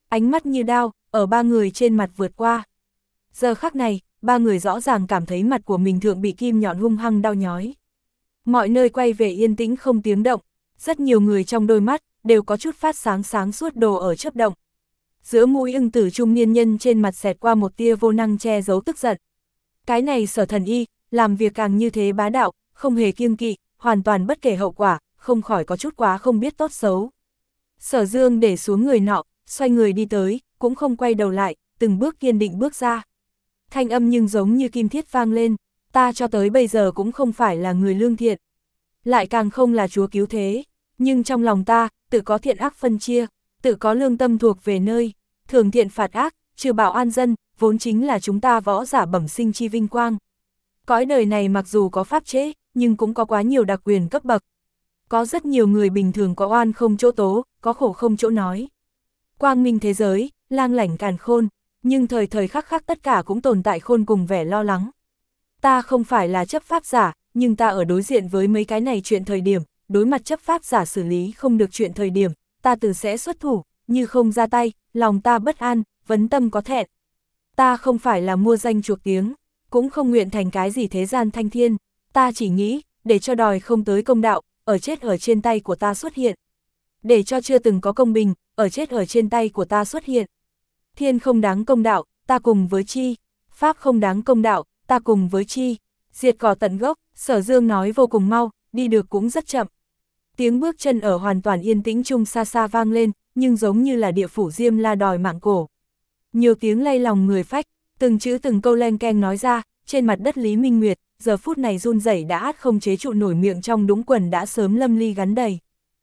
Ánh mắt như đao, ở ba người trên mặt vượt qua. Giờ khắc này, ba người rõ ràng cảm thấy mặt của mình thượng bị kim nhọn hung hăng đau nhói. Mọi nơi quay về yên tĩnh không tiếng động, rất nhiều người trong đôi mắt, đều có chút phát sáng sáng suốt đồ ở chớp động. Giữa mũi ưng tử trung niên nhân trên mặt xẹt qua một tia vô năng che giấu tức giận. Cái này Sở Thần Y, làm việc càng như thế bá đạo, không hề kiêng kỵ, hoàn toàn bất kể hậu quả, không khỏi có chút quá không biết tốt xấu. Sở Dương để xuống người nọ, xoay người đi tới, cũng không quay đầu lại, từng bước kiên định bước ra. Thanh âm nhưng giống như kim thiết vang lên, ta cho tới bây giờ cũng không phải là người lương thiện, lại càng không là chúa cứu thế, nhưng trong lòng ta, tự có thiện ác phân chia, tự có lương tâm thuộc về nơi, thường thiện phạt ác, trừ bảo an dân, vốn chính là chúng ta võ giả bẩm sinh chi vinh quang. Cõi đời này mặc dù có pháp chế, nhưng cũng có quá nhiều đặc quyền cấp bậc. Có rất nhiều người bình thường có oan không chỗ tố, có khổ không chỗ nói. Quang minh thế giới, lang lảnh càn khôn, nhưng thời thời khắc khắc tất cả cũng tồn tại khôn cùng vẻ lo lắng. Ta không phải là chấp pháp giả, nhưng ta ở đối diện với mấy cái này chuyện thời điểm, đối mặt chấp pháp giả xử lý không được chuyện thời điểm, ta từ sẽ xuất thủ, như không ra tay, lòng ta bất an, vấn tâm có thẹn. Ta không phải là mua danh chuộc tiếng, cũng không nguyện thành cái gì thế gian thanh thiên, ta chỉ nghĩ, để cho đòi không tới công đạo, ở chết ở trên tay của ta xuất hiện. Để cho chưa từng có công bình, ở chết ở trên tay của ta xuất hiện. Thiên không đáng công đạo, ta cùng với chi, pháp không đáng công đạo, ta cùng với chi, diệt cỏ tận gốc. Sở Dương nói vô cùng mau, đi được cũng rất chậm. Tiếng bước chân ở hoàn toàn yên tĩnh chung xa xa vang lên, nhưng giống như là địa phủ Diêm La đòi mạng cổ. Nhiều tiếng lay lòng người phách, từng chữ từng câu len keng nói ra, trên mặt đất Lý Minh Nguyệt, giờ phút này run rẩy đã át không chế trụ nổi, miệng trong đúng quần đã sớm lâm ly gắn đầy.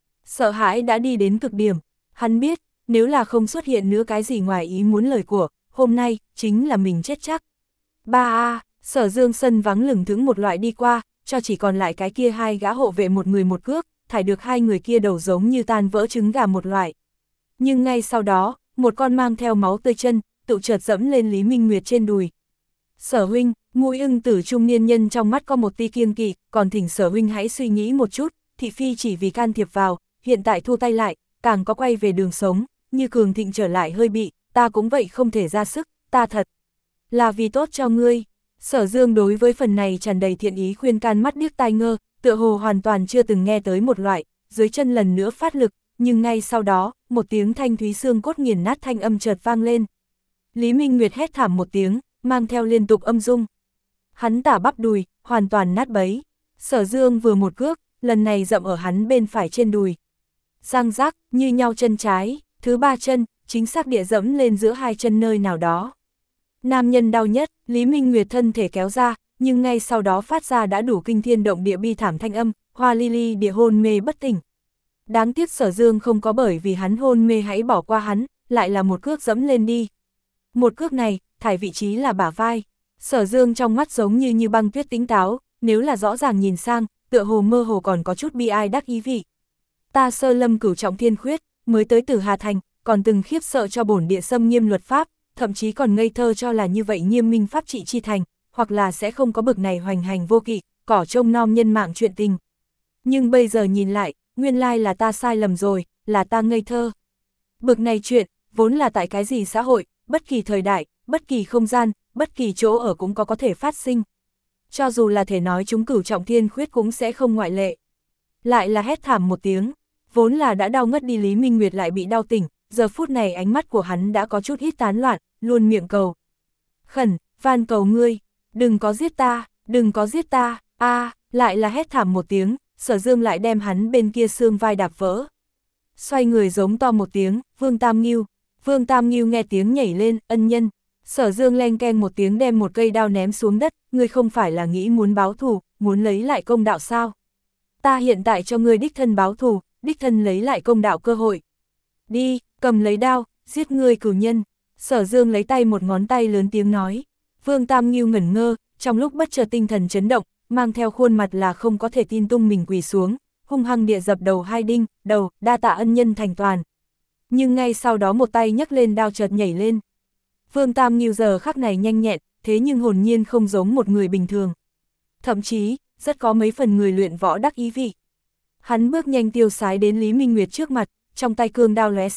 Sợ hãi đã đi đến cực điểm, hắn biết, nếu là không xuất hiện nữa cái gì ngoài ý muốn lời của, hôm nay, chính là mình chết chắc. Ba a Sở Dương sân vắng lửng thững một loại đi qua, cho chỉ còn lại cái kia hai gã hộ vệ một người một cước, thải được hai người kia đầu giống như tan vỡ trứng gà một loại. Nhưng ngay sau đó, một con mang theo máu tươi chân, tự chợt dẫm lên Lý Minh Nguyệt trên đùi. Sở huynh, mũi ưng tử trung niên nhân trong mắt có một tia kiêng kỵ, còn thỉnh Sở huynh hãy suy nghĩ một chút, thị phi chỉ vì can thiệp vào, hiện tại thu tay lại, càng có quay về đường sống, như cường thịnh trở lại hơi bị, ta cũng vậy không thể ra sức, ta thật là vì tốt cho ngươi. Sở Dương đối với phần này tràn đầy thiện ý khuyên can, mắt điếc tai ngơ, tựa hồ hoàn toàn chưa từng nghe tới một loại, dưới chân lần nữa phát lực, nhưng ngay sau đó, một tiếng thanh thúy xương cốt nghiền nát thanh âm chợt vang lên. Lý Minh Nguyệt hét thảm một tiếng, mang theo liên tục âm dung. Hắn tả bắp đùi, hoàn toàn nát bấy. Sở Dương vừa một cước, lần này dậm ở hắn bên phải trên đùi. Răng rác, như nhau chân trái, thứ ba chân, chính xác địa dẫm lên giữa hai chân nơi nào đó. Nam nhân đau nhất, Lý Minh Nguyệt thân thể kéo ra, nhưng ngay sau đó phát ra đã đủ kinh thiên động địa bi thảm thanh âm, Hoa Ly Ly địa hôn mê bất tỉnh. Đáng tiếc Sở Dương không có bởi vì hắn hôn mê hãy bỏ qua hắn, lại là một cước dẫm lên đi. Một cước này, thải vị trí là bả vai. Sở Dương trong mắt giống như như băng tuyết tính táo, nếu là rõ ràng nhìn sang, tựa hồ mơ hồ còn có chút bi ai đắc ý vị. Ta sơ lâm cửu trọng thiên khuyết, mới tới Tử Hà Thành, còn từng khiếp sợ cho bổn địa xâm nghiêm luật pháp, thậm chí còn ngây thơ cho là như vậy nghiêm minh pháp trị chi thành, hoặc là sẽ không có bực này hoành hành vô kỵ, cỏ trông nom nhân mạng chuyện tình. Nhưng bây giờ nhìn lại, nguyên lai là ta sai lầm rồi, là ta ngây thơ. Bực này chuyện, vốn là tại cái gì xã hội, bất kỳ thời đại, bất kỳ không gian, bất kỳ chỗ ở cũng có có thể phát sinh. Cho dù là thể nói chúng cửu trọng thiên khuyết cũng sẽ không ngoại lệ. Lại là hét thảm một tiếng, vốn là đã đau ngất đi Lý Minh Nguyệt lại bị đau tỉnh, giờ phút này ánh mắt của hắn đã có chút ít tán loạn, luôn miệng cầu. Khẩn, van cầu ngươi, đừng có giết ta, đừng có giết ta, a à, lại là hét thảm một tiếng, Sở Dương lại đem hắn bên kia xương vai đạp vỡ. Xoay người giống to một tiếng, Vương Tam Ngưu, Vương Tam Ngưu nghe tiếng nhảy lên, ân nhân. Sở Dương len keng một tiếng đem một cây đao ném xuống đất, ngươi không phải là nghĩ muốn báo thù, muốn lấy lại công đạo sao? Ta hiện tại cho ngươi đích thân báo thù, đích thân lấy lại công đạo cơ hội. Đi, cầm lấy đao, giết ngươi cửu nhân. Sở Dương lấy tay một ngón tay lớn tiếng nói. Vương Tam Ngưu ngẩn ngơ, trong lúc bất chợt tinh thần chấn động, mang theo khuôn mặt là không có thể tin tung mình quỳ xuống, hung hăng địa dập đầu hai đinh, đầu, đa tạ ân nhân thành toàn. Nhưng ngay sau đó một tay nhấc lên đao chợt nhảy lên. Vương Tam Ngưu giờ khắc này nhanh nhẹn, thế nhưng hồn nhiên không giống một người bình thường. Thậm chí, rất có mấy phần người luyện võ đắc ý vị. Hắn bước nhanh tiêu sái đến Lý Minh Nguyệt trước mặt, trong tay cương đao lóe sáng,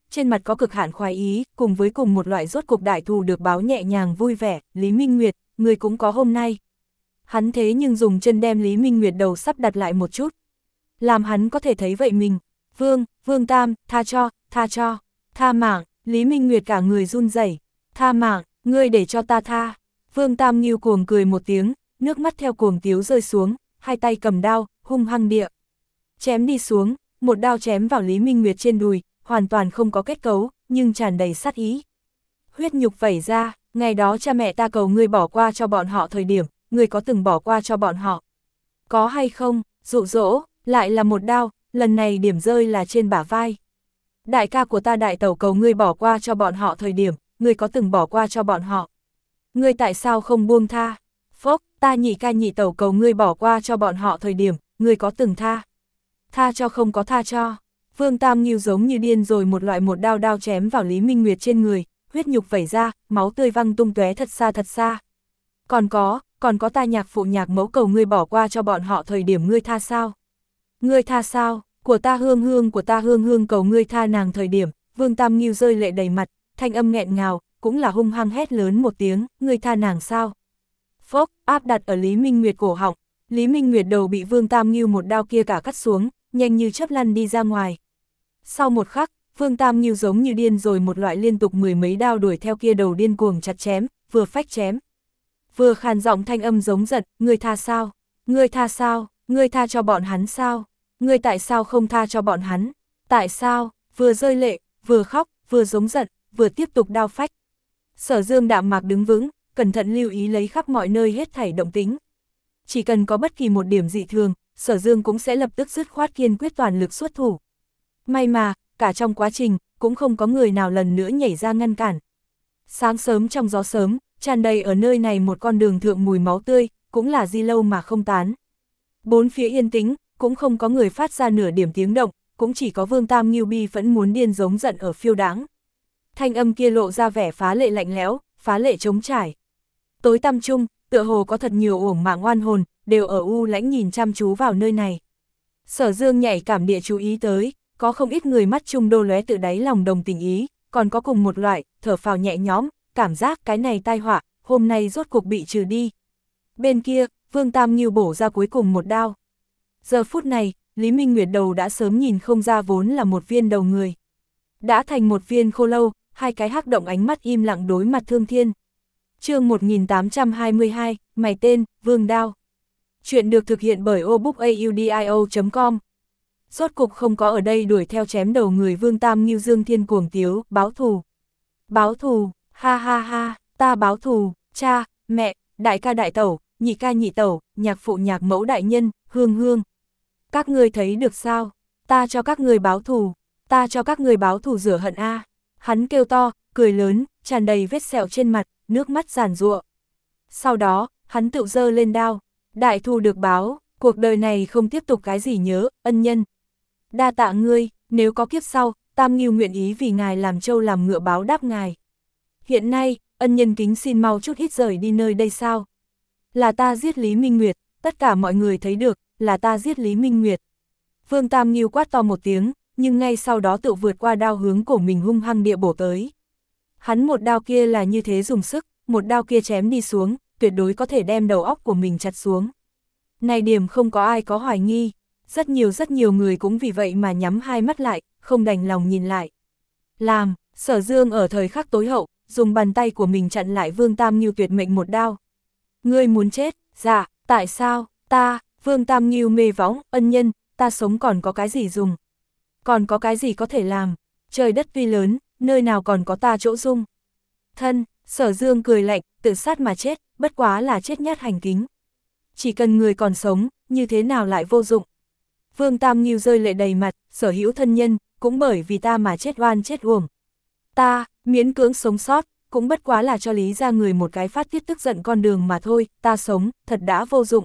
trên mặt có cực hạn khoái ý, cùng với cùng một loại rốt cục đại thù được báo nhẹ nhàng vui vẻ, Lý Minh Nguyệt, người cũng có hôm nay. Hắn thế nhưng dùng chân đem Lý Minh Nguyệt đầu sắp đặt lại một chút. Làm hắn có thể thấy vậy mình, Vương, Vương Tam, tha cho, tha cho, tha mạng, Lý Minh Nguyệt cả người run rẩy, tha mạng, ngươi để cho ta tha. Vương Tam nghiêu cuồng cười một tiếng, nước mắt theo cuồng tiếu rơi xuống, hai tay cầm đao, hung hăng địa. Chém đi xuống, một đao chém vào Lý Minh Nguyệt trên đùi, hoàn toàn không có kết cấu, nhưng tràn đầy sát ý. Huyết nhục vẩy ra, ngày đó cha mẹ ta cầu ngươi bỏ qua cho bọn họ thời điểm, ngươi có từng bỏ qua cho bọn họ? Có hay không? Dụ dỗ, lại là một đao, lần này điểm rơi là trên bả vai. Đại ca của ta đại tẩu cầu ngươi bỏ qua cho bọn họ thời điểm, ngươi có từng bỏ qua cho bọn họ? Ngươi tại sao không buông tha? Phốc, ta nhị ca nhị tẩu cầu ngươi bỏ qua cho bọn họ thời điểm, ngươi có từng tha? Tha cho không có tha cho. Vương Tam Nghiêu giống như điên rồi một loại một đao đao chém vào Lý Minh Nguyệt trên người, huyết nhục vẩy ra, máu tươi văng tung tóe thật xa thật xa. Còn có, còn có ta nhạc phụ nhạc mẫu cầu ngươi bỏ qua cho bọn họ thời điểm ngươi tha sao? Ngươi tha sao? Của ta hương hương của ta hương hương cầu ngươi tha nàng thời điểm, Vương Tam Nghiêu rơi lệ đầy mặt, thanh âm nghẹn ngào, cũng là hung hăng hét lớn một tiếng, ngươi tha nàng sao? Phốc, áp đặt ở Lý Minh Nguyệt cổ họng, Lý Minh Nguyệt đầu bị Vương Tam Nghiêu một đao kia cả cắt xuống, nhanh như chớp lăn đi ra ngoài. Sau một khắc, Vương Tam Nghiêu giống như điên rồi một loại liên tục mười mấy đao đuổi theo kia đầu điên cuồng chặt chém, vừa phách chém. Vừa khàn giọng thanh âm giống giận, ngươi tha sao? Ngươi tha sao? Ngươi tha cho bọn hắn sao? Ngươi tại sao không tha cho bọn hắn? Tại sao? Vừa rơi lệ, vừa khóc, vừa giống giận, vừa tiếp tục đao phách. Sở Dương đạm mạc đứng vững, cẩn thận lưu ý lấy khắp mọi nơi hết thảy động tính. Chỉ cần có bất kỳ một điểm dị thường, Sở Dương cũng sẽ lập tức dứt khoát kiên quyết toàn lực xuất thủ. May mà, cả trong quá trình, cũng không có người nào lần nữa nhảy ra ngăn cản. Sáng sớm trong gió sớm, tràn đầy ở nơi này một con đường thượng mùi máu tươi, cũng là di lâu mà không tán. Bốn phía yên tĩnh, cũng không có người phát ra nửa điểm tiếng động, cũng chỉ có Vương Tam Nghiêu bi vẫn muốn điên giống giận ở phiêu đáng. Thanh âm kia lộ ra vẻ phá lệ lạnh lẽo, phá lệ trống trải. Tối tăm chung, tựa hồ có thật nhiều uổng mạng oan hồn, đều ở u lãnh nhìn chăm chú vào nơi này. Sở Dương nhạy cảm địa chú ý tới, có không ít người mắt chung đô lóe tự đáy lòng đồng tình ý, còn có cùng một loại, thở phào nhẹ nhõm, cảm giác cái này tai họa, hôm nay rốt cuộc bị trừ đi. Bên kia, Vương Tam Nghiêu bổ ra cuối cùng một đao. Giờ phút này, Lý Minh Nguyệt đầu đã sớm nhìn không ra vốn là một viên đầu người. Đã thành một viên khô lâu, hai cái hắc động ánh mắt im lặng đối mặt Thương Thiên. Chương một nghìn tám trăm hai mươi hai, mày tên, Vương Đao. Chuyện được thực hiện bởi obookaudio chấm com. Rốt cục không có ở đây đuổi theo chém đầu người Vương Tam Nghiêu Dương Thiên cuồng tiếu, báo thù. Báo thù, ha ha ha, ta báo thù, cha, mẹ, đại ca đại tẩu, nhị ca nhị tẩu, nhạc phụ nhạc mẫu đại nhân, hương hương. Các ngươi thấy được sao? Ta cho các ngươi báo thù, ta cho các ngươi báo thù rửa hận a. Hắn kêu to, cười lớn, tràn đầy vết sẹo trên mặt, nước mắt giàn giụa. Sau đó, hắn tự giơ lên đao, đại thù được báo, cuộc đời này không tiếp tục cái gì nhớ, ân nhân. Đa tạ ngươi, nếu có kiếp sau, Tam Nghiêu nguyện ý vì ngài làm trâu làm ngựa báo đáp ngài. Hiện nay, ân nhân kính xin mau chút ít rời đi nơi đây sao? Là ta giết Lý Minh Nguyệt, tất cả mọi người thấy được, là ta giết Lý Minh Nguyệt. Vương Tam Nghiêu quát to một tiếng, nhưng ngay sau đó tự vượt qua đao hướng cổ mình hung hăng địa bổ tới. Hắn một đao kia là như thế dùng sức, một đao kia chém đi xuống, tuyệt đối có thể đem đầu óc của mình chặt xuống. Này điểm không có ai có hoài nghi, rất nhiều rất nhiều người cũng vì vậy mà nhắm hai mắt lại, không đành lòng nhìn lại. Làm, Sở Dương ở thời khắc tối hậu, dùng bàn tay của mình chặn lại Vương Tam Nghiêu tuyệt mệnh một đao. Ngươi muốn chết, dạ, tại sao, ta, Vương Tam Nghiêu mê võng, ân nhân, ta sống còn có cái gì dùng? Còn có cái gì có thể làm? Trời đất tuy lớn, nơi nào còn có ta chỗ dung? Thân, Sở Dương cười lạnh, tự sát mà chết, bất quá là chết nhát hành kính. Chỉ cần người còn sống, như thế nào lại vô dụng? Vương Tam Nghiêu rơi lệ đầy mặt, sở hữu thân nhân, cũng bởi vì ta mà chết oan chết uổng. Ta, miễn cưỡng sống sót, cũng bất quá là cho Lý ra người một cái phát tiết tức giận con đường mà thôi, ta sống, thật đã vô dụng.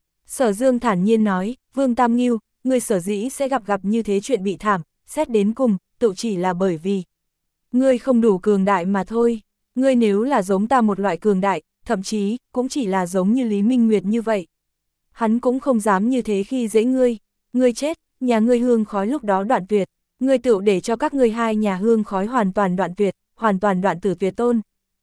Sở Dương thản nhiên nói, Vương Tam Nghiêu, ngươi sở dĩ sẽ gặp gặp như thế chuyện bị thảm, xét đến cùng, tự chỉ là bởi vì ngươi không đủ cường đại mà thôi. Ngươi nếu là giống ta một loại cường đại, thậm chí, cũng chỉ là giống như Lý Minh Nguyệt như vậy. Hắn cũng không dám như thế khi dễ ngươi, ngươi chết, nhà ngươi hương khói lúc đó đoạn tuyệt, Ngươi tựu để cho các ngươi hai nhà hương khói hoàn toàn đoạn tuyệt, hoàn toàn đoạn tử tuyệt tôn.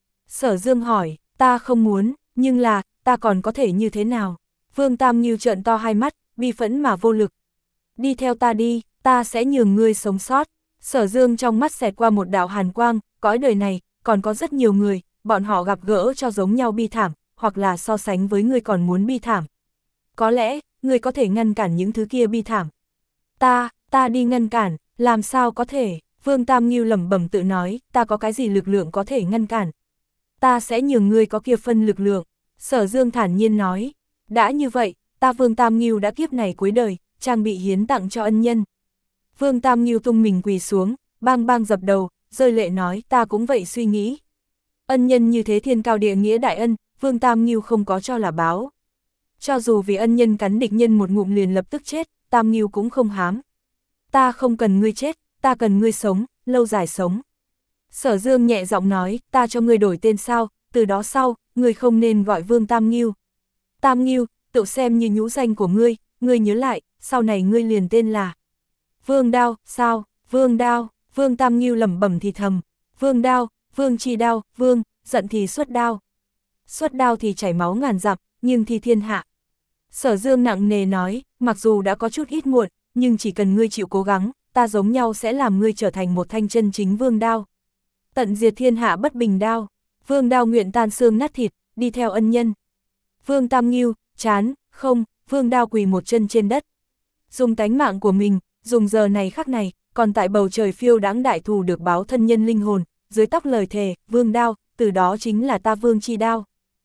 Sở Dương hỏi, ta không muốn, nhưng là, ta còn có thể như thế nào? Vương Tam Ngưu trợn to hai mắt, bi phẫn mà vô lực. Đi theo ta đi, ta sẽ nhường ngươi sống sót. Sở Dương trong mắt xẹt qua một đạo hàn quang, cõi đời này, còn có rất nhiều người, bọn họ gặp gỡ cho giống nhau bi thảm, hoặc là so sánh với ngươi còn muốn bi thảm. Có lẽ, ngươi có thể ngăn cản những thứ kia bi thảm. Ta, ta đi ngăn cản, làm sao có thể? Vương Tam Ngưu lẩm bẩm tự nói, ta có cái gì lực lượng có thể ngăn cản? Ta sẽ nhường ngươi có kia phân lực lượng. Sở Dương thản nhiên nói, đã như vậy, ta Vương Tam Ngưu đã kiếp này cuối đời, trang bị hiến tặng cho ân nhân. Vương Tam Ngưu tung mình quỳ xuống, bang bang dập đầu, rơi lệ nói, ta cũng vậy suy nghĩ. Ân nhân như thế thiên cao địa nghĩa đại ân, Vương Tam Ngưu không có cho là báo. Cho dù vì ân nhân cắn địch nhân một ngụm liền lập tức chết, Tam Ngưu cũng không hám. Ta không cần ngươi chết, ta cần ngươi sống, lâu dài sống. Sở Dương nhẹ giọng nói, ta cho ngươi đổi tên sao, từ đó sau, ngươi không nên gọi Vương Tam Ngưu. Tam Ngưu, tự xem như nhũ danh của ngươi, ngươi nhớ lại, sau này ngươi liền tên là Vương Đao, sao, Vương Đao, Vương Tam Ngưu lẩm bẩm thì thầm, Vương Đao, Vương chi đao, Vương, giận thì xuất đao. Xuất đao thì chảy máu ngàn dặm, nhưng thì thiên hạ. Sở Dương nặng nề nói, mặc dù đã có chút ít muộn, nhưng chỉ cần ngươi chịu cố gắng, ta giống nhau sẽ làm ngươi trở thành một thanh chân chính vương đao. Tận diệt thiên hạ bất bình đao, Vương Đao nguyện tan xương nát thịt, đi theo ân nhân. Vương Tam Ngưu, chán, không, Vương Đao quỳ một chân trên đất. Dùng tánh mạng của mình, dùng giờ này khắc này, còn tại bầu trời phiêu đáng đại thù được báo thân nhân linh hồn, dưới tóc lời thề, Vương Đao, từ đó chính là ta Vương chi đao.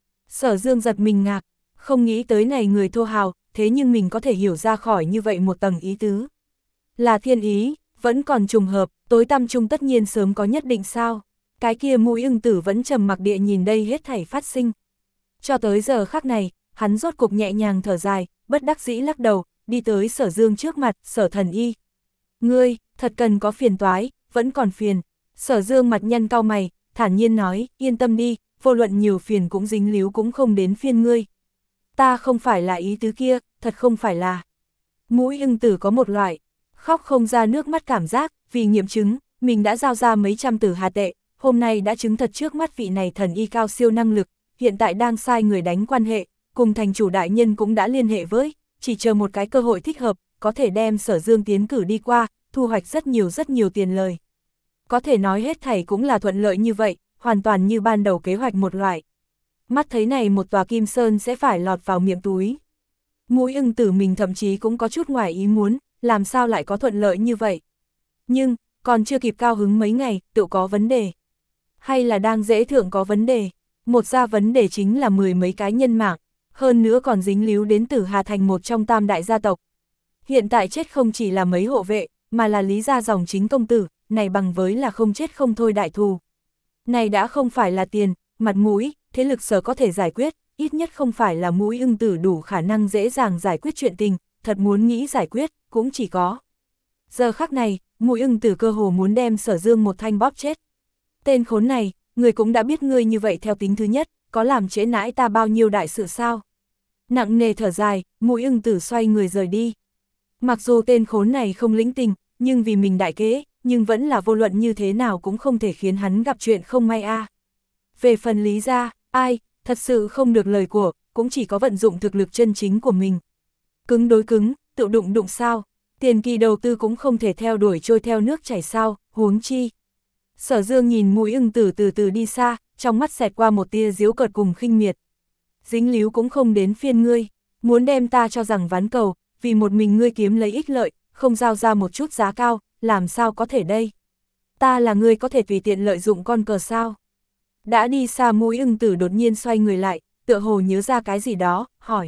Sở Dương giật mình ngạc, không nghĩ tới này người thô hào, thế nhưng mình có thể hiểu ra khỏi như vậy một tầng ý tứ. Là thiên ý, vẫn còn trùng hợp, tối tăm trung tất nhiên sớm có nhất định sao. Cái kia Mũi Ưng Tử vẫn trầm mặc địa nhìn đây hết thảy phát sinh. Cho tới giờ khắc này, hắn rốt cục nhẹ nhàng thở dài, bất đắc dĩ lắc đầu, đi tới Sở Dương trước mặt, Sở Thần Y. Ngươi, thật cần có phiền toái, vẫn còn phiền. Sở Dương mặt nhăn cau mày, thản nhiên nói, yên tâm đi, vô luận nhiều phiền cũng dính líu cũng không đến phiên ngươi. Ta không phải là ý tứ kia, thật không phải là. Mũi Ưng Tử có một loại, khóc không ra nước mắt cảm giác, vì nghiệm chứng, mình đã giao ra mấy trăm tử hà tệ, hôm nay đã chứng thật trước mắt vị này thần y cao siêu năng lực, hiện tại đang sai người đánh quan hệ, cùng thành chủ đại nhân cũng đã liên hệ với, chỉ chờ một cái cơ hội thích hợp, có thể đem Sở Dương tiến cử đi qua, thu hoạch rất nhiều rất nhiều tiền lời. Có thể nói hết thảy cũng là thuận lợi như vậy, hoàn toàn như ban đầu kế hoạch một loại. Mắt thấy này một tòa kim sơn sẽ phải lọt vào miệng túi. Mũi Ưng Tử mình thậm chí cũng có chút ngoài ý muốn, làm sao lại có thuận lợi như vậy. Nhưng, còn chưa kịp cao hứng mấy ngày, tự có vấn đề. Hay là đang dễ thượng có vấn đề. Một ra vấn đề chính là mười mấy cái nhân mạng, hơn nữa còn dính líu đến Tử Hà Thành một trong tam đại gia tộc. Hiện tại chết không chỉ là mấy hộ vệ, mà là Lý gia dòng chính công tử, này bằng với là không chết không thôi đại thù. Này đã không phải là tiền, mặt mũi, thế lực sở có thể giải quyết, ít nhất không phải là Mũi Ưng Tử đủ khả năng dễ dàng giải quyết chuyện tình, thật muốn nghĩ giải quyết, cũng chỉ có. Giờ khắc này, Mũi Ưng Tử cơ hồ muốn đem Sở Dương một thanh bóp chết. Tên khốn này, người cũng đã biết ngươi như vậy theo tính thứ nhất, có làm trễ nãi ta bao nhiêu đại sự sao? Nặng nề thở dài, Mũi Ưng Tử xoay người rời đi. Mặc dù tên khốn này không lĩnh tình, nhưng vì mình đại kế, nhưng vẫn là vô luận như thế nào cũng không thể khiến hắn gặp chuyện không may a. À. Về phần Lý gia, ai, thật sự không được lời của, cũng chỉ có vận dụng thực lực chân chính của mình. Cứng đối cứng, tự đụng đụng sao, tiền kỳ đầu tư cũng không thể theo đuổi trôi theo nước chảy sao, huống chi. Sở Dương nhìn Mũi Ưng Tử từ từ đi xa, trong mắt xẹt qua một tia giễu cợt cùng khinh miệt. Dính líu cũng không đến phiên ngươi, muốn đem ta cho rằng ván cầu, vì một mình ngươi kiếm lấy ích lợi, không giao ra một chút giá cao, làm sao có thể đây? Ta là ngươi có thể tùy tiện lợi dụng con cờ sao? Đã đi xa Mũi Ưng Tử đột nhiên xoay người lại, tựa hồ nhớ ra cái gì đó, hỏi.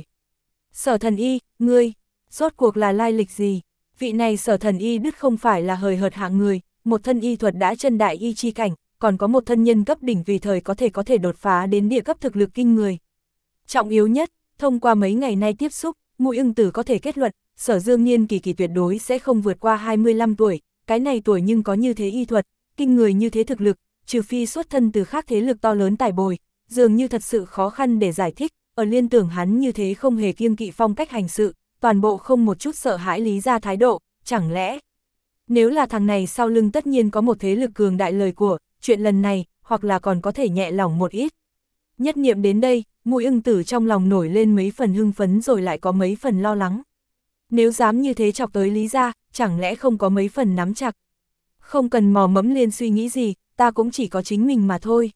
Sở Thần Y, ngươi, rốt cuộc là lai lịch gì? Vị này Sở Thần Y đứt không phải là hời hợt hạng người, một thân y thuật đã chân đại y chi cảnh, còn có một thân nhân cấp đỉnh tùy thời có thể có thể đột phá đến địa cấp thực lực kinh người. Trọng yếu nhất, thông qua mấy ngày nay tiếp xúc, Mũi Ưng Tử có thể kết luận, Sở Dương niên kỳ kỳ tuyệt đối sẽ không vượt qua hai mươi lăm tuổi, cái này tuổi nhưng có như thế y thuật, kinh người như thế thực lực, trừ phi xuất thân từ khác thế lực to lớn tài bồi, dường như thật sự khó khăn để giải thích, ở liên tưởng hắn như thế không hề kiêng kỵ phong cách hành sự, toàn bộ không một chút sợ hãi Lý gia thái độ, chẳng lẽ Nếu là thằng này sau lưng tất nhiên có một thế lực cường đại lời của, chuyện lần này, hoặc là còn có thể nhẹ lòng một ít. Nhất niệm đến đây, Mùi Ưng Tử trong lòng nổi lên mấy phần hưng phấn rồi lại có mấy phần lo lắng. Nếu dám như thế chọc tới Lý gia, chẳng lẽ không có mấy phần nắm chặt. Không cần mò mẫm liên suy nghĩ gì, ta cũng chỉ có chính mình mà thôi.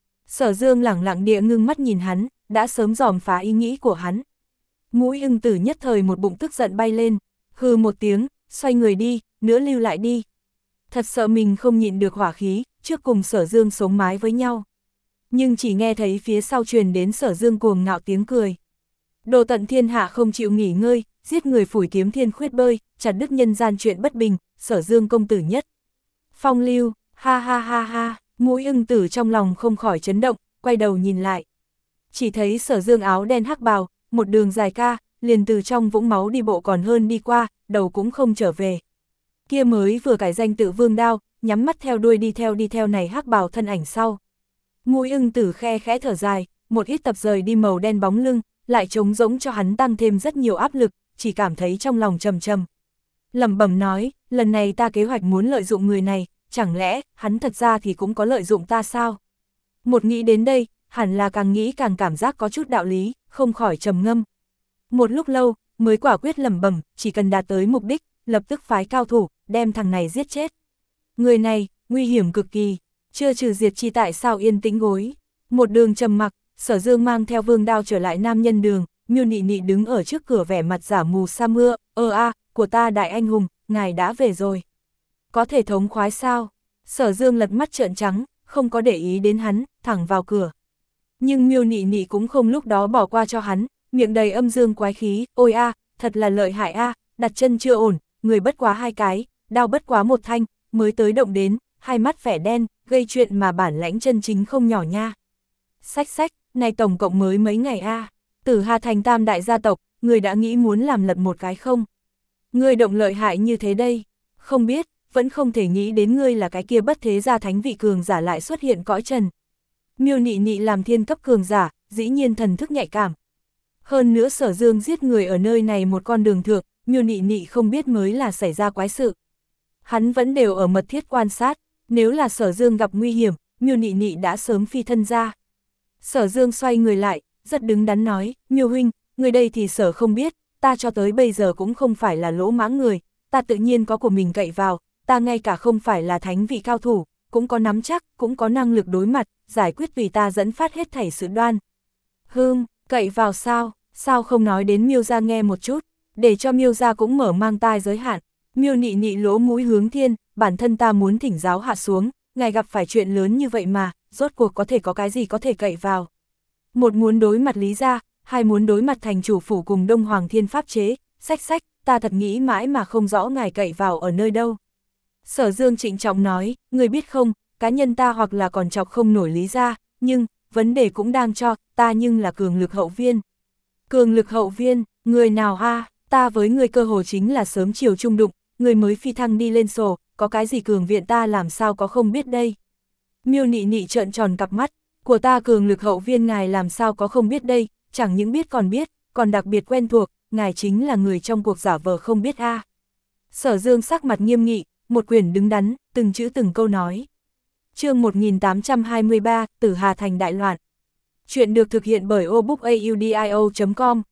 Sở Dương lẳng lặng địa ngưng mắt nhìn hắn, đã sớm dòm phá ý nghĩ của hắn. Mũi Ưng Tử nhất thời một bụng tức giận bay lên, hừ một tiếng, xoay người đi, nữa lưu lại đi. Thật sợ mình không nhịn được hỏa khí, trước cùng Sở Dương sống mái với nhau. Nhưng chỉ nghe thấy phía sau truyền đến Sở Dương cuồng ngạo tiếng cười. Đồ tận thiên hạ không chịu nghỉ ngơi, giết người phủi kiếm thiên khuyết bơi, chặt đứt nhân gian chuyện bất bình, Sở Dương công tử nhất. Phong lưu, ha ha ha ha, Mũi Ưng Tử trong lòng không khỏi chấn động, quay đầu nhìn lại. Chỉ thấy Sở Dương áo đen hắc bào, một đường dài ca, liền từ trong vũng máu đi bộ còn hơn đi qua, đầu cũng không trở về. Kia mới vừa cải danh tự Vương Đao, nhắm mắt theo đuôi đi theo đi theo này hắc bào thân ảnh sau. Mũi Ưng Tử khe khẽ thở dài, một ít tập rời đi màu đen bóng lưng, lại trống rỗng cho hắn tăng thêm rất nhiều áp lực, chỉ cảm thấy trong lòng trầm trầm. Lẩm bẩm nói, lần này ta kế hoạch muốn lợi dụng người này, chẳng lẽ hắn thật ra thì cũng có lợi dụng ta sao? Một nghĩ đến đây, hẳn là càng nghĩ càng cảm giác có chút đạo lý, không khỏi trầm ngâm. Một lúc lâu, mới quả quyết lẩm bẩm, chỉ cần đạt tới mục đích, lập tức phái cao thủ, đem thằng này giết chết. Người này, nguy hiểm cực kỳ, chưa trừ diệt chi tại sao yên tĩnh gối. Một đường trầm mặc, Sở Dương mang theo Vương Đao trở lại nam nhân đường, Miêu Nị Nị đứng ở trước cửa vẻ mặt giả mù sa mưa, ơ a, của ta đại anh hùng, ngài đã về rồi. Có thể thống khoái sao? Sở Dương lật mắt trợn trắng, không có để ý đến hắn, thẳng vào cửa. Nhưng Miêu Nị Nị cũng không lúc đó bỏ qua cho hắn, miệng đầy âm dương quái khí, ôi a, thật là lợi hại a, đặt chân chưa ổn, người bất quá hai cái, đao bất quá một thanh, mới tới động đến, hai mắt vẻ đen, gây chuyện mà bản lãnh chân chính không nhỏ nha. Sách sách, này tổng cộng mới mấy ngày a, Tử Hà thành tam đại gia tộc, người đã nghĩ muốn làm lật một cái không? Người động lợi hại như thế đây, không biết, vẫn không thể nghĩ đến ngươi là cái kia bất thế gia thánh vị cường giả lại xuất hiện cõi trần. Miêu Nị Nị làm thiên cấp cường giả, dĩ nhiên thần thức nhạy cảm. Hơn nữa Sở Dương giết người ở nơi này một con đường thượng, Miêu Nị Nị không biết mới là xảy ra quái sự. Hắn vẫn đều ở mật thiết quan sát, nếu là Sở Dương gặp nguy hiểm, Miêu Nị Nị đã sớm phi thân ra. Sở Dương xoay người lại, rất đứng đắn nói, Miêu huynh, người đây thì Sở không biết, ta cho tới bây giờ cũng không phải là lỗ mãng người, ta tự nhiên có của mình cậy vào, ta ngay cả không phải là thánh vị cao thủ, cũng có nắm chắc, cũng có năng lực đối mặt, giải quyết tùy ta dẫn phát hết thảy sự đoan. Hương, cậy vào sao, sao không nói đến Miêu gia nghe một chút, để cho Miêu gia cũng mở mang tai giới hạn. Miêu Nị Nị lỗ mũi hướng thiên, bản thân ta muốn thỉnh giáo hạ xuống, ngài gặp phải chuyện lớn như vậy mà, rốt cuộc có thể có cái gì có thể cậy vào. Một muốn đối mặt Lý gia, hai muốn đối mặt thành chủ phủ cùng Đông Hoàng Thiên pháp chế, sách sách, ta thật nghĩ mãi mà không rõ ngài cậy vào ở nơi đâu. Sở Dương trịnh trọng nói, người biết không, cá nhân ta hoặc là còn chọc không nổi Lý gia, nhưng, vấn đề cũng đang cho, ta nhưng là cường lực hậu viên. Cường lực hậu viên, người nào ha, ta với người cơ hồ chính là sớm chiều trung đụng, người mới phi thăng đi lên sổ, có cái gì cường viện ta làm sao có không biết đây. Miêu Nị Nị trợn tròn cặp mắt, của ta cường lực hậu viên ngài làm sao có không biết đây, chẳng những biết còn biết, còn đặc biệt quen thuộc, ngài chính là người trong cuộc giả vờ không biết a. Sở Dương sắc mặt nghiêm nghị, một quyền đứng đắn, từng chữ từng câu nói. Chương một nghìn tám trăm hai mươi ba, Tử Hà thành đại loạn. Chuyện được thực hiện bởi obookaudio chấm com.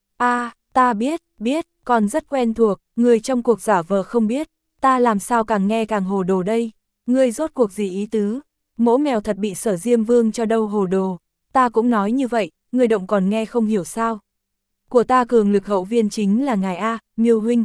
A, ta biết, biết, còn rất quen thuộc, người trong cuộc giả vờ không biết, ta làm sao càng nghe càng hồ đồ đây, ngươi rốt cuộc gì ý tứ, mỗ mèo thật bị Sở Diêm Vương cho đâu hồ đồ, ta cũng nói như vậy, người động còn nghe không hiểu sao. Của ta cường lực hậu viên chính là ngài A, Miêu huynh.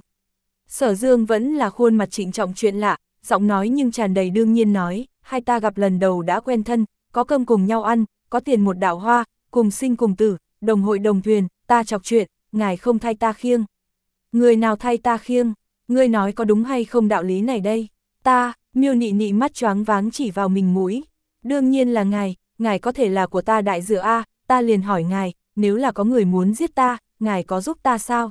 Sở Dương vẫn là khuôn mặt trịnh trọng chuyện lạ, giọng nói nhưng tràn đầy đương nhiên nói, hai ta gặp lần đầu đã quen thân, có cơm cùng nhau ăn, có tiền một đạo hoa, cùng sinh cùng tử, đồng hội đồng thuyền, ta chọc chuyện, ngài không thay ta khiêng. Người nào thay ta khiêng, ngươi nói có đúng hay không đạo lý này đây, ta, Miêu Nị Nị mắt choáng váng chỉ vào mình mũi, đương nhiên là ngài, ngài có thể là của ta đại dựa A, ta liền hỏi ngài, nếu là có người muốn giết ta, ngài có giúp ta sao?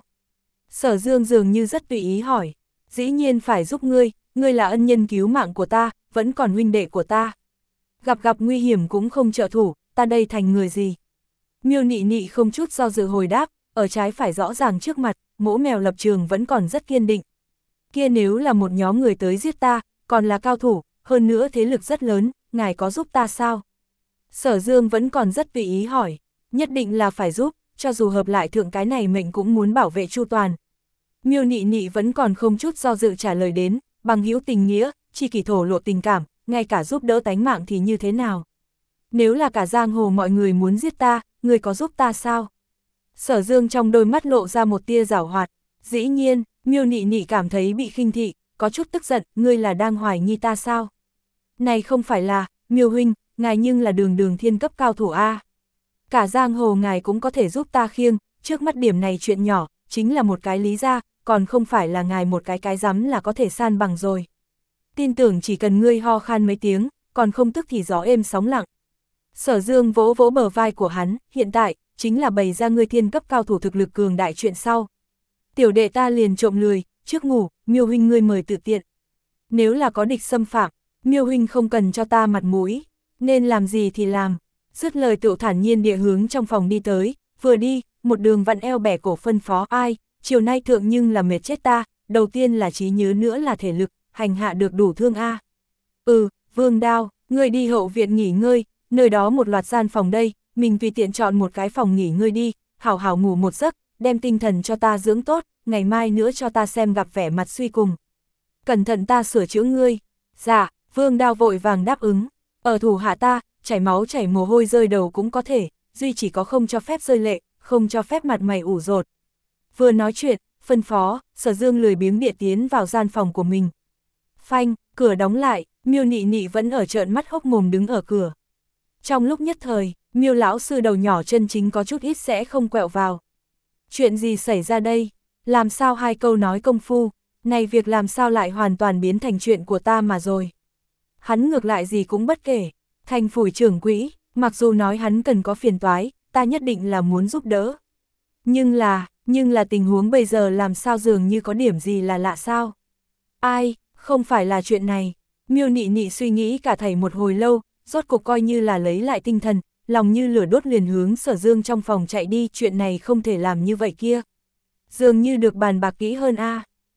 Sở Dương dường như rất tùy ý hỏi, dĩ nhiên phải giúp ngươi, ngươi là ân nhân cứu mạng của ta, vẫn còn huynh đệ của ta. Gặp gặp nguy hiểm cũng không trợ thủ, ta đây thành người gì? Miêu Nị Nị không chút do dự hồi đáp, ở trái phải rõ ràng trước mặt, mỗ mèo lập trường vẫn còn rất kiên định. kia nếu là một nhóm người tới giết ta, còn là cao thủ, hơn nữa thế lực rất lớn, ngài có giúp ta sao? Sở Dương vẫn còn rất tùy ý hỏi, nhất định là phải giúp, cho dù hợp lại thượng cái này mệnh cũng muốn bảo vệ chu toàn. Miêu Nị Nị vẫn còn không chút do dự trả lời đến, bằng hữu tình nghĩa, chi kỷ thổ lộ tình cảm, ngay cả giúp đỡ tánh mạng thì như thế nào? Nếu là cả giang hồ mọi người muốn giết ta, người có giúp ta sao? Sở Dương trong đôi mắt lộ ra một tia giảo hoạt, dĩ nhiên, Miêu Nị Nị cảm thấy bị khinh thị, có chút tức giận, ngươi là đang hoài nghi ta sao? Này không phải là, Miêu huynh, ngài nhưng là đường đường thiên cấp cao thủ A. Cả giang hồ ngài cũng có thể giúp ta khiêng, trước mắt điểm này chuyện nhỏ, chính là một cái lý ra, còn không phải là ngài một cái cái rắm là có thể san bằng rồi. Tin tưởng chỉ cần ngươi ho khan mấy tiếng, còn không tức thì gió êm sóng lặng. Sở Dương vỗ vỗ bờ vai của hắn, hiện tại, chính là bày ra ngươi thiên cấp cao thủ thực lực cường đại chuyện sau. Tiểu đệ ta liền trộm lười, trước ngủ, Miêu huynh ngươi mời tự tiện. Nếu là có địch xâm phạm, Miêu huynh không cần cho ta mặt mũi, nên làm gì thì làm. Dứt lời tựu thản nhiên địa hướng trong phòng đi tới, vừa đi, một đường vặn eo bẻ cổ phân phó ai, chiều nay thượng nhưng là mệt chết ta, đầu tiên là trí nhớ nữa là thể lực, hành hạ được đủ thương a. Ừ, Vương Đao, ngươi đi hậu viện nghỉ ngơi, nơi đó một loạt gian phòng đây, mình tùy tiện chọn một cái phòng nghỉ ngơi đi, hảo hảo ngủ một giấc, đem tinh thần cho ta dưỡng tốt, ngày mai nữa cho ta xem gặp vẻ mặt suy cùng. Cẩn thận ta sửa chữa ngươi. Dạ, Vương Đao vội vàng đáp ứng, ở thủ hạ ta, chảy máu chảy mồ hôi rơi đầu cũng có thể, duy chỉ có không cho phép rơi lệ, không cho phép mặt mày ủ rột. Vừa nói chuyện, phân phó, Sở Dương lười biếng địa tiến vào gian phòng của mình. Phanh, cửa đóng lại, Miêu Nị Nị vẫn ở trợn mắt hốc mồm đứng ở cửa. Trong lúc nhất thời, Miêu lão sư đầu nhỏ chân chính có chút ít sẽ không quẹo vào. Chuyện gì xảy ra đây? Làm sao hai câu nói công phu, này việc làm sao lại hoàn toàn biến thành chuyện của ta mà rồi. Hắn ngược lại gì cũng bất kể, thành phủi trưởng quỹ, mặc dù nói hắn cần có phiền toái, ta nhất định là muốn giúp đỡ. Nhưng là, nhưng là tình huống bây giờ làm sao dường như có điểm gì là lạ sao? Ai, không phải là chuyện này. Miêu Nị Nị suy nghĩ cả thảy một hồi lâu, rốt cục coi như là lấy lại tinh thần, lòng như lửa đốt liền hướng Sở Dương trong phòng chạy đi, chuyện này không thể làm như vậy kia. Dường như được bàn bạc kỹ hơn a.